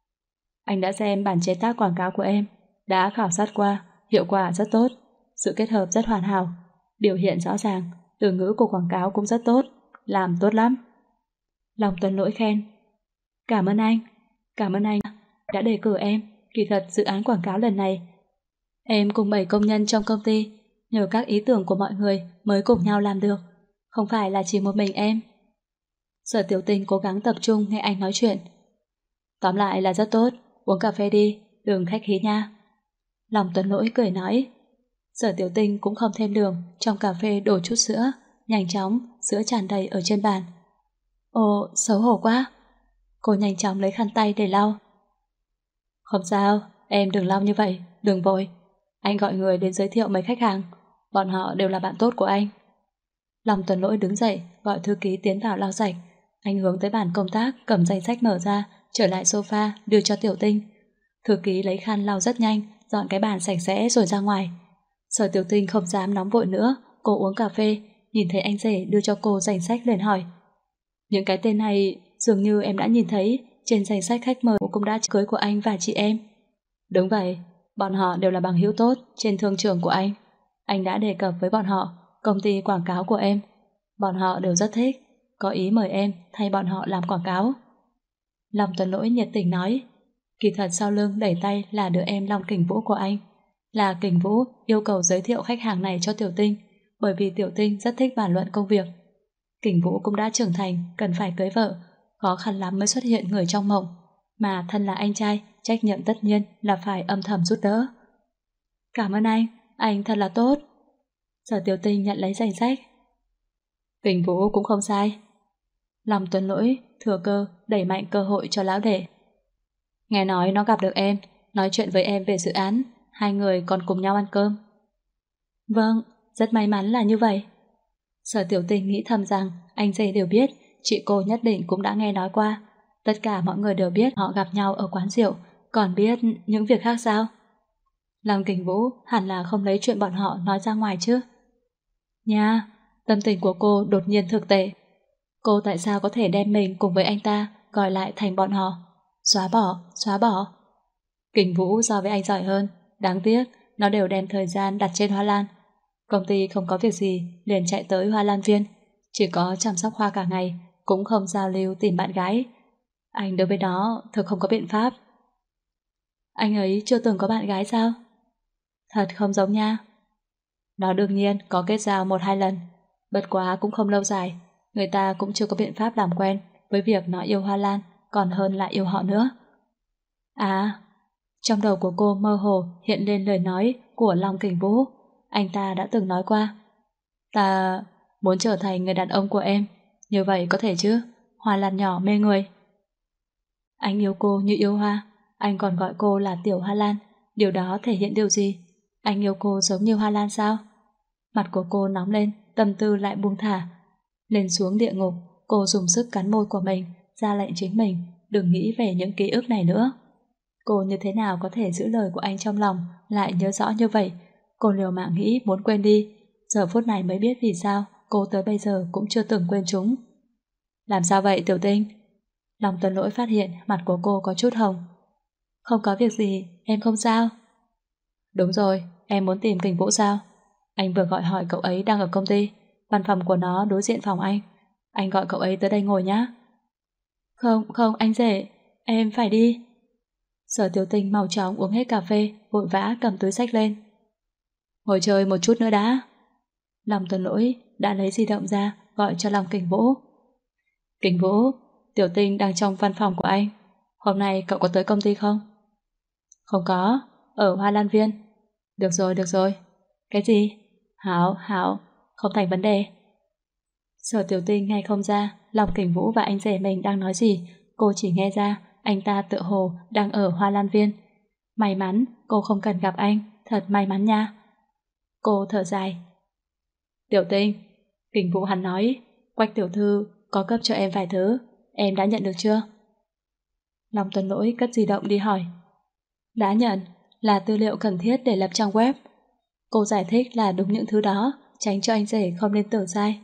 Anh đã xem bản chế tác quảng cáo của em, đã khảo sát qua, hiệu quả rất tốt, sự kết hợp rất hoàn hảo, biểu hiện rõ ràng, từ ngữ của quảng cáo cũng rất tốt. làm tốt lắm. Long Tuấn Lỗi khen. Cảm ơn anh, cảm ơn anh đã đề cử em. Kỳ thật dự án quảng cáo lần này, em cùng bảy công nhân trong công ty, nhờ các ý tưởng của mọi người mới cùng nhau làm được, không phải là chỉ một mình em. Sở Tiểu Tình cố gắng tập trung nghe anh nói chuyện. Tóm lại là rất tốt, uống cà phê đi, đừng khách khí nha. Long Tuấn Lỗi cười nói. Sở Tiểu Tình cũng không thêm đường, trong cà phê đổ chút sữa, nhanh chóng, sữa tràn đầy ở trên bàn. Ồ, xấu hổ quá. Cô nhanh chóng lấy khăn tay để lau. Không sao, em đừng lau như vậy, đừng vội. Anh gọi người đến giới thiệu mấy khách hàng, bọn họ đều là bạn tốt của anh. Long Tuấn Lỗi đứng dậy, gọi thư ký tiến vào lau sạch. Anh hướng tới bàn công tác, cầm danh sách mở ra, trở lại sofa, đưa cho Tiểu Tinh. Thư ký lấy khăn lau rất nhanh, dọn cái bàn sạch sẽ rồi ra ngoài. Sở Tiểu Tinh không dám nóng vội nữa, cô uống cà phê, nhìn thấy anh rể đưa cho cô danh sách liền hỏi. Những cái tên này dường như em đã nhìn thấy trên danh sách khách mời cũng đã cưới của anh và chị em. Đúng vậy, bọn họ đều là bằng hữu tốt trên thương trường của anh. Anh đã đề cập với bọn họ công ty quảng cáo của em. Bọn họ đều rất thích, có ý mời em thay bọn họ làm quảng cáo. Long Tuấn Lỗi nhiệt tình nói. Kỳ thật sau lưng đẩy tay là đứa em Long Kình Vũ của anh. Là Kình Vũ yêu cầu giới thiệu khách hàng này cho Tiểu Tinh, bởi vì Tiểu Tinh rất thích bàn luận công việc. Kình Vũ cũng đã trưởng thành, cần phải cưới vợ, khó khăn lắm mới xuất hiện người trong mộng, mà thân là anh trai, trách nhiệm tất nhiên là phải âm thầm giúp đỡ. Cảm ơn anh, anh thật là tốt. Sở Tiểu Tinh nhận lấy danh sách. Kình Vũ cũng không sai. Long Tuấn Lỗi thừa cơ đẩy mạnh cơ hội cho lão đệ. Nghe nói nó gặp được em, nói chuyện với em về dự án, hai người còn cùng nhau ăn cơm. Vâng, rất may mắn là như vậy. Sở Tiểu Tình nghĩ thầm rằng anh rể đều biết, chị cô nhất định cũng đã nghe nói qua. Tất cả mọi người đều biết họ gặp nhau ở quán rượu, còn biết những việc khác sao? Long Kình Vũ hẳn là không lấy chuyện bọn họ nói ra ngoài chứ. Nha, tâm tình của cô đột nhiên thực tệ. Cô tại sao có thể đem mình cùng với anh ta gọi lại thành bọn họ? Xóa bỏ, xóa bỏ. Kình Vũ so với anh giỏi hơn, đáng tiếc nó đều đem thời gian đặt trên hoa lan. Công ty không có việc gì liền chạy tới Hoa Lan Viên, chỉ có chăm sóc hoa cả ngày, cũng không giao lưu tìm bạn gái. Anh đối với nó thực không có biện pháp. Anh ấy chưa từng có bạn gái sao? Thật không giống nha. Nó đương nhiên có kết giao một hai lần, bất quá cũng không lâu dài. Người ta cũng chưa có biện pháp làm quen với việc nó yêu Hoa Lan, còn hơn là yêu họ nữa. À, trong đầu của cô mơ hồ hiện lên lời nói của Long Kình Vũ. Anh ta đã từng nói qua, ta muốn trở thành người đàn ông của em. Như vậy có thể chứ? Hoa Lan nhỏ mê người. Anh yêu cô như yêu hoa. Anh còn gọi cô là Tiểu Hoa Lan. Điều đó thể hiện điều gì? Anh yêu cô giống như Hoa Lan sao? Mặt của cô nóng lên, tâm tư lại buông thả. Lên xuống địa ngục, cô dùng sức cắn môi của mình, ra lệnh chính mình đừng nghĩ về những ký ức này nữa. Cô như thế nào có thể giữ lời của anh trong lòng, lại nhớ rõ như vậy? Cô liều mạng nghĩ muốn quên đi, giờ phút này mới biết vì sao cô tới bây giờ cũng chưa từng quên chúng. Làm sao vậy Tiểu Tinh? Long Tuấn Lỗi phát hiện mặt của cô có chút hồng. Không có việc gì, em không sao. Đúng rồi, em muốn tìm Kình Vũ sao? Anh vừa gọi hỏi cậu ấy đang ở công ty, văn phòng của nó đối diện phòng anh. Anh gọi cậu ấy tới đây ngồi nhá. Không, không anh rể, em phải đi. Sở Tiểu Tinh mau chóng uống hết cà phê, vội vã cầm túi xách lên. Ngồi chơi một chút nữa đã. Long Tuấn Lỗi đã lấy di động ra gọi cho Long Kình Vũ. Kình Vũ, Tiểu Tinh đang trong văn phòng của anh. Hôm nay cậu có tới công ty không? Không có, ở Hoa Lan Viên. Được rồi, được rồi. Cái gì? Hảo, hảo, không thành vấn đề. Sở Tiểu Tinh nghe không ra Long Kình Vũ và anh rể mình đang nói gì. Cô chỉ nghe ra anh ta tựa hồ đang ở Hoa Lan Viên. May mắn cô không cần gặp anh, thật may mắn nha. Cô thở dài. Tiểu Tinh, Kình Vũ hắn nói Quách tiểu thư có cấp cho em vài thứ, em đã nhận được chưa? Long Tuấn Lỗi cất di động đi hỏi. Đã nhận, là tư liệu cần thiết để lập trang web. Cô giải thích là đúng những thứ đó, tránh cho anh rể không nên tưởng sai.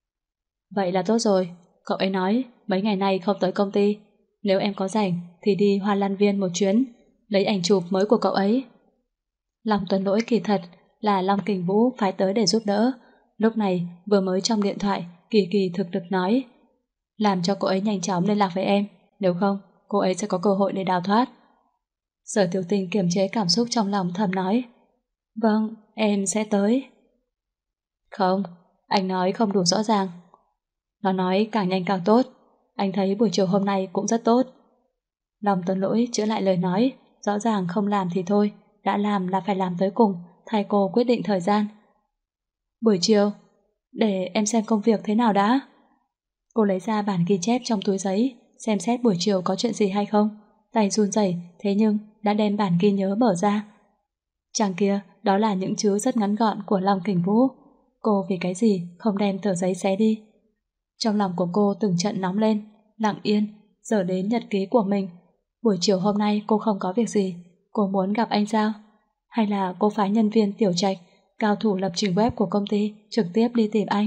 Vậy là tốt rồi, cậu ấy nói mấy ngày nay không tới công ty. Nếu em có rảnh thì đi Hoa Lan Viên một chuyến, lấy ảnh chụp mới của cậu ấy. Long Tuấn Lỗi kỳ thật là Long Kình Vũ phái tới để giúp đỡ. Lúc này vừa mới trong điện thoại Kỳ Kỳ thực lực nói, làm cho cô ấy nhanh chóng liên lạc với em, nếu không cô ấy sẽ có cơ hội để đào thoát. Sở Tiểu Tinh kiềm chế cảm xúc trong lòng thầm nói, vâng, em sẽ tới. Không, anh nói không đủ rõ ràng. Nó nói càng nhanh càng tốt, anh thấy buổi chiều hôm nay cũng rất tốt. Lòng Tuấn Lỗi chữa lại lời nói, rõ ràng không làm thì thôi, đã làm là phải làm tới cùng, thay cô quyết định thời gian. Buổi chiều, để em xem công việc thế nào đã. Cô lấy ra bản ghi chép trong túi giấy, xem xét buổi chiều có chuyện gì hay không. Tay run rẩy, thế nhưng đã đem bản ghi nhớ mở ra. Trang kia, đó là những chữ rất ngắn gọn của Long Kình Vũ. Cô vì cái gì không đem tờ giấy xé đi? Trong lòng của cô từng trận nóng lên, lặng yên, giờ đến nhật ký của mình. Buổi chiều hôm nay cô không có việc gì, cô muốn gặp anh sao? Hay là cô phái nhân viên Tiểu Trạch, cao thủ lập trình web của công ty, trực tiếp đi tìm anh?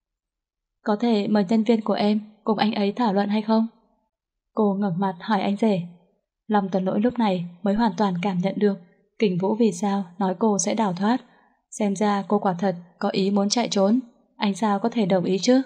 Có thể mời nhân viên của em cùng anh ấy thảo luận hay không? Cô ngẩng mặt hỏi anh rể. Long Tuấn Lỗi lúc này mới hoàn toàn cảm nhận được Kình Vũ vì sao nói cô sẽ đào thoát. Xem ra cô quả thật có ý muốn chạy trốn. Anh sao có thể đồng ý chứ?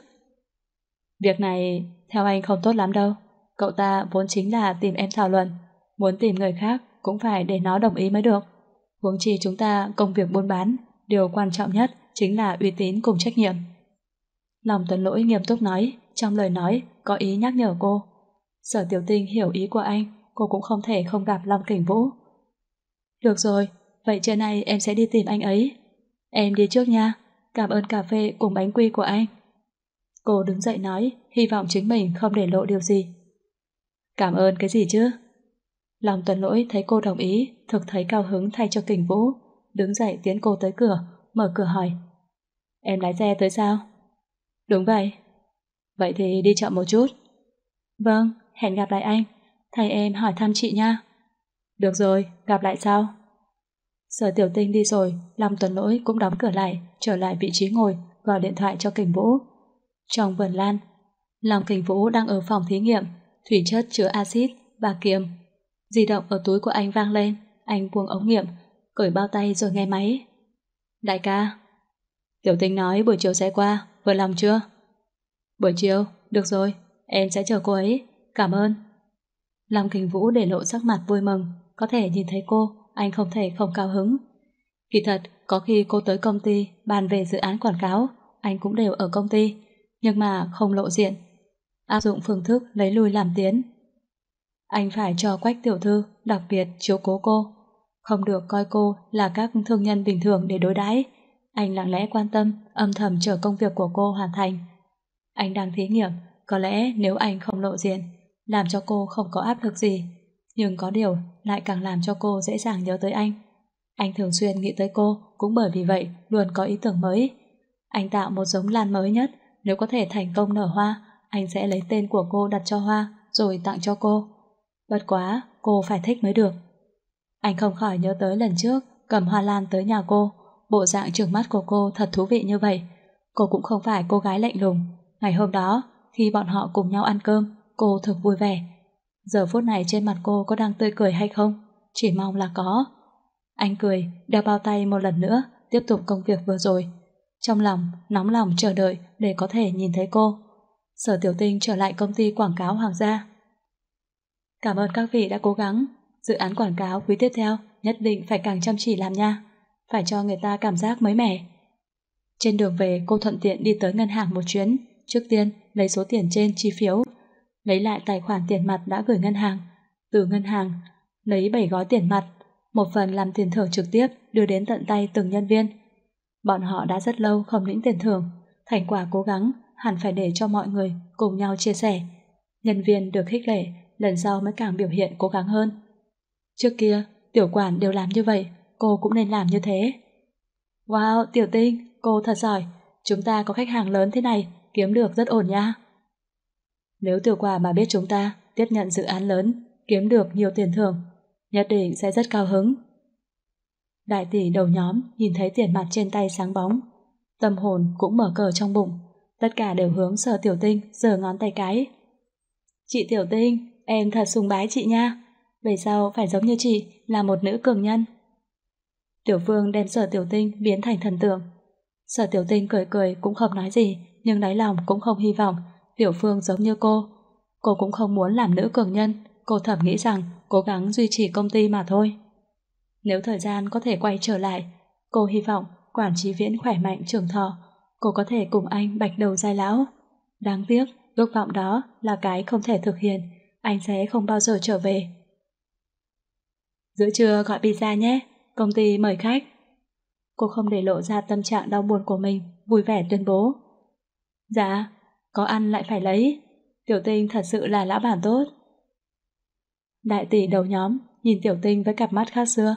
Việc này theo anh không tốt lắm đâu. Cậu ta vốn chính là tìm em thảo luận, muốn tìm người khác cũng phải để nó đồng ý mới được. Huống chi chúng ta công việc buôn bán, điều quan trọng nhất chính là uy tín cùng trách nhiệm. Lòng Tuấn Lỗi nghiêm túc nói, trong lời nói có ý nhắc nhở cô. Sở Tiểu Tinh hiểu ý của anh, cô cũng không thể không gặp Long Kình Vũ. Được rồi, vậy trưa nay em sẽ đi tìm anh ấy. Em đi trước nha, cảm ơn cà phê cùng bánh quy của anh. Cô đứng dậy nói, hy vọng chính mình không để lộ điều gì. Cảm ơn cái gì chứ? Lòng Tuấn Lỗi thấy cô đồng ý, thực thấy cao hứng thay cho Kình Vũ, đứng dậy tiến cô tới cửa, mở cửa hỏi. Em lái xe tới sao? Đúng vậy. Vậy thì đi chậm một chút. Vâng, hẹn gặp lại anh. Thầy em hỏi thăm chị nha. Được rồi, gặp lại sau. Sở Tiểu Tinh đi rồi, Long Tuấn Lỗi cũng đóng cửa lại, trở lại vị trí ngồi, gọi điện thoại cho Kình Vũ. Trong vườn lan, Long Kình Vũ đang ở phòng thí nghiệm, thủy chất chứa axit và kiềm. Di động ở túi của anh vang lên, anh buông ống nghiệm, cởi bao tay rồi nghe máy. Đại ca. Tiểu Tinh nói buổi chiều sẽ qua, vừa lòng chưa? Buổi chiều, được rồi, em sẽ chờ cô ấy, cảm ơn. Long Kình Vũ để lộ sắc mặt vui mừng, có thể nhìn thấy cô, anh không thể không cao hứng. Kỳ thật, có khi cô tới công ty bàn về dự án quảng cáo, anh cũng đều ở công ty, nhưng mà không lộ diện, áp dụng phương thức lấy lui làm tiến. Anh phải cho Quách tiểu thư đặc biệt chiếu cố cô, không được coi cô là các thương nhân bình thường để đối đãi. Anh lặng lẽ quan tâm, âm thầm chờ công việc của cô hoàn thành. Anh đang thí nghiệm, có lẽ nếu anh không lộ diện, làm cho cô không có áp lực gì, nhưng có điều lại càng làm cho cô dễ dàng nhớ tới anh. Anh thường xuyên nghĩ tới cô, cũng bởi vì vậy luôn có ý tưởng mới. Anh tạo một giống lan mới nhất, nếu có thể thành công nở hoa, anh sẽ lấy tên của cô đặt cho hoa, rồi tặng cho cô. Bất quá, cô phải thích mới được. Anh không khỏi nhớ tới lần trước cầm hoa lan tới nhà cô, bộ dạng trừng mắt của cô thật thú vị như vậy. Cô cũng không phải cô gái lạnh lùng. Ngày hôm đó, khi bọn họ cùng nhau ăn cơm, cô thực vui vẻ. Giờ phút này trên mặt cô có đang tươi cười hay không? Chỉ mong là có. Anh cười, đeo bao tay một lần nữa, tiếp tục công việc vừa rồi. Trong lòng, nóng lòng chờ đợi để có thể nhìn thấy cô. Sở Tiểu Tinh trở lại công ty quảng cáo Hoàng gia. Cảm ơn các vị đã cố gắng. Dự án quảng cáo quý tiếp theo nhất định phải càng chăm chỉ làm nha. Phải cho người ta cảm giác mới mẻ. Trên đường về cô thuận tiện đi tới ngân hàng một chuyến. Trước tiên lấy số tiền trên chi phiếu, lấy lại tài khoản tiền mặt đã gửi ngân hàng. Từ ngân hàng lấy bảy gói tiền mặt, một phần làm tiền thưởng trực tiếp đưa đến tận tay từng nhân viên. Bọn họ đã rất lâu không lĩnh tiền thưởng, thành quả cố gắng hẳn phải để cho mọi người cùng nhau chia sẻ. Nhân viên được khích lệ, lần sau mới càng biểu hiện cố gắng hơn. Trước kia, tiểu quản đều làm như vậy, cô cũng nên làm như thế. Wow, Tiểu Tinh, cô thật giỏi, chúng ta có khách hàng lớn thế này, kiếm được rất ổn nha. Nếu tiểu quả mà biết chúng ta tiếp nhận dự án lớn, kiếm được nhiều tiền thưởng, nhất định sẽ rất cao hứng. Đại tỷ đầu nhóm nhìn thấy tiền mặt trên tay sáng bóng, tâm hồn cũng mở cờ trong bụng, tất cả đều hướng Sở Tiểu Tinh giơ ngón tay cái. Chị Tiểu Tinh, em thật sùng bái chị nha, về sau phải giống như chị là một nữ cường nhân. Tiểu Phương đem Sở Tiểu Tinh biến thành thần tượng. Sở Tiểu Tinh cười cười cũng không nói gì, nhưng đáy lòng cũng không hy vọng Tiểu Phương giống như cô. Cô cũng không muốn làm nữ cường nhân, cô thầm nghĩ rằng cố gắng duy trì công ty mà thôi. Nếu thời gian có thể quay trở lại, cô hy vọng Quản Chí Viễn khỏe mạnh trường thọ, cô có thể cùng anh bạch đầu giai lão. Đáng tiếc, ước vọng đó là cái không thể thực hiện, anh sẽ không bao giờ trở về. Giữa trưa gọi pizza nhé, công ty mời khách. Cô không để lộ ra tâm trạng đau buồn của mình, vui vẻ tuyên bố. Dạ, có ăn lại phải lấy. Tiểu Tinh thật sự là lão bản tốt. Đại tỷ đầu nhóm nhìn Tiểu Tinh với cặp mắt khác xưa.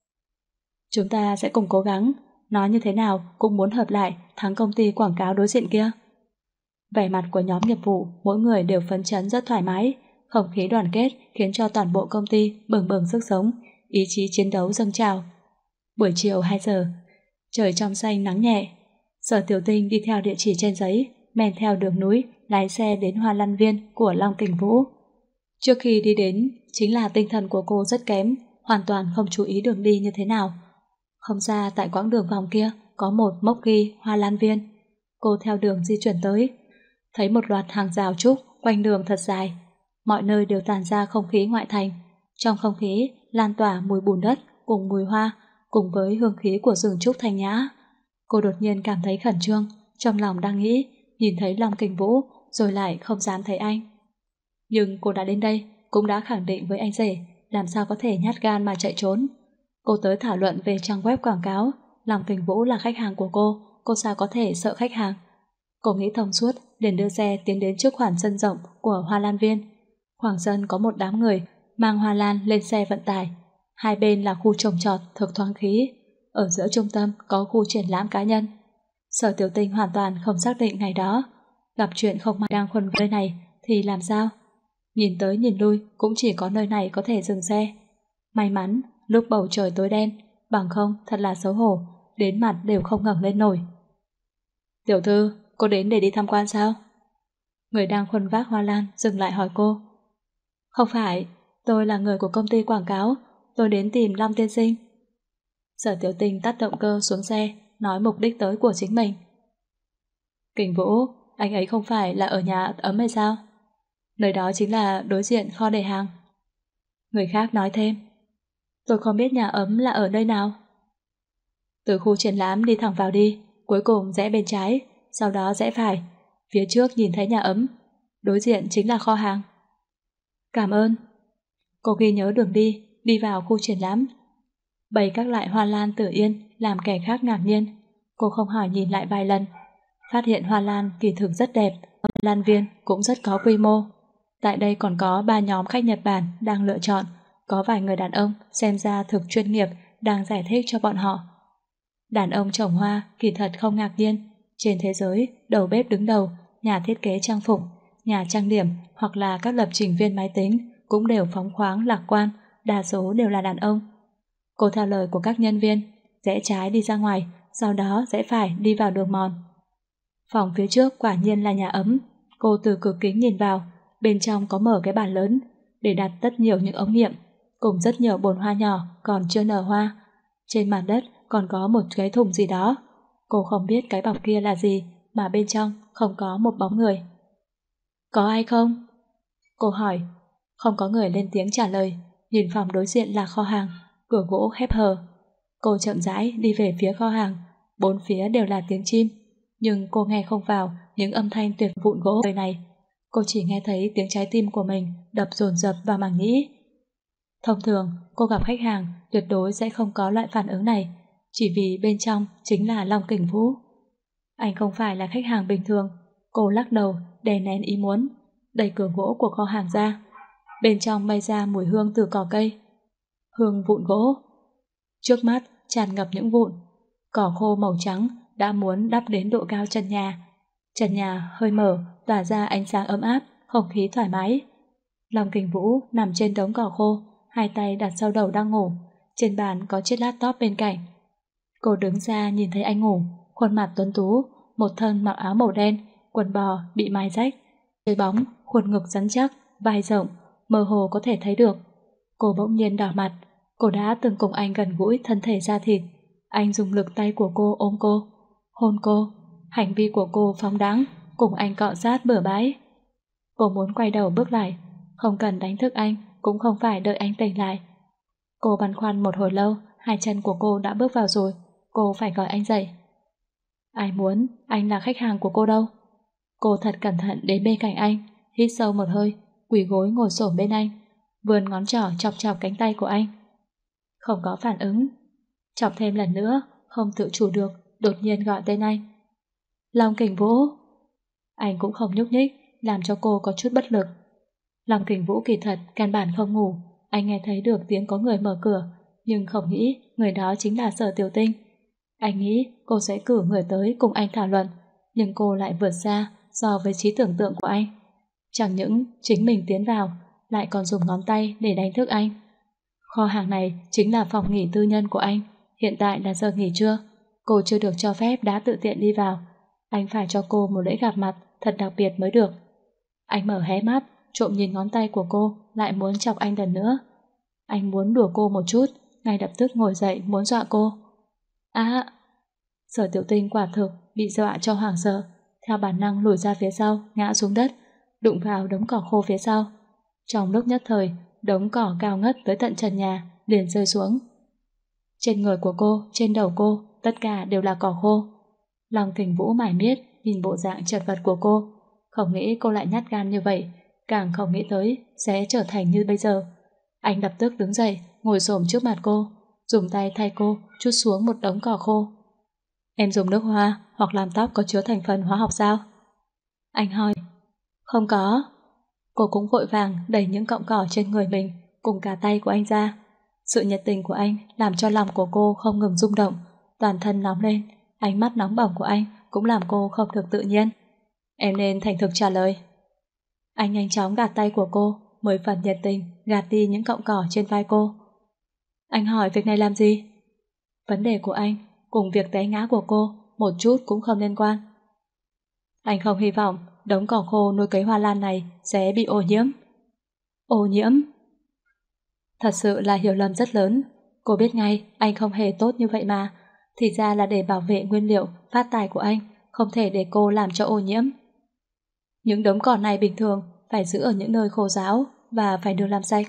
Chúng ta sẽ cùng cố gắng, nói như thế nào cũng muốn hợp lại thắng công ty quảng cáo đối diện kia. Vẻ mặt của nhóm nghiệp vụ mỗi người đều phấn chấn rất thoải mái, không khí đoàn kết khiến cho toàn bộ công ty bừng bừng sức sống, ý chí chiến đấu dâng trào. Buổi chiều hai giờ, trời trong xanh nắng nhẹ. Sở Tiểu Tinh đi theo địa chỉ trên giấy, men theo đường núi, lái xe đến Hoa Lan Viên của Long Kình Vũ. Trước khi đi đến, chính là tinh thần của cô rất kém, hoàn toàn không chú ý đường đi như thế nào. Không xa tại quãng đường vòng kia có một mốc ghi Hoa Lan Viên. Cô theo đường di chuyển tới, thấy một loạt hàng rào trúc quanh đường thật dài. Mọi nơi đều tản ra không khí ngoại thành. Trong không khí lan tỏa mùi bùn đất cùng mùi hoa, cùng với hương khí của rừng trúc thanh nhã. Cô đột nhiên cảm thấy khẩn trương, trong lòng đang nghĩ, nhìn thấy Long Kình Vũ rồi lại không dám thấy anh. Nhưng cô đã đến đây, cũng đã khẳng định với anh rể, làm sao có thể nhát gan mà chạy trốn. Cô tới thảo luận về trang web quảng cáo, Long Kình Vũ là khách hàng của cô, cô sao có thể sợ khách hàng. Cô nghĩ thông suốt, liền đưa xe tiến đến trước khoảng sân rộng của Hoa Lan Viên. Khoảng sân có một đám người mang hoa lan lên xe vận tải. Hai bên là khu trồng trọt thực thoáng khí. Ở giữa trung tâm có khu triển lãm cá nhân. Sở Tiểu Tinh hoàn toàn không xác định ngày đó. Gặp chuyện không may đang khuân nơi này thì làm sao? Nhìn tới nhìn lui cũng chỉ có nơi này có thể dừng xe. May mắn lúc bầu trời tối đen, bằng không thật là xấu hổ, đến mặt đều không ngẩng lên nổi. Tiểu thư, cô đến để đi tham quan sao? Người đang khuân vác hoa lan dừng lại hỏi cô. Không phải, tôi là người của công ty quảng cáo, tôi đến tìm Long tiên sinh. Sở Tiểu Tinh tắt động cơ xuống xe, nói mục đích tới của chính mình. Kình Vũ, anh ấy không phải là ở nhà ấm hay sao? Nơi đó chính là đối diện kho để hàng. Người khác nói thêm. Tôi không biết nhà ấm là ở nơi nào. Từ khu triển lãm đi thẳng vào đi, cuối cùng rẽ bên trái, sau đó rẽ phải. Phía trước nhìn thấy nhà ấm, đối diện chính là kho hàng. Cảm ơn. Cô ghi nhớ đường đi, đi vào khu triển lãm. Bày các loại hoa lan Tử Yên làm kẻ khác ngạc nhiên. Cô không hỏi nhìn lại vài lần, phát hiện hoa lan kỳ thực rất đẹp, lan viên cũng rất có quy mô. Tại đây còn có ba nhóm khách Nhật Bản đang lựa chọn, có vài người đàn ông xem ra thực chuyên nghiệp đang giải thích cho bọn họ. Đàn ông trồng hoa kỳ thật không ngạc nhiên. Trên thế giới, đầu bếp đứng đầu, nhà thiết kế trang phục, nhà trang điểm hoặc là các lập trình viên máy tính cũng đều phóng khoáng lạc quan, đa số đều là đàn ông. Cô theo lời của các nhân viên, rẽ trái đi ra ngoài, sau đó rẽ phải đi vào đường mòn. Phòng phía trước quả nhiên là nhà ấm. Cô từ cửa kính nhìn vào, bên trong có mở cái bàn lớn để đặt rất nhiều những ống nghiệm, cùng rất nhiều bồn hoa nhỏ còn chưa nở hoa. Trên mặt đất còn có một cái thùng gì đó. Cô không biết cái bọc kia là gì, mà bên trong không có một bóng người. Có ai không? Cô hỏi. Không có người lên tiếng trả lời. Nhìn phòng đối diện là kho hàng, cửa gỗ khép hờ. Cô chậm rãi đi về phía kho hàng. Bốn phía đều là tiếng chim, nhưng cô nghe không vào những âm thanh tuyệt vụn gỗ đời này. Cô chỉ nghe thấy tiếng trái tim của mình đập dồn dập vào màng nhĩ. Thông thường, cô gặp khách hàng tuyệt đối sẽ không có loại phản ứng này, chỉ vì bên trong chính là Long Kình Vũ. Anh không phải là khách hàng bình thường. Cô lắc đầu, đè nén ý muốn, đẩy cửa gỗ của kho hàng ra. Bên trong bay ra mùi hương từ cỏ cây, hương vụn gỗ. Trước mắt tràn ngập những vụn. Cỏ khô màu trắng đã muốn đắp đến độ cao chân nhà. Trần nhà hơi mở, tỏa ra ánh sáng ấm áp, không khí thoải mái. Long Kình Vũ nằm trên đống cỏ khô, hai tay đặt sau đầu đang ngủ. Trên bàn có chiếc laptop bên cạnh. Cô đứng ra nhìn thấy anh ngủ, khuôn mặt tuấn tú, một thân mặc áo màu đen, quần bò bị mài rách, chơi bóng, khuôn ngực rắn chắc, vai rộng, mơ hồ có thể thấy được. Cô bỗng nhiên đỏ mặt. Cô đã từng cùng anh gần gũi thân thể da thịt. Anh dùng lực tay của cô ôm cô, hôn cô. Hành vi của cô phóng đãng, cùng anh cọ sát bừa bãi. Cô muốn quay đầu bước lại, không cần đánh thức anh, cũng không phải đợi anh tỉnh lại. Cô băn khoăn một hồi lâu, hai chân của cô đã bước vào rồi, cô phải gọi anh dậy. Ai muốn, anh là khách hàng của cô đâu. Cô thật cẩn thận đến bên cạnh anh, hít sâu một hơi, quỳ gối ngồi xổm bên anh, vươn ngón trỏ chọc chọc cánh tay của anh. Không có phản ứng. Chọc thêm lần nữa, không tự chủ được, đột nhiên gọi tên anh. Long Kình Vũ. Anh cũng không nhúc nhích, làm cho cô có chút bất lực. Long Kình Vũ kỳ thật căn bản không ngủ, anh nghe thấy được tiếng có người mở cửa, nhưng không nghĩ người đó chính là Sở Tiểu Tinh. Anh nghĩ cô sẽ cử người tới cùng anh thảo luận, nhưng cô lại vượt xa so với trí tưởng tượng của anh. Chẳng những chính mình tiến vào, lại còn dùng ngón tay để đánh thức anh. Kho hàng này chính là phòng nghỉ tư nhân của anh. Hiện tại là giờ nghỉ trưa, cô chưa được cho phép đã tự tiện đi vào. Anh phải cho cô một lễ gặp mặt thật đặc biệt mới được. Anh mở hé mắt, trộm nhìn ngón tay của cô, lại muốn chọc anh lần nữa. Anh muốn đùa cô một chút, ngay lập tức ngồi dậy muốn dọa cô. À, Sở Tiểu Tinh quả thực bị dọa cho hoảng sợ, theo bản năng lùi ra phía sau, ngã xuống đất, đụng vào đống cỏ khô phía sau. Trong lúc nhất thời, đống cỏ cao ngất tới tận trần nhà, liền rơi xuống. Trên người của cô, trên đầu cô, tất cả đều là cỏ khô. Long Kình Vũ mải miết nhìn bộ dạng chật vật của cô, không nghĩ cô lại nhát gan như vậy, càng không nghĩ tới sẽ trở thành như bây giờ. Anh lập tức đứng dậy, ngồi xổm trước mặt cô, dùng tay thay cô trút xuống một đống cỏ khô. Em dùng nước hoa hoặc làm tóc có chứa thành phần hóa học sao? Anh hỏi. Không có. Cô cũng vội vàng đẩy những cọng cỏ trên người mình cùng cả tay của anh ra. Sự nhiệt tình của anh làm cho lòng của cô không ngừng rung động, toàn thân nóng lên. Ánh mắt nóng bỏng của anh cũng làm cô không được tự nhiên. Em nên thành thực trả lời. Anh nhanh chóng gạt tay của cô, mười phần nhiệt tình gạt đi những cọng cỏ trên vai cô. Anh hỏi việc này làm gì? Vấn đề của anh cùng việc té ngã của cô một chút cũng không liên quan. Anh không hy vọng đống cỏ khô nuôi cấy hoa lan này sẽ bị ô nhiễm. Ô nhiễm? Thật sự là hiểu lầm rất lớn. Cô biết ngay anh không hề tốt như vậy mà. Thì ra là để bảo vệ nguyên liệu phát tài của anh, không thể để cô làm cho ô nhiễm. Những đống cỏ này bình thường phải giữ ở những nơi khô ráo và phải được làm sạch.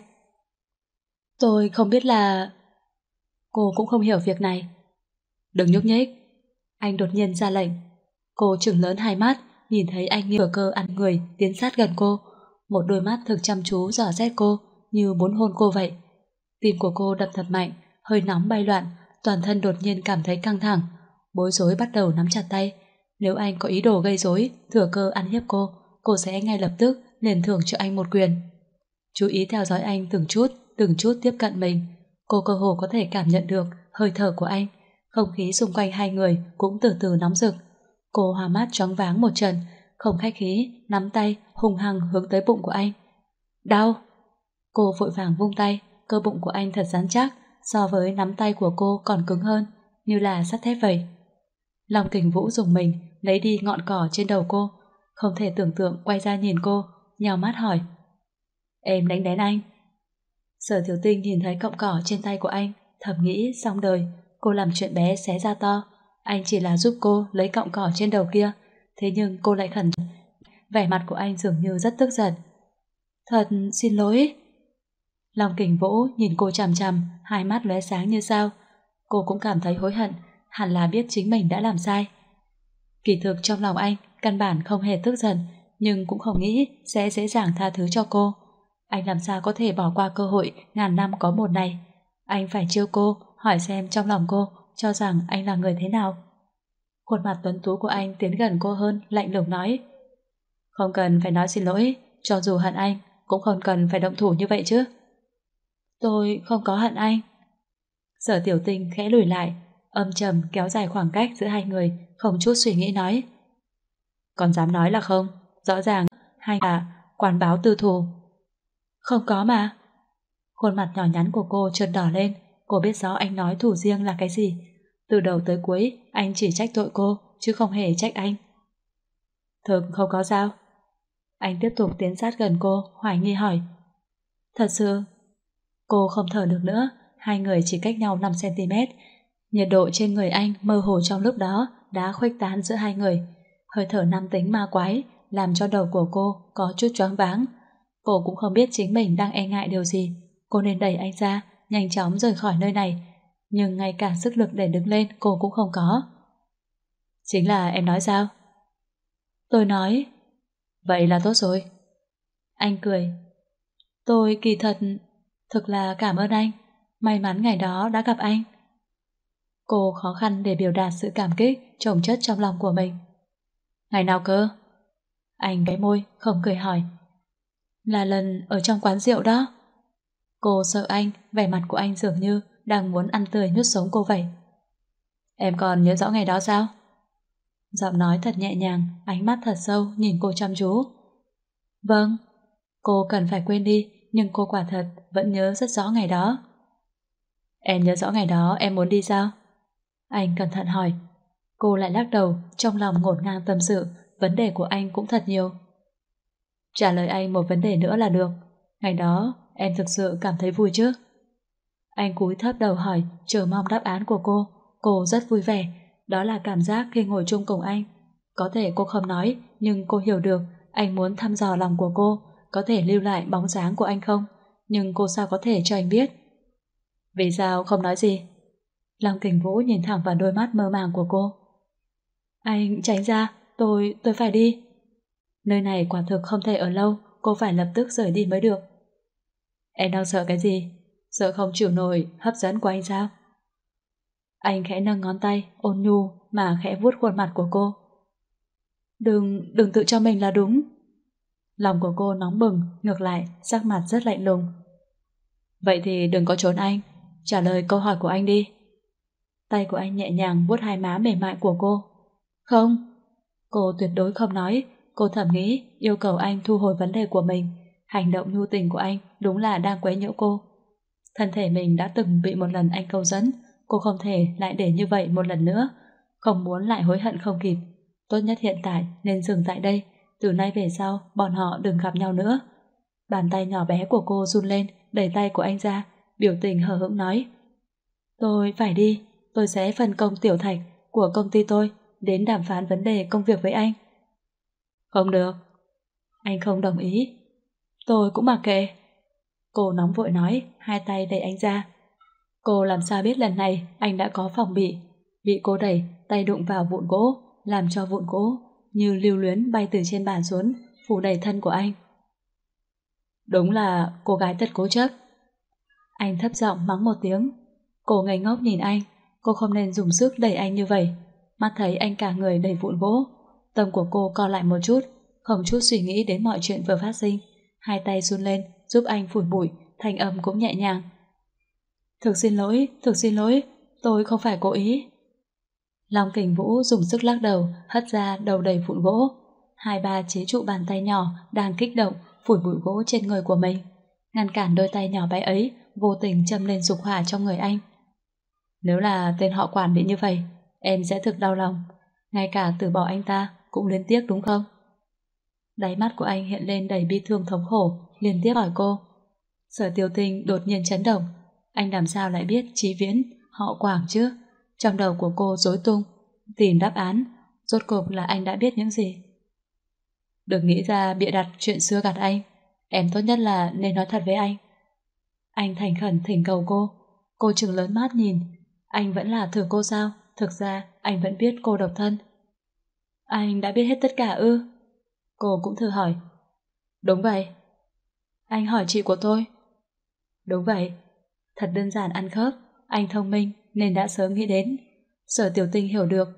Tôi không biết là... Cô cũng không hiểu việc này. Đừng nhúc nhích. Anh đột nhiên ra lệnh. Cô trừng lớn hai mắt, nhìn thấy anh như thừa cơ ăn người tiến sát gần cô. Một đôi mắt thực chăm chú dò xét cô, như muốn hôn cô vậy. Tim của cô đập thật mạnh, hơi nóng bay loạn, toàn thân đột nhiên cảm thấy căng thẳng. Bối rối bắt đầu nắm chặt tay. Nếu anh có ý đồ gây rối, thừa cơ ăn hiếp cô, cô sẽ ngay lập tức liền thưởng cho anh một quyền. Chú ý theo dõi anh từng chút, từng chút tiếp cận mình. Cô cơ hồ có thể cảm nhận được hơi thở của anh. Không khí xung quanh hai người cũng từ từ nóng rực. Cô hoa mắt choáng váng một trận, không khách khí, nắm tay hung hăng hướng tới bụng của anh. Đau! Cô vội vàng vung tay, cơ bụng của anh thật rắn chắc, so với nắm tay của cô còn cứng hơn, như là sắt thép vậy. Long Kình Vũ dùng mình lấy đi ngọn cỏ trên đầu cô, không thể tưởng tượng quay ra nhìn cô, nhào mắt hỏi. Em đánh đén anh. Sở Tiểu Tinh nhìn thấy cọng cỏ trên tay của anh, thầm nghĩ xong đời, cô làm chuyện bé xé ra to. Anh chỉ là giúp cô lấy cọng cỏ trên đầu kia, thế nhưng cô lại khẩn trương. Vẻ mặt của anh dường như rất tức giận. Thật xin lỗi. Long Kình Vũ nhìn cô chằm chằm, hai mắt lóe sáng như sao. Cô cũng cảm thấy hối hận, hẳn là biết chính mình đã làm sai. Kỳ thực trong lòng anh căn bản không hề tức giận, nhưng cũng không nghĩ sẽ dễ dàng tha thứ cho cô. Anh làm sao có thể bỏ qua cơ hội ngàn năm có một này. Anh phải trêu cô, hỏi xem trong lòng cô cho rằng anh là người thế nào. Khuôn mặt tuấn tú của anh tiến gần cô hơn, lạnh lùng nói. Không cần phải nói xin lỗi, cho dù hận anh cũng không cần phải động thủ như vậy chứ. Tôi không có hận anh. Sở Tiểu Tinh khẽ lùi lại, âm trầm kéo dài khoảng cách giữa hai người, không chút suy nghĩ nói. Còn dám nói là không, rõ ràng hai là quan báo tư thù. Không có mà. Khuôn mặt nhỏ nhắn của cô chợt đỏ lên, cô biết rõ anh nói thủ riêng là cái gì. Từ đầu tới cuối anh chỉ trách tội cô, chứ không hề trách anh. Thực không có sao. Anh tiếp tục tiến sát gần cô, hoài nghi hỏi. Thật sự? Cô không thở được nữa, hai người chỉ cách nhau năm xăng ti mét. Nhiệt độ trên người anh mơ hồ trong lúc đó đã khuếch tán giữa hai người. hơi thở nam tính ma quái làm cho đầu của cô có chút choáng váng. Cô cũng không biết chính mình đang e ngại điều gì. Cô nên đẩy anh ra, nhanh chóng rời khỏi nơi này. Nhưng ngay cả sức lực để đứng lên cô cũng không có. Chính là em nói sao? Tôi nói. Vậy là tốt rồi. Anh cười. Tôi kỳ thật, thực là cảm ơn anh. May mắn ngày đó đã gặp anh. Cô khó khăn để biểu đạt sự cảm kích chồng chất trong lòng của mình. Ngày nào cơ? Anh bẽ môi, không cười hỏi. Là lần ở trong quán rượu đó. Cô sợ anh, vẻ mặt của anh dường như đang muốn ăn tươi nuốt sống cô vậy. Em còn nhớ rõ ngày đó sao? Giọng nói thật nhẹ nhàng, ánh mắt thật sâu nhìn cô chăm chú. Vâng. Cô cần phải quên đi, nhưng cô quả thật vẫn nhớ rất rõ ngày đó. Em nhớ rõ ngày đó em muốn đi sao? Anh cẩn thận hỏi. Cô lại lắc đầu, trong lòng ngổn ngang tâm sự, vấn đề của anh cũng thật nhiều. Trả lời anh một vấn đề nữa là được. Ngày đó em thực sự cảm thấy vui chứ? Anh cúi thấp đầu hỏi, chờ mong đáp án của cô. Cô rất vui vẻ. Đó là cảm giác khi ngồi chung cùng anh. Có thể cô không nói, nhưng cô hiểu được anh muốn thăm dò lòng của cô, có thể lưu lại bóng dáng của anh không? Nhưng cô sao có thể cho anh biết? Vì sao không nói gì? Long Kình Vũ nhìn thẳng vào đôi mắt mơ màng của cô. Anh tránh ra, tôi, tôi phải đi. Nơi này quả thực không thể ở lâu, cô phải lập tức rời đi mới được. Em đang sợ cái gì? Sợ không chịu nổi hấp dẫn của anh sao? Anh khẽ nâng ngón tay, ôn nhu mà khẽ vuốt khuôn mặt của cô. Đừng, đừng tự cho mình là đúng. Lòng của cô nóng bừng, ngược lại, sắc mặt rất lạnh lùng. Vậy thì đừng có trốn anh, trả lời câu hỏi của anh đi. Tay của anh nhẹ nhàng vuốt hai má mềm mại của cô. Không. Cô tuyệt đối không nói. Cô thầm nghĩ yêu cầu anh thu hồi vấn đề của mình. Hành động nhu tình của anh đúng là đang quấy nhiễu cô. Thân thể mình đã từng bị một lần anh câu dẫn, cô không thể lại để như vậy một lần nữa. Không muốn lại hối hận không kịp. Tốt nhất hiện tại nên dừng tại đây. Từ nay về sau bọn họ đừng gặp nhau nữa. Bàn tay nhỏ bé của cô run lên, đẩy tay của anh ra, biểu tình hờ hững nói. Tôi phải đi. Tôi sẽ phân công Tiểu Thạch của công ty tôi đến đàm phán vấn đề công việc với anh. Không được. Anh không đồng ý. Tôi cũng mặc kệ. Cô nóng vội nói, hai tay đẩy anh ra. Cô làm sao biết lần này anh đã có phòng bị. Bị cô đẩy, tay đụng vào vụn gỗ, làm cho vụn gỗ như lưu luyến bay từ trên bàn xuống, phủ đầy thân của anh. Đúng là cô gái thật cố chấp. Anh thấp giọng mắng một tiếng. Cô ngây ngốc nhìn anh. Cô không nên dùng sức đẩy anh như vậy. Mắt thấy anh cả người đầy vụn gỗ, tâm của cô co lại một chút, không chút suy nghĩ đến mọi chuyện vừa phát sinh. Hai tay run lên giúp anh phủi bụi, thanh âm cũng nhẹ nhàng. Thực xin lỗi, thực xin lỗi, tôi không phải cố ý. Long Kình Vũ dùng sức lắc đầu, hất ra đầu đầy vụn gỗ. Hai ba chế trụ bàn tay nhỏ đang kích động phủi bụi gỗ trên người của mình, ngăn cản đôi tay nhỏ bé ấy vô tình châm lên dục hỏa trong người anh. Nếu là tên họ Quản bị như vậy, em sẽ thực đau lòng. Ngay cả từ bỏ anh ta cũng luyến tiếc đúng không? Đáy mắt của anh hiện lên đầy bi thương thống khổ, liên tiếp hỏi cô. Sở Tiêu Tinh đột nhiên chấn động. Anh làm sao lại biết Chí Viễn, họ Quảng chứ? Trong đầu của cô rối tung, tìm đáp án. Rốt cuộc là anh đã biết những gì? Đừng nghĩ ra bịa đặt chuyện xưa gạt anh. Em tốt nhất là nên nói thật với anh. Anh thành khẩn thỉnh cầu cô. Cô trừng lớn mắt nhìn. Anh vẫn là thử cô sao? Thực ra anh vẫn biết cô độc thân. Anh đã biết hết tất cả ư? Cô cũng thử hỏi. Đúng vậy. Anh hỏi chị của tôi. Đúng vậy. Thật đơn giản ăn khớp. Anh thông minh nên đã sớm nghĩ đến. Sở Tiểu Tinh hiểu được.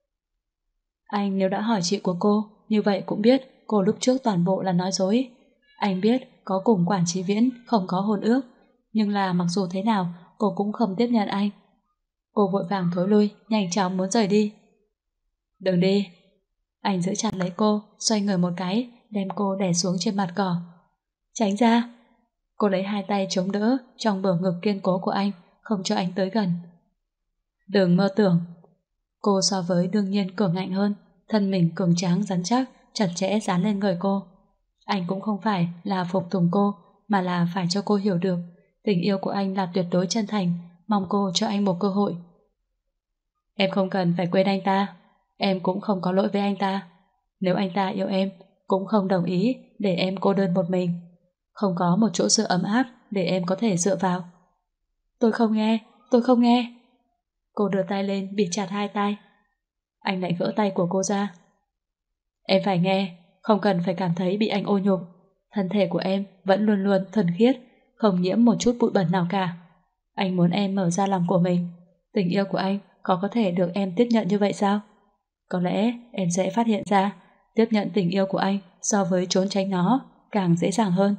Anh nếu đã hỏi chị của cô, như vậy cũng biết cô lúc trước toàn bộ là nói dối. Anh biết có cùng Quản Chí Viễn không có hôn ước, nhưng là mặc dù thế nào cô cũng không tiếp nhận anh. Cô vội vàng thối lui, nhanh chóng muốn rời đi. Đừng đi. Anh giữ chặt lấy cô, xoay người một cái, đem cô đè xuống trên mặt cỏ. Tránh ra. Cô lấy hai tay chống đỡ trong bờ ngực kiên cố của anh, không cho anh tới gần. Đừng mơ tưởng. Cô so với đương nhiên cường ngạnh hơn, thân mình cường tráng rắn chắc, chặt chẽ dán lên người cô. Anh cũng không phải là phục tùng cô, mà là phải cho cô hiểu được tình yêu của anh là tuyệt đối chân thành, mong cô cho anh một cơ hội. Em không cần phải quên anh ta, em cũng không có lỗi với anh ta. Nếu anh ta yêu em, cũng không đồng ý để em cô đơn một mình. Không có một chỗ dựa ấm áp để em có thể dựa vào. Tôi không nghe, tôi không nghe. Cô đưa tay lên bịt chặt hai tay. Anh lại gỡ tay của cô ra. Em phải nghe, không cần phải cảm thấy bị anh ô nhục. Thân thể của em vẫn luôn luôn thuần khiết, không nhiễm một chút bụi bẩn nào cả. Anh muốn em mở ra lòng của mình. Tình yêu của anh có có thể được em tiếp nhận như vậy sao? Có lẽ em sẽ phát hiện ra tiếp nhận tình yêu của anh so với trốn tránh nó càng dễ dàng hơn.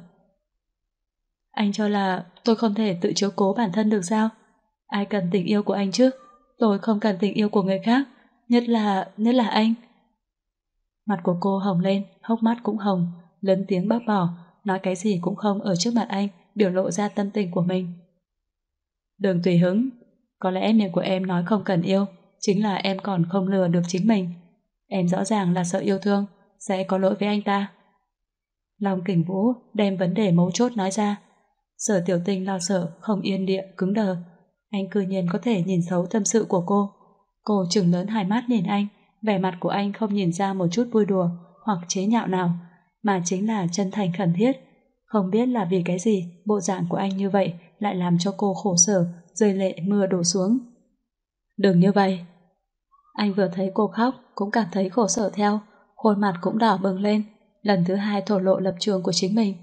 Anh cho là tôi không thể tự chiếu cố bản thân được sao? Ai cần tình yêu của anh chứ? Tôi không cần tình yêu của người khác. Nhất là, nhất là anh. Mặt của cô hồng lên, hốc mắt cũng hồng, lớn tiếng bác bỏ, nói cái gì cũng không ở trước mặt anh, biểu lộ ra tâm tình của mình. Đừng tùy hứng, có lẽ miệng của em nói không cần yêu, chính là em còn không lừa được chính mình. Em rõ ràng là sợ yêu thương, sẽ có lỗi với anh ta. Long Kình Vũ đem vấn đề mấu chốt nói ra. Sở Tiểu Tinh lo sợ, không yên địa, cứng đờ. Anh cư nhiên có thể nhìn thấu tâm sự của cô. Cô trừng lớn hai mắt nhìn anh, vẻ mặt của anh không nhìn ra một chút vui đùa hoặc chế nhạo nào, mà chính là chân thành khẩn thiết. Không biết là vì cái gì bộ dạng của anh như vậy lại làm cho cô khổ sở, rơi lệ mưa đổ xuống. Đừng như vậy. Anh vừa thấy cô khóc cũng cảm thấy khổ sở theo, khuôn mặt cũng đỏ bừng lên, lần thứ hai thổ lộ lập trường của chính mình.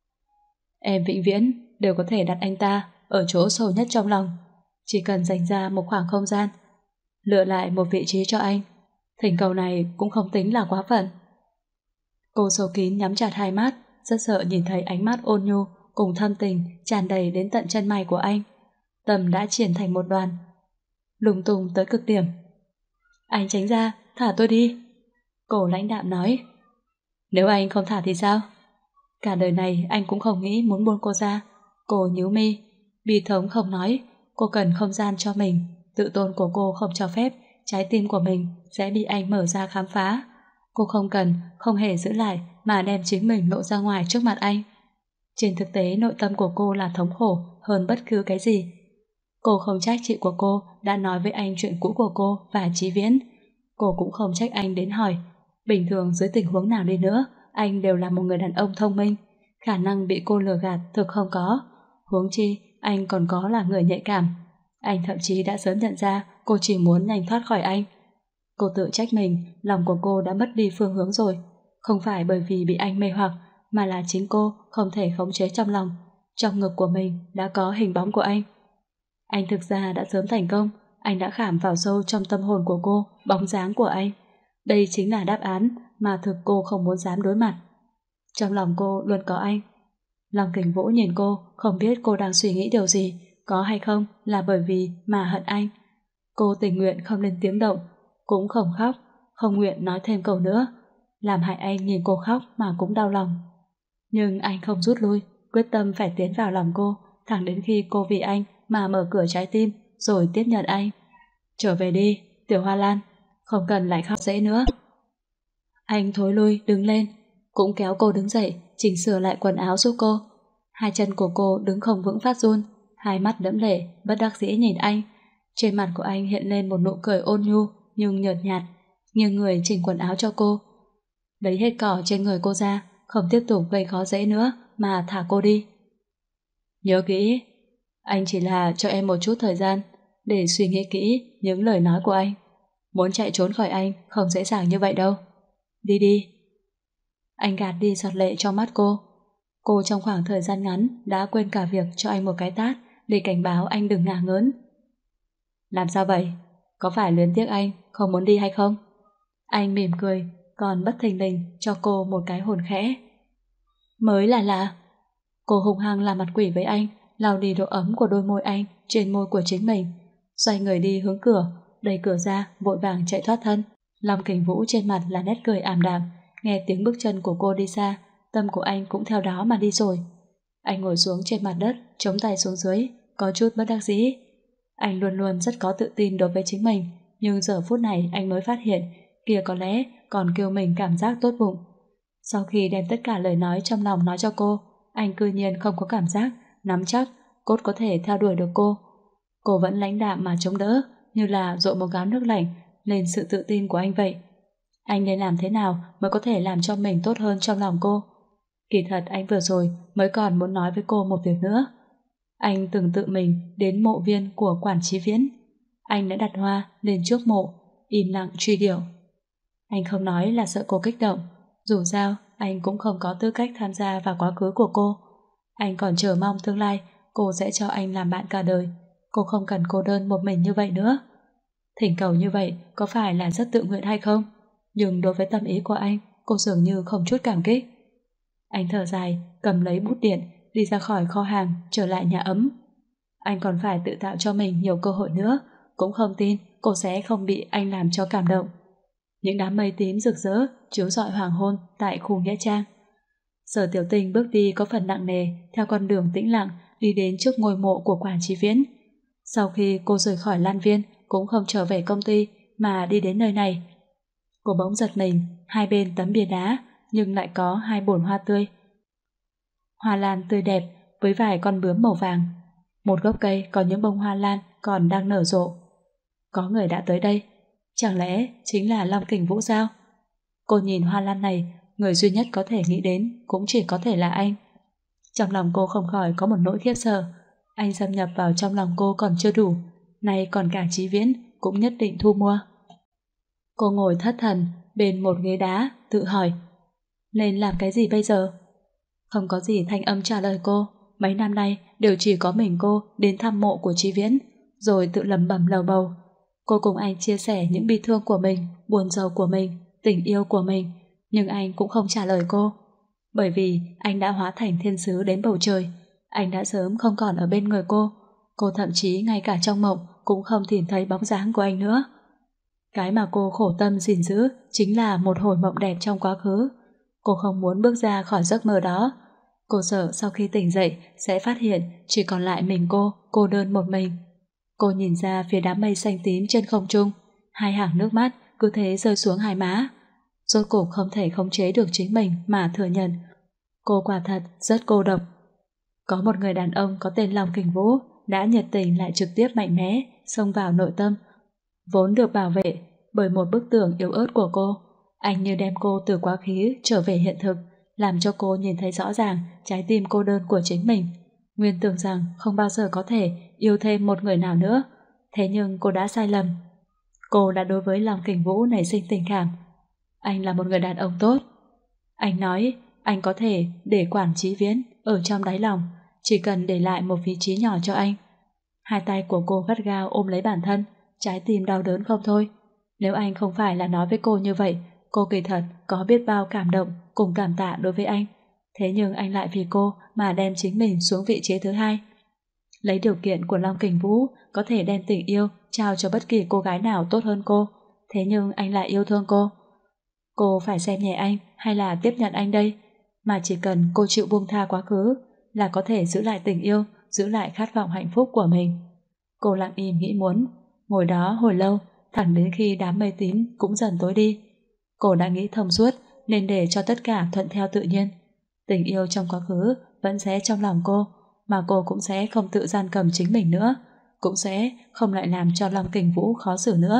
Em vĩnh viễn đều có thể đặt anh ta ở chỗ sâu nhất trong lòng, chỉ cần dành ra một khoảng không gian, lựa lại một vị trí cho anh. Thỉnh cầu này cũng không tính là quá phận. Cô sâu kín nhắm chặt hai mắt, rất sợ nhìn thấy ánh mắt ôn nhu cùng thâm tình tràn đầy đến tận chân mày của anh. Tâm đã triển thành một đoàn, lung tung tới cực điểm. Anh tránh ra, thả tôi đi. Cô lãnh đạm nói. Nếu anh không thả thì sao? Cả đời này anh cũng không nghĩ muốn buông cô ra. Cô nhíu mi, bi thống không nói. Cô cần không gian cho mình. Tự tôn của cô không cho phép trái tim của mình sẽ bị anh mở ra khám phá. Cô không cần, không hề giữ lại mà đem chính mình lộ ra ngoài trước mặt anh. Trên thực tế nội tâm của cô là thống khổ hơn bất cứ cái gì. Cô không trách chị của cô đã nói với anh chuyện cũ của cô và Chí Viễn. Cô cũng không trách anh đến hỏi. Bình thường dưới tình huống nào đi nữa, anh đều là một người đàn ông thông minh. Khả năng bị cô lừa gạt thực không có. Huống chi, anh còn có là người nhạy cảm. Anh thậm chí đã sớm nhận ra cô chỉ muốn nhanh thoát khỏi anh. Cô tự trách mình, lòng của cô đã mất đi phương hướng rồi. Không phải bởi vì bị anh mê hoặc, mà là chính cô không thể khống chế trong lòng. Trong ngực của mình đã có hình bóng của anh. Anh thực ra đã sớm thành công, anh đã khảm vào sâu trong tâm hồn của cô bóng dáng của anh. Đây chính là đáp án mà thực cô không muốn dám đối mặt. Trong lòng cô luôn có anh. Long Kình Vũ nhìn cô, không biết cô đang suy nghĩ điều gì, có hay không là bởi vì mà hận anh. Cô tình nguyện không lên tiếng động, cũng không khóc, không nguyện nói thêm câu nữa, làm hại anh nhìn cô khóc mà cũng đau lòng. Nhưng anh không rút lui, quyết tâm phải tiến vào lòng cô, thẳng đến khi cô vì anh mà mở cửa trái tim, rồi tiếp nhận anh. Trở về đi, Tiểu Hoa Lan, không cần lại khóc dễ nữa. Anh thối lui, đứng lên, cũng kéo cô đứng dậy, chỉnh sửa lại quần áo giúp cô. Hai chân của cô đứng không vững phát run, hai mắt đẫm lệ, bất đắc dĩ nhìn anh. Trên mặt của anh hiện lên một nụ cười ôn nhu, nhưng nhợt nhạt, nghiêng người chỉnh quần áo cho cô. Lấy hết cỏ trên người cô ra, không tiếp tục gây khó dễ nữa, mà thả cô đi. Nhớ kỹ, anh chỉ là cho em một chút thời gian để suy nghĩ kỹ những lời nói của anh. Muốn chạy trốn khỏi anh không dễ dàng như vậy đâu. Đi đi. Anh gạt đi giọt lệ trong mắt cô. Cô trong khoảng thời gian ngắn đã quên cả việc cho anh một cái tát để cảnh báo anh đừng ngả ngớn. Làm sao vậy? Có phải luyến tiếc anh không muốn đi hay không? Anh mỉm cười, còn bất thình lình cho cô một cái hồn khẽ. Mới là lạ. Cô hung hăng làm mặt quỷ với anh, lau đi độ ấm của đôi môi anh trên môi của chính mình, xoay người đi hướng cửa, đẩy cửa ra, vội vàng chạy thoát thân. Long Kình Vũ trên mặt là nét cười ảm đạm, nghe tiếng bước chân của cô đi xa, tâm của anh cũng theo đó mà đi rồi. Anh ngồi xuống trên mặt đất, chống tay xuống dưới, có chút bất đắc dĩ. Anh luôn luôn rất có tự tin đối với chính mình, nhưng giờ phút này anh mới phát hiện kia có lẽ còn kêu mình cảm giác tốt bụng. Sau khi đem tất cả lời nói trong lòng nói cho cô, anh cư nhiên không có cảm giác nắm chắc cốt có thể theo đuổi được cô. Cô vẫn lãnh đạm mà chống đỡ, như là dội một gáo nước lạnh lên sự tự tin của anh vậy. Anh nên làm thế nào mới có thể làm cho mình tốt hơn trong lòng cô? Kỳ thật anh vừa rồi mới còn muốn nói với cô một việc nữa. Anh từng tự mình đến mộ viên của Quản Chí Viễn. Anh đã đặt hoa lên trước mộ, im lặng truy điệu. Anh không nói là sợ cô kích động. Dù sao, anh cũng không có tư cách tham gia vào quá khứ của cô. Anh còn chờ mong tương lai cô sẽ cho anh làm bạn cả đời. Cô không cần cô đơn một mình như vậy nữa. Thỉnh cầu như vậy có phải là rất tự nguyện hay không? Nhưng đối với tâm ý của anh, cô dường như không chút cảm kích. Anh thở dài, cầm lấy bút điện, đi ra khỏi kho hàng, trở lại nhà ấm. Anh còn phải tự tạo cho mình nhiều cơ hội nữa, cũng không tin cô sẽ không bị anh làm cho cảm động. Những đám mây tím rực rỡ chiếu rọi hoàng hôn tại khu nghĩa trang. Sở Tiểu Tinh bước đi có phần nặng nề theo con đường tĩnh lặng đi đến trước ngôi mộ của Quản Chí Viễn. Sau khi cô rời khỏi Lan Viên cũng không trở về công ty mà đi đến nơi này. Cô bỗng giật mình, hai bên tấm bia đá nhưng lại có hai bồn hoa tươi. Hoa lan tươi đẹp với vài con bướm màu vàng. Một gốc cây có những bông hoa lan còn đang nở rộ. Có người đã tới đây. Chẳng lẽ chính là Long Kình Vũ sao? Cô nhìn hoa lan này, người duy nhất có thể nghĩ đến cũng chỉ có thể là anh. Trong lòng cô không khỏi có một nỗi khiếp sợ. Anh xâm nhập vào trong lòng cô còn chưa đủ, nay còn cả Chí Viễn cũng nhất định thu mua. Cô ngồi thất thần bên một ghế đá, tự hỏi nên làm cái gì bây giờ? Không có gì thanh âm trả lời cô. Mấy năm nay đều chỉ có mình cô đến thăm mộ của Chí Viễn, rồi tự lẩm bẩm lầu bầu. Cô cùng anh chia sẻ những bi thương của mình, buồn rầu của mình, tình yêu của mình, nhưng anh cũng không trả lời cô. Bởi vì anh đã hóa thành thiên sứ đến bầu trời. Anh đã sớm không còn ở bên người cô. Cô thậm chí ngay cả trong mộng cũng không tìm thấy bóng dáng của anh nữa. Cái mà cô khổ tâm gìn giữ chính là một hồi mộng đẹp trong quá khứ. Cô không muốn bước ra khỏi giấc mơ đó. Cô sợ sau khi tỉnh dậy sẽ phát hiện chỉ còn lại mình cô, cô đơn một mình. Cô nhìn ra phía đám mây xanh tím trên không trung, hai hàng nước mắt cứ thế rơi xuống hai má. Rốt cuộc không thể khống chế được chính mình mà thừa nhận. Cô quả thật rất cô độc. Có một người đàn ông có tên Long Kình Vũ đã nhiệt tình lại trực tiếp mạnh mẽ xông vào nội tâm, vốn được bảo vệ bởi một bức tường yếu ớt của cô. Anh như đem cô từ quá khứ trở về hiện thực, làm cho cô nhìn thấy rõ ràng trái tim cô đơn của chính mình. Nguyên tưởng rằng không bao giờ có thể yêu thêm một người nào nữa, thế nhưng cô đã sai lầm. Cô đã đối với Long Kình Vũ nảy sinh tình cảm. Anh là một người đàn ông tốt. Anh nói anh có thể để Quản Chí Viễn ở trong đáy lòng, chỉ cần để lại một vị trí nhỏ cho anh. Hai tay của cô gắt gao ôm lấy bản thân, trái tim đau đớn không thôi. Nếu anh không phải là nói với cô như vậy, cô kỳ thật có biết bao cảm động cùng cảm tạ đối với anh. Thế nhưng anh lại vì cô mà đem chính mình xuống vị trí thứ hai. Lấy điều kiện của Long Kình Vũ có thể đem tình yêu trao cho bất kỳ cô gái nào tốt hơn cô. Thế nhưng anh lại yêu thương cô. Cô phải xem nhẹ anh hay là tiếp nhận anh đây? Mà chỉ cần cô chịu buông tha quá khứ là có thể giữ lại tình yêu, giữ lại khát vọng hạnh phúc của mình. Cô lặng im nghĩ muốn, ngồi đó hồi lâu, thẳng đến khi đám mây tím cũng dần tối đi. Cô đã nghĩ thông suốt nên để cho tất cả thuận theo tự nhiên. Tình yêu trong quá khứ vẫn sẽ trong lòng cô, mà cô cũng sẽ không tự gian cầm chính mình nữa, cũng sẽ không lại làm cho Long Kình Vũ khó xử nữa.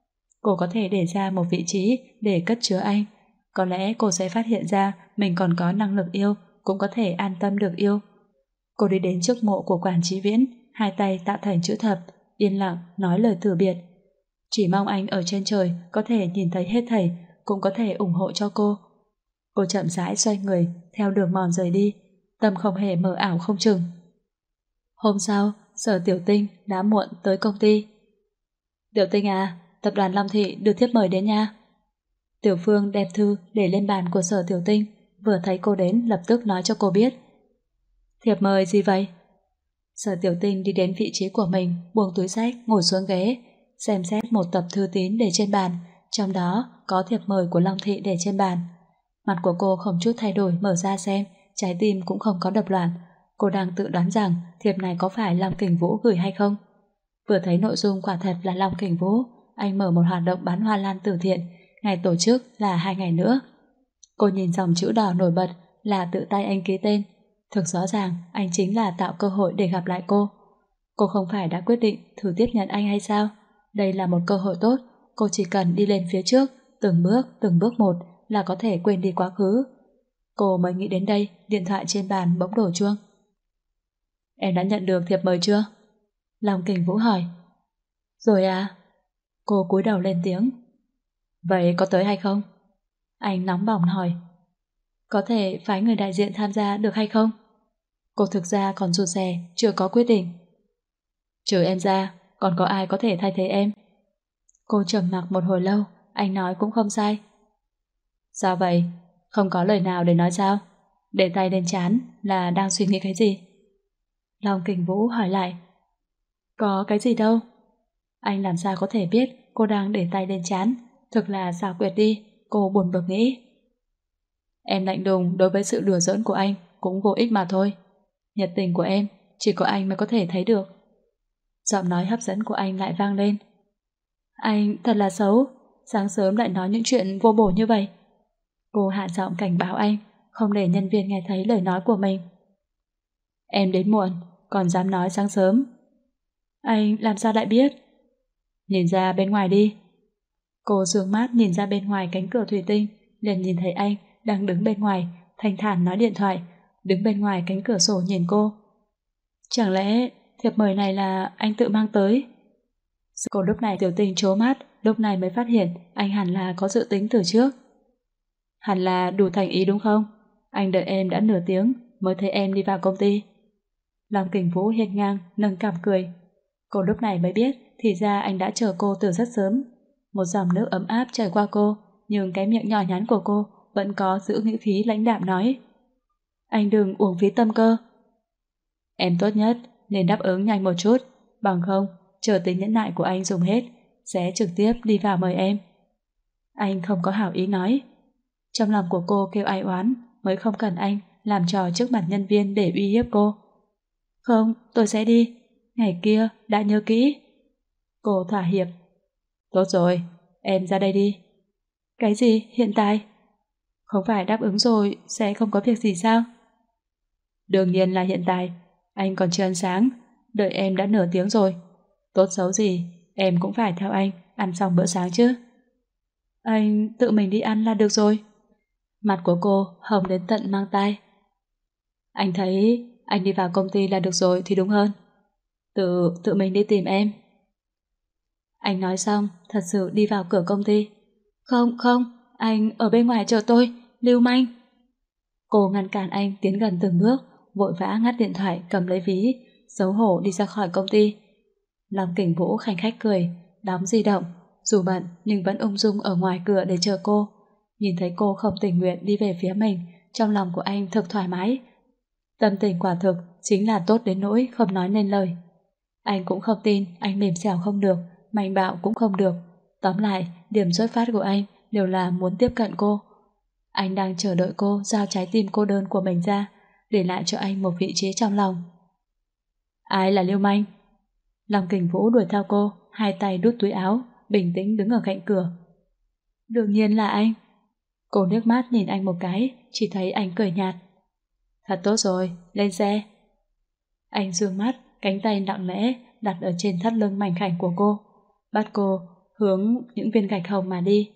Cô có thể để ra một vị trí để cất chứa anh. Có lẽ cô sẽ phát hiện ra mình còn có năng lực yêu, cũng có thể an tâm được yêu. Cô đi đến trước mộ của Quản Chí Viễn, hai tay tạo thành chữ thập, yên lặng nói lời từ biệt. Chỉ mong anh ở trên trời có thể nhìn thấy hết thảy, cũng có thể ủng hộ cho cô. Cô chậm rãi xoay người theo đường mòn rời đi, tâm không hề mờ ảo không chừng. Hôm sau, Sở Tiểu Tinh đã muộn tới công ty. Tiểu Tinh à, tập đoàn Long Thị đưa thiếp mời đến nha. Tiểu Phương đem thư để lên bàn của Sở Tiểu Tinh, vừa thấy cô đến lập tức nói cho cô biết. Thiệp mời gì vậy? Sở Tiểu Tinh đi đến vị trí của mình, buông túi xách, ngồi xuống ghế, xem xét một tập thư tín để trên bàn, trong đó có thiệp mời của Long Thị để trên bàn. Mặt của cô không chút thay đổi, mở ra xem, trái tim cũng không có đập loạn. Cô đang tự đoán rằng thiệp này có phải Long Kình Vũ gửi hay không. Vừa thấy nội dung quả thật là Long Kình Vũ, anh mở một hoạt động bán hoa lan từ thiện, ngày tổ chức là hai ngày nữa. Cô nhìn dòng chữ đỏ nổi bật là tự tay anh ký tên. Thực rõ ràng anh chính là tạo cơ hội để gặp lại cô. Cô không phải đã quyết định thử tiếp nhận anh hay sao? Đây là một cơ hội tốt, cô chỉ cần đi lên phía trước, từng bước, từng bước một là có thể quên đi quá khứ. Cô mới nghĩ đến đây, điện thoại trên bàn bỗng đổ chuông. Em đã nhận được thiệp mời chưa? Long Kình Vũ hỏi. Rồi à? Cô cúi đầu lên tiếng. Vậy có tới hay không? Anh nóng bỏng hỏi. Có thể phái người đại diện tham gia được hay không? Cô thực ra còn rụt rè, chưa có quyết định. Trừ em ra, còn có ai có thể thay thế em? Cô trầm mặc một hồi lâu, anh nói cũng không sai. Sao vậy? Không có lời nào để nói sao? Để tay lên trán là đang suy nghĩ cái gì? Long Kình Vũ hỏi lại. Có cái gì đâu. Anh làm sao có thể biết cô đang để tay lên trán? Thực là xảo quyệt đi, cô buồn bực nghĩ. Em lạnh lùng đối với sự đùa giỡn của anh cũng vô ích mà thôi. Nhiệt tình của em chỉ có anh mới có thể thấy được. Giọng nói hấp dẫn của anh lại vang lên. Anh thật là xấu, sáng sớm lại nói những chuyện vô bổ như vậy. Cô hạ giọng cảnh báo anh, không để nhân viên nghe thấy lời nói của mình. Em đến muộn, còn dám nói sáng sớm. Anh làm sao lại biết? Nhìn ra bên ngoài đi. Cô dương mắt nhìn ra bên ngoài cánh cửa thủy tinh, liền nhìn thấy anh đang đứng bên ngoài, thanh thản nói điện thoại, đứng bên ngoài cánh cửa sổ nhìn cô. Chẳng lẽ thiệp mời này là anh tự mang tới? Cô lúc này Tiểu Tình trố mắt, lúc này mới phát hiện anh hẳn là có dự tính từ trước. Hẳn là đủ thành ý đúng không? Anh đợi em đã nửa tiếng mới thấy em đi vào công ty. Long Kình Vũ hiên ngang, nâng cằm cười. Cô lúc này mới biết thì ra anh đã chờ cô từ rất sớm. Một dòng nước ấm áp chảy qua cô, nhưng cái miệng nhỏ nhắn của cô vẫn có giữ ngữ khí lãnh đạm nói. Anh đừng uổng phí tâm cơ. Em tốt nhất nên đáp ứng nhanh một chút, bằng không chờ tính nhẫn nại của anh dùng hết sẽ trực tiếp đi vào mời em. Anh không có hảo ý nói. Trong lòng của cô kêu ai oán mới không cần anh làm trò trước mặt nhân viên để uy hiếp cô. Không, tôi sẽ đi. Ngày kia đã nhớ kỹ. Cô thỏa hiệp. Tốt rồi, em ra đây đi. Cái gì hiện tại? Không phải đáp ứng rồi sẽ không có việc gì sao? Đương nhiên là hiện tại. Anh còn chưa ăn sáng, đợi em đã nửa tiếng rồi. Tốt xấu gì em cũng phải theo anh ăn xong bữa sáng chứ. Anh tự mình đi ăn là được rồi. Mặt của cô hồng đến tận mang tai. Anh thấy anh đi vào công ty là được rồi thì đúng hơn. Tự, tự mình đi tìm em. Anh nói xong thật sự đi vào cửa công ty. Không, không, anh ở bên ngoài chờ tôi, lưu manh. Cô ngăn cản anh tiến gần từng bước, vội vã ngắt điện thoại cầm lấy ví, xấu hổ đi ra khỏi công ty. Long Kình Vũ khanh khách cười, đóng di động, dù bận nhưng vẫn ung dung ở ngoài cửa để chờ cô. Nhìn thấy cô không tình nguyện đi về phía mình, trong lòng của anh thực thoải mái. Tâm tình quả thực chính là tốt đến nỗi không nói nên lời. Anh cũng không tin anh mềm xẻo không được, mạnh bạo cũng không được. Tóm lại, điểm xuất phát của anh đều là muốn tiếp cận cô. Anh đang chờ đợi cô giao trái tim cô đơn của mình ra, để lại cho anh một vị trí trong lòng. Ai là lưu manh? Long Kình Vũ đuổi theo cô, hai tay đút túi áo, bình tĩnh đứng ở cạnh cửa. Đương nhiên là anh. Cô nước mắt nhìn anh một cái, chỉ thấy anh cười nhạt. Thật tốt rồi, lên xe. Anh dương mắt, cánh tay nặng lẽ đặt ở trên thắt lưng mảnh khảnh của cô, bắt cô hướng những viên gạch hồng mà đi.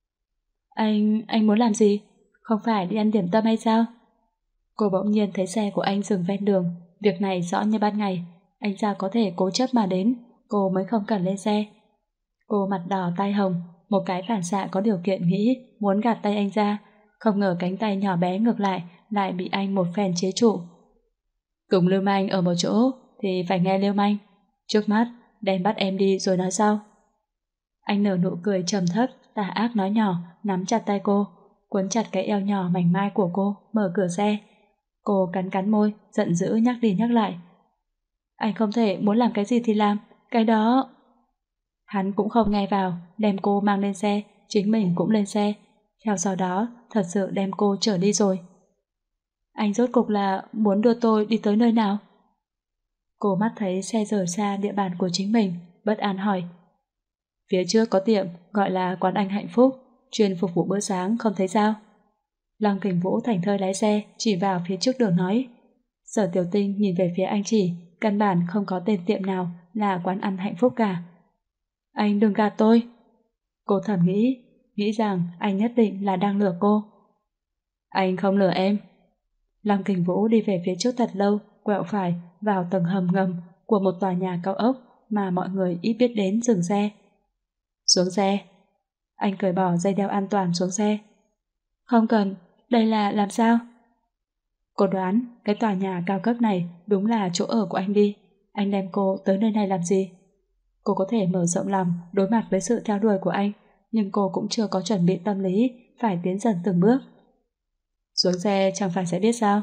Anh, anh muốn làm gì? Không phải đi ăn điểm tâm hay sao? Cô bỗng nhiên thấy xe của anh dừng ven đường, việc này rõ như ban ngày, anh sao có thể cố chấp mà đến, cô mới không cần lên xe. Cô mặt đỏ tai hồng, một cái phản xạ có điều kiện nghĩ muốn gạt tay anh ra, không ngờ cánh tay nhỏ bé ngược lại lại bị anh một phen chế trụ. Cùng lưu manh ở một chỗ thì phải nghe lưu manh, trước mắt đem bắt em đi rồi nói sau. Anh nở nụ cười trầm thấp, tà ác nói nhỏ, nắm chặt tay cô, cuốn chặt cái eo nhỏ mảnh mai của cô, mở cửa xe. Cô cắn cắn môi, giận dữ nhắc đi nhắc lại. Anh không thể muốn làm cái gì thì làm, cái đó... Hắn cũng không nghe vào, đem cô mang lên xe, chính mình cũng lên xe. Theo sau đó, thật sự đem cô trở đi rồi. Anh rốt cục là muốn đưa tôi đi tới nơi nào? Cô mắt thấy xe rời xa địa bàn của chính mình, bất an hỏi. Phía trước có tiệm, gọi là quán Anh Hạnh Phúc, chuyên phục vụ bữa sáng, không thấy sao? Long Kình Vũ thành thơi lái xe, chỉ vào phía trước đường nói. Sở Tiểu Tinh nhìn về phía anh chỉ, căn bản không có tên tiệm nào là quán ăn Hạnh Phúc cả. Anh đừng gạt tôi. Cô thầm nghĩ, nghĩ rằng anh nhất định là đang lừa cô. Anh không lừa em. Long Kình Vũ đi về phía trước thật lâu, quẹo phải vào tầng hầm ngầm của một tòa nhà cao ốc mà mọi người ít biết đến dừng xe. Xuống xe. Anh cởi bỏ dây đeo an toàn xuống xe. Không cần, đây là làm sao? Cô đoán cái tòa nhà cao cấp này đúng là chỗ ở của anh đi. Anh đem cô tới nơi này làm gì? Cô có thể mở rộng lòng đối mặt với sự theo đuổi của anh, nhưng cô cũng chưa có chuẩn bị tâm lý, phải tiến dần từng bước. Xuống xe chẳng phải sẽ biết sao?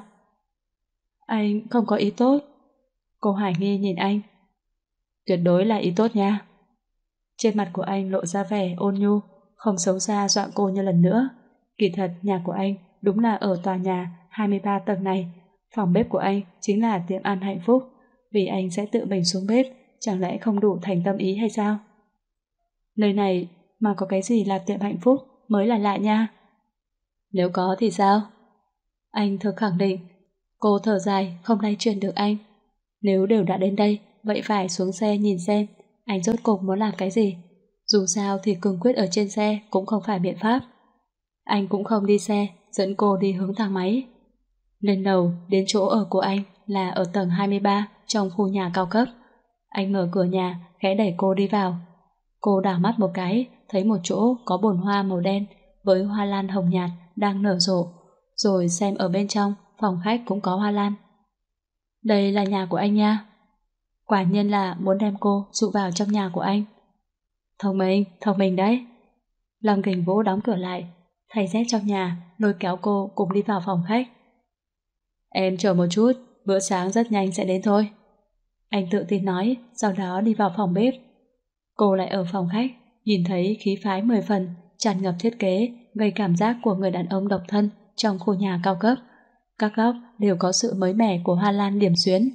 Anh không có ý tốt. Cô hoài nghi nhìn anh. Tuyệt đối là ý tốt nha. Trên mặt của anh lộ ra vẻ ôn nhu, không xấu xa dọa cô như lần nữa. Kỳ thật nhà của anh đúng là ở tòa nhà hai mươi ba tầng này. Phòng bếp của anh chính là tiệm ăn hạnh phúc. Vì anh sẽ tự mình xuống bếp, chẳng lẽ không đủ thành tâm ý hay sao? Nơi này mà có cái gì là tiệm hạnh phúc mới là lạ nha. Nếu có thì sao? Anh thực khẳng định. Cô thở dài không lay chuyển được anh. Nếu đều đã đến đây, vậy phải xuống xe nhìn xem anh rốt cuộc muốn làm cái gì. Dù sao thì cương quyết ở trên xe cũng không phải biện pháp. Anh cũng không đi xe, dẫn cô đi hướng thang máy. Lên lầu, đến chỗ ở của anh là ở tầng hai mươi ba trong khu nhà cao cấp. Anh mở cửa nhà, khẽ đẩy cô đi vào. Cô đảo mắt một cái, thấy một chỗ có bồn hoa màu đen với hoa lan hồng nhạt đang nở rộ, rồi xem ở bên trong phòng khách cũng có hoa lan. Đây là nhà của anh nha. Quả nhiên là muốn đem cô dụ vào trong nhà của anh. Thông minh, thông minh đấy. Long Kình Vũ đóng cửa lại, thay dép trong nhà, lôi kéo cô cùng đi vào phòng khách. Em chờ một chút, bữa sáng rất nhanh sẽ đến thôi. Anh tự tin nói, sau đó đi vào phòng bếp. Cô lại ở phòng khách, nhìn thấy khí phái mười phần, tràn ngập thiết kế, gây cảm giác của người đàn ông độc thân trong khu nhà cao cấp. Các góc đều có sự mới mẻ của hoa lan điểm xuyến.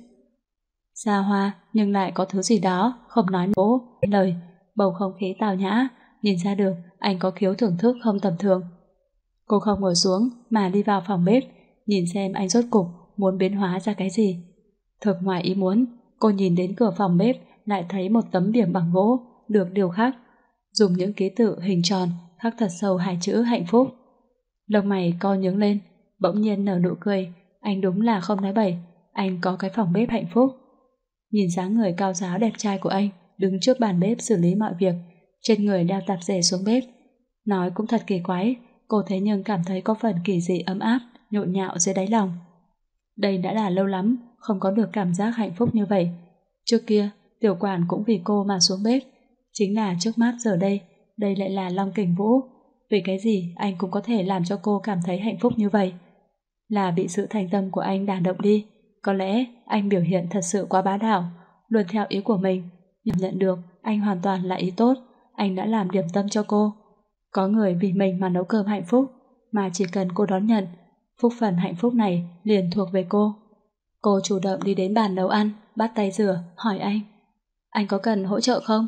Xa hoa nhưng lại có thứ gì đó không nói nổi lời, bầu không khí tào nhã, nhìn ra được anh có khiếu thưởng thức không tầm thường. Cô không ngồi xuống mà đi vào phòng bếp, nhìn xem anh rốt cục muốn biến hóa ra cái gì. Thực ngoài ý muốn, cô nhìn đến cửa phòng bếp lại thấy một tấm biển bằng gỗ được điêu khắc, dùng những ký tự hình tròn khắc thật sâu hai chữ hạnh phúc. Lông mày co nhướng lên, bỗng nhiên nở nụ cười. Anh đúng là không nói bậy, anh có cái phòng bếp hạnh phúc. Nhìn dáng người cao giáo đẹp trai của anh đứng trước bàn bếp xử lý mọi việc, trên người đeo tạp dề xuống bếp. Nói cũng thật kỳ quái, cô thế nhưng cảm thấy có phần kỳ dị ấm áp, nhộn nhạo dưới đáy lòng. Đây đã là lâu lắm không có được cảm giác hạnh phúc như vậy. Trước kia, tiểu quản cũng vì cô mà xuống bếp. Chính là trước mắt giờ đây, đây lại là Long Kình Vũ. Vì cái gì anh cũng có thể làm cho cô cảm thấy hạnh phúc như vậy? Là bị sự thành tâm của anh đả động đi. Có lẽ anh biểu hiện thật sự quá bá đạo, luôn theo ý của mình. Nhưng nhận được anh hoàn toàn là ý tốt. Anh đã làm điểm tâm cho cô. Có người vì mình mà nấu cơm hạnh phúc, mà chỉ cần cô đón nhận, phúc phần hạnh phúc này liền thuộc về cô. Cô chủ động đi đến bàn nấu ăn, bắt tay rửa, hỏi anh. Anh có cần hỗ trợ không?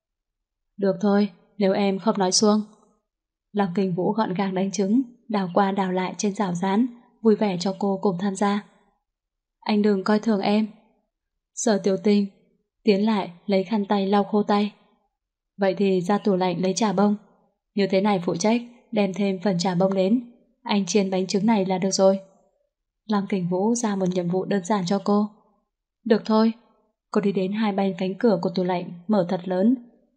Được thôi, nếu em không nói xuông. Long Kình Vũ gọn gàng đánh trứng, đào qua đào lại trên rào rán, vui vẻ cho cô cùng tham gia. Anh đừng coi thường em. Sở Tiểu Tinh tiến lại lấy khăn tay lau khô tay. Vậy thì ra tủ lạnh lấy trà bông. Như thế này phụ trách đem thêm phần trà bông đến. Anh chiên bánh trứng này là được rồi. Long Kình Vũ ra một nhiệm vụ đơn giản cho cô. Được thôi. Cô đi đến hai bên cánh cửa của tủ lạnh, mở thật lớn.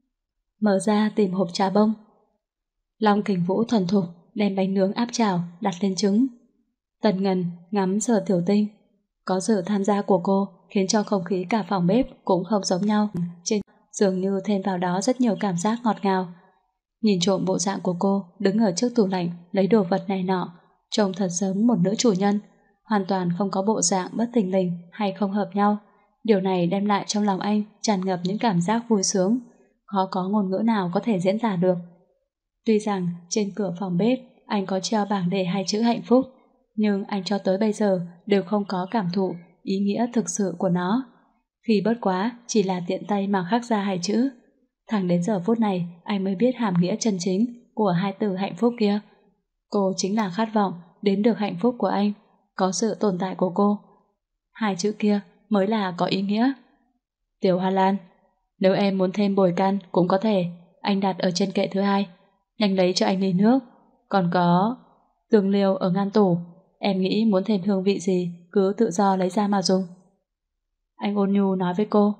Mở ra tìm hộp trà bông. Long Kình Vũ thuần thục đem bánh nướng áp chảo đặt lên trứng. Tần Ngân ngắm Sở Tiểu Tinh. Có sự tham gia của cô khiến cho không khí cả phòng bếp cũng không giống nhau. Trên dường như thêm vào đó rất nhiều cảm giác ngọt ngào. Nhìn trộm bộ dạng của cô đứng ở trước tủ lạnh lấy đồ vật này nọ, trông thật giống một nữ chủ nhân, hoàn toàn không có bộ dạng bất thình lình hay không hợp nhau. Điều này đem lại trong lòng anh tràn ngập những cảm giác vui sướng, khó có ngôn ngữ nào có thể diễn tả được. Tuy rằng trên cửa phòng bếp anh có treo bảng đề hai chữ hạnh phúc, nhưng anh cho tới bây giờ đều không có cảm thụ ý nghĩa thực sự của nó. Khi bất quá chỉ là tiện tay mà khắc ra hai chữ. Thẳng đến giờ phút này anh mới biết hàm nghĩa chân chính của hai từ hạnh phúc kia. Cô chính là khát vọng đến được hạnh phúc của anh, có sự tồn tại của cô. Hai chữ kia mới là có ý nghĩa. Tiểu Hoa Lan, nếu em muốn thêm bồi căn cũng có thể, anh đặt ở trên kệ thứ hai. Nhanh lấy cho anh ly nước. Còn có tương liêu ở ngăn tủ, em nghĩ muốn thêm hương vị gì cứ tự do lấy ra mà dùng. Anh ôn nhu nói với cô.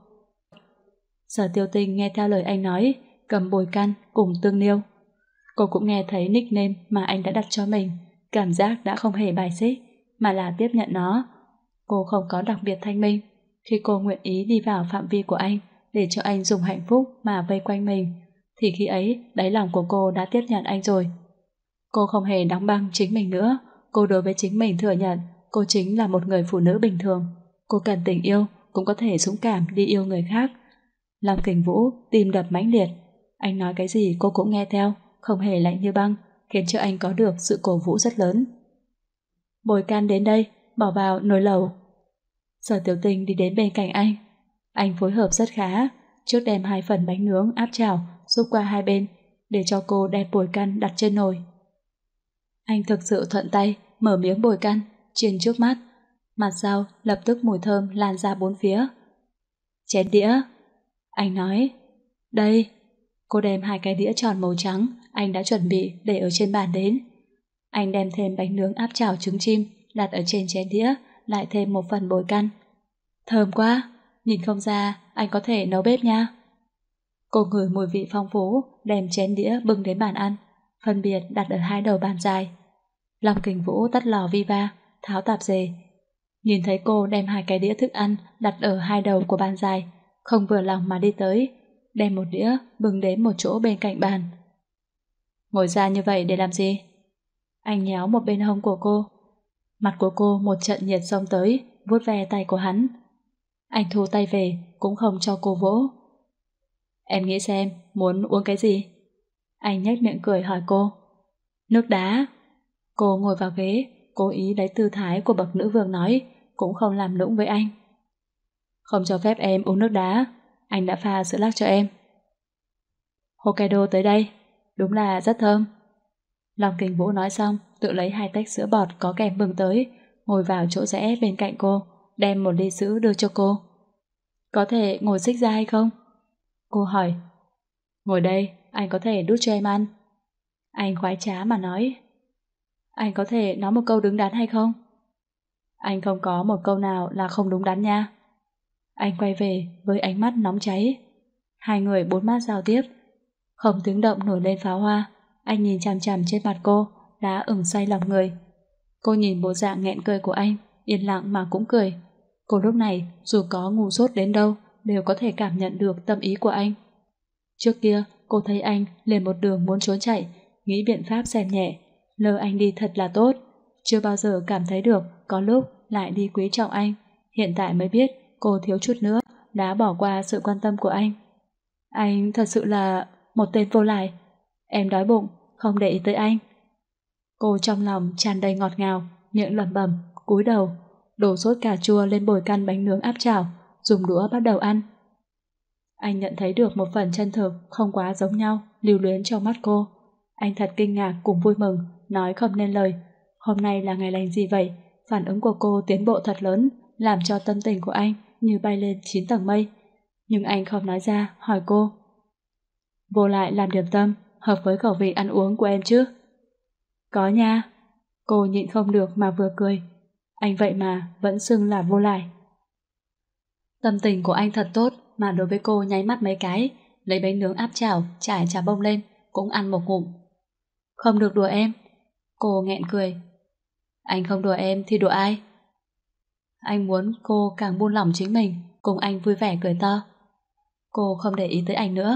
Sở Tiêu Tinh nghe theo lời anh nói, cầm bồi căn cùng tương liêu. Cô cũng nghe thấy nickname mà anh đã đặt cho mình, cảm giác đã không hề bài xích, mà là tiếp nhận nó. Cô không có đặc biệt thanh minh, khi cô nguyện ý đi vào phạm vi của anh để cho anh dùng hạnh phúc mà vây quanh mình, thì khi ấy đáy lòng của cô đã tiếp nhận anh rồi. Cô không hề đóng băng chính mình nữa, cô đối với chính mình thừa nhận cô chính là một người phụ nữ bình thường. Cô cần tình yêu, cũng có thể dũng cảm đi yêu người khác. Long Kình Vũ tim đập mãnh liệt, anh nói cái gì cô cũng nghe theo, không hề lạnh như băng, khiến cho anh có được sự cổ vũ rất lớn. Bồi can đến đây, bỏ vào nồi lẩu. Sở Tiểu Tinh đi đến bên cạnh anh. Anh phối hợp rất khá, trước đem hai phần bánh nướng áp chảo xúc qua hai bên, để cho cô đem bồi căn đặt trên nồi. Anh thực sự thuận tay, mở miếng bồi căn, chiên trước mắt. Mặt sau lập tức mùi thơm lan ra bốn phía. Chén đĩa. Anh nói, đây. Cô đem hai cái đĩa tròn màu trắng anh đã chuẩn bị để ở trên bàn đến. Anh đem thêm bánh nướng áp chảo trứng chim đặt ở trên chén đĩa, lại thêm một phần bồi căn. Thơm quá, nhìn không ra anh có thể nấu bếp nha. Cô ngửi mùi vị phong phú, đem chén đĩa bưng đến bàn ăn, phân biệt đặt ở hai đầu bàn dài. Long Kình Vũ tắt lò vi va, tháo tạp dề. Nhìn thấy cô đem hai cái đĩa thức ăn đặt ở hai đầu của bàn dài, không vừa lòng mà đi tới, đem một đĩa bưng đến một chỗ bên cạnh bàn. Ngồi ra như vậy để làm gì? Anh nhéo một bên hông của cô. Mặt của cô một trận nhiệt xông tới, vuốt ve tay của hắn. Anh thu tay về, cũng không cho cô vỗ. Em nghĩ xem, muốn uống cái gì? Anh nhếch miệng cười hỏi cô. Nước đá. Cô ngồi vào ghế, cố ý lấy tư thái của bậc nữ vương nói, cũng không làm nũng với anh. Không cho phép em uống nước đá, anh đã pha sữa lắc cho em. Hokkaido tới đây, đúng là rất thơm. Long Kình Vũ nói xong, tự lấy hai tách sữa bọt có kèm bưng tới, ngồi vào chỗ rẽ bên cạnh cô, đem một ly sữa đưa cho cô. Có thể ngồi xích ra hay không? Cô hỏi. Ngồi đây, anh có thể đút cho em ăn. Anh khoái trá mà nói. Anh có thể nói một câu đứng đắn hay không? Anh không có một câu nào là không đúng đắn nha. Anh quay về với ánh mắt nóng cháy. Hai người bốn mắt giao tiếp. Không tiếng động nổi lên pháo hoa. Anh nhìn chằm chằm trên mặt cô, đã ửng say lòng người. Cô nhìn bộ dạng nghẹn cười của anh, yên lặng mà cũng cười. Cô lúc này dù có ngu dốt đến đâu đều có thể cảm nhận được tâm ý của anh. Trước kia cô thấy anh liền một đường muốn trốn chạy, nghĩ biện pháp xem nhẹ, lơ anh đi thật là tốt. Chưa bao giờ cảm thấy được có lúc lại đi quý trọng anh. Hiện tại mới biết cô thiếu chút nữa đã bỏ qua sự quan tâm của anh. Anh thật sự là một tên vô lại. Em đói bụng, không để ý tới anh. Cô trong lòng tràn đầy ngọt ngào, miệng lẩm bẩm, cúi đầu, đổ sốt cà chua lên bồi căn bánh nướng áp chảo, dùng đũa bắt đầu ăn. Anh nhận thấy được một phần chân thực không quá giống nhau lưu luyến trong mắt cô. Anh thật kinh ngạc cùng vui mừng, nói không nên lời. Hôm nay là ngày lành gì vậy? Phản ứng của cô tiến bộ thật lớn, làm cho tâm tình của anh như bay lên chín tầng mây. Nhưng anh không nói ra, hỏi cô. Vô lại làm điểm tâm, hợp với khẩu vị ăn uống của em chứ? Có nha. Cô nhịn không được mà vừa cười. Anh vậy mà vẫn xưng là vô lại. Tâm tình của anh thật tốt, mà đối với cô nháy mắt mấy cái, lấy bánh nướng áp chảo, trải chả bông lên, cũng ăn một ngụm. Không được đùa em. Cô nghẹn cười. Anh không đùa em thì đùa ai? Anh muốn cô càng buông lỏng chính mình, cùng anh vui vẻ cười to. Cô không để ý tới anh nữa.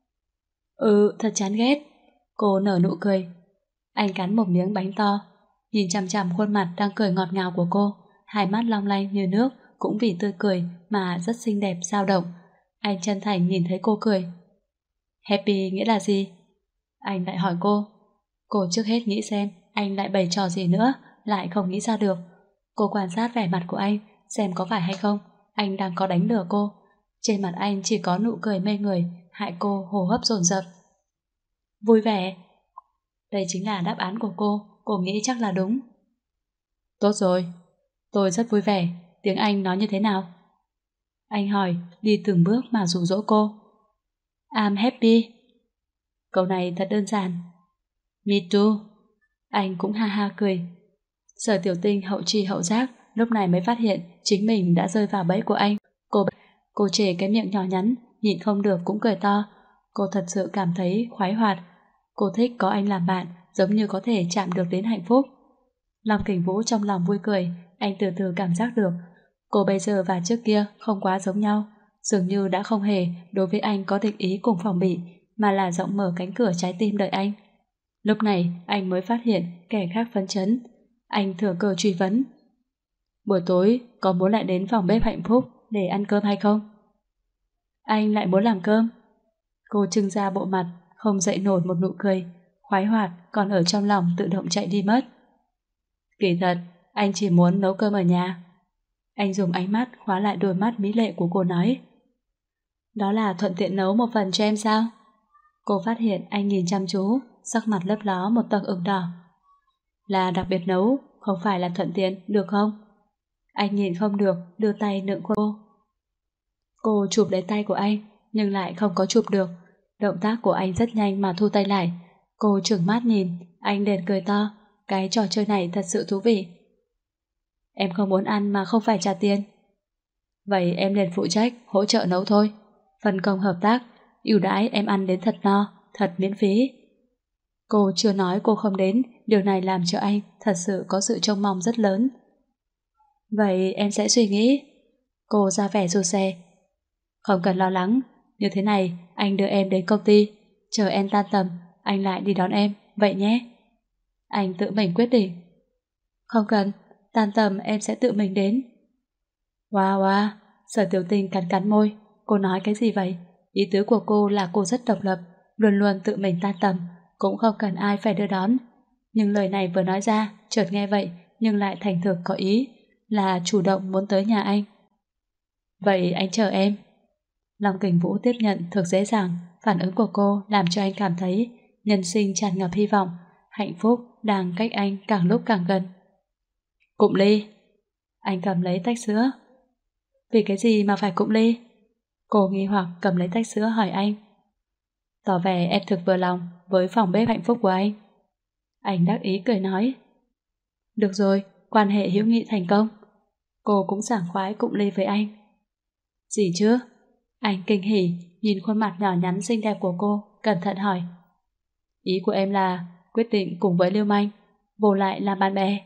Ừ, thật chán ghét. Cô nở nụ cười. Anh cắn một miếng bánh to, nhìn chằm chằm khuôn mặt đang cười ngọt ngào của cô, hai mắt long lanh như nước, cũng vì tươi cười mà rất xinh đẹp dao động. Anh chân thành nhìn thấy cô cười. Happy nghĩa là gì? Anh lại hỏi cô. Cô trước hết nghĩ xem anh lại bày trò gì nữa, lại không nghĩ ra được. Cô quan sát vẻ mặt của anh, xem có phải hay không anh đang có đánh lừa cô. Trên mặt anh chỉ có nụ cười mê người, hại cô hô hấp dồn dập. Vui vẻ. Đây chính là đáp án của cô, cô nghĩ chắc là đúng. Tốt rồi, tôi rất vui vẻ. Tiếng Anh nói như thế nào? Anh hỏi, đi từng bước mà dụ dỗ cô. I'm happy. Câu này thật đơn giản. Me too. Anh cũng ha ha cười. Sở Tiểu Tinh hậu chi hậu giác, lúc này mới phát hiện chính mình đã rơi vào bẫy của anh. Cô cô chề cái miệng nhỏ nhắn, nhịn không được cũng cười to. Cô thật sự cảm thấy khoái hoạt. Cô thích có anh làm bạn, giống như có thể chạm được đến hạnh phúc. Long Kình Vũ trong lòng vui cười, anh từ từ cảm giác được cô bây giờ và trước kia không quá giống nhau, dường như đã không hề đối với anh có định ý cùng phòng bị, mà là rộng mở cánh cửa trái tim đợi anh. Lúc này anh mới phát hiện kẻ khác phấn chấn. Anh thừa cơ truy vấn: buổi tối có muốn lại đến phòng bếp hạnh phúc để ăn cơm hay không? Anh lại muốn làm cơm? Cô trưng ra bộ mặt không dậy nổi một nụ cười, khoái hoạt còn ở trong lòng tự động chạy đi mất. Kỳ thật, anh chỉ muốn nấu cơm ở nhà. Anh dùng ánh mắt khóa lại đôi mắt mỹ lệ của cô nói. Đó là thuận tiện nấu một phần cho em sao? Cô phát hiện anh nhìn chăm chú, sắc mặt lấp ló một tầng ửng đỏ. Là đặc biệt nấu, không phải là thuận tiện, được không? Anh nhìn không được, đưa tay nựng cô. Cô chụp lấy tay của anh, nhưng lại không có chụp được. Động tác của anh rất nhanh mà thu tay lại. Cô trừng mắt nhìn, anh liền cười to. Cái trò chơi này thật sự thú vị. Em không muốn ăn mà không phải trả tiền. Vậy em liền phụ trách, hỗ trợ nấu thôi. Phân công hợp tác, ưu đãi em ăn đến thật no, thật miễn phí. Cô chưa nói cô không đến, điều này làm cho anh thật sự có sự trông mong rất lớn. Vậy em sẽ suy nghĩ. Cô ra vẻ rụt rè. Không cần lo lắng, như thế này anh đưa em đến công ty, chờ em tan tầm, anh lại đi đón em, vậy nhé. Anh tự mình quyết định. Không cần, tan tầm em sẽ tự mình đến. Wow wow, Sở Tiểu Tinh cắn cắn môi. Cô nói cái gì vậy? Ý tứ của cô là cô rất độc lập, luôn luôn tự mình tan tầm, cũng không cần ai phải đưa đón. Nhưng lời này vừa nói ra, chợt nghe vậy, nhưng lại thành thực có ý, là chủ động muốn tới nhà anh. Vậy anh chờ em. Long Kình Vũ tiếp nhận thực dễ dàng, phản ứng của cô làm cho anh cảm thấy nhân sinh tràn ngập hy vọng, hạnh phúc đang cách anh càng lúc càng gần. Cụm ly. Anh cầm lấy tách sữa. Vì cái gì mà phải cụm ly? Cô nghi hoặc cầm lấy tách sữa hỏi anh. Tỏ vẻ em thực vừa lòng với phòng bếp hạnh phúc của anh. Anh đắc ý cười nói. Được rồi, quan hệ hữu nghị thành công. Cô cũng sảng khoái cụm ly với anh. Gì chứ? Anh kinh hỉ nhìn khuôn mặt nhỏ nhắn xinh đẹp của cô, cẩn thận hỏi. Ý của em là quyết định cùng với Lưu Manh vô lại làm bạn bè.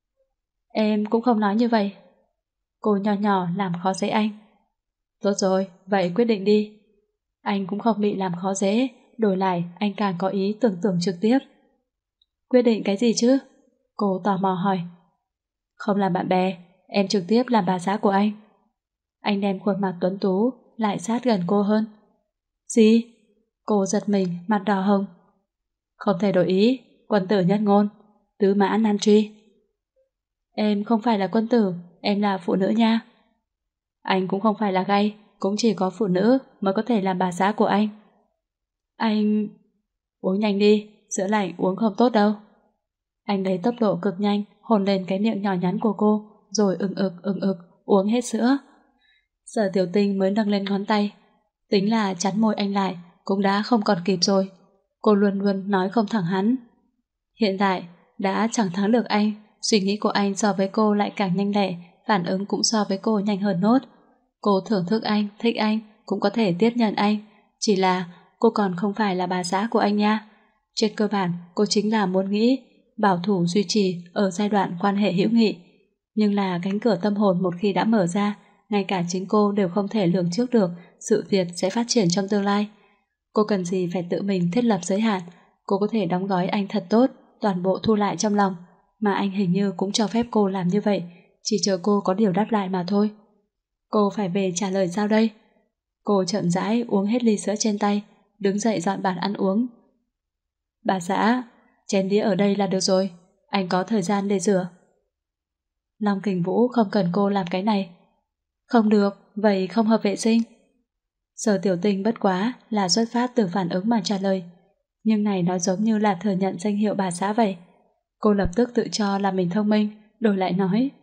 Em cũng không nói như vậy. Cô nhỏ nhỏ làm khó dễ anh. Tốt rồi, vậy quyết định đi. Anh cũng không bị làm khó dễ, đổi lại anh càng có ý tưởng tượng trực tiếp. Quyết định cái gì chứ? Cô tò mò hỏi. Không làm bạn bè, em trực tiếp làm bà xã của anh. Anh đem khuôn mặt tuấn tú lại sát gần cô hơn. Gì? Cô giật mình, mặt đỏ hồng. Không thể đổi ý, quân tử nhất ngôn, tứ mã nan truy. Em không phải là quân tử, em là phụ nữ nha. Anh cũng không phải là gay, cũng chỉ có phụ nữ mới có thể làm bà xã của anh. Anh... Uống nhanh đi, sữa lạnh uống không tốt đâu. Anh lấy tốc độ cực nhanh, hôn lên cái miệng nhỏ nhắn của cô, rồi ừng ực ừng ực uống hết sữa. Sở Tiểu Tinh mới nâng lên ngón tay. Tính là chắn môi anh lại, cũng đã không còn kịp rồi. Cô luôn luôn nói không thẳng hắn. Hiện tại, đã chẳng thắng được anh, suy nghĩ của anh so với cô lại càng nhanh lẹ, phản ứng cũng so với cô nhanh hơn nốt. Cô thưởng thức anh, thích anh, cũng có thể tiếp nhận anh. Chỉ là cô còn không phải là bà xã của anh nha. Trên cơ bản, cô chính là muốn nghĩ, bảo thủ duy trì ở giai đoạn quan hệ hữu nghị. Nhưng là cánh cửa tâm hồn một khi đã mở ra, ngay cả chính cô đều không thể lường trước được sự việc sẽ phát triển trong tương lai. Cô cần gì phải tự mình thiết lập giới hạn. Cô có thể đóng gói anh thật tốt, toàn bộ thu lại trong lòng, mà anh hình như cũng cho phép cô làm như vậy, chỉ chờ cô có điều đáp lại mà thôi. Cô phải về trả lời sao đây? Cô chậm rãi uống hết ly sữa trên tay, đứng dậy dọn bàn ăn uống. Bà xã, chén đĩa ở đây là được rồi, anh có thời gian để rửa. Long Kình Vũ không cần cô làm cái này. Không được, vậy không hợp vệ sinh. Sở Tiểu Tinh bất quá là xuất phát từ phản ứng mà trả lời, nhưng này nó giống như là thừa nhận danh hiệu bà xã vậy. Cô lập tức tự cho là mình thông minh, đổi lại nói.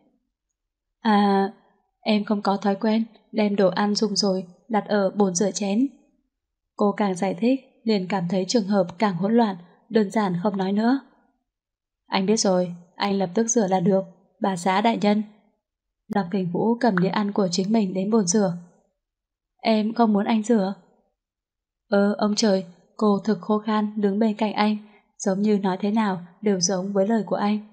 À, em không có thói quen đem đồ ăn dùng rồi đặt ở bồn rửa chén. Cô càng giải thích liền cảm thấy trường hợp càng hỗn loạn, đơn giản không nói nữa. Anh biết rồi, anh lập tức rửa là được, bà xã đại nhân. Lâm Kình Vũ cầm đĩa ăn của chính mình đến bồn rửa. Em không muốn anh rửa. Ơ ông trời, cô thực khô khan đứng bên cạnh anh, giống như nói thế nào đều giống với lời của anh.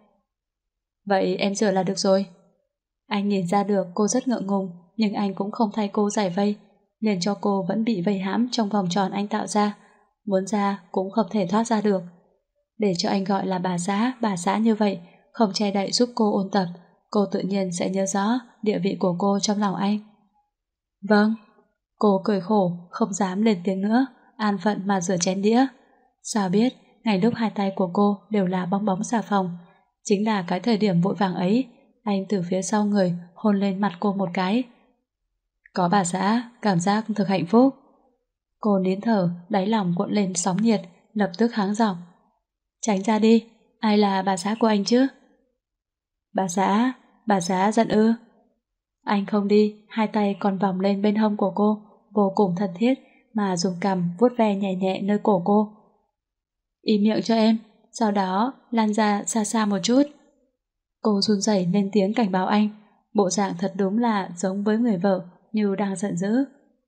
Vậy em rửa là được rồi. Anh nhìn ra được cô rất ngượng ngùng, nhưng anh cũng không thay cô giải vây, liền cho cô vẫn bị vây hãm trong vòng tròn anh tạo ra, muốn ra cũng không thể thoát ra được. Để cho anh gọi là bà xã, bà xã như vậy, không che đậy giúp cô ôn tập, cô tự nhiên sẽ nhớ rõ địa vị của cô trong lòng anh. Vâng. Cô cười khổ, không dám lên tiếng nữa, an phận mà rửa chén đĩa. Sao biết, ngay lúc hai tay của cô đều là bong bóng xà phòng, chính là cái thời điểm vội vàng ấy, anh từ phía sau người hôn lên mặt cô một cái. Có bà xã, cảm giác thực hạnh phúc. Cô nín thở, đáy lòng cuộn lên sóng nhiệt, lập tức háng giọng. Tránh ra đi, ai là bà xã của anh chứ? Bà xã, bà xã giận ư? Anh không đi, hai tay còn vòng lên bên hông của cô, vô cùng thân thiết mà dùng cằm vuốt ve nhẹ nhẹ nơi cổ cô. Im miệng cho em, sau đó lan ra xa xa một chút. Cô run rẩy lên tiếng cảnh báo anh, bộ dạng thật đúng là giống với người vợ như đang giận dữ.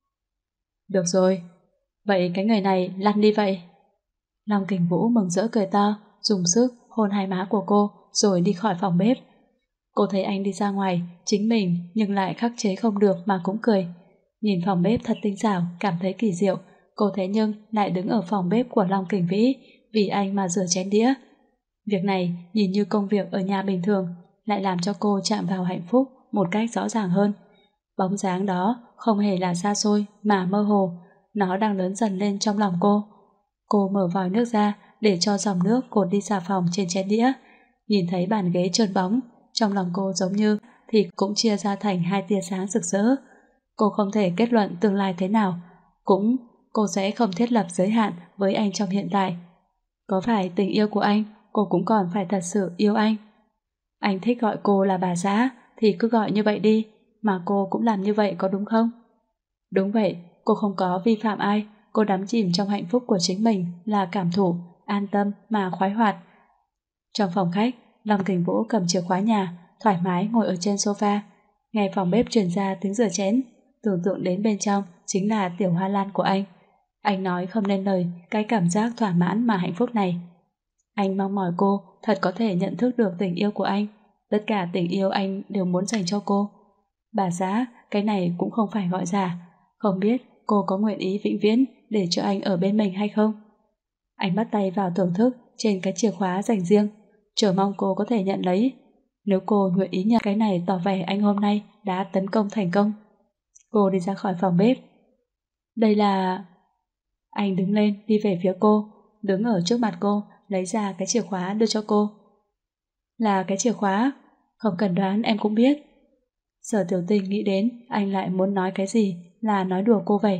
Được rồi, vậy cái người này lăn đi vậy. Long Kình Vũ mừng rỡ cười to, dùng sức hôn hai má của cô rồi đi khỏi phòng bếp. Cô thấy anh đi ra ngoài, chính mình nhưng lại khắc chế không được mà cũng cười. Nhìn phòng bếp thật tinh xảo, cảm thấy kỳ diệu, cô thế nhưng lại đứng ở phòng bếp của Long Kình Vĩ vì anh mà rửa chén đĩa. Việc này nhìn như công việc ở nhà bình thường, lại làm cho cô chạm vào hạnh phúc một cách rõ ràng hơn. Bóng dáng đó không hề là xa xôi mà mơ hồ, nó đang lớn dần lên trong lòng cô. Cô mở vòi nước ra để cho dòng nước cột đi xà phòng trên chén đĩa. Nhìn thấy bàn ghế trơn bóng, trong lòng cô giống như thì cũng chia ra thành hai tia sáng rực rỡ. Cô không thể kết luận tương lai thế nào, cũng cô sẽ không thiết lập giới hạn với anh trong hiện tại. Có phải tình yêu của anh, cô cũng còn phải thật sự yêu anh. Anh thích gọi cô là bà xã thì cứ gọi như vậy đi, mà cô cũng làm như vậy có đúng không? Đúng vậy, cô không có vi phạm ai, cô đắm chìm trong hạnh phúc của chính mình là cảm thụ, an tâm mà khoái hoạt. Trong phòng khách, Long Kình Vũ cầm chìa khóa nhà, thoải mái ngồi ở trên sofa, nghe phòng bếp truyền ra tiếng rửa chén, tưởng tượng đến bên trong chính là tiểu hoa lan của anh. Anh nói không nên lời cái cảm giác thỏa mãn mà hạnh phúc này. Anh mong mỏi cô thật có thể nhận thức được tình yêu của anh, tất cả tình yêu anh đều muốn dành cho cô. Bà xã, cái này cũng không phải gọi giả, không biết cô có nguyện ý vĩnh viễn để cho anh ở bên mình hay không? Anh bắt tay vào thưởng thức trên cái chìa khóa dành riêng, chờ mong cô có thể nhận lấy. Nếu cô nguyện ý nhận cái này tỏ vẻ anh hôm nay đã tấn công thành công. Cô đi ra khỏi phòng bếp. Đây là... Anh đứng lên đi về phía cô, đứng ở trước mặt cô, lấy ra cái chìa khóa đưa cho cô. Là cái chìa khóa, không cần đoán em cũng biết. Sở Tiểu Tình nghĩ đến anh lại muốn nói cái gì là nói đùa cô vậy.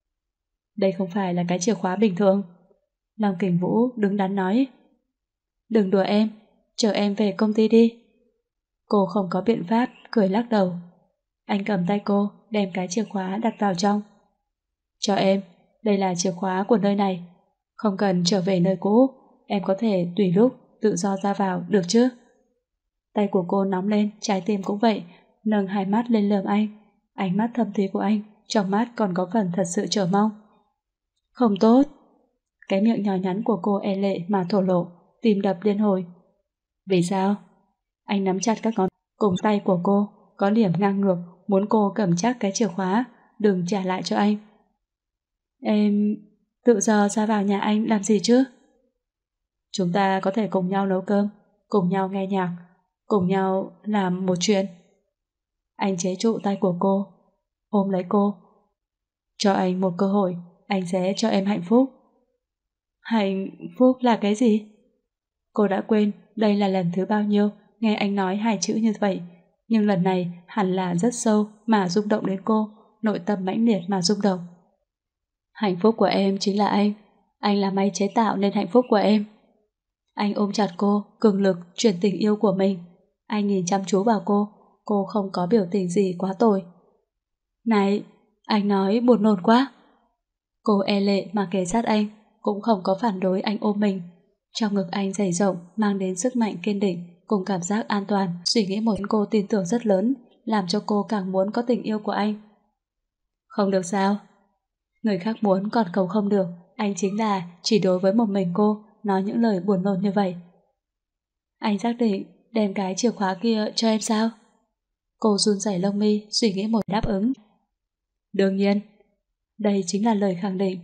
Đây không phải là cái chìa khóa bình thường. Long Kình Vũ đứng đắn nói. Đừng đùa em, chờ em về công ty đi. Cô không có biện pháp, cười lắc đầu. Anh cầm tay cô, đem cái chìa khóa đặt vào trong. Cho em, đây là chìa khóa của nơi này. Không cần trở về nơi cũ, em có thể tùy lúc tự do ra vào, được chứ? Tay của cô nóng lên, trái tim cũng vậy, nâng hai mắt lên lườm anh. Ánh mắt thâm thúy của anh, trong mắt còn có phần thật sự chờ mong. Không tốt. Cái miệng nhỏ nhắn của cô e lệ mà thổ lộ, tim đập liên hồi. Vì sao? Anh nắm chặt các ngón cùng tay của cô, có điểm ngang ngược, muốn cô cầm chắc cái chìa khóa, đừng trả lại cho anh. Em... tự do ra vào nhà anh làm gì chứ? Chúng ta có thể cùng nhau nấu cơm, cùng nhau nghe nhạc, cùng nhau làm một chuyện. Anh chế trụ tay của cô, ôm lấy cô. Cho anh một cơ hội, anh sẽ cho em hạnh phúc. Hạnh phúc là cái gì? Cô đã quên đây là lần thứ bao nhiêu nghe anh nói hai chữ như vậy, nhưng lần này hẳn là rất sâu mà rung động đến cô, nội tâm mãnh liệt mà rung động. Hạnh phúc của em chính là anh, anh là máy chế tạo nên hạnh phúc của em. Anh ôm chặt cô, cường lực truyền tình yêu của mình. Anh nhìn chăm chú vào cô, cô không có biểu tình gì quá tồi. Này, anh nói buồn nôn quá. Cô e lệ mà kề sát anh, cũng không có phản đối anh ôm mình. Trong ngực anh dày rộng mang đến sức mạnh kiên định cùng cảm giác an toàn. Suy nghĩ một cô tin tưởng rất lớn, làm cho cô càng muốn có tình yêu của anh. Không được sao? Người khác muốn còn cầu không được. Anh chính là chỉ đối với một mình cô nói những lời buồn nôn như vậy. Anh xác định đem cái chìa khóa kia cho em sao? Cô run rẩy lông mi, suy nghĩ một đáp ứng. Đương nhiên. Đây chính là lời khẳng định.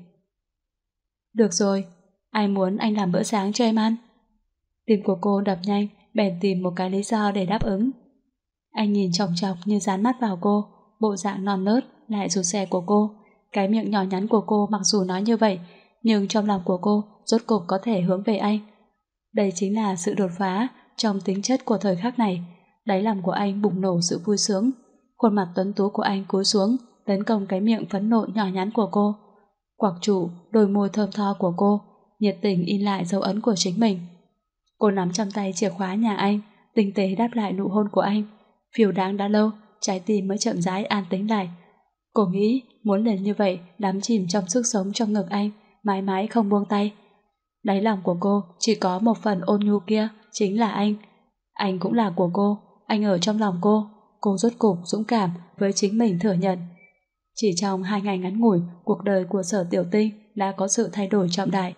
Được rồi, ai muốn anh làm bữa sáng cho em ăn? Tim của cô đập nhanh, bèn tìm một cái lý do để đáp ứng. Anh nhìn chòng chọc như dán mắt vào cô, bộ dạng non nớt lại rụt rè của cô. Cái miệng nhỏ nhắn của cô mặc dù nói như vậy, nhưng trong lòng của cô rốt cục có thể hướng về anh. Đây chính là sự đột phá trong tính chất của thời khắc này. Đáy lòng của anh bùng nổ sự vui sướng. Khuôn mặt tuấn tú của anh cúi xuống, tấn công cái miệng phẫn nộ nhỏ nhắn của cô. Quặc trụ đôi môi thơm tho của cô, nhiệt tình in lại dấu ấn của chính mình. Cô nắm trong tay chìa khóa nhà anh, tinh tế đáp lại nụ hôn của anh. Phiêu đáng đã lâu, trái tim mới chậm rãi an tĩnh lại. Cô nghĩ muốn liền như vậy đắm chìm trong sức sống trong ngực anh, mãi mãi không buông tay. Đáy lòng của cô chỉ có một phần ôn nhu kia, chính là anh. Anh cũng là của cô, anh ở trong lòng cô. Cô rốt cục dũng cảm với chính mình thừa nhận. Chỉ trong hai ngày ngắn ngủi, cuộc đời của Sở Tiểu Tinh đã có sự thay đổi trọng đại.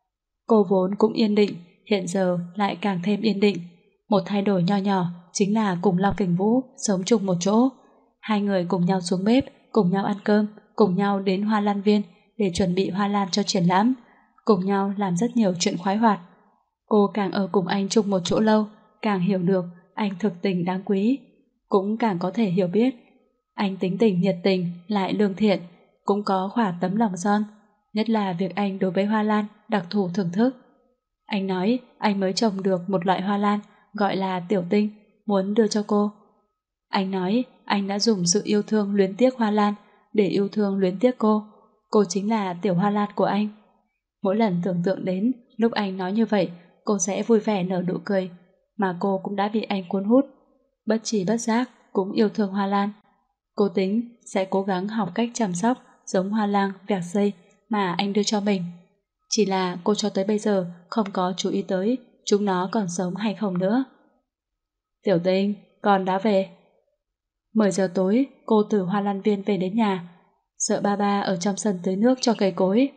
Cô vốn cũng yên định, hiện giờ lại càng thêm yên định. Một thay đổi nho nhỏ chính là cùng Long Kình Vũ sống chung một chỗ. Hai người cùng nhau xuống bếp, cùng nhau ăn cơm, cùng nhau đến Hoa Lan Viên để chuẩn bị hoa lan cho triển lãm, cùng nhau làm rất nhiều chuyện khoái hoạt. Cô càng ở cùng anh chung một chỗ lâu, càng hiểu được anh thực tình đáng quý, cũng càng có thể hiểu biết anh tính tình nhiệt tình lại lương thiện, cũng có khỏa tấm lòng son, nhất là việc anh đối với hoa lan đặc thù thưởng thức. Anh nói anh mới trồng được một loại hoa lan gọi là tiểu tinh, muốn đưa cho cô. Anh nói anh đã dùng sự yêu thương luyến tiếc hoa lan để yêu thương luyến tiếc cô. Cô chính là tiểu hoa lan của anh. Mỗi lần tưởng tượng đến lúc anh nói như vậy, cô sẽ vui vẻ nở nụ cười, mà cô cũng đã bị anh cuốn hút. Bất tri bất giác cũng yêu thương hoa lan. Cô tính sẽ cố gắng học cách chăm sóc giống hoa lan vẹt dây mà anh đưa cho mình. Chỉ là cô cho tới bây giờ không có chú ý tới chúng nó còn sống hay không nữa. Tiểu Tinh, con đã về. mười giờ tối, cô từ Hoa Lan Viên về đến nhà. Sợ ba ba ở trong sân tưới nước cho cây cối.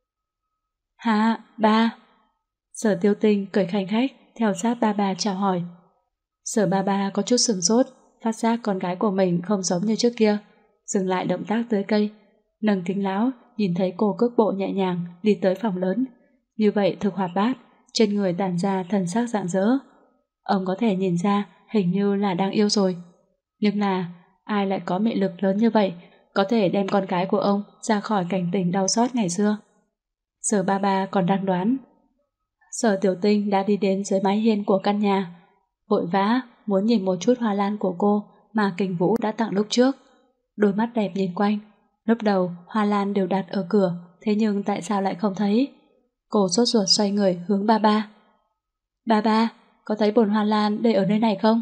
Hả, ba? Sở Tiêu Tinh cười khanh khách theo sát ba ba chào hỏi. Sở ba ba có chút sửng sốt, phát giác con gái của mình không giống như trước kia, dừng lại động tác tưới cây, nâng kính lão nhìn thấy cô cước bộ nhẹ nhàng đi tới phòng lớn, như vậy thực hoạt bát, trên người tản ra thần sắc rạng rỡ. Ông có thể nhìn ra hình như là đang yêu rồi, nhưng là ai lại có mị lực lớn như vậy, có thể đem con gái của ông ra khỏi cảnh tình đau xót ngày xưa. Sở ba ba còn đang đoán. Sở Tiểu Tinh đã đi đến dưới mái hiên của căn nhà, vội vã muốn nhìn một chút hoa lan của cô mà Kình Vũ đã tặng lúc trước. Đôi mắt đẹp nhìn quanh, lúc đầu hoa lan đều đặt ở cửa, thế nhưng tại sao lại không thấy? Cô sốt ruột xoay người hướng ba ba. Ba ba, có thấy bồn hoa lan để ở nơi này không?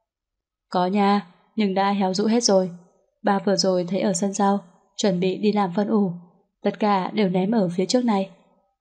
Có nha, nhưng đã héo rũ hết rồi. Ba vừa rồi thấy ở sân sau, chuẩn bị đi làm phân ủ, tất cả đều ném ở phía trước này.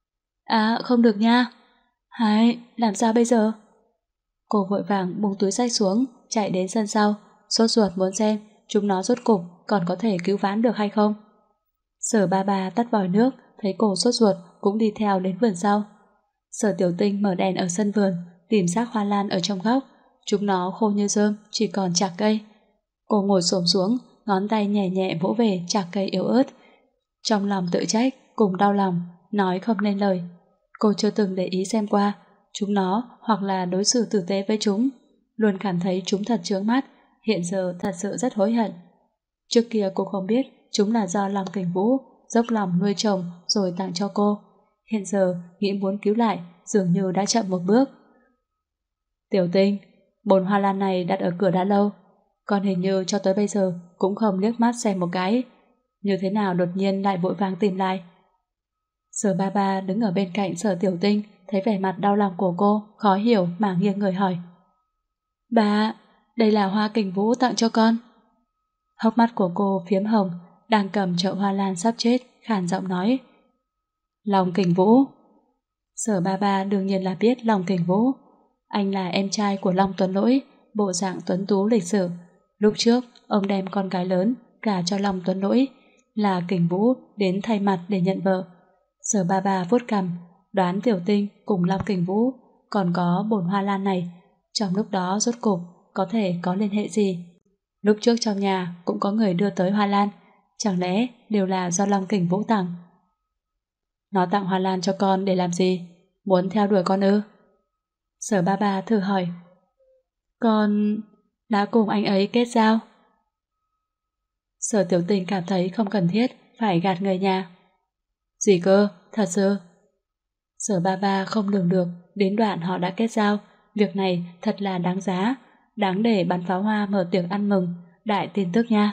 À, không được nha. Hái, làm sao bây giờ? Cô vội vàng buông túi xách xuống, chạy đến sân sau, sốt ruột muốn xem chúng nó rốt cục còn có thể cứu vãn được hay không. Sở ba ba tắt vòi nước, thấy cô sốt ruột cũng đi theo đến vườn sau. Sở Tiểu Tinh mở đèn ở sân vườn, tìm xác hoa lan ở trong góc, chúng nó khô như rơm, chỉ còn chạc cây. Cô ngồi xổm xuống, ngón tay nhẹ nhẹ vỗ về chạc cây yếu ớt. Trong lòng tự trách, cùng đau lòng, nói không nên lời. Cô chưa từng để ý xem qua, chúng nó hoặc là đối xử tử tế với chúng, luôn cảm thấy chúng thật chướng mắt, hiện giờ thật sự rất hối hận. Trước kia cô không biết chúng là do Long Kình Vũ dốc lòng nuôi trồng rồi tặng cho cô. Hiện giờ nghĩ muốn cứu lại dường như đã chậm một bước. Tiểu Tinh, bồn hoa lan này đặt ở cửa đã lâu, còn hình như cho tới bây giờ cũng không liếc mắt xem một cái. Như thế nào đột nhiên lại vội vàng tìm lại? Sở ba ba đứng ở bên cạnh Sở Tiểu Tinh, thấy vẻ mặt đau lòng của cô, khó hiểu mà nghiêng người hỏi. Ba, đây là hoa Kình Vũ tặng cho con. Hốc mắt của cô phiếm hồng, đang cầm chậu hoa lan sắp chết, khàn giọng nói. Long Kình Vũ. Sở ba ba đương nhiên là biết Long Kình Vũ. Anh là em trai của Long Tuấn Lỗi, bộ dạng tuấn tú lịch sử. Lúc trước, ông đem con gái lớn gả cho Long Tuấn Lỗi, là Kình Vũ đến thay mặt để nhận vợ. Sở ba ba vuốt cằm, đoán Tiểu Tinh cùng Long Kình Vũ còn có bồn hoa lan này. Trong lúc đó rốt cục có thể có liên hệ gì? Lúc trước trong nhà cũng có người đưa tới hoa lan, chẳng lẽ đều là do Long Kình Vũ tặng? Nó tặng hoa lan cho con để làm gì? Muốn theo đuổi con ư? Sở ba ba thử hỏi. Con đã cùng anh ấy kết giao. Sở Tiểu Tình cảm thấy không cần thiết phải gạt người nhà. Gì cơ? Thật sự? Sở ba ba không lường được đến đoạn họ đã kết giao. Việc này thật là đáng giá, đáng để bắn pháo hoa mở tiệc ăn mừng đại tin tức nha.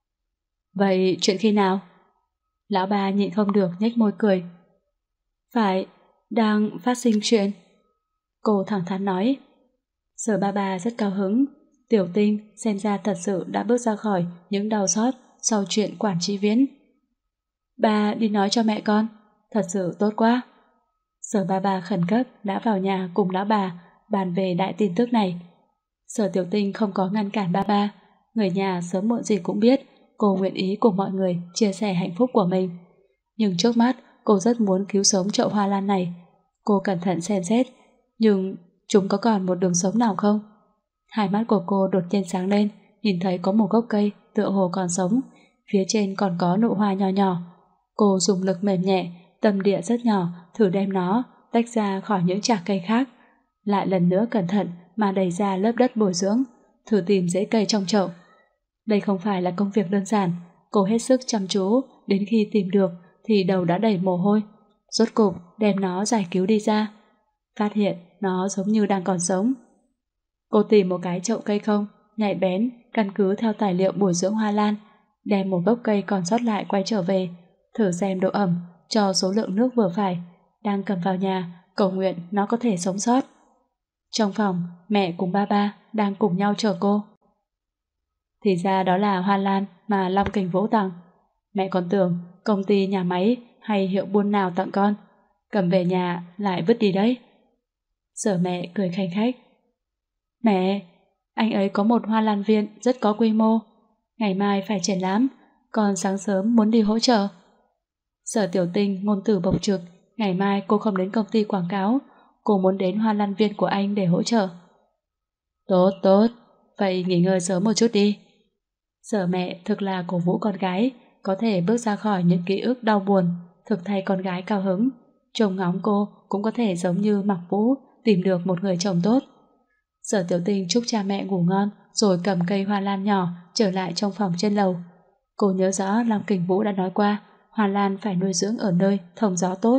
Vậy chuyện khi nào? Lão ba nhịn không được nhếch môi cười. Phải, đang phát sinh chuyện. Cô thẳng thắn nói. Sở ba ba rất cao hứng. Tiểu Tinh xem ra thật sự đã bước ra khỏi những đau xót sau chuyện Quản Tri Viễn. Ba đi nói cho mẹ con, thật sự tốt quá. Sở ba ba khẩn cấp đã vào nhà cùng lão bà bàn về đại tin tức này. Sở Tiểu Tinh không có ngăn cản ba ba, người nhà sớm muộn gì cũng biết cô nguyện ý cùng mọi người chia sẻ hạnh phúc của mình. Nhưng trước mắt cô rất muốn cứu sống chậu hoa lan này. Cô cẩn thận xem xét, nhưng chúng có còn một đường sống nào không? Hai mắt của cô đột nhiên sáng lên, nhìn thấy có một gốc cây tựa hồ còn sống, phía trên còn có nụ hoa nhỏ nhỏ. Cô dùng lực mềm nhẹ, tâm địa rất nhỏ, thử đem nó tách ra khỏi những chạc cây khác. Lại lần nữa cẩn thận mà đẩy ra lớp đất bồi dưỡng, thử tìm rễ cây trong chậu. Đây không phải là công việc đơn giản, cô hết sức chăm chú, đến khi tìm được thì đầu đã đầy mồ hôi. Rốt cục đem nó giải cứu đi ra, phát hiện nó giống như đang còn sống. Cô tìm một cái chậu cây không, nhạy bén, căn cứ theo tài liệu bồi dưỡng hoa lan, đem một gốc cây còn sót lại quay trở về, thử xem độ ẩm, cho số lượng nước vừa phải, đang cầm vào nhà, cầu nguyện nó có thể sống sót. Trong phòng, mẹ cùng ba ba đang cùng nhau chờ cô. Thì ra đó là hoa lan mà Long Kình Vũ tặng. Mẹ còn tưởng công ty nhà máy hay hiệu buôn nào tặng con, cầm về nhà lại vứt đi đấy. Sở mẹ cười khanh khách. Mẹ, anh ấy có một hoa lan viện rất có quy mô, ngày mai phải triển lãm, còn sáng sớm muốn đi hỗ trợ. Sở Tiểu Tinh ngôn từ bộc trực, ngày mai cô không đến công ty quảng cáo, cô muốn đến hoa lan viên của anh để hỗ trợ. Tốt, tốt, vậy nghỉ ngơi sớm một chút đi. Sở mẹ thực là cổ vũ con gái có thể bước ra khỏi những ký ức đau buồn, thực thay con gái cao hứng. Trông ngóng cô cũng có thể giống như Mạc Vũ tìm được một người chồng tốt. Sở Tiểu Tinh chúc cha mẹ ngủ ngon rồi cầm cây hoa lan nhỏ trở lại trong phòng trên lầu. Cô nhớ rõ Long Kình Vũ đã nói qua hoa lan phải nuôi dưỡng ở nơi thông gió tốt.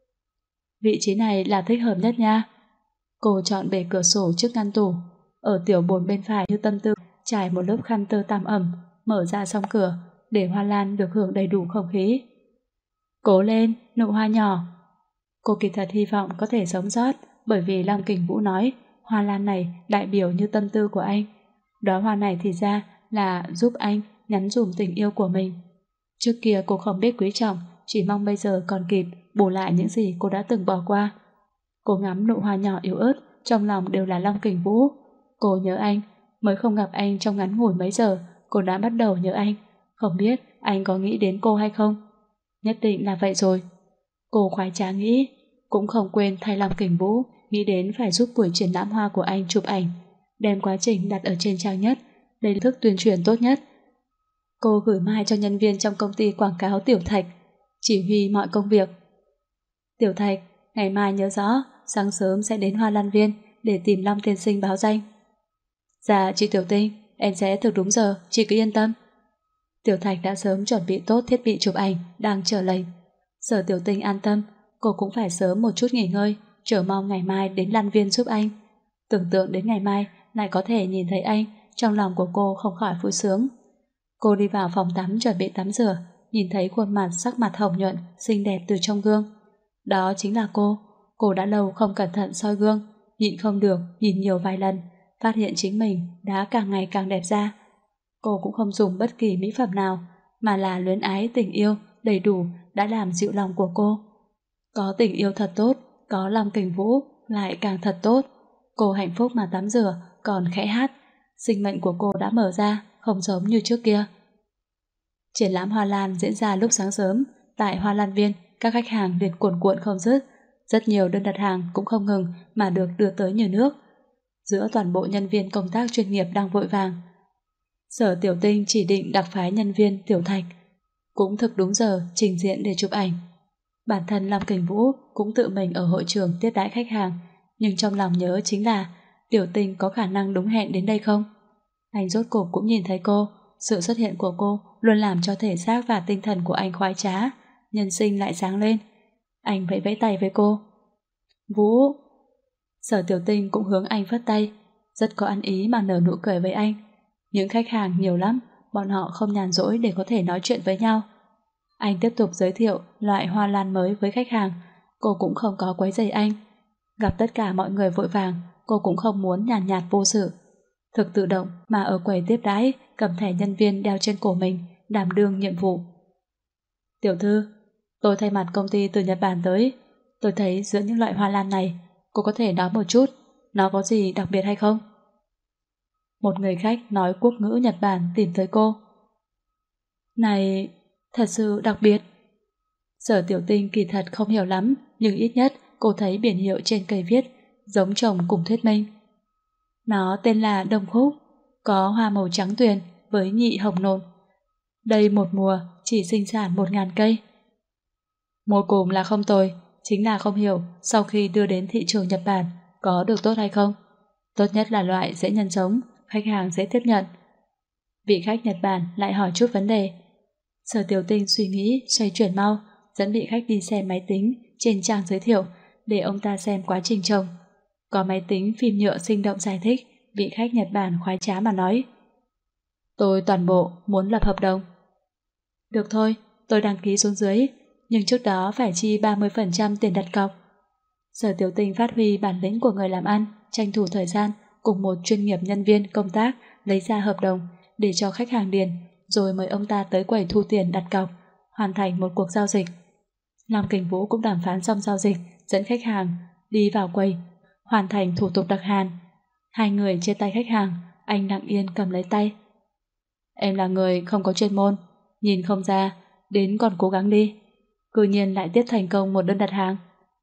Vị trí này là thích hợp nhất nha. Cô chọn bề cửa sổ trước ngăn tủ, ở tiểu bồn bên phải như tâm tư trải một lớp khăn tơ tằm ẩm, mở ra song cửa để hoa lan được hưởng đầy đủ không khí. Cố lên, nụ hoa nhỏ. Cô kỳ thật hy vọng có thể sống sót, bởi vì Long Kình Vũ nói hoa lan này đại biểu như tâm tư của anh. Đóa hoa này thì ra là giúp anh nhắn dùm tình yêu của mình. Trước kia cô không biết quý trọng, chỉ mong bây giờ còn kịp bù lại những gì cô đã từng bỏ qua. Cô ngắm nụ hoa nhỏ yếu ớt, trong lòng đều là Long Kình Vũ. Cô nhớ anh, mới không gặp anh trong ngắn ngủi mấy giờ, cô đã bắt đầu nhớ anh. Không biết anh có nghĩ đến cô hay không? Nhất định là vậy rồi. Cô khoái trá nghĩ, cũng không quên thay Long Kình Vũ nghĩ đến phải giúp buổi triển lãm hoa của anh chụp ảnh, đem quá trình đặt ở trên trang nhất, đây là thức tuyên truyền tốt nhất. Cô gửi mail cho nhân viên trong công ty quảng cáo Tiểu Thạch, chỉ huy mọi công việc. Tiểu Thạch, ngày mai nhớ rõ, sáng sớm sẽ đến Hoa Lan Viên để tìm Long tiên sinh báo danh. Dạ, chị Tiểu Tinh, em sẽ thực đúng giờ, chị cứ yên tâm. Tiểu Thạch đã sớm chuẩn bị tốt thiết bị chụp ảnh, đang chờ lệnh. Sở Tiểu Tinh an tâm, cô cũng phải sớm một chút nghỉ ngơi, chờ mong ngày mai đến Lan Viên giúp anh. Tưởng tượng đến ngày mai lại có thể nhìn thấy anh, trong lòng của cô không khỏi vui sướng. Cô đi vào phòng tắm chuẩn bị tắm rửa, nhìn thấy khuôn mặt sắc mặt hồng nhuận, xinh đẹp từ trong gương. Đó chính là cô. Cô đã lâu không cẩn thận soi gương, nhịn không được, nhìn nhiều vài lần, phát hiện chính mình đã càng ngày càng đẹp ra. Cô cũng không dùng bất kỳ mỹ phẩm nào, mà là luyến ái tình yêu đầy đủ đã làm dịu lòng của cô. Có tình yêu thật tốt, có Long Kình Vũ lại càng thật tốt. Cô hạnh phúc mà tắm rửa, còn khẽ hát. Sinh mệnh của cô đã mở ra, không giống như trước kia. Triển lãm hoa lan diễn ra lúc sáng sớm. Tại Hoa Lan Viên, các khách hàng liền cuồn cuộn không dứt. Rất nhiều đơn đặt hàng cũng không ngừng mà được đưa tới như nước. Giữa toàn bộ nhân viên công tác chuyên nghiệp đang vội vàng, Sở Tiểu Tinh chỉ định đặc phái nhân viên Tiểu Thạch cũng thực đúng giờ trình diện để chụp ảnh. Bản thân Long Kình Vũ cũng tự mình ở hội trường tiếp đãi khách hàng, nhưng trong lòng nhớ chính là Tiểu Tinh có khả năng đúng hẹn đến đây không? Anh rốt cuộc cũng nhìn thấy cô, sự xuất hiện của cô luôn làm cho thể xác và tinh thần của anh khoái trá, nhân sinh lại sáng lên. Anh vẫy vẫy tay với cô. Vũ! Sở Tiểu Tinh cũng hướng anh phất tay, rất có ăn ý mà nở nụ cười với anh. Những khách hàng nhiều lắm, bọn họ không nhàn rỗi để có thể nói chuyện với nhau. Anh tiếp tục giới thiệu loại hoa lan mới với khách hàng, cô cũng không có quấy rầy anh. Gặp tất cả mọi người vội vàng, cô cũng không muốn nhàn nhạt vô sự. Thực tự động mà ở quầy tiếp đãi cầm thẻ nhân viên đeo trên cổ mình, đảm đương nhiệm vụ. Tiểu thư, tôi thay mặt công ty từ Nhật Bản tới. Tôi thấy giữa những loại hoa lan này, cô có thể nói một chút, nó có gì đặc biệt hay không? Một người khách nói quốc ngữ Nhật Bản tìm tới cô. Này, thật sự đặc biệt. Sở Tiểu Tinh kỳ thật không hiểu lắm, nhưng ít nhất cô thấy biển hiệu trên cây viết giống chồng cùng thuyết minh. Nó tên là Đông Khúc, có hoa màu trắng tuyền với nhị hồng nộn. Đây một mùa chỉ sinh sản một ngàn cây. Một cùng là không tồi, chính là không hiểu sau khi đưa đến thị trường Nhật Bản có được tốt hay không. Tốt nhất là loại dễ nhân giống, khách hàng dễ tiếp nhận. Vị khách Nhật Bản lại hỏi chút vấn đề. Sở Tiểu Tinh suy nghĩ xoay chuyển mau, dẫn vị khách đi xem máy tính trên trang giới thiệu để ông ta xem quá trình trồng. Có máy tính phim nhựa sinh động giải thích, vị khách Nhật Bản khoái trá mà nói. Tôi toàn bộ muốn lập hợp đồng. Được thôi, tôi đăng ký xuống dưới, nhưng trước đó phải chi ba mươi phần trăm tiền đặt cọc. Sở Tiểu Tinh phát huy bản lĩnh của người làm ăn, tranh thủ thời gian cùng một chuyên nghiệp nhân viên công tác lấy ra hợp đồng để cho khách hàng điền, rồi mời ông ta tới quầy thu tiền đặt cọc, hoàn thành một cuộc giao dịch. Long Kình Vũ cũng đàm phán xong giao dịch, dẫn khách hàng đi vào quầy, hoàn thành thủ tục đặt hàng. Hai người chia tay khách hàng, anh lặng yên cầm lấy tay. Em là người không có chuyên môn, nhìn không ra, đến còn cố gắng đi. Cư nhiên lại tiếp thành công một đơn đặt hàng.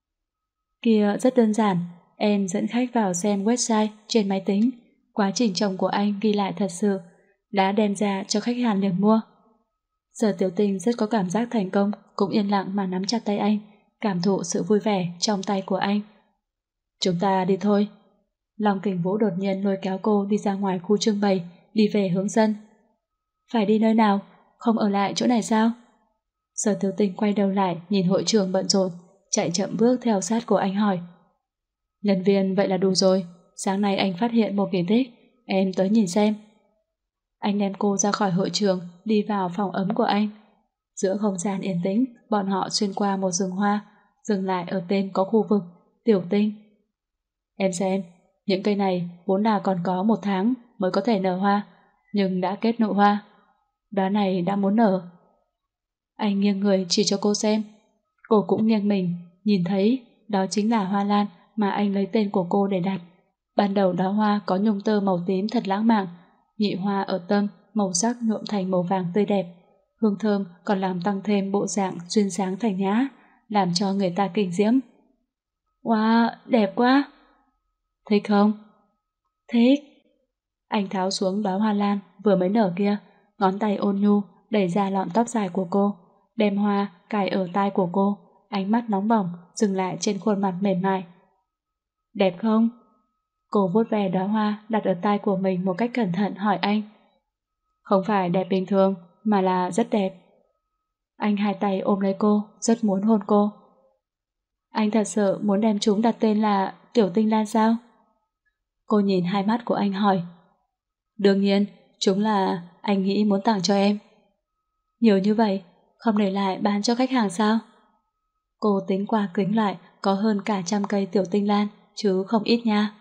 Kia rất đơn giản, em dẫn khách vào xem website trên máy tính, quá trình trồng của anh ghi lại thật sự, đã đem ra cho khách hàng liền mua. Sở Tiểu Tinh rất có cảm giác thành công, cũng yên lặng mà nắm chặt tay anh, cảm thụ sự vui vẻ trong tay của anh. Chúng ta đi thôi. Long Kình Vũ đột nhiên lôi kéo cô đi ra ngoài khu trưng bày, đi về hướng sân. Phải đi nơi nào? Không ở lại chỗ này sao? Sở Tiểu Tinh quay đầu lại nhìn hội trường bận rộn, chạy chậm bước theo sát của anh hỏi. Nhân viên vậy là đủ rồi, sáng nay anh phát hiện một kỳ tích, em tới nhìn xem. Anh đem cô ra khỏi hội trường, đi vào phòng ấm của anh. Giữa không gian yên tĩnh, bọn họ xuyên qua một rừng hoa, dừng lại ở tên có khu vực Tiểu Tinh. Em xem, những cây này vốn là còn có một tháng mới có thể nở hoa, nhưng đã kết nụ hoa. Đóa này đã muốn nở. Anh nghiêng người chỉ cho cô xem. Cô cũng nghiêng mình, nhìn thấy đó chính là hoa lan mà anh lấy tên của cô để đặt. Ban đầu đóa hoa có nhung tơ màu tím thật lãng mạn, nhị hoa ở tâm màu sắc nhuộm thành màu vàng tươi đẹp, hương thơm còn làm tăng thêm bộ dạng duyên dáng thành nhã, làm cho người ta kinh diễm. Wow, đẹp quá! Thích không? Thích! Anh tháo xuống đóa hoa lan vừa mới nở kia, ngón tay ôn nhu đẩy ra lọn tóc dài của cô, đem hoa cài ở tai của cô, ánh mắt nóng bỏng dừng lại trên khuôn mặt mềm mại. Đẹp không? Cô vuốt ve đóa hoa đặt ở tai của mình một cách cẩn thận hỏi anh. Không phải đẹp bình thường, mà là rất đẹp. Anh hai tay ôm lấy cô, rất muốn hôn cô. Anh thật sự muốn đem chúng đặt tên là Tiểu Tinh Lan sao? Cô nhìn hai mắt của anh hỏi. Đương nhiên, chúng là anh nghĩ muốn tặng cho em. Nhiều như vậy, không để lại bán cho khách hàng sao? Cô tính qua kính lại có hơn cả trăm cây Tiểu Tinh Lan, chứ không ít nha.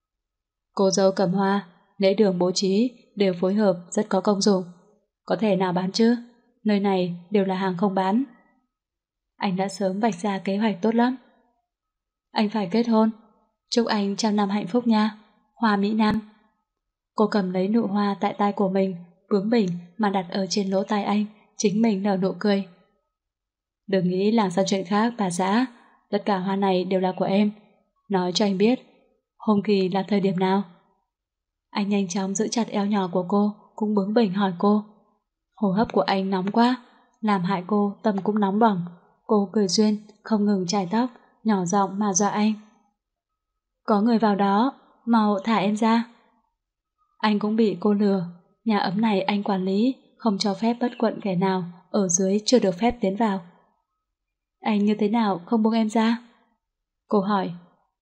Cô dâu cầm hoa, lễ đường bố trí đều phối hợp rất có công dụng. Có thể nào bán chứ? Nơi này đều là hàng không bán. Anh đã sớm vạch ra kế hoạch tốt lắm. Anh phải kết hôn. Chúc anh trăm năm hạnh phúc nha. Hoa Mỹ Nam. Cô cầm lấy nụ hoa tại tai của mình, bướng bỉnh mà đặt ở trên lỗ tai anh, chính mình nở nụ cười. Đừng nghĩ làm sang chuyện khác bà xã, tất cả hoa này đều là của em. Nói cho anh biết, hôm kỳ là thời điểm nào? Anh nhanh chóng giữ chặt eo nhỏ của cô, cũng bướng bỉnh hỏi cô. Hô hấp của anh nóng quá, làm hại cô tâm cũng nóng bỏng. Cô cười duyên, không ngừng chải tóc, nhỏ giọng mà dọa anh. Có người vào đó, mau thả em ra. Anh cũng bị cô lừa, nhà ấm này anh quản lý, không cho phép bất quận kẻ nào ở dưới chưa được phép tiến vào. Anh như thế nào không buông em ra? Cô hỏi.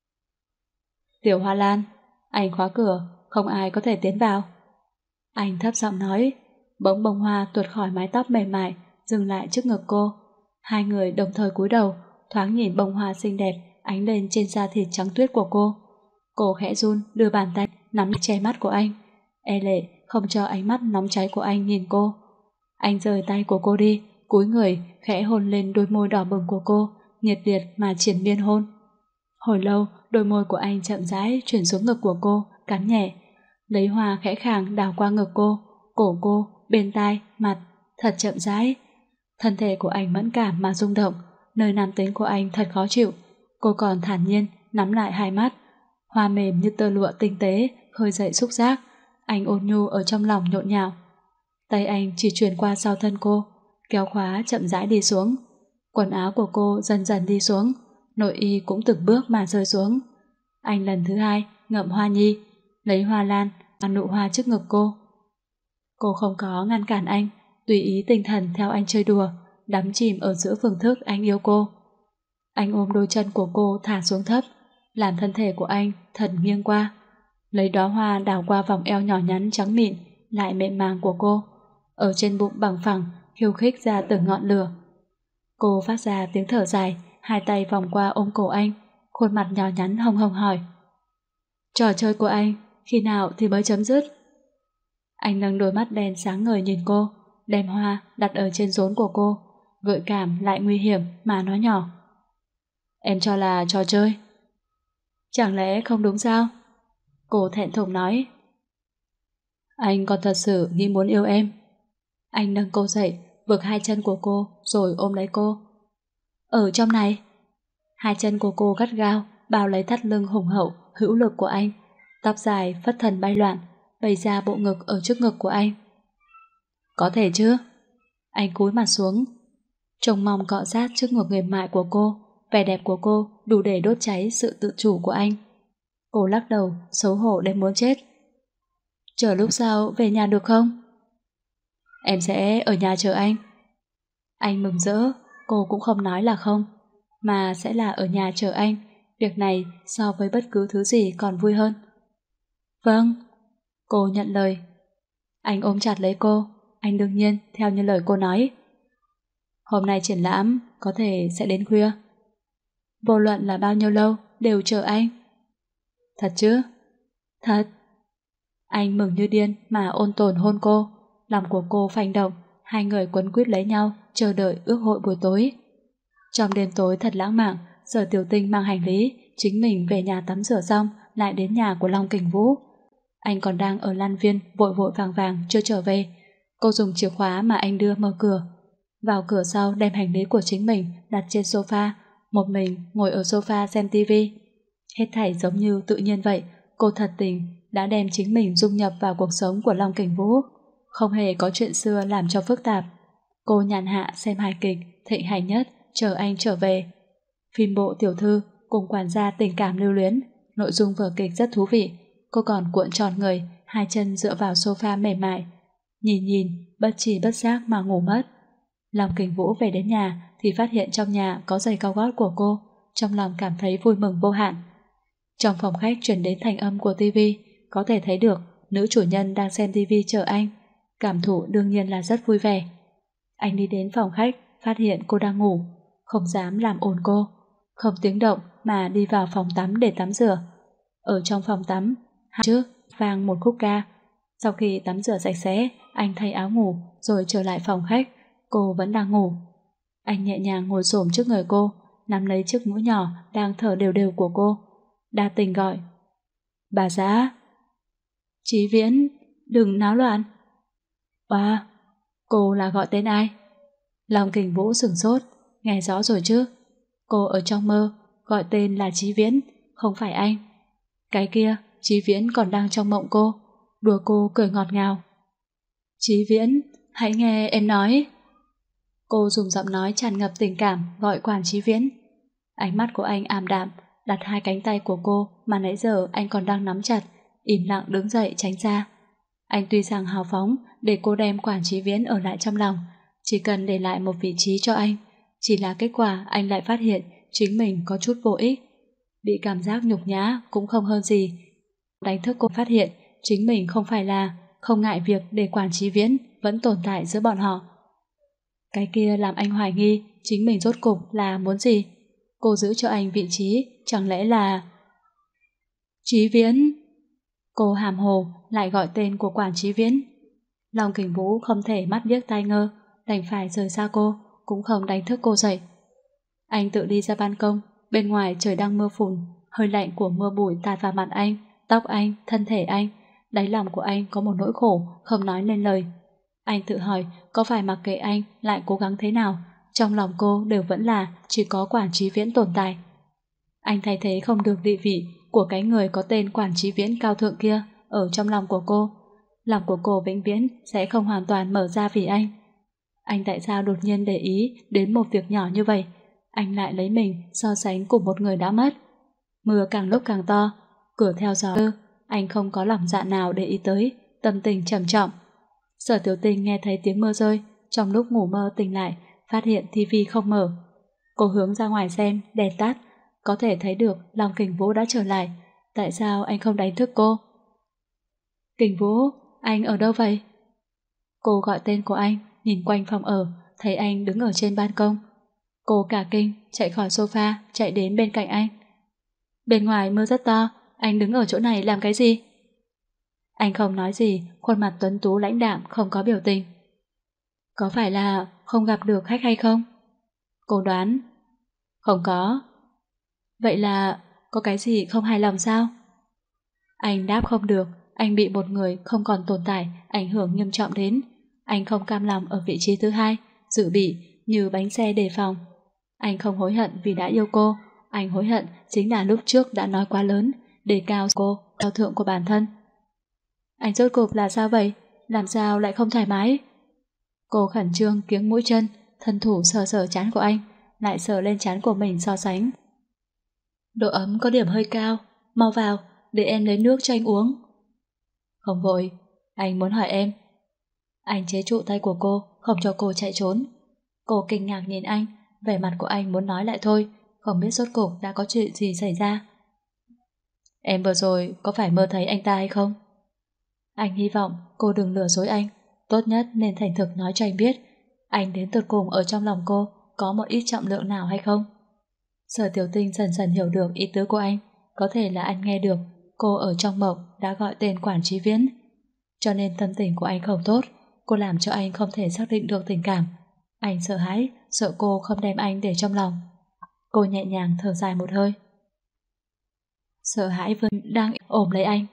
Tiểu Hoa Lan, anh khóa cửa, không ai có thể tiến vào. Anh thấp giọng nói, bỗng bông hoa tuột khỏi mái tóc mềm mại, dừng lại trước ngực cô. Hai người đồng thời cúi đầu, thoáng nhìn bông hoa xinh đẹp ánh lên trên da thịt trắng tuyết của cô. Cô khẽ run đưa bàn tay nắm che mắt của anh, e lệ không cho ánh mắt nóng cháy của anh nhìn cô. Anh rời tay của cô đi, cúi người khẽ hôn lên đôi môi đỏ bừng của cô, nhiệt liệt mà triền miên hôn. Hồi lâu, đôi môi của anh chậm rãi chuyển xuống ngực của cô, cắn nhẹ, lấy hoa khẽ khàng đào qua ngực cô, cổ cô, bên tai, mặt, thật chậm rãi. Thân thể của anh mẫn cảm mà rung động, nơi nam tính của anh thật khó chịu. Cô còn thản nhiên nắm lại hai mắt, hoa mềm như tơ lụa tinh tế khơi dậy xúc giác. Anh ôn nhu ở trong lòng nhộn nhạo. Tay anh chỉ truyền qua sau thân cô, kéo khóa chậm rãi đi xuống. Quần áo của cô dần dần đi xuống, nội y cũng từng bước mà rơi xuống. Anh lần thứ hai ngậm hoa nhi, lấy hoa lan và nụ hoa trước ngực cô. Cô không có ngăn cản anh, tùy ý tinh thần theo anh chơi đùa, đắm chìm ở giữa phương thức anh yêu cô. Anh ôm đôi chân của cô thả xuống thấp, làm thân thể của anh thần nghiêng qua, lấy đóa hoa đào qua vòng eo nhỏ nhắn trắng mịn lại mềm màng của cô, ở trên bụng bằng phẳng khiêu khích ra từng ngọn lửa. Cô phát ra tiếng thở dài, hai tay vòng qua ôm cổ anh, khuôn mặt nhỏ nhắn hồng hồng hỏi. Trò chơi của anh khi nào thì mới chấm dứt? Anh nâng đôi mắt đen sáng ngời nhìn cô, đem hoa đặt ở trên rốn của cô, gợi cảm lại nguy hiểm mà nói nhỏ. Em cho là trò chơi. Chẳng lẽ không đúng sao? Cô thẹn thùng nói. Anh còn thật sự nghĩ muốn yêu em. Anh nâng cô dậy, vực hai chân của cô rồi ôm lấy cô. Ở trong này. Hai chân của cô gắt gao bao lấy thắt lưng hùng hậu hữu lực của anh, tóc dài phất thần bay loạn bày ra bộ ngực ở trước ngực của anh. Có thể chứ? Anh cúi mặt xuống, trông mong cọ sát trước ngực mềm mại của cô. Vẻ đẹp của cô đủ để đốt cháy sự tự chủ của anh. Cô lắc đầu, xấu hổ đến muốn chết. Chờ lúc sau về nhà được không? Em sẽ ở nhà chờ anh. Anh mừng rỡ, cô cũng không nói là không, mà sẽ là ở nhà chờ anh. Việc này so với bất cứ thứ gì còn vui hơn. Vâng. Cô nhận lời. Anh ôm chặt lấy cô. Anh đương nhiên theo như lời cô nói. Hôm nay triển lãm có thể sẽ đến khuya. Vô luận là bao nhiêu lâu đều chờ anh. Thật chứ? Thật. Anh mừng như điên mà ôn tồn hôn cô. Lòng của cô phanh động, hai người quấn quýt lấy nhau, chờ đợi ước hội buổi tối. Trong đêm tối thật lãng mạn, Sở Tiểu Tinh mang hành lý, chính mình về nhà tắm rửa xong lại đến nhà của Long Kình Vũ. Anh còn đang ở Lan Viên vội vội vàng vàng chưa trở về. Cô dùng chìa khóa mà anh đưa mở cửa. Vào cửa sau đem hành lý của chính mình đặt trên sofa, một mình ngồi ở sofa xem tivi. Hết thảy giống như tự nhiên vậy. Cô thật tình đã đem chính mình dung nhập vào cuộc sống của Long Kình Vũ, không hề có chuyện xưa làm cho phức tạp. Cô nhàn hạ xem hài kịch thịnh hành nhất, chờ anh trở về. Phim bộ tiểu thư cùng quản gia tình cảm lưu luyến, nội dung vở kịch rất thú vị. Cô còn cuộn tròn người, hai chân dựa vào sofa mềm mại, nhìn nhìn bất tri bất giác mà ngủ mất. Long Kình Vũ về đến nhà thì phát hiện trong nhà có giày cao gót của cô, trong lòng cảm thấy vui mừng vô hạn. Trong phòng khách truyền đến thanh âm của tivi, có thể thấy được nữ chủ nhân đang xem tivi chờ anh. Cảm thụ đương nhiên là rất vui vẻ. Anh đi đến phòng khách, phát hiện cô đang ngủ, không dám làm ồn cô, không tiếng động mà đi vào phòng tắm để tắm rửa. Ở trong phòng tắm, trước vang một khúc ca. Sau khi tắm rửa sạch sẽ, anh thay áo ngủ rồi trở lại phòng khách. Cô vẫn đang ngủ. Anh nhẹ nhàng ngồi xổm trước người cô, nắm lấy chiếc mũi nhỏ đang thở đều đều của cô. Đa Tình gọi. Bà xã. Chí Viễn, đừng náo loạn. Oa, cô là gọi tên ai? Long Kình Vũ sửng sốt, nghe rõ rồi chứ. Cô ở trong mơ, gọi tên là Chí Viễn, không phải anh. Cái kia, Chí Viễn còn đang trong mộng cô, đùa cô cười ngọt ngào. Chí Viễn, hãy nghe em nói. Cô dùng giọng nói tràn ngập tình cảm gọi Quản Chí Viễn. Ánh mắt của anh ảm đạm, đặt hai cánh tay của cô mà nãy giờ anh còn đang nắm chặt, im lặng đứng dậy tránh ra. Anh tuy rằng hào phóng để cô đem Quản Chí Viễn ở lại trong lòng, chỉ cần để lại một vị trí cho anh. Chỉ là kết quả anh lại phát hiện chính mình có chút vô ích. Bị cảm giác nhục nhã cũng không hơn gì. Đánh thức cô phát hiện chính mình không phải là không ngại việc để Quản Chí Viễn vẫn tồn tại giữa bọn họ. Cái kia làm anh hoài nghi chính mình rốt cục là muốn gì. Cô giữ cho anh vị trí chẳng lẽ là... Chí Viễn. Cô hàm hồ lại gọi tên của Quản Chí Viễn. Long Kình Vũ không thể mắt điếc tai ngơ, đành phải rời xa cô, cũng không đánh thức cô dậy. Anh tự đi ra ban công, bên ngoài trời đang mưa phùn, hơi lạnh của mưa bụi tạt vào mặt anh, tóc anh, thân thể anh. Đáy lòng của anh có một nỗi khổ không nói nên lời. Anh tự hỏi có phải mặc kệ anh lại cố gắng thế nào, trong lòng cô đều vẫn là chỉ có Quản Chí Viễn tồn tại. Anh thay thế không được địa vị của cái người có tên Quản Chí Viễn cao thượng kia ở trong lòng của cô. Lòng của cô vĩnh viễn sẽ không hoàn toàn mở ra vì anh. Anh tại sao đột nhiên để ý đến một việc nhỏ như vậy? Anh lại lấy mình so sánh cùng một người đã mất. Mưa càng lúc càng to, cửa theo gió, anh không có lòng dạ nào để ý tới, tâm tình trầm trọng. Sở Tiểu Tình nghe thấy tiếng mưa rơi, trong lúc ngủ mơ tỉnh lại, phát hiện tivi không mở. Cô hướng ra ngoài xem, đèn tắt, có thể thấy được Long Kình Vũ đã trở lại. Tại sao anh không đánh thức cô? Kình Vũ, anh ở đâu vậy? Cô gọi tên của anh, nhìn quanh phòng ở, thấy anh đứng ở trên ban công. Cô cả kinh, chạy khỏi sofa, chạy đến bên cạnh anh. Bên ngoài mưa rất to, anh đứng ở chỗ này làm cái gì? Anh không nói gì, khuôn mặt tuấn tú lãnh đạm không có biểu tình. Có phải là không gặp được khách hay không? Cô đoán. Không có. Vậy là có cái gì không hài lòng sao? Anh đáp không được, anh bị một người không còn tồn tại ảnh hưởng nghiêm trọng đến. Anh không cam lòng ở vị trí thứ hai, dự bị như bánh xe đề phòng. Anh không hối hận vì đã yêu cô, anh hối hận chính là lúc trước đã nói quá lớn, đề cao cô, cao thượng của bản thân. Anh rốt cuộc là sao vậy? Làm sao lại không thoải mái? Cô khẩn trương kiếng mũi chân, thân thủ sờ sờ trán của anh, lại sờ lên trán của mình so sánh. Độ ấm có điểm hơi cao, mau vào, để em lấy nước cho anh uống. Không vội, anh muốn hỏi em. Anh chế trụ tay của cô, không cho cô chạy trốn. Cô kinh ngạc nhìn anh, vẻ mặt của anh muốn nói lại thôi, không biết rốt cuộc đã có chuyện gì xảy ra. Em vừa rồi có phải mơ thấy anh ta hay không? Anh hy vọng cô đừng lừa dối anh, tốt nhất nên thành thực nói cho anh biết anh đến tột cùng ở trong lòng cô có một ít trọng lượng nào hay không. Sở Tiểu Tinh dần dần hiểu được ý tứ của anh, có thể là anh nghe được cô ở trong mộng đã gọi tên Quản Chí Viễn. Cho nên tâm tình của anh không tốt, cô làm cho anh không thể xác định được tình cảm. Anh sợ hãi, sợ cô không đem anh để trong lòng. Cô nhẹ nhàng thở dài một hơi. Sợ hãi vẫn đang ôm lấy anh.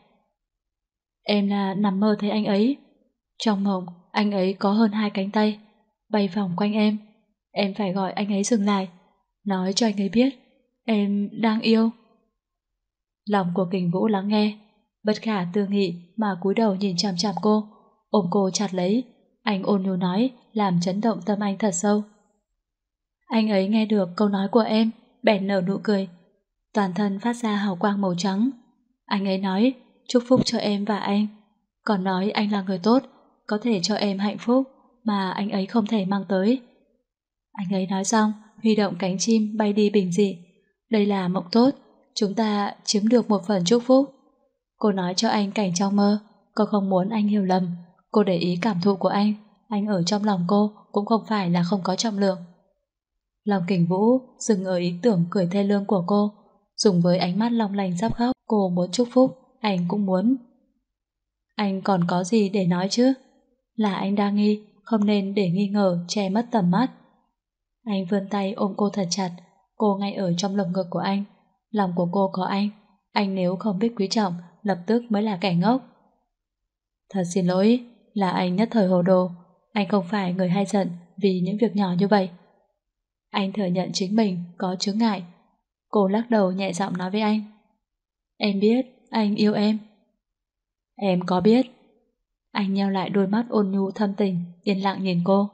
Em là nằm mơ thấy anh ấy. Trong mộng, anh ấy có hơn hai cánh tay, bay vòng quanh em. Em phải gọi anh ấy dừng lại, nói cho anh ấy biết em đang yêu. Lòng của Kình Vũ lắng nghe, bất khả tư nghị mà cúi đầu nhìn chằm chằm cô, ôm cô chặt lấy. Anh ôn nhu nói, làm chấn động tâm anh thật sâu. Anh ấy nghe được câu nói của em, bèn nở nụ cười, toàn thân phát ra hào quang màu trắng. Anh ấy nói chúc phúc cho em và anh, còn nói anh là người tốt, có thể cho em hạnh phúc mà anh ấy không thể mang tới. Anh ấy nói xong, huy động cánh chim bay đi bình dị. Đây là mộng tốt, chúng ta chiếm được một phần chúc phúc. Cô nói cho anh cảnh trong mơ, cô không muốn anh hiểu lầm. Cô để ý cảm thụ của anh, anh ở trong lòng cô cũng không phải là không có trọng lượng. Lòng Kình Vũ dừng ở ý tưởng cười thê lương của cô, dùng với ánh mắt long lanh sắp khóc. Cô muốn chúc phúc, anh cũng muốn. Anh còn có gì để nói chứ? Là anh đa nghi, không nên để nghi ngờ che mất tầm mắt. Anh vươn tay ôm cô thật chặt, Cô ngay ở trong lồng ngực của anh. Lòng của cô có anh. Anh nếu không biết quý trọng, lập tức mới là kẻ ngốc. Thật xin lỗi, là anh nhất thời hồ đồ. Anh không phải người hay giận vì những việc nhỏ như vậy. Anh thừa nhận chính mình có chướng ngại. Cô lắc đầu nhẹ giọng nói với anh. Em biết, anh yêu em. Em có biết. Anh nheo lại đôi mắt ôn nhu thâm tình, yên lặng nhìn cô.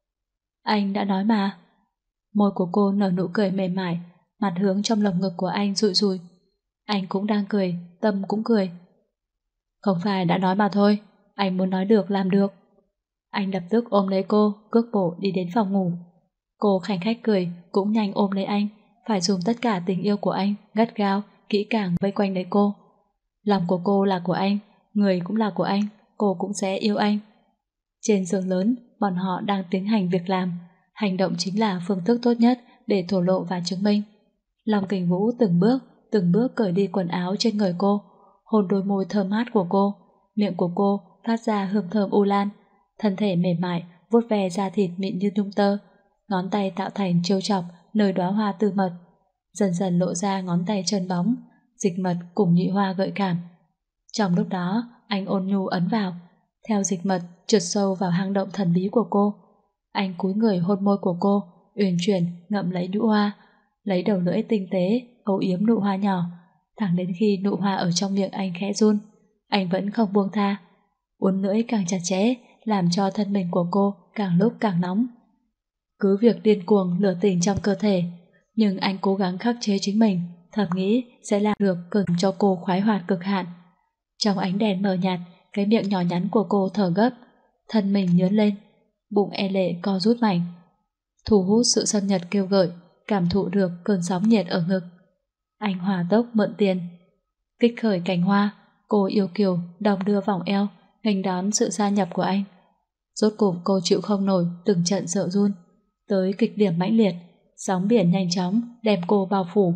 Anh đã nói mà. Môi của cô nở nụ cười mềm mại, mặt hướng trong lồng ngực của anh rụi rụi. Anh cũng đang cười, tâm cũng cười. Không phải đã nói mà thôi, anh muốn nói được làm được. Anh lập tức ôm lấy cô, cước bộ đi đến phòng ngủ. Cô khanh khách cười, cũng nhanh ôm lấy anh, phải dùng tất cả tình yêu của anh, gắt gao, kỹ càng vây quanh lấy cô. Lòng của cô là của anh, người cũng là của anh, cô cũng sẽ yêu anh. Trên giường lớn, bọn họ đang tiến hành việc làm. Hành động chính là phương thức tốt nhất để thổ lộ và chứng minh. Long Kình Vũ từng bước, từng bước cởi đi quần áo trên người cô, hôn đôi môi thơm mát của cô, miệng của cô phát ra hương thơm u lan, thân thể mềm mại vuốt ve da thịt mịn như nhung tơ, ngón tay tạo thành chiêu chọc nơi đóa hoa tư mật, dần dần lộ ra ngón tay trơn bóng, dịch mật cùng nhụy hoa gợi cảm. Trong lúc đó, anh ôn nhu ấn vào, theo dịch mật trượt sâu vào hang động thần bí của cô. Anh cúi người hôn môi của cô, uyển chuyển ngậm lấy nụ hoa, lấy đầu lưỡi tinh tế âu yếm nụ hoa nhỏ, thẳng đến khi nụ hoa ở trong miệng anh khẽ run, anh vẫn không buông tha. Uốn lưỡi càng chặt chẽ, làm cho thân mình của cô càng lúc càng nóng. Cứ việc điên cuồng lửa tình trong cơ thể, nhưng anh cố gắng khắc chế chính mình, thầm nghĩ sẽ làm được cực cho cô khoái hoạt cực hạn. Trong ánh đèn mờ nhạt, cái miệng nhỏ nhắn của cô thở gấp, thân mình nhướn lên, bụng e lệ co rút mạnh, thu hút sự xâm nhật kêu gợi, cảm thụ được cơn sóng nhiệt ở ngực. Anh hòa tốc mượn tiền, kích khởi cánh hoa, cô yêu kiều đong đưa vòng eo, nghênh đón sự gia nhập của anh. Rốt cục cô chịu không nổi từng trận sợ run, tới kịch điểm mãnh liệt, sóng biển nhanh chóng đem cô bao phủ.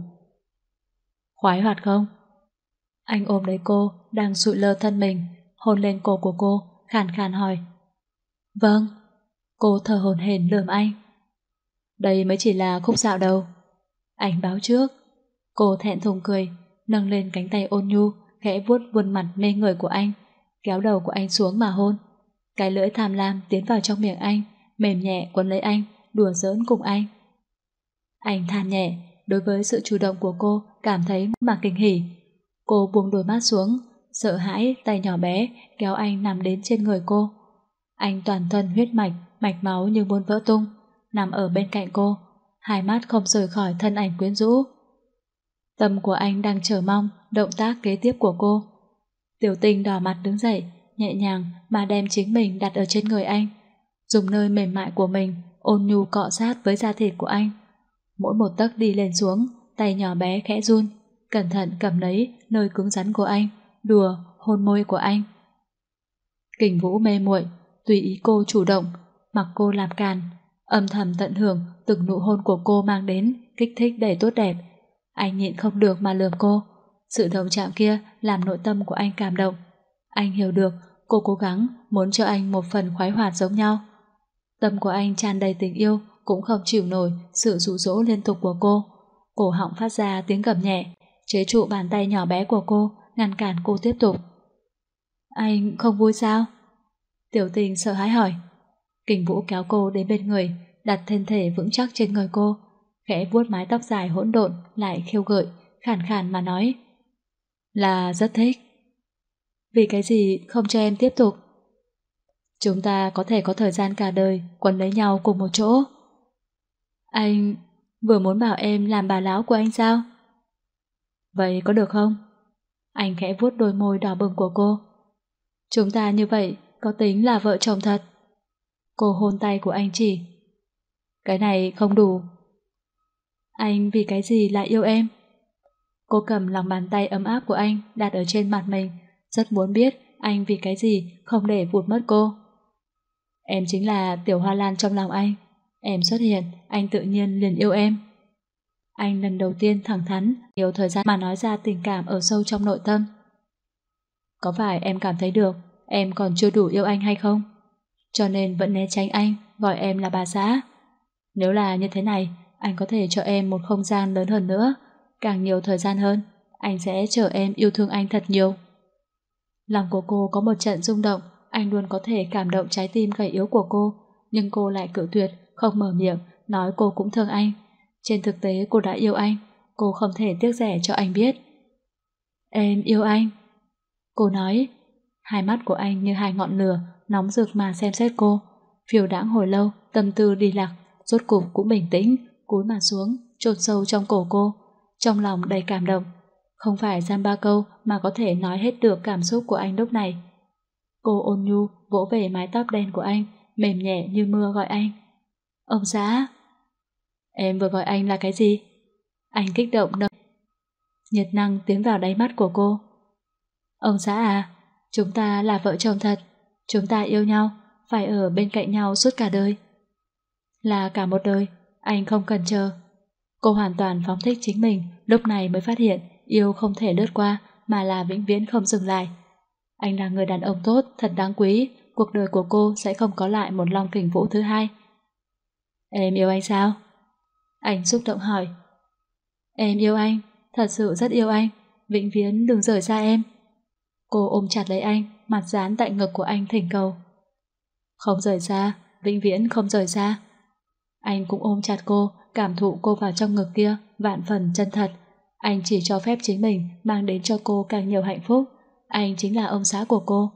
Khoái hoạt không? Anh ôm lấy cô, đang sụi lơ thân mình, hôn lên cổ của cô, khàn khàn hỏi. Vâng. Cô thở hổn hển lườm anh. Đây mới chỉ là khúc dạo đầu. Anh báo trước. Cô thẹn thùng cười, nâng lên cánh tay ôn nhu, khẽ vuốt vuông mặt mê người của anh, kéo đầu của anh xuống mà hôn. Cái lưỡi tham lam tiến vào trong miệng anh, mềm nhẹ quấn lấy anh, đùa giỡn cùng anh. Anh than nhẹ, đối với sự chủ động của cô cảm thấy mà kinh hỉ. Cô buông đôi mắt xuống, sợ hãi tay nhỏ bé kéo anh nằm đến trên người cô. Anh toàn thân huyết mạch, mạch máu như muốn vỡ tung, nằm ở bên cạnh cô, hai mắt không rời khỏi thân ảnh quyến rũ. Tâm của anh đang chờ mong động tác kế tiếp của cô. Tiểu Tình đỏ mặt đứng dậy, nhẹ nhàng mà đem chính mình đặt ở trên người anh, dùng nơi mềm mại của mình ôn nhu cọ sát với da thịt của anh. Mỗi một tấc đi lên xuống, tay nhỏ bé khẽ run, cẩn thận cầm lấy nơi cứng rắn của anh, đùa hôn môi của anh. Kình Vũ mê muội, tùy ý cô chủ động, mặc cô làm càn, âm thầm tận hưởng từng nụ hôn của cô mang đến kích thích đầy tốt đẹp. Anh nhịn không được mà lườm cô. Sự động chạm kia làm nội tâm của anh cảm động. Anh hiểu được cô cố gắng muốn cho anh một phần khoái hoạt giống nhau. Tâm của anh tràn đầy tình yêu, cũng không chịu nổi sự dụ dỗ liên tục của cô. Cổ họng phát ra tiếng gầm nhẹ, chế trụ bàn tay nhỏ bé của cô, ngăn cản cô tiếp tục. Anh không vui sao? Tiểu Tình sợ hãi hỏi. Kình Vũ kéo cô đến bên người, đặt thân thể vững chắc trên người cô, khẽ vuốt mái tóc dài hỗn độn lại khiêu gợi, khàn khàn mà nói. Là rất thích. Vì cái gì không cho em tiếp tục? Chúng ta có thể có thời gian cả đời quấn lấy nhau cùng một chỗ. Anh vừa muốn bảo em làm bà lão của anh sao? Vậy có được không? Anh khẽ vuốt đôi môi đỏ bừng của cô. Chúng ta như vậy có tính là vợ chồng thật? Cô hôn tay của anh chỉ. Cái này không đủ. Anh vì cái gì lại yêu em? Cô cầm lòng bàn tay ấm áp của anh đặt ở trên mặt mình, rất muốn biết anh vì cái gì không để vụt mất cô. Em chính là tiểu hoa lan trong lòng anh. Em xuất hiện, anh tự nhiên liền yêu em. Anh lần đầu tiên thẳng thắn, nhiều thời gian mà nói ra tình cảm ở sâu trong nội tâm. Có phải em cảm thấy được em còn chưa đủ yêu anh hay không? Cho nên vẫn né tránh anh, gọi em là bà xã. Nếu là như thế này, Anh có thể cho em một không gian lớn hơn nữa, càng nhiều thời gian hơn, anh sẽ chờ em yêu thương anh thật nhiều. Lòng của cô có một trận rung động, anh luôn có thể cảm động trái tim gầy yếu của cô, nhưng cô lại cự tuyệt, không mở miệng, nói cô cũng thương anh. Trên thực tế cô đã yêu anh, cô không thể tiếc rẻ cho anh biết. Em yêu anh. Cô nói, hai mắt của anh như hai ngọn lửa, nóng rực mà xem xét cô. Phiêu đãng hồi lâu, tâm tư đi lạc, rốt cục cũng bình tĩnh, cúi mặt xuống, chôn sâu trong cổ cô, trong lòng đầy cảm động. Không phải giam ba câu mà có thể nói hết được cảm xúc của anh lúc này. Cô ôn nhu vỗ về mái tóc đen của anh, mềm nhẹ như mưa gọi anh. Ông xã. Em vừa gọi anh là cái gì? Anh kích động nâng. Nhiệt năng tiến vào đáy mắt của cô. Ông xã à, chúng ta là vợ chồng thật, chúng ta yêu nhau, phải ở bên cạnh nhau suốt cả đời. Là cả một đời, anh không cần chờ. Cô hoàn toàn phóng thích chính mình, lúc này mới phát hiện yêu không thể lướt qua mà là vĩnh viễn không dừng lại. Anh là người đàn ông tốt, thật đáng quý, cuộc đời của cô sẽ không có lại một Long Kình Vũ thứ hai. Em yêu anh sao? Anh xúc động hỏi. Em yêu anh, thật sự rất yêu anh, vĩnh viễn đừng rời xa em. Cô ôm chặt lấy anh, mặt dán tại ngực của anh thỉnh cầu. Không rời xa, vĩnh viễn không rời xa. Anh cũng ôm chặt cô, cảm thụ cô vào trong ngực kia, vạn phần chân thật. Anh chỉ cho phép chính mình mang đến cho cô càng nhiều hạnh phúc. Anh chính là ông xã của cô.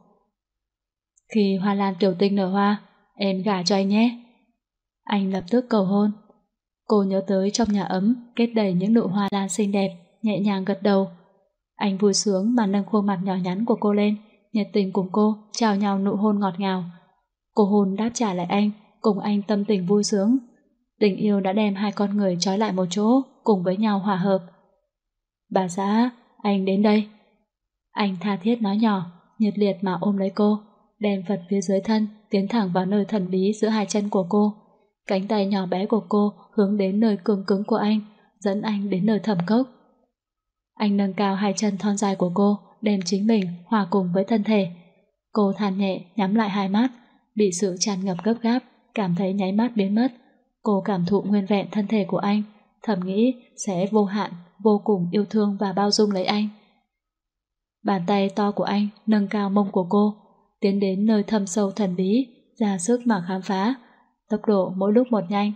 Khi hoa lan tiểu tinh nở hoa, em gả cho anh nhé. Anh lập tức cầu hôn. Cô nhớ tới trong nhà ấm kết đầy những nụ hoa lan xinh đẹp, nhẹ nhàng gật đầu. Anh vui sướng mà nâng khuôn mặt nhỏ nhắn của cô lên, nhiệt tình cùng cô chào nhau nụ hôn ngọt ngào. Cô hôn đáp trả lại anh, cùng anh tâm tình vui sướng. Tình yêu đã đem hai con người trói lại một chỗ, cùng với nhau hòa hợp. Bà xã, anh đến đây. Anh tha thiết nói nhỏ, nhiệt liệt mà ôm lấy cô, đem vật phía dưới thân tiến thẳng vào nơi thần bí giữa hai chân của cô. Cánh tay nhỏ bé của cô hướng đến nơi cứng cứng của anh, dẫn anh đến nơi thầm cốc. Anh nâng cao hai chân thon dài của cô, đem chính mình hòa cùng với thân thể. Cô than nhẹ, nhắm lại hai mắt, bị sự tràn ngập gấp gáp, cảm thấy nháy mắt biến mất. Cô cảm thụ nguyên vẹn thân thể của anh, thầm nghĩ sẽ vô hạn, vô cùng yêu thương và bao dung lấy anh. Bàn tay to của anh nâng cao mông của cô, tiến đến nơi thâm sâu thần bí, ra sức mà khám phá, tốc độ mỗi lúc một nhanh.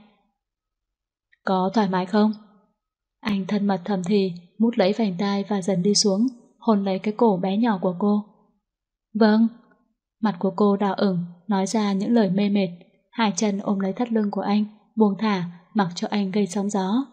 Có thoải mái không? Anh thân mật thầm thì, mút lấy vành tai và dần đi xuống, hôn lấy cái cổ bé nhỏ của cô. Vâng. Mặt của cô đỏ ửng, nói ra những lời mê mệt, hai chân ôm lấy thắt lưng của anh, buông thả, mặc cho anh gây sóng gió.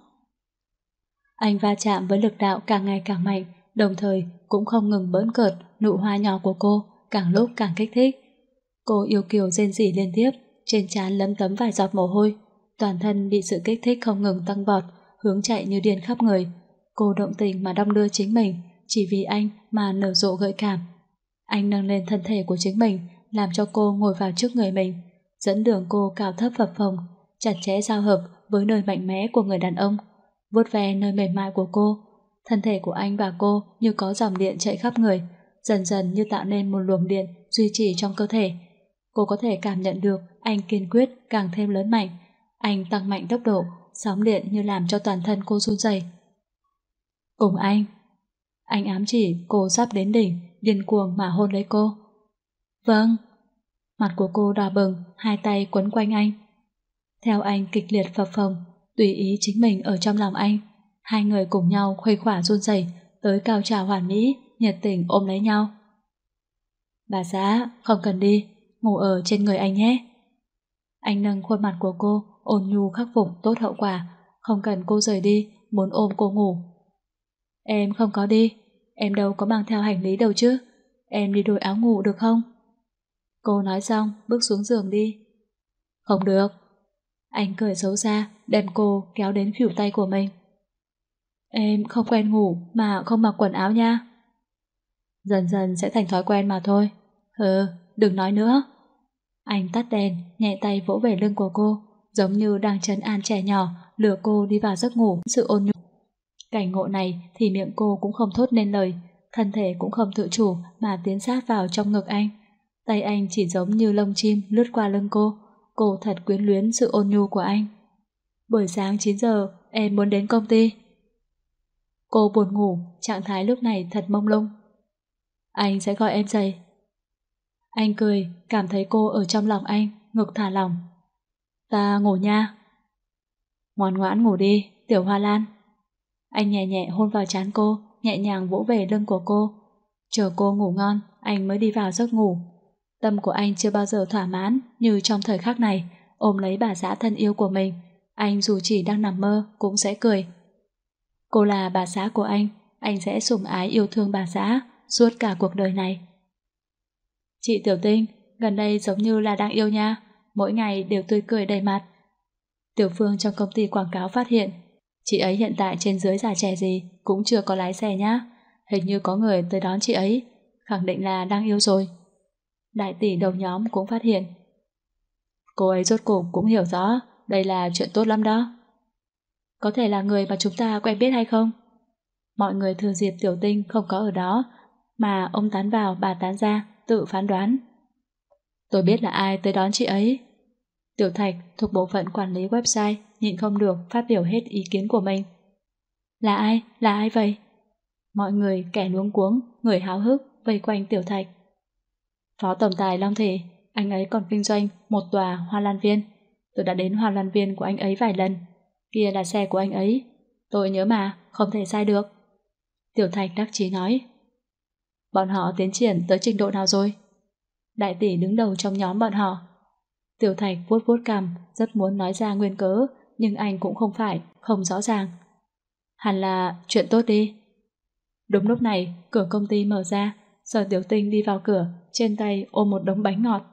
Anh va chạm với lực đạo càng ngày càng mạnh, đồng thời cũng không ngừng bỡn cợt nụ hoa nhỏ của cô, càng lúc càng kích thích. Cô yêu kiều rên rỉ liên tiếp, trên trán lấm tấm vài giọt mồ hôi, toàn thân bị sự kích thích không ngừng tăng vọt, hướng chạy như điên khắp người. Cô động tình mà đong đưa chính mình, chỉ vì anh mà nở rộ gợi cảm. Anh nâng lên thân thể của chính mình, làm cho cô ngồi vào trước người mình, dẫn đường cô cao thấp phập phồng, chặt chẽ giao hợp với nơi mạnh mẽ của người đàn ông, vuốt ve nơi mềm mại của cô. Thân thể của anh và cô như có dòng điện chạy khắp người, dần dần như tạo nên một luồng điện duy trì trong cơ thể. Cô có thể cảm nhận được anh kiên quyết càng thêm lớn mạnh. Anh tăng mạnh tốc độ, sóng điện như làm cho toàn thân cô run rẩy. Cùng anh. Anh ám chỉ cô sắp đến đỉnh, điên cuồng mà hôn lấy cô. Vâng. Mặt của cô đỏ bừng, hai tay quấn quanh anh. Theo anh kịch liệt phập phồng, tùy ý chính mình ở trong lòng anh. Hai người cùng nhau khuây khỏa run rẩy, tới cao trào hoàn mỹ, nhiệt tình ôm lấy nhau. Bà xã, không cần đi, ngủ ở trên người anh nhé. Anh nâng khuôn mặt của cô, ôn nhu khắc phục tốt hậu quả, không cần cô rời đi, muốn ôm cô ngủ. Em không có đi, em đâu có mang theo hành lý đâu chứ, em đi đổi áo ngủ được không? Cô nói xong, bước xuống giường đi. Không được. Anh cười xấu xa, đem cô kéo đến khuỷu tay của mình. Em không quen ngủ mà không mặc quần áo nha. Dần dần sẽ thành thói quen mà thôi. Ừ, đừng nói nữa. Anh tắt đèn, nhẹ tay vỗ về lưng của cô, giống như đang trấn an trẻ nhỏ, lừa cô đi vào giấc ngủ, sự ôn nhu. Cảnh ngộ này thì miệng cô cũng không thốt nên lời, thân thể cũng không tự chủ mà tiến sát vào trong ngực anh. Tay anh chỉ giống như lông chim lướt qua lưng cô, cô thật quyến luyến sự ôn nhu của anh. Buổi sáng chín giờ em muốn đến công ty. Cô buồn ngủ, trạng thái lúc này thật mông lung. Anh sẽ gọi em dậy. Anh cười, cảm thấy cô ở trong lòng anh, ngực thả lỏng. Ta ngủ nha. Ngoan ngoãn ngủ đi, Tiểu Hoa Lan. Anh nhẹ nhẹ hôn vào trán cô, nhẹ nhàng vỗ về lưng của cô. Chờ cô ngủ ngon, anh mới đi vào giấc ngủ. Tâm của anh chưa bao giờ thỏa mãn như trong thời khắc này, ôm lấy bà xã thân yêu của mình. Anh dù chỉ đang nằm mơ cũng sẽ cười. Cô là bà xã của anh, anh sẽ sủng ái yêu thương bà xã suốt cả cuộc đời này. Chị Tiểu Tinh, gần đây giống như là đang yêu nha, mỗi ngày đều tươi cười đầy mặt. Tiểu Phương trong công ty quảng cáo phát hiện, chị ấy hiện tại trên dưới già trẻ gì cũng chưa có lái xe nhá. Hình như có người tới đón chị ấy, khẳng định là đang yêu rồi. Đại tỷ đầu nhóm cũng phát hiện. Cô ấy rốt cuộc cũng hiểu rõ, đây là chuyện tốt lắm đó. Có thể là người mà chúng ta quen biết hay không? Mọi người thừa dịp Tiểu Tinh không có ở đó, mà ông tán vào bà tán ra, tự phán đoán. Tôi biết là ai tới đón chị ấy. Tiểu Thạch thuộc bộ phận quản lý website nhịn không được phát biểu hết ý kiến của mình. Là ai? Là ai vậy? Mọi người kẻ luống cuống, người háo hức vây quanh Tiểu Thạch. Phó tổng tài Long Thị, anh ấy còn kinh doanh một tòa Hoa Lan Viên. Tôi đã đến Hoa Lan Viên của anh ấy vài lần. Kia là xe của anh ấy. Tôi nhớ mà, không thể sai được. Tiểu Thạch đắc chí nói. Bọn họ tiến triển tới trình độ nào rồi? Đại tỷ đứng đầu trong nhóm bọn họ. Tiểu Thạch vuốt vuốt cằm, rất muốn nói ra nguyên cớ, nhưng anh cũng không phải, không rõ ràng. Hẳn là chuyện tốt đi. Đúng lúc này, cửa công ty mở ra, Sở Tiểu Tinh đi vào cửa, trên tay ôm một đống bánh ngọt.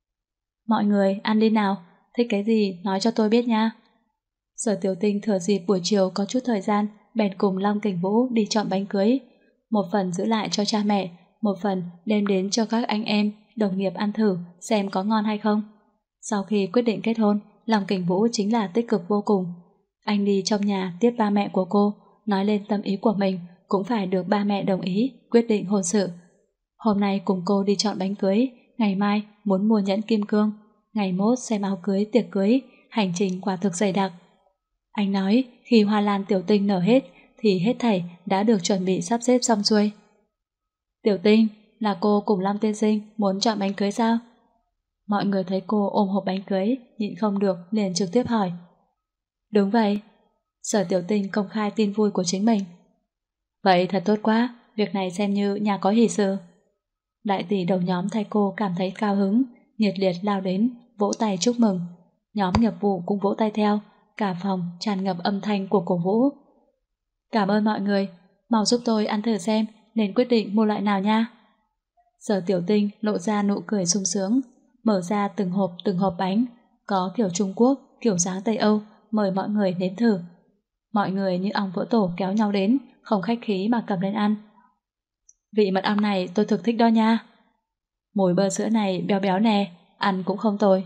Mọi người ăn đi nào, thích cái gì nói cho tôi biết nha. Sở Tiểu Tinh thừa dịp buổi chiều có chút thời gian, bèn cùng Long Kình Vũ đi chọn bánh cưới. Một phần giữ lại cho cha mẹ, một phần đem đến cho các anh em, đồng nghiệp ăn thử xem có ngon hay không. Sau khi quyết định kết hôn, Long Kình Vũ chính là tích cực vô cùng. Anh đi trong nhà tiếp ba mẹ của cô, nói lên tâm ý của mình, cũng phải được ba mẹ đồng ý quyết định hôn sự. Hôm nay cùng cô đi chọn bánh cưới, ngày mai muốn mua nhẫn kim cương, ngày mốt xem áo cưới tiệc cưới, hành trình quả thực dày đặc. Anh nói khi hoa lan Tiểu Tinh nở hết thì hết thảy đã được chuẩn bị sắp xếp xong xuôi. Tiểu Tinh, là cô cùng Long tiên sinh muốn chọn bánh cưới sao? Mọi người thấy cô ôm hộp bánh cưới, nhịn không được liền trực tiếp hỏi. Đúng vậy. Sở Tiểu Tinh công khai tin vui của chính mình. Vậy thật tốt quá, việc này xem như nhà có hỷ sự. Đại tỷ đầu nhóm thay cô cảm thấy cao hứng, nhiệt liệt lao đến, vỗ tay chúc mừng. Nhóm nghiệp vụ cũng vỗ tay theo, cả phòng tràn ngập âm thanh của cổ vũ. Cảm ơn mọi người, mau giúp tôi ăn thử xem nên quyết định mua loại nào nha. Sở Tiểu Tinh lộ ra nụ cười sung sướng, mở ra từng hộp từng hộp bánh, có kiểu Trung Quốc, kiểu dáng Tây Âu, mời mọi người nếm thử. Mọi người như ong vỡ tổ kéo nhau đến, không khách khí mà cầm lên ăn. Vị mật ong này tôi thực thích đó nha. Mùi bơ sữa này béo béo nè, ăn cũng không tồi.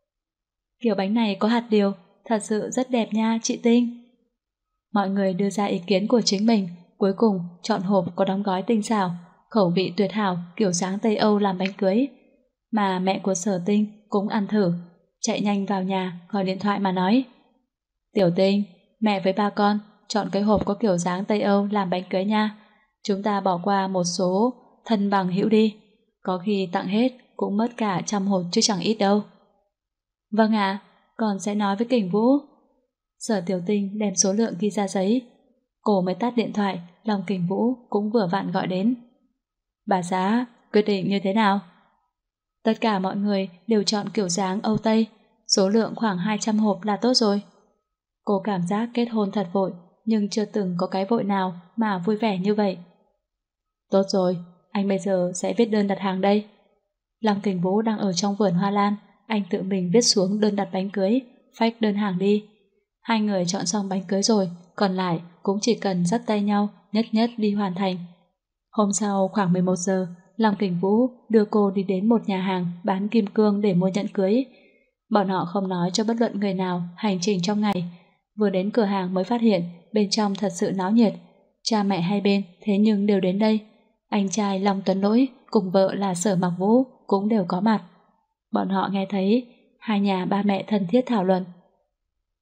Kiểu bánh này có hạt điều, thật sự rất đẹp nha chị Tinh. Mọi người đưa ra ý kiến của chính mình, cuối cùng chọn hộp có đóng gói tinh xảo, khẩu vị tuyệt hảo kiểu dáng Tây Âu làm bánh cưới. Mà mẹ của Sở Tinh cũng ăn thử, chạy nhanh vào nhà gọi điện thoại mà nói. Tiểu Tinh, mẹ với ba con chọn cái hộp có kiểu dáng Tây Âu làm bánh cưới nha. Chúng ta bỏ qua một số thân bằng hữu đi, có khi tặng hết cũng mất cả trăm hộp chứ chẳng ít đâu. Vâng ạ, con sẽ nói với Kình Vũ. Sở Tiểu Tinh đem số lượng ghi ra giấy. Cô mới tắt điện thoại, Long Kình Vũ cũng vừa vặn gọi đến. Bà xã, quyết định như thế nào? Tất cả mọi người đều chọn kiểu dáng Âu Tây, số lượng khoảng hai trăm hộp là tốt rồi. Cô cảm giác kết hôn thật vội, nhưng chưa từng có cái vội nào mà vui vẻ như vậy. Tốt rồi, anh bây giờ sẽ viết đơn đặt hàng đây. Long Kình Vũ đang ở trong vườn hoa lan, anh tự mình viết xuống đơn đặt bánh cưới, phách đơn hàng đi. Hai người chọn xong bánh cưới rồi, còn lại cũng chỉ cần dắt tay nhau, nhất nhất đi hoàn thành. Hôm sau khoảng mười một giờ, Long Kình Vũ đưa cô đi đến một nhà hàng bán kim cương để mua nhẫn cưới. Bọn họ không nói cho bất luận người nào hành trình trong ngày. Vừa đến cửa hàng mới phát hiện bên trong thật sự náo nhiệt. Cha mẹ hai bên thế nhưng đều đến đây. Anh trai Long Tuấn Lỗi cùng vợ là Sở Mặc Vũ cũng đều có mặt. Bọn họ nghe thấy hai nhà ba mẹ thân thiết thảo luận.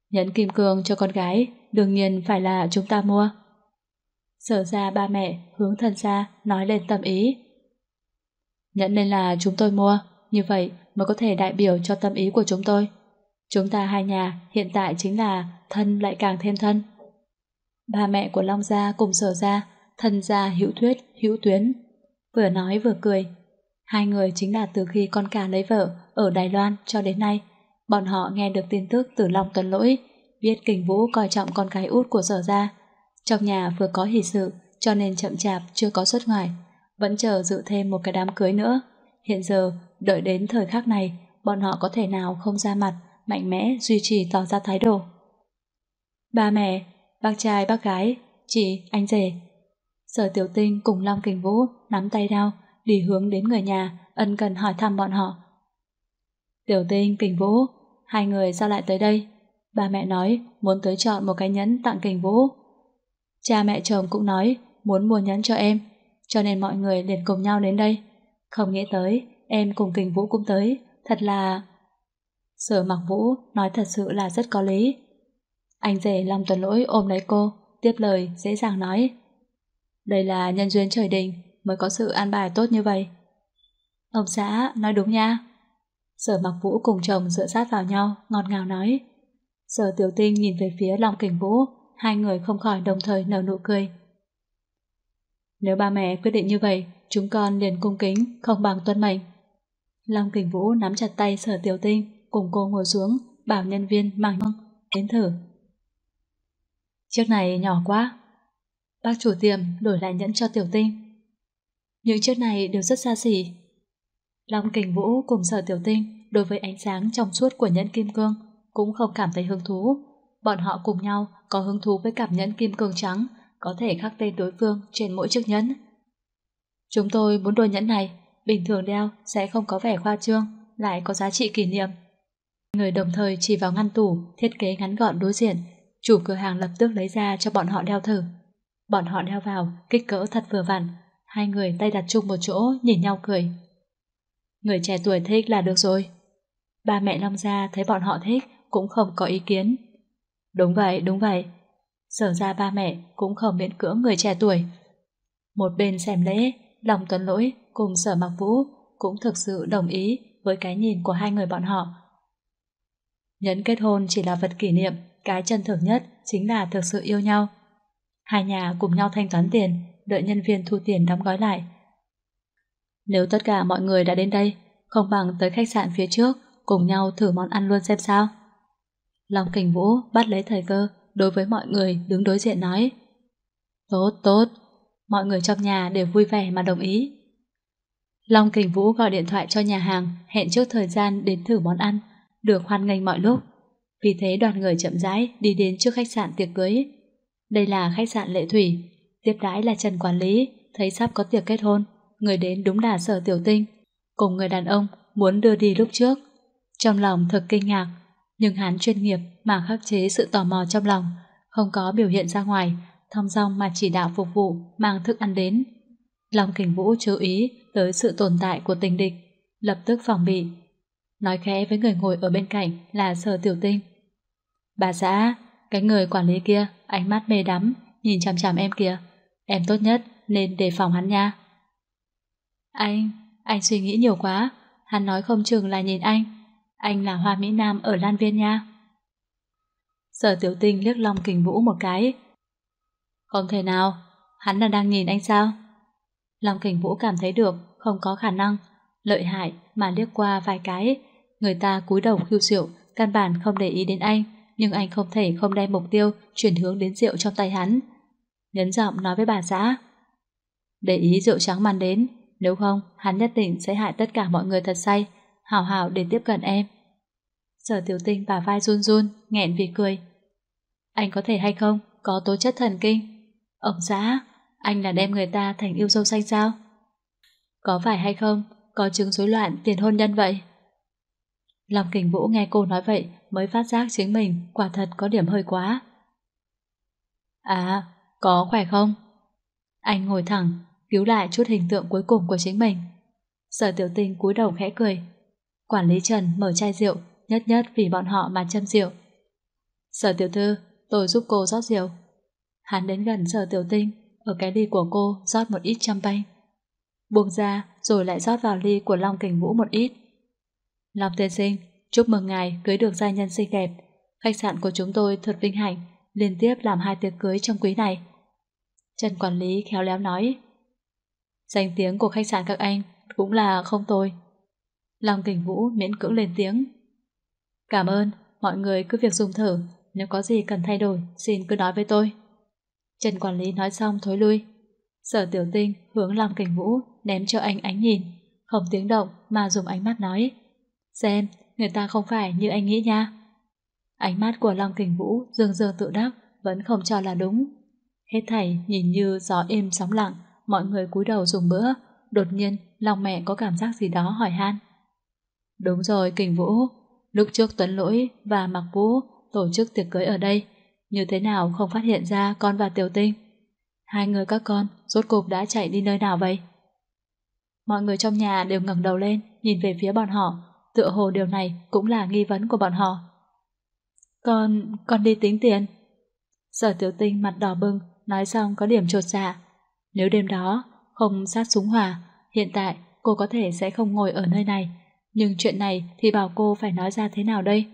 Nhẫn kim cương cho con gái đương nhiên phải là chúng ta mua. Sở ra ba mẹ hướng thân ra nói lên tâm ý. Nhẫn nên là chúng tôi mua, như vậy mới có thể đại biểu cho tâm ý của chúng tôi. Chúng ta hai nhà hiện tại chính là thân lại càng thêm thân. Ba mẹ của Long gia cùng Sở gia, thân gia hữu thuyết, hữu tuyến. Vừa nói vừa cười. Hai người chính là từ khi con cả lấy vợ ở Đài Loan cho đến nay. Bọn họ nghe được tin tức từ Long Tuấn Lỗi, biết Kình Vũ coi trọng con gái út của Sở gia. Trong nhà vừa có hỷ sự cho nên chậm chạp chưa có xuất ngoại, vẫn chờ dự thêm một cái đám cưới nữa. Hiện giờ đợi đến thời khắc này, bọn họ có thể nào không ra mặt mạnh mẽ duy trì tỏ ra thái độ. Ba mẹ, bác trai bác gái, chị, anh rể. Sở Tiểu Tinh cùng Long Kình Vũ nắm tay nhau đi hướng đến người nhà, ân cần hỏi thăm bọn họ. Tiểu Tinh, Kình Vũ, hai người sao lại tới đây? Ba mẹ nói muốn tới chọn một cái nhẫn tặng Kình Vũ. Cha mẹ chồng cũng nói muốn mua nhẫn cho em, cho nên mọi người liền cùng nhau đến đây. Không nghĩ tới em cùng Kình Vũ cũng tới, thật là... Sở Mặc Vũ nói thật sự là rất có lý. Anh rể Long Tuấn Lỗi ôm lấy cô, tiếp lời dễ dàng nói. Đây là nhân duyên trời định mới có sự an bài tốt như vậy. Ông xã nói đúng nha. Sở Mặc Vũ cùng chồng dựa sát vào nhau, ngọt ngào nói. Sở Tiểu Tinh nhìn về phía Long Kình Vũ, hai người không khỏi đồng thời nở nụ cười. Nếu ba mẹ quyết định như vậy, chúng con liền cung kính, không bằng tuân mệnh. Long Kình Vũ nắm chặt tay Sở Tiểu Tinh, cùng cô ngồi xuống, bảo nhân viên mang nhông đến thử. Chiếc này nhỏ quá. Bác chủ tiệm đổi lại nhẫn cho Tiểu Tinh. Những chiếc này đều rất xa xỉ. Long Kình Vũ cùng Sở Tiểu Tinh đối với ánh sáng trong suốt của nhẫn kim cương cũng không cảm thấy hứng thú. Bọn họ cùng nhau có hứng thú với cặp nhẫn kim cương trắng, có thể khắc tên đối phương trên mỗi chiếc nhẫn. Chúng tôi muốn đôi nhẫn này, bình thường đeo sẽ không có vẻ khoa trương, lại có giá trị kỷ niệm. Người đồng thời chỉ vào ngăn tủ thiết kế ngắn gọn đối diện, chủ cửa hàng lập tức lấy ra cho bọn họ đeo thử. Bọn họ đeo vào, kích cỡ thật vừa vặn, hai người tay đặt chung một chỗ nhìn nhau cười. Người trẻ tuổi thích là được rồi. Ba mẹ Long gia thấy bọn họ thích cũng không có ý kiến. Đúng vậy, đúng vậy. Sở ra ba mẹ cũng không miễn cưỡng người trẻ tuổi. Một bên xem lễ, Long Tuấn Lỗi cùng Sở Mặc Vũ cũng thực sự đồng ý với cái nhìn của hai người bọn họ. Nhẫn kết hôn chỉ là vật kỷ niệm, cái chân thực nhất chính là thực sự yêu nhau. Hai nhà cùng nhau thanh toán tiền, đợi nhân viên thu tiền đóng gói lại. Nếu tất cả mọi người đã đến đây, không bằng tới khách sạn phía trước cùng nhau thử món ăn luôn xem sao. Long Kình Vũ bắt lấy thời cơ đối với mọi người đứng đối diện nói. Tốt, tốt. Mọi người trong nhà đều vui vẻ mà đồng ý. Long Kình Vũ gọi điện thoại cho nhà hàng, hẹn trước thời gian đến thử món ăn, được hoan nghênh mọi lúc. Vì thế đoàn người chậm rãi đi đến trước khách sạn tiệc cưới. Đây là khách sạn Lệ Thủy, tiếp đãi là Trần quản lý, thấy sắp có tiệc kết hôn, người đến đúng là Sở Tiểu Tinh, cùng người đàn ông muốn đưa đi lúc trước. Trong lòng thật kinh ngạc, nhưng hắn chuyên nghiệp mà khắc chế sự tò mò trong lòng, không có biểu hiện ra ngoài, thong dong mà chỉ đạo phục vụ mang thức ăn đến. Long Kình Vũ chú ý tới sự tồn tại của tình địch, lập tức phòng bị, nói khẽ với người ngồi ở bên cạnh là Sở Tiểu Tinh. Bà xã, cái người quản lý kia ánh mắt mê đắm nhìn chằm chằm em kìa, em tốt nhất nên đề phòng hắn nha. Anh, anh suy nghĩ nhiều quá, hắn nói không chừng là nhìn anh, anh là Hoa Mỹ Nam ở Lan Viên nha. Sở Tiểu Tinh liếc Long Kình Vũ một cái. Không thể nào, hắn là đang nhìn anh sao? Long Kình Vũ cảm thấy được không có khả năng, lợi hại mà liếc qua vài cái. Người ta cúi đầu khiêu rượu, căn bản không để ý đến anh, nhưng anh không thể không đem mục tiêu chuyển hướng đến rượu trong tay hắn. Nhấn giọng nói với bà xã. Để ý rượu trắng mang đến, nếu không hắn nhất định sẽ hại tất cả mọi người thật say, hảo hảo để tiếp cận em. Sở Tiểu Tinh bả vai run run, nghẹn vì cười. Anh có thể hay không có tố chất thần kinh? Ông xã, anh là đem người ta thành yêu dâu xanh sao? Có phải hay không có chứng rối loạn tiền hôn nhân vậy? Long Kình Vũ nghe cô nói vậy mới phát giác chính mình quả thật có điểm hơi quá. À, có khỏe không? Anh ngồi thẳng, cứu lại chút hình tượng cuối cùng của chính mình. Sở Tiểu Tinh cúi đầu khẽ cười. Quản lý Trần mở chai rượu, nhất nhất vì bọn họ mà châm rượu. Sở tiểu thư, tôi giúp cô rót rượu. Hắn đến gần Sở Tiểu Tinh, ở cái ly của cô rót một ít champagne. Buông ra rồi lại rót vào ly của Long Kình Vũ một ít. Long tiên sinh, chúc mừng ngài cưới được gia nhân xinh đẹp. Khách sạn của chúng tôi thật vinh hạnh liên tiếp làm hai tiệc cưới trong quý này. Trần quản lý khéo léo nói. Danh tiếng của khách sạn các anh cũng là không tồi. Long Kình Vũ miễn cưỡng lên tiếng. Cảm ơn, mọi người cứ việc dùng thử. Nếu có gì cần thay đổi, xin cứ nói với tôi. Trần quản lý nói xong thối lui. Sở Tiểu Tinh hướng Long Kình Vũ ném cho anh ánh nhìn, không tiếng động mà dùng ánh mắt nói. Xem, người ta không phải như anh nghĩ nha. Ánh mắt của Long Kình Vũ dương dương tự đắc, vẫn không cho là đúng. Hết thảy nhìn như gió êm sóng lặng, mọi người cúi đầu dùng bữa. Đột nhiên, lòng mẹ có cảm giác gì đó hỏi han. Đúng rồi Kình Vũ, lúc trước Tuấn Lỗi và Mạc Vũ tổ chức tiệc cưới ở đây, như thế nào không phát hiện ra con và Tiểu Tinh? Hai người các con rốt cục đã chạy đi nơi nào vậy? Mọi người trong nhà đều ngẩng đầu lên, nhìn về phía bọn họ, tựa hồ điều này cũng là nghi vấn của bọn họ. Con, con đi tính tiền. Sở Tiểu Tinh mặt đỏ bừng, nói xong có điểm chột dạ. Nếu đêm đó không sát súng hòa, hiện tại cô có thể sẽ không ngồi ở nơi này, nhưng chuyện này thì bảo cô phải nói ra thế nào đây?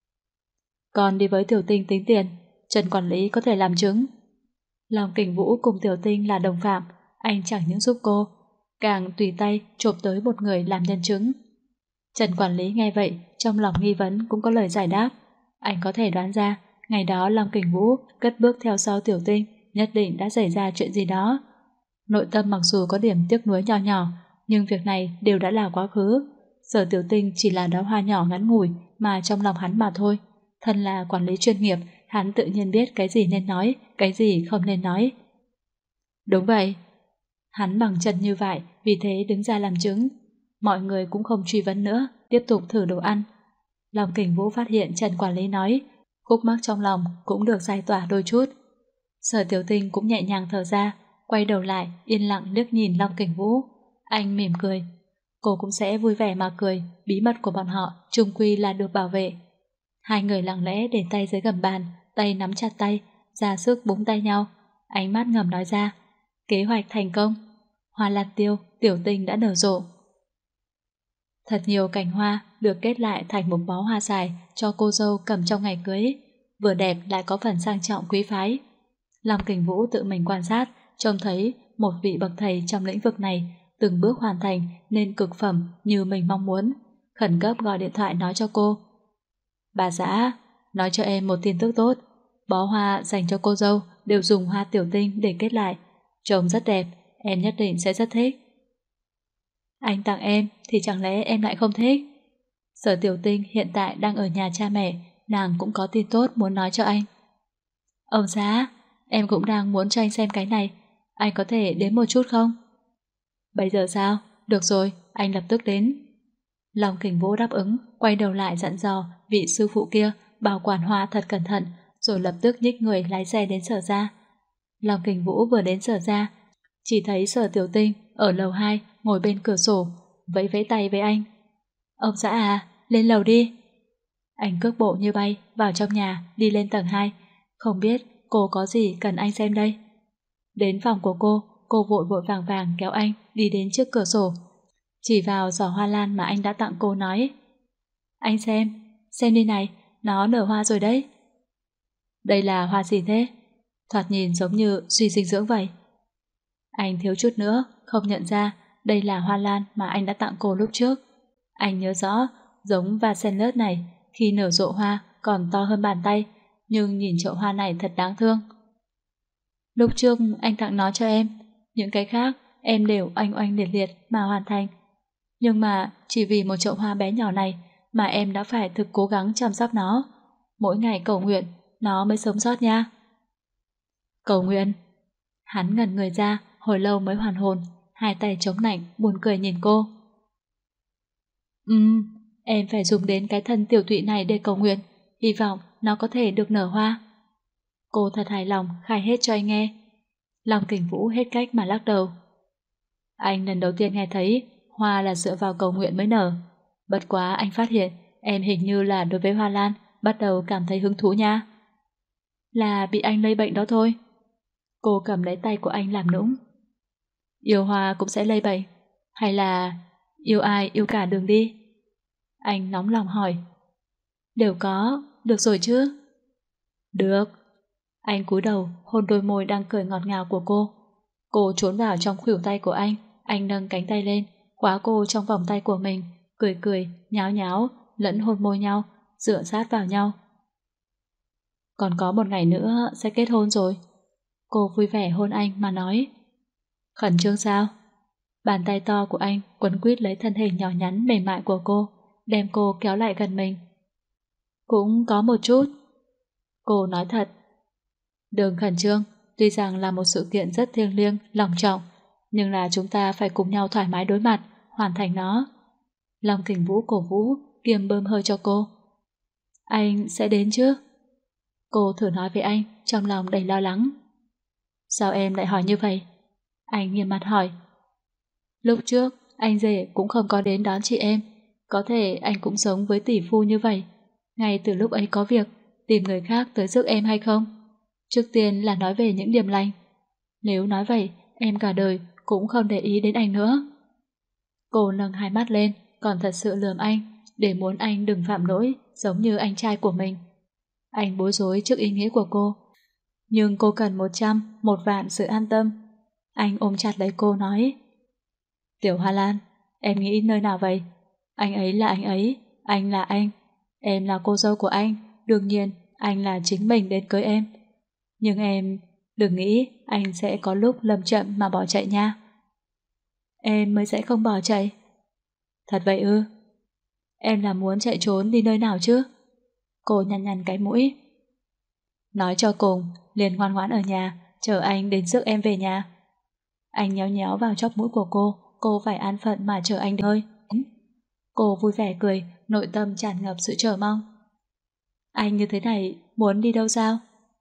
Con đi với Tiểu Tinh tính tiền, Trần quản lý có thể làm chứng. Long Kình Vũ cùng Tiểu Tinh là đồng phạm, anh chẳng những giúp cô, càng tùy tay chộp tới một người làm nhân chứng. Trần quản lý nghe vậy, trong lòng nghi vấn cũng có lời giải đáp. Anh có thể đoán ra, ngày đó Long Kình Vũ cất bước theo sau Tiểu Tinh, nhất định đã xảy ra chuyện gì đó. Nội tâm mặc dù có điểm tiếc nuối nhỏ nhỏ, nhưng việc này đều đã là quá khứ. Sở Tiểu Tinh chỉ là đóa hoa nhỏ ngắn ngủi mà trong lòng hắn mà thôi. Thân là quản lý chuyên nghiệp, hắn tự nhiên biết cái gì nên nói, cái gì không nên nói. Đúng vậy. Hắn bằng chân như vậy, vì thế đứng ra làm chứng. Mọi người cũng không truy vấn nữa, tiếp tục thử đồ ăn. Long Kình Vũ phát hiện Trần quản lý nói, khúc mắc trong lòng cũng được giải tỏa đôi chút. Sở Tiểu Tinh cũng nhẹ nhàng thở ra, quay đầu lại, yên lặng liếc nhìn Long Kình Vũ. Anh mỉm cười. Cô cũng sẽ vui vẻ mà cười, bí mật của bọn họ chung quy là được bảo vệ. Hai người lặng lẽ để tay dưới gầm bàn, tay nắm chặt tay, ra sức búng tay nhau. Ánh mắt ngầm nói ra, kế hoạch thành công. Hoa lan tiêu, Tiểu Tinh đã nở rộ. Thật nhiều cành hoa được kết lại thành một bó hoa dài cho cô dâu cầm trong ngày cưới, vừa đẹp lại có phần sang trọng quý phái. Long Kình Vũ tự mình quan sát, trông thấy một vị bậc thầy trong lĩnh vực này từng bước hoàn thành nên cực phẩm như mình mong muốn, khẩn cấp gọi điện thoại nói cho cô. Bà xã, nói cho em một tin tức tốt, bó hoa dành cho cô dâu đều dùng hoa Tiểu Tinh để kết lại, trông rất đẹp, em nhất định sẽ rất thích. Anh tặng em thì chẳng lẽ em lại không thích? Sở Tiểu Tinh hiện tại đang ở nhà cha mẹ, nàng cũng có tin tốt muốn nói cho anh. Ông xã, em cũng đang muốn cho anh xem cái này, anh có thể đến một chút không? Bây giờ sao? Được rồi, anh lập tức đến. Long Kình Vũ đáp ứng, quay đầu lại dặn dò vị sư phụ kia bảo quản hoa thật cẩn thận, rồi lập tức nhích người lái xe đến Sở gia. Long Kình Vũ vừa đến Sở gia, chỉ thấy Sở Tiểu Tinh ở lầu hai ngồi bên cửa sổ, vẫy vẫy tay với anh. Ông xã à, lên lầu đi. Anh cước bộ như bay vào trong nhà, đi lên tầng hai, không biết cô có gì cần anh xem đây. Đến phòng của cô, cô vội vội vàng vàng kéo anh đi đến trước cửa sổ, chỉ vào giỏ hoa lan mà anh đã tặng cô nói. Anh xem, xem đi này, nó nở hoa rồi đấy. Đây là hoa gì thế? Thoạt nhìn giống như suy dinh dưỡng vậy. Anh thiếu chút nữa không nhận ra đây là hoa lan mà anh đã tặng cô lúc trước. Anh nhớ rõ, giống Vasenlus này khi nở rộ hoa còn to hơn bàn tay, nhưng nhìn chậu hoa này thật đáng thương. Lúc trước anh tặng nó cho em, những cái khác em đều oanh oanh liệt liệt mà hoàn thành. Nhưng mà chỉ vì một chậu hoa bé nhỏ này mà em đã phải thực cố gắng chăm sóc nó. Mỗi ngày cầu nguyện nó mới sống sót nha. Cầu nguyện? Hắn ngẩn người ra, hồi lâu mới hoàn hồn, hai tay chống nạnh, buồn cười nhìn cô. Ừm, em phải dùng đến cái thân tiểu tụy này để cầu nguyện, hy vọng nó có thể được nở hoa. Cô thật hài lòng khai hết cho anh nghe. Long Kình Vũ hết cách mà lắc đầu. Anh lần đầu tiên nghe thấy hoa là dựa vào cầu nguyện mới nở. Bất quá anh phát hiện em hình như là đối với hoa lan bắt đầu cảm thấy hứng thú nha. là bị anh lây bệnh đó thôi. Cô cầm lấy tay của anh làm nũng. Yêu Hoa cũng sẽ lây bệnh, hay là yêu ai yêu cả đường đi? Anh nóng lòng hỏi. Đều có, được rồi chứ? Được. Anh cúi đầu hôn đôi môi đang cười ngọt ngào của cô. Cô trốn vào trong khuỷu tay của anh. Anh nâng cánh tay lên, khóa cô trong vòng tay của mình, cười cười, nháo nháo, lẫn hôn môi nhau, dựa sát vào nhau. Còn có một ngày nữa sẽ kết hôn rồi. Cô vui vẻ hôn anh mà nói. Khẩn trương sao? Bàn tay to của anh quấn quýt lấy thân hình nhỏ nhắn mềm mại của cô, đem cô kéo lại gần mình. Cũng có một chút. Cô nói thật. Đừng khẩn trương, tuy rằng là một sự kiện rất thiêng liêng, long trọng, nhưng là chúng ta phải cùng nhau thoải mái đối mặt, hoàn thành nó. Long Kình Vũ cổ vũ, kiềm bơm hơi cho cô. Anh sẽ đến chứ? Cô thử nói với anh, trong lòng đầy lo lắng. Sao em lại hỏi như vậy? Anh nghiêm mặt hỏi. Lúc trước, anh rể cũng không có đến đón chị em. Có thể anh cũng sống với tỷ phu như vậy. Ngay từ lúc ấy có việc, tìm người khác tới rước em hay không? Trước tiên là nói về những điểm lành. Nếu nói vậy, em cả đời cũng không để ý đến anh nữa. Cô nâng hai mắt lên, còn thật sự lườm anh, để muốn anh đừng phạm lỗi giống như anh trai của mình. Anh bối rối trước ý nghĩa của cô, nhưng cô cần một trăm, một vạn sự an tâm. Anh ôm chặt lấy cô nói. Tiểu Hoa Lan, em nghĩ nơi nào vậy? Anh ấy là anh ấy, anh là anh. Em là cô dâu của anh, đương nhiên anh là chính mình đến cưới em. Nhưng em đừng nghĩ anh sẽ có lúc lầm chậm mà bỏ chạy nha. Em mới sẽ không bỏ chạy. Thật vậy ư? Em là muốn chạy trốn đi nơi nào chứ? Cô nhăn nhăn cái mũi. Nói cho cùng, liền ngoan ngoãn ở nhà, chờ anh đến rước em về nhà. Anh nhéo nhéo vào chóp mũi của cô, cô phải an phận mà chờ anh hơi. Cô vui vẻ cười, nội tâm tràn ngập sự chờ mong. Anh như thế này, muốn đi đâu sao?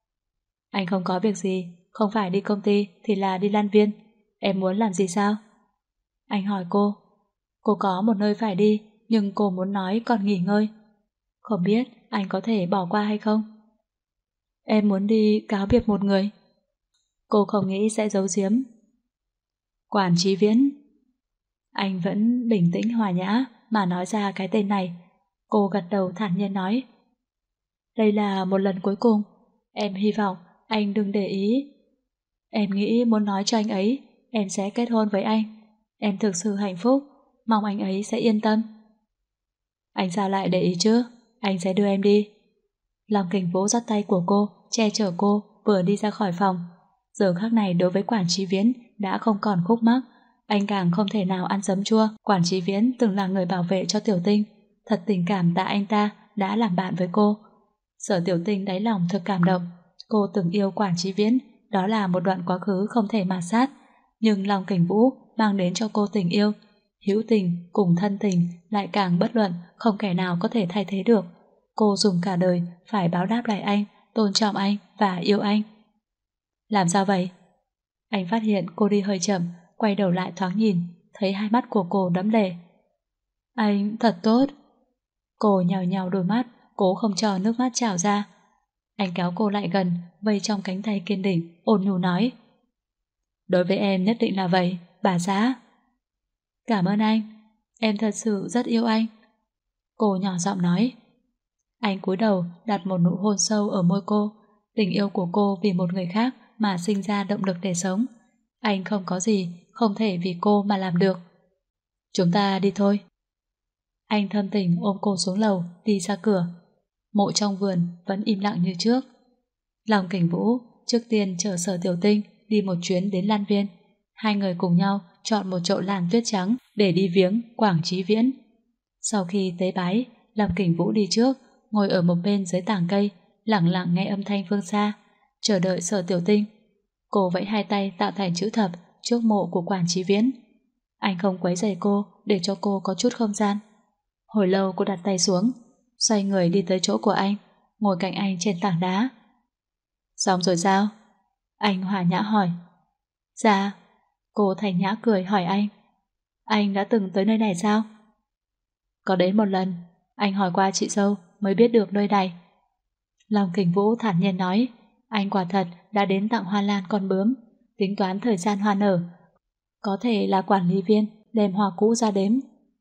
Anh không có việc gì, không phải đi công ty thì là đi Lan Viên. Em muốn làm gì sao? Anh hỏi cô. Cô có một nơi phải đi, nhưng cô muốn nói còn nghỉ ngơi. Không biết anh có thể bỏ qua hay không? Em muốn đi cáo biệt một người. Cô không nghĩ sẽ giấu giếm. Quản Chí Viễn. Anh vẫn bình tĩnh hòa nhã mà nói ra cái tên này. Cô gật đầu thản nhiên nói. Đây là một lần cuối cùng. Em hy vọng anh đừng để ý. Em nghĩ muốn nói cho anh ấy em sẽ kết hôn với anh. Em thực sự hạnh phúc, mong anh ấy sẽ yên tâm. Anh sao lại để ý chứ? Anh sẽ đưa em đi. Long Kình Vũ dắt tay của cô, che chở cô, vừa đi ra khỏi phòng. Giờ khắc này đối với Quản Chí Viễn đã không còn khúc mắc. Anh càng không thể nào ăn giấm chua. Quản Chí Viễn từng là người bảo vệ cho Tiểu Tinh, thật tình cảm tạ anh ta đã làm bạn với cô. Sở Tiểu Tinh đáy lòng thực cảm động. Cô từng yêu Quản Chí Viễn, đó là một đoạn quá khứ không thể mà sát. Nhưng Long Kình Vũ mang đến cho cô tình yêu, hữu tình cùng thân tình lại càng bất luận, không kẻ nào có thể thay thế được. Cô dùng cả đời phải báo đáp lại anh, tôn trọng anh và yêu anh. Làm sao vậy? Anh phát hiện cô đi hơi chậm, quay đầu lại thoáng nhìn, thấy hai mắt của cô đẫm lệ. Anh thật tốt. Cô nhào nhào đôi mắt, cố không cho nước mắt trào ra. Anh kéo cô lại gần, vây trong cánh tay kiên định, ôn nhu nói. Đối với em nhất định là vậy, bà xã. Cảm ơn anh, em thật sự rất yêu anh. Cô nhỏ giọng nói. Anh cúi đầu đặt một nụ hôn sâu ở môi cô. Tình yêu của cô vì một người khác mà sinh ra động lực để sống. Anh không có gì không thể vì cô mà làm được. Chúng ta đi thôi. Anh thâm tình ôm cô xuống lầu, đi ra cửa. Mộ trong vườn vẫn im lặng như trước. Long Kình Vũ trước tiên chở Sở Tiểu Tinh đi một chuyến đến Lan Viên. Hai người cùng nhau chọn một chậu lan tuyết trắng để đi viếng Quản Chí Viễn. Sau khi tế bái, Long Kình Vũ đi trước, ngồi ở một bên dưới tảng cây, lặng lặng nghe âm thanh phương xa, chờ đợi Sở Tiểu Tinh. Cô vẫy hai tay tạo thành chữ thập trước mộ của Quản Chí Viễn. Anh không quấy rầy cô để cho cô có chút không gian. Hồi lâu cô đặt tay xuống, xoay người đi tới chỗ của anh, ngồi cạnh anh trên tảng đá. Xong rồi sao? Anh hòa nhã hỏi. Dạ. Cô thành nhã cười hỏi anh. Anh đã từng tới nơi này sao? Có đến một lần, anh hỏi qua chị dâu mới biết được nơi này. Long Kình Vũ thản nhiên nói. anh quả thật đã đến tặng hoa lan con bướm, tính toán thời gian hoa nở. Có thể là quản lý viên đem hoa cũ ra đếm.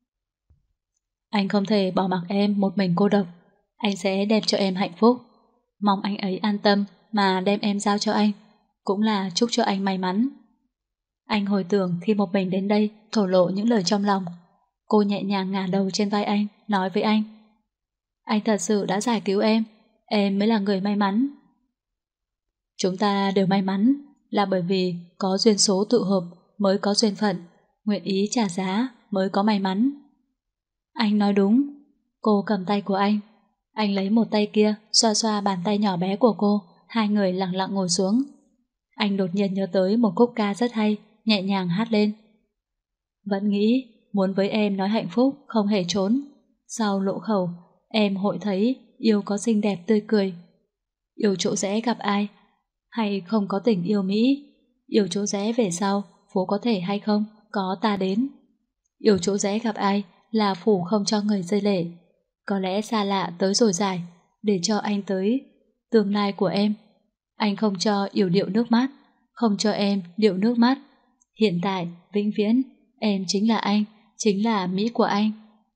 Anh không thể bỏ mặc em một mình cô độc. Anh sẽ đem cho em hạnh phúc. Mong anh ấy an tâm mà đem em giao cho anh. Cũng là chúc cho anh may mắn. Anh hồi tưởng khi một mình đến đây thổ lộ những lời trong lòng. Cô nhẹ nhàng ngả đầu trên vai anh, nói với anh: anh thật sự đã giải cứu em. Em mới là người may mắn. Chúng ta đều may mắn là bởi vì có duyên số tự hợp mới có duyên phận, nguyện ý trả giá mới có may mắn. Anh nói đúng. Cô cầm tay của anh. Anh lấy một tay kia xoa xoa bàn tay nhỏ bé của cô. Hai người lặng lặng ngồi xuống. Anh đột nhiên nhớ tới một khúc ca rất hay, nhẹ nhàng hát lên. Vẫn nghĩ muốn với em nói hạnh phúc không hề trốn. Sau lộ khẩu em hội thấy yêu có xinh đẹp tươi cười. Yêu chỗ rẽ gặp ai, hay không có tình yêu Mỹ. Yêu chỗ rẽ về sau, phố có thể hay không, có ta đến. Yêu chỗ rẽ gặp ai là phủ không cho người rơi lệ. Có lẽ xa lạ tới rồi giải, để cho anh tới tương lai của em. Anh không cho yểu điệu nước mắt, không cho em điệu nước mắt. Hiện tại, vĩnh viễn, em chính là anh, chính là Mỹ của anh.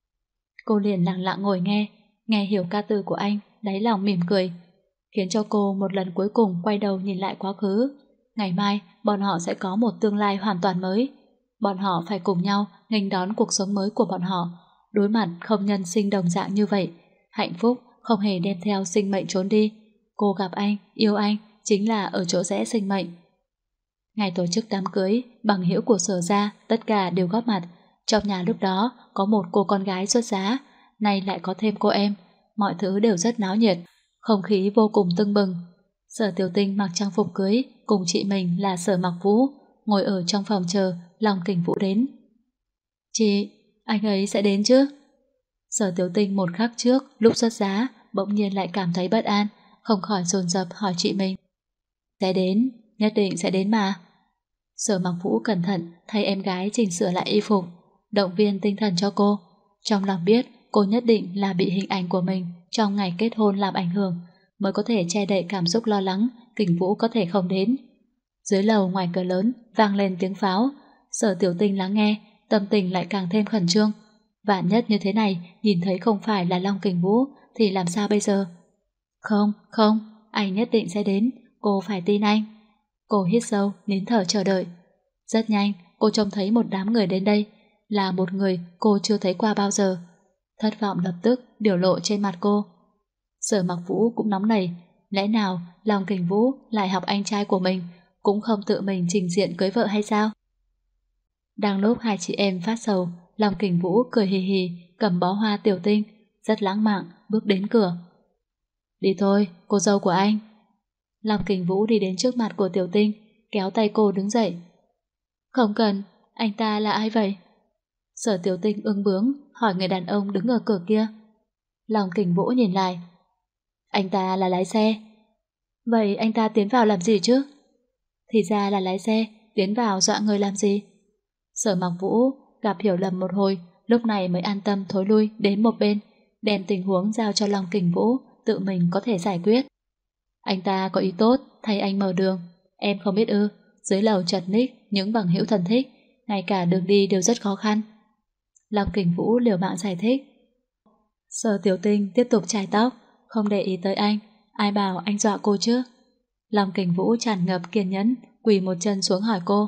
Cô liền lặng lặng ngồi nghe, nghe hiểu ca từ của anh, đáy lòng mỉm cười, khiến cho cô một lần cuối cùng quay đầu nhìn lại quá khứ. Ngày mai, bọn họ sẽ có một tương lai hoàn toàn mới. Bọn họ phải cùng nhau nghênh đón cuộc sống mới của bọn họ. Đối mặt không nhân sinh đồng dạng như vậy, hạnh phúc không hề đem theo sinh mệnh trốn đi. Cô gặp anh, yêu anh, chính là ở chỗ rẽ sinh mệnh. Ngày tổ chức đám cưới, bằng hữu của Sở gia tất cả đều góp mặt. Trong nhà lúc đó có một cô con gái xuất giá, nay lại có thêm cô em. Mọi thứ đều rất náo nhiệt, không khí vô cùng tưng bừng. Sở Tiểu Tinh mặc trang phục cưới, cùng chị mình là Sở Mặc Vũ, ngồi ở trong phòng chờ Long Kình Vũ đến. Chị, anh ấy sẽ đến chứ? Sở Tiểu Tinh một khắc trước lúc xuất giá bỗng nhiên lại cảm thấy bất an, không khỏi dồn dập hỏi chị mình. Sẽ đến, nhất định sẽ đến mà. Sở Mặc Vũ cẩn thận thay em gái chỉnh sửa lại y phục, động viên tinh thần cho cô. Trong lòng biết cô nhất định là bị hình ảnh của mình trong ngày kết hôn làm ảnh hưởng, mới có thể che đậy cảm xúc lo lắng Kình Vũ có thể không đến. Dưới lầu ngoài cửa lớn vang lên tiếng pháo. Sở Tiểu Tinh lắng nghe, tâm tình lại càng thêm khẩn trương. Vạn nhất như thế này, nhìn thấy không phải là Long Kình Vũ thì làm sao bây giờ? Không, không, anh nhất định sẽ đến, cô phải tin anh. Cô hít sâu, nín thở chờ đợi. Rất nhanh, cô trông thấy một đám người đến đây, là một người cô chưa thấy qua bao giờ. Thất vọng lập tức biểu lộ trên mặt cô. Sở Mặc Vũ cũng nóng nảy, lẽ nào Long Kình Vũ lại học anh trai của mình, cũng không tự mình trình diện cưới vợ hay sao? Đang lúc hai chị em phát sầu, Long Kình Vũ cười hì hì, cầm bó hoa Tiểu Tinh, rất lãng mạn, bước đến cửa. Đi thôi, cô dâu của anh. Long Kình Vũ đi đến trước mặt của Tiểu Tinh, kéo tay cô đứng dậy. Không cần, anh ta là ai vậy? Sở Tiểu Tinh ương bướng, hỏi người đàn ông đứng ở cửa kia. Long Kình Vũ nhìn lại. Anh ta là lái xe. Vậy anh ta tiến vào làm gì chứ? Thì ra là lái xe, tiến vào dọa người làm gì? Sở Mặc Vũ gặp hiểu lầm một hồi, lúc này mới an tâm thối lui đến một bên, đem tình huống giao cho Long Kình Vũ tự mình có thể giải quyết. Anh ta có ý tốt, thay anh mở đường. Em không biết ư, dưới lầu chật ních những bằng hữu thân thích, ngay cả đường đi đều rất khó khăn. Long Kình Vũ liều mạng giải thích. Sở Tiểu Tinh tiếp tục chải tóc, không để ý tới anh. Ai bảo anh dọa cô chứ? Long Kình Vũ tràn ngập kiên nhẫn, quỳ một chân xuống hỏi cô.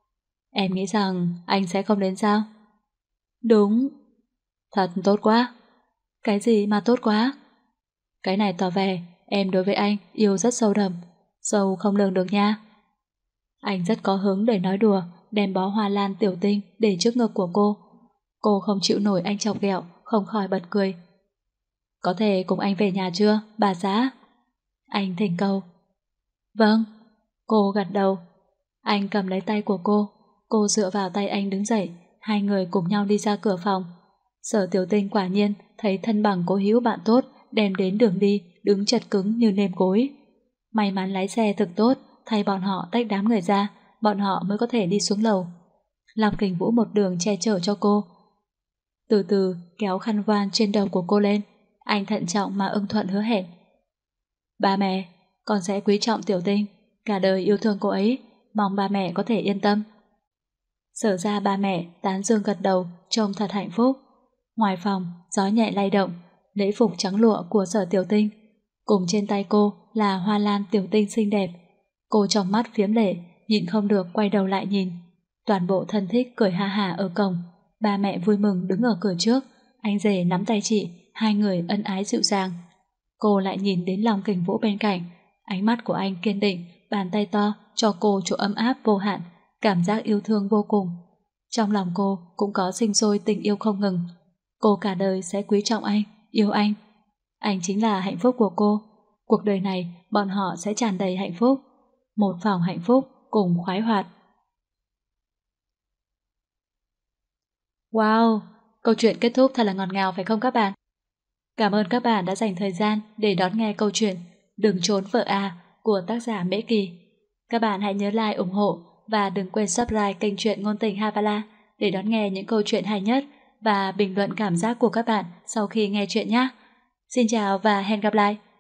Em nghĩ rằng anh sẽ không đến sao? Đúng. Thật tốt quá. Cái gì mà tốt quá? Cái này tỏ vẻ em đối với anh yêu rất sâu đậm, sâu không lường được nha. Anh rất có hứng để nói đùa, đem bó hoa lan Tiểu Tinh để trước ngực của cô. Cô không chịu nổi anh chọc ghẹo, không khỏi bật cười. Có thể cùng anh về nhà chưa, bà xã? Anh thỉnh cầu. Vâng. Cô gật đầu. Anh cầm lấy tay của cô, cô dựa vào tay anh đứng dậy, hai người cùng nhau đi ra cửa phòng. Sở Tiểu Tinh quả nhiên thấy thân bằng cố hữu bạn tốt đem đến đường đi, đứng chật cứng như nêm cối. May mắn lái xe thực tốt, thay bọn họ tách đám người ra, bọn họ mới có thể đi xuống lầu. Long Kình Vũ một đường che chở cho cô, từ từ kéo khăn voan trên đầu của cô lên. Anh thận trọng mà ưng thuận hứa hẹn. Ba mẹ, con sẽ quý trọng Tiểu Tinh, cả đời yêu thương cô ấy, mong ba mẹ có thể yên tâm. Sở ra ba mẹ tán dương gật đầu, trông thật hạnh phúc. Ngoài phòng, gió nhẹ lay động, lễ phục trắng lụa của Sở Tiểu Tinh. Cùng trên tay cô là hoa lan Tiểu Tinh xinh đẹp. Cô trong mắt phiếm lệ, nhịn không được quay đầu lại nhìn. Toàn bộ thân thích cười ha hả ở cổng. Ba mẹ vui mừng đứng ở cửa trước. Anh rể nắm tay chị, hai người ân ái dịu dàng. Cô lại nhìn đến Long Kình Vũ bên cạnh. Ánh mắt của anh kiên định, bàn tay to cho cô chỗ ấm áp vô hạn, cảm giác yêu thương vô cùng. Trong lòng cô cũng có sinh sôi tình yêu không ngừng. Cô cả đời sẽ quý trọng anh, yêu anh. Anh chính là hạnh phúc của cô. Cuộc đời này bọn họ sẽ tràn đầy hạnh phúc. Một phòng hạnh phúc cùng khoái hoạt. Wow, câu chuyện kết thúc thật là ngọt ngào phải không các bạn? Cảm ơn các bạn đã dành thời gian để đón nghe câu chuyện Đừng trốn vợ à của tác giả Mễ Kỳ. Các bạn hãy nhớ like, ủng hộ và đừng quên subscribe kênh truyện ngôn tình Havala để đón nghe những câu chuyện hay nhất và bình luận cảm giác của các bạn sau khi nghe chuyện nhé. Xin chào và hẹn gặp lại!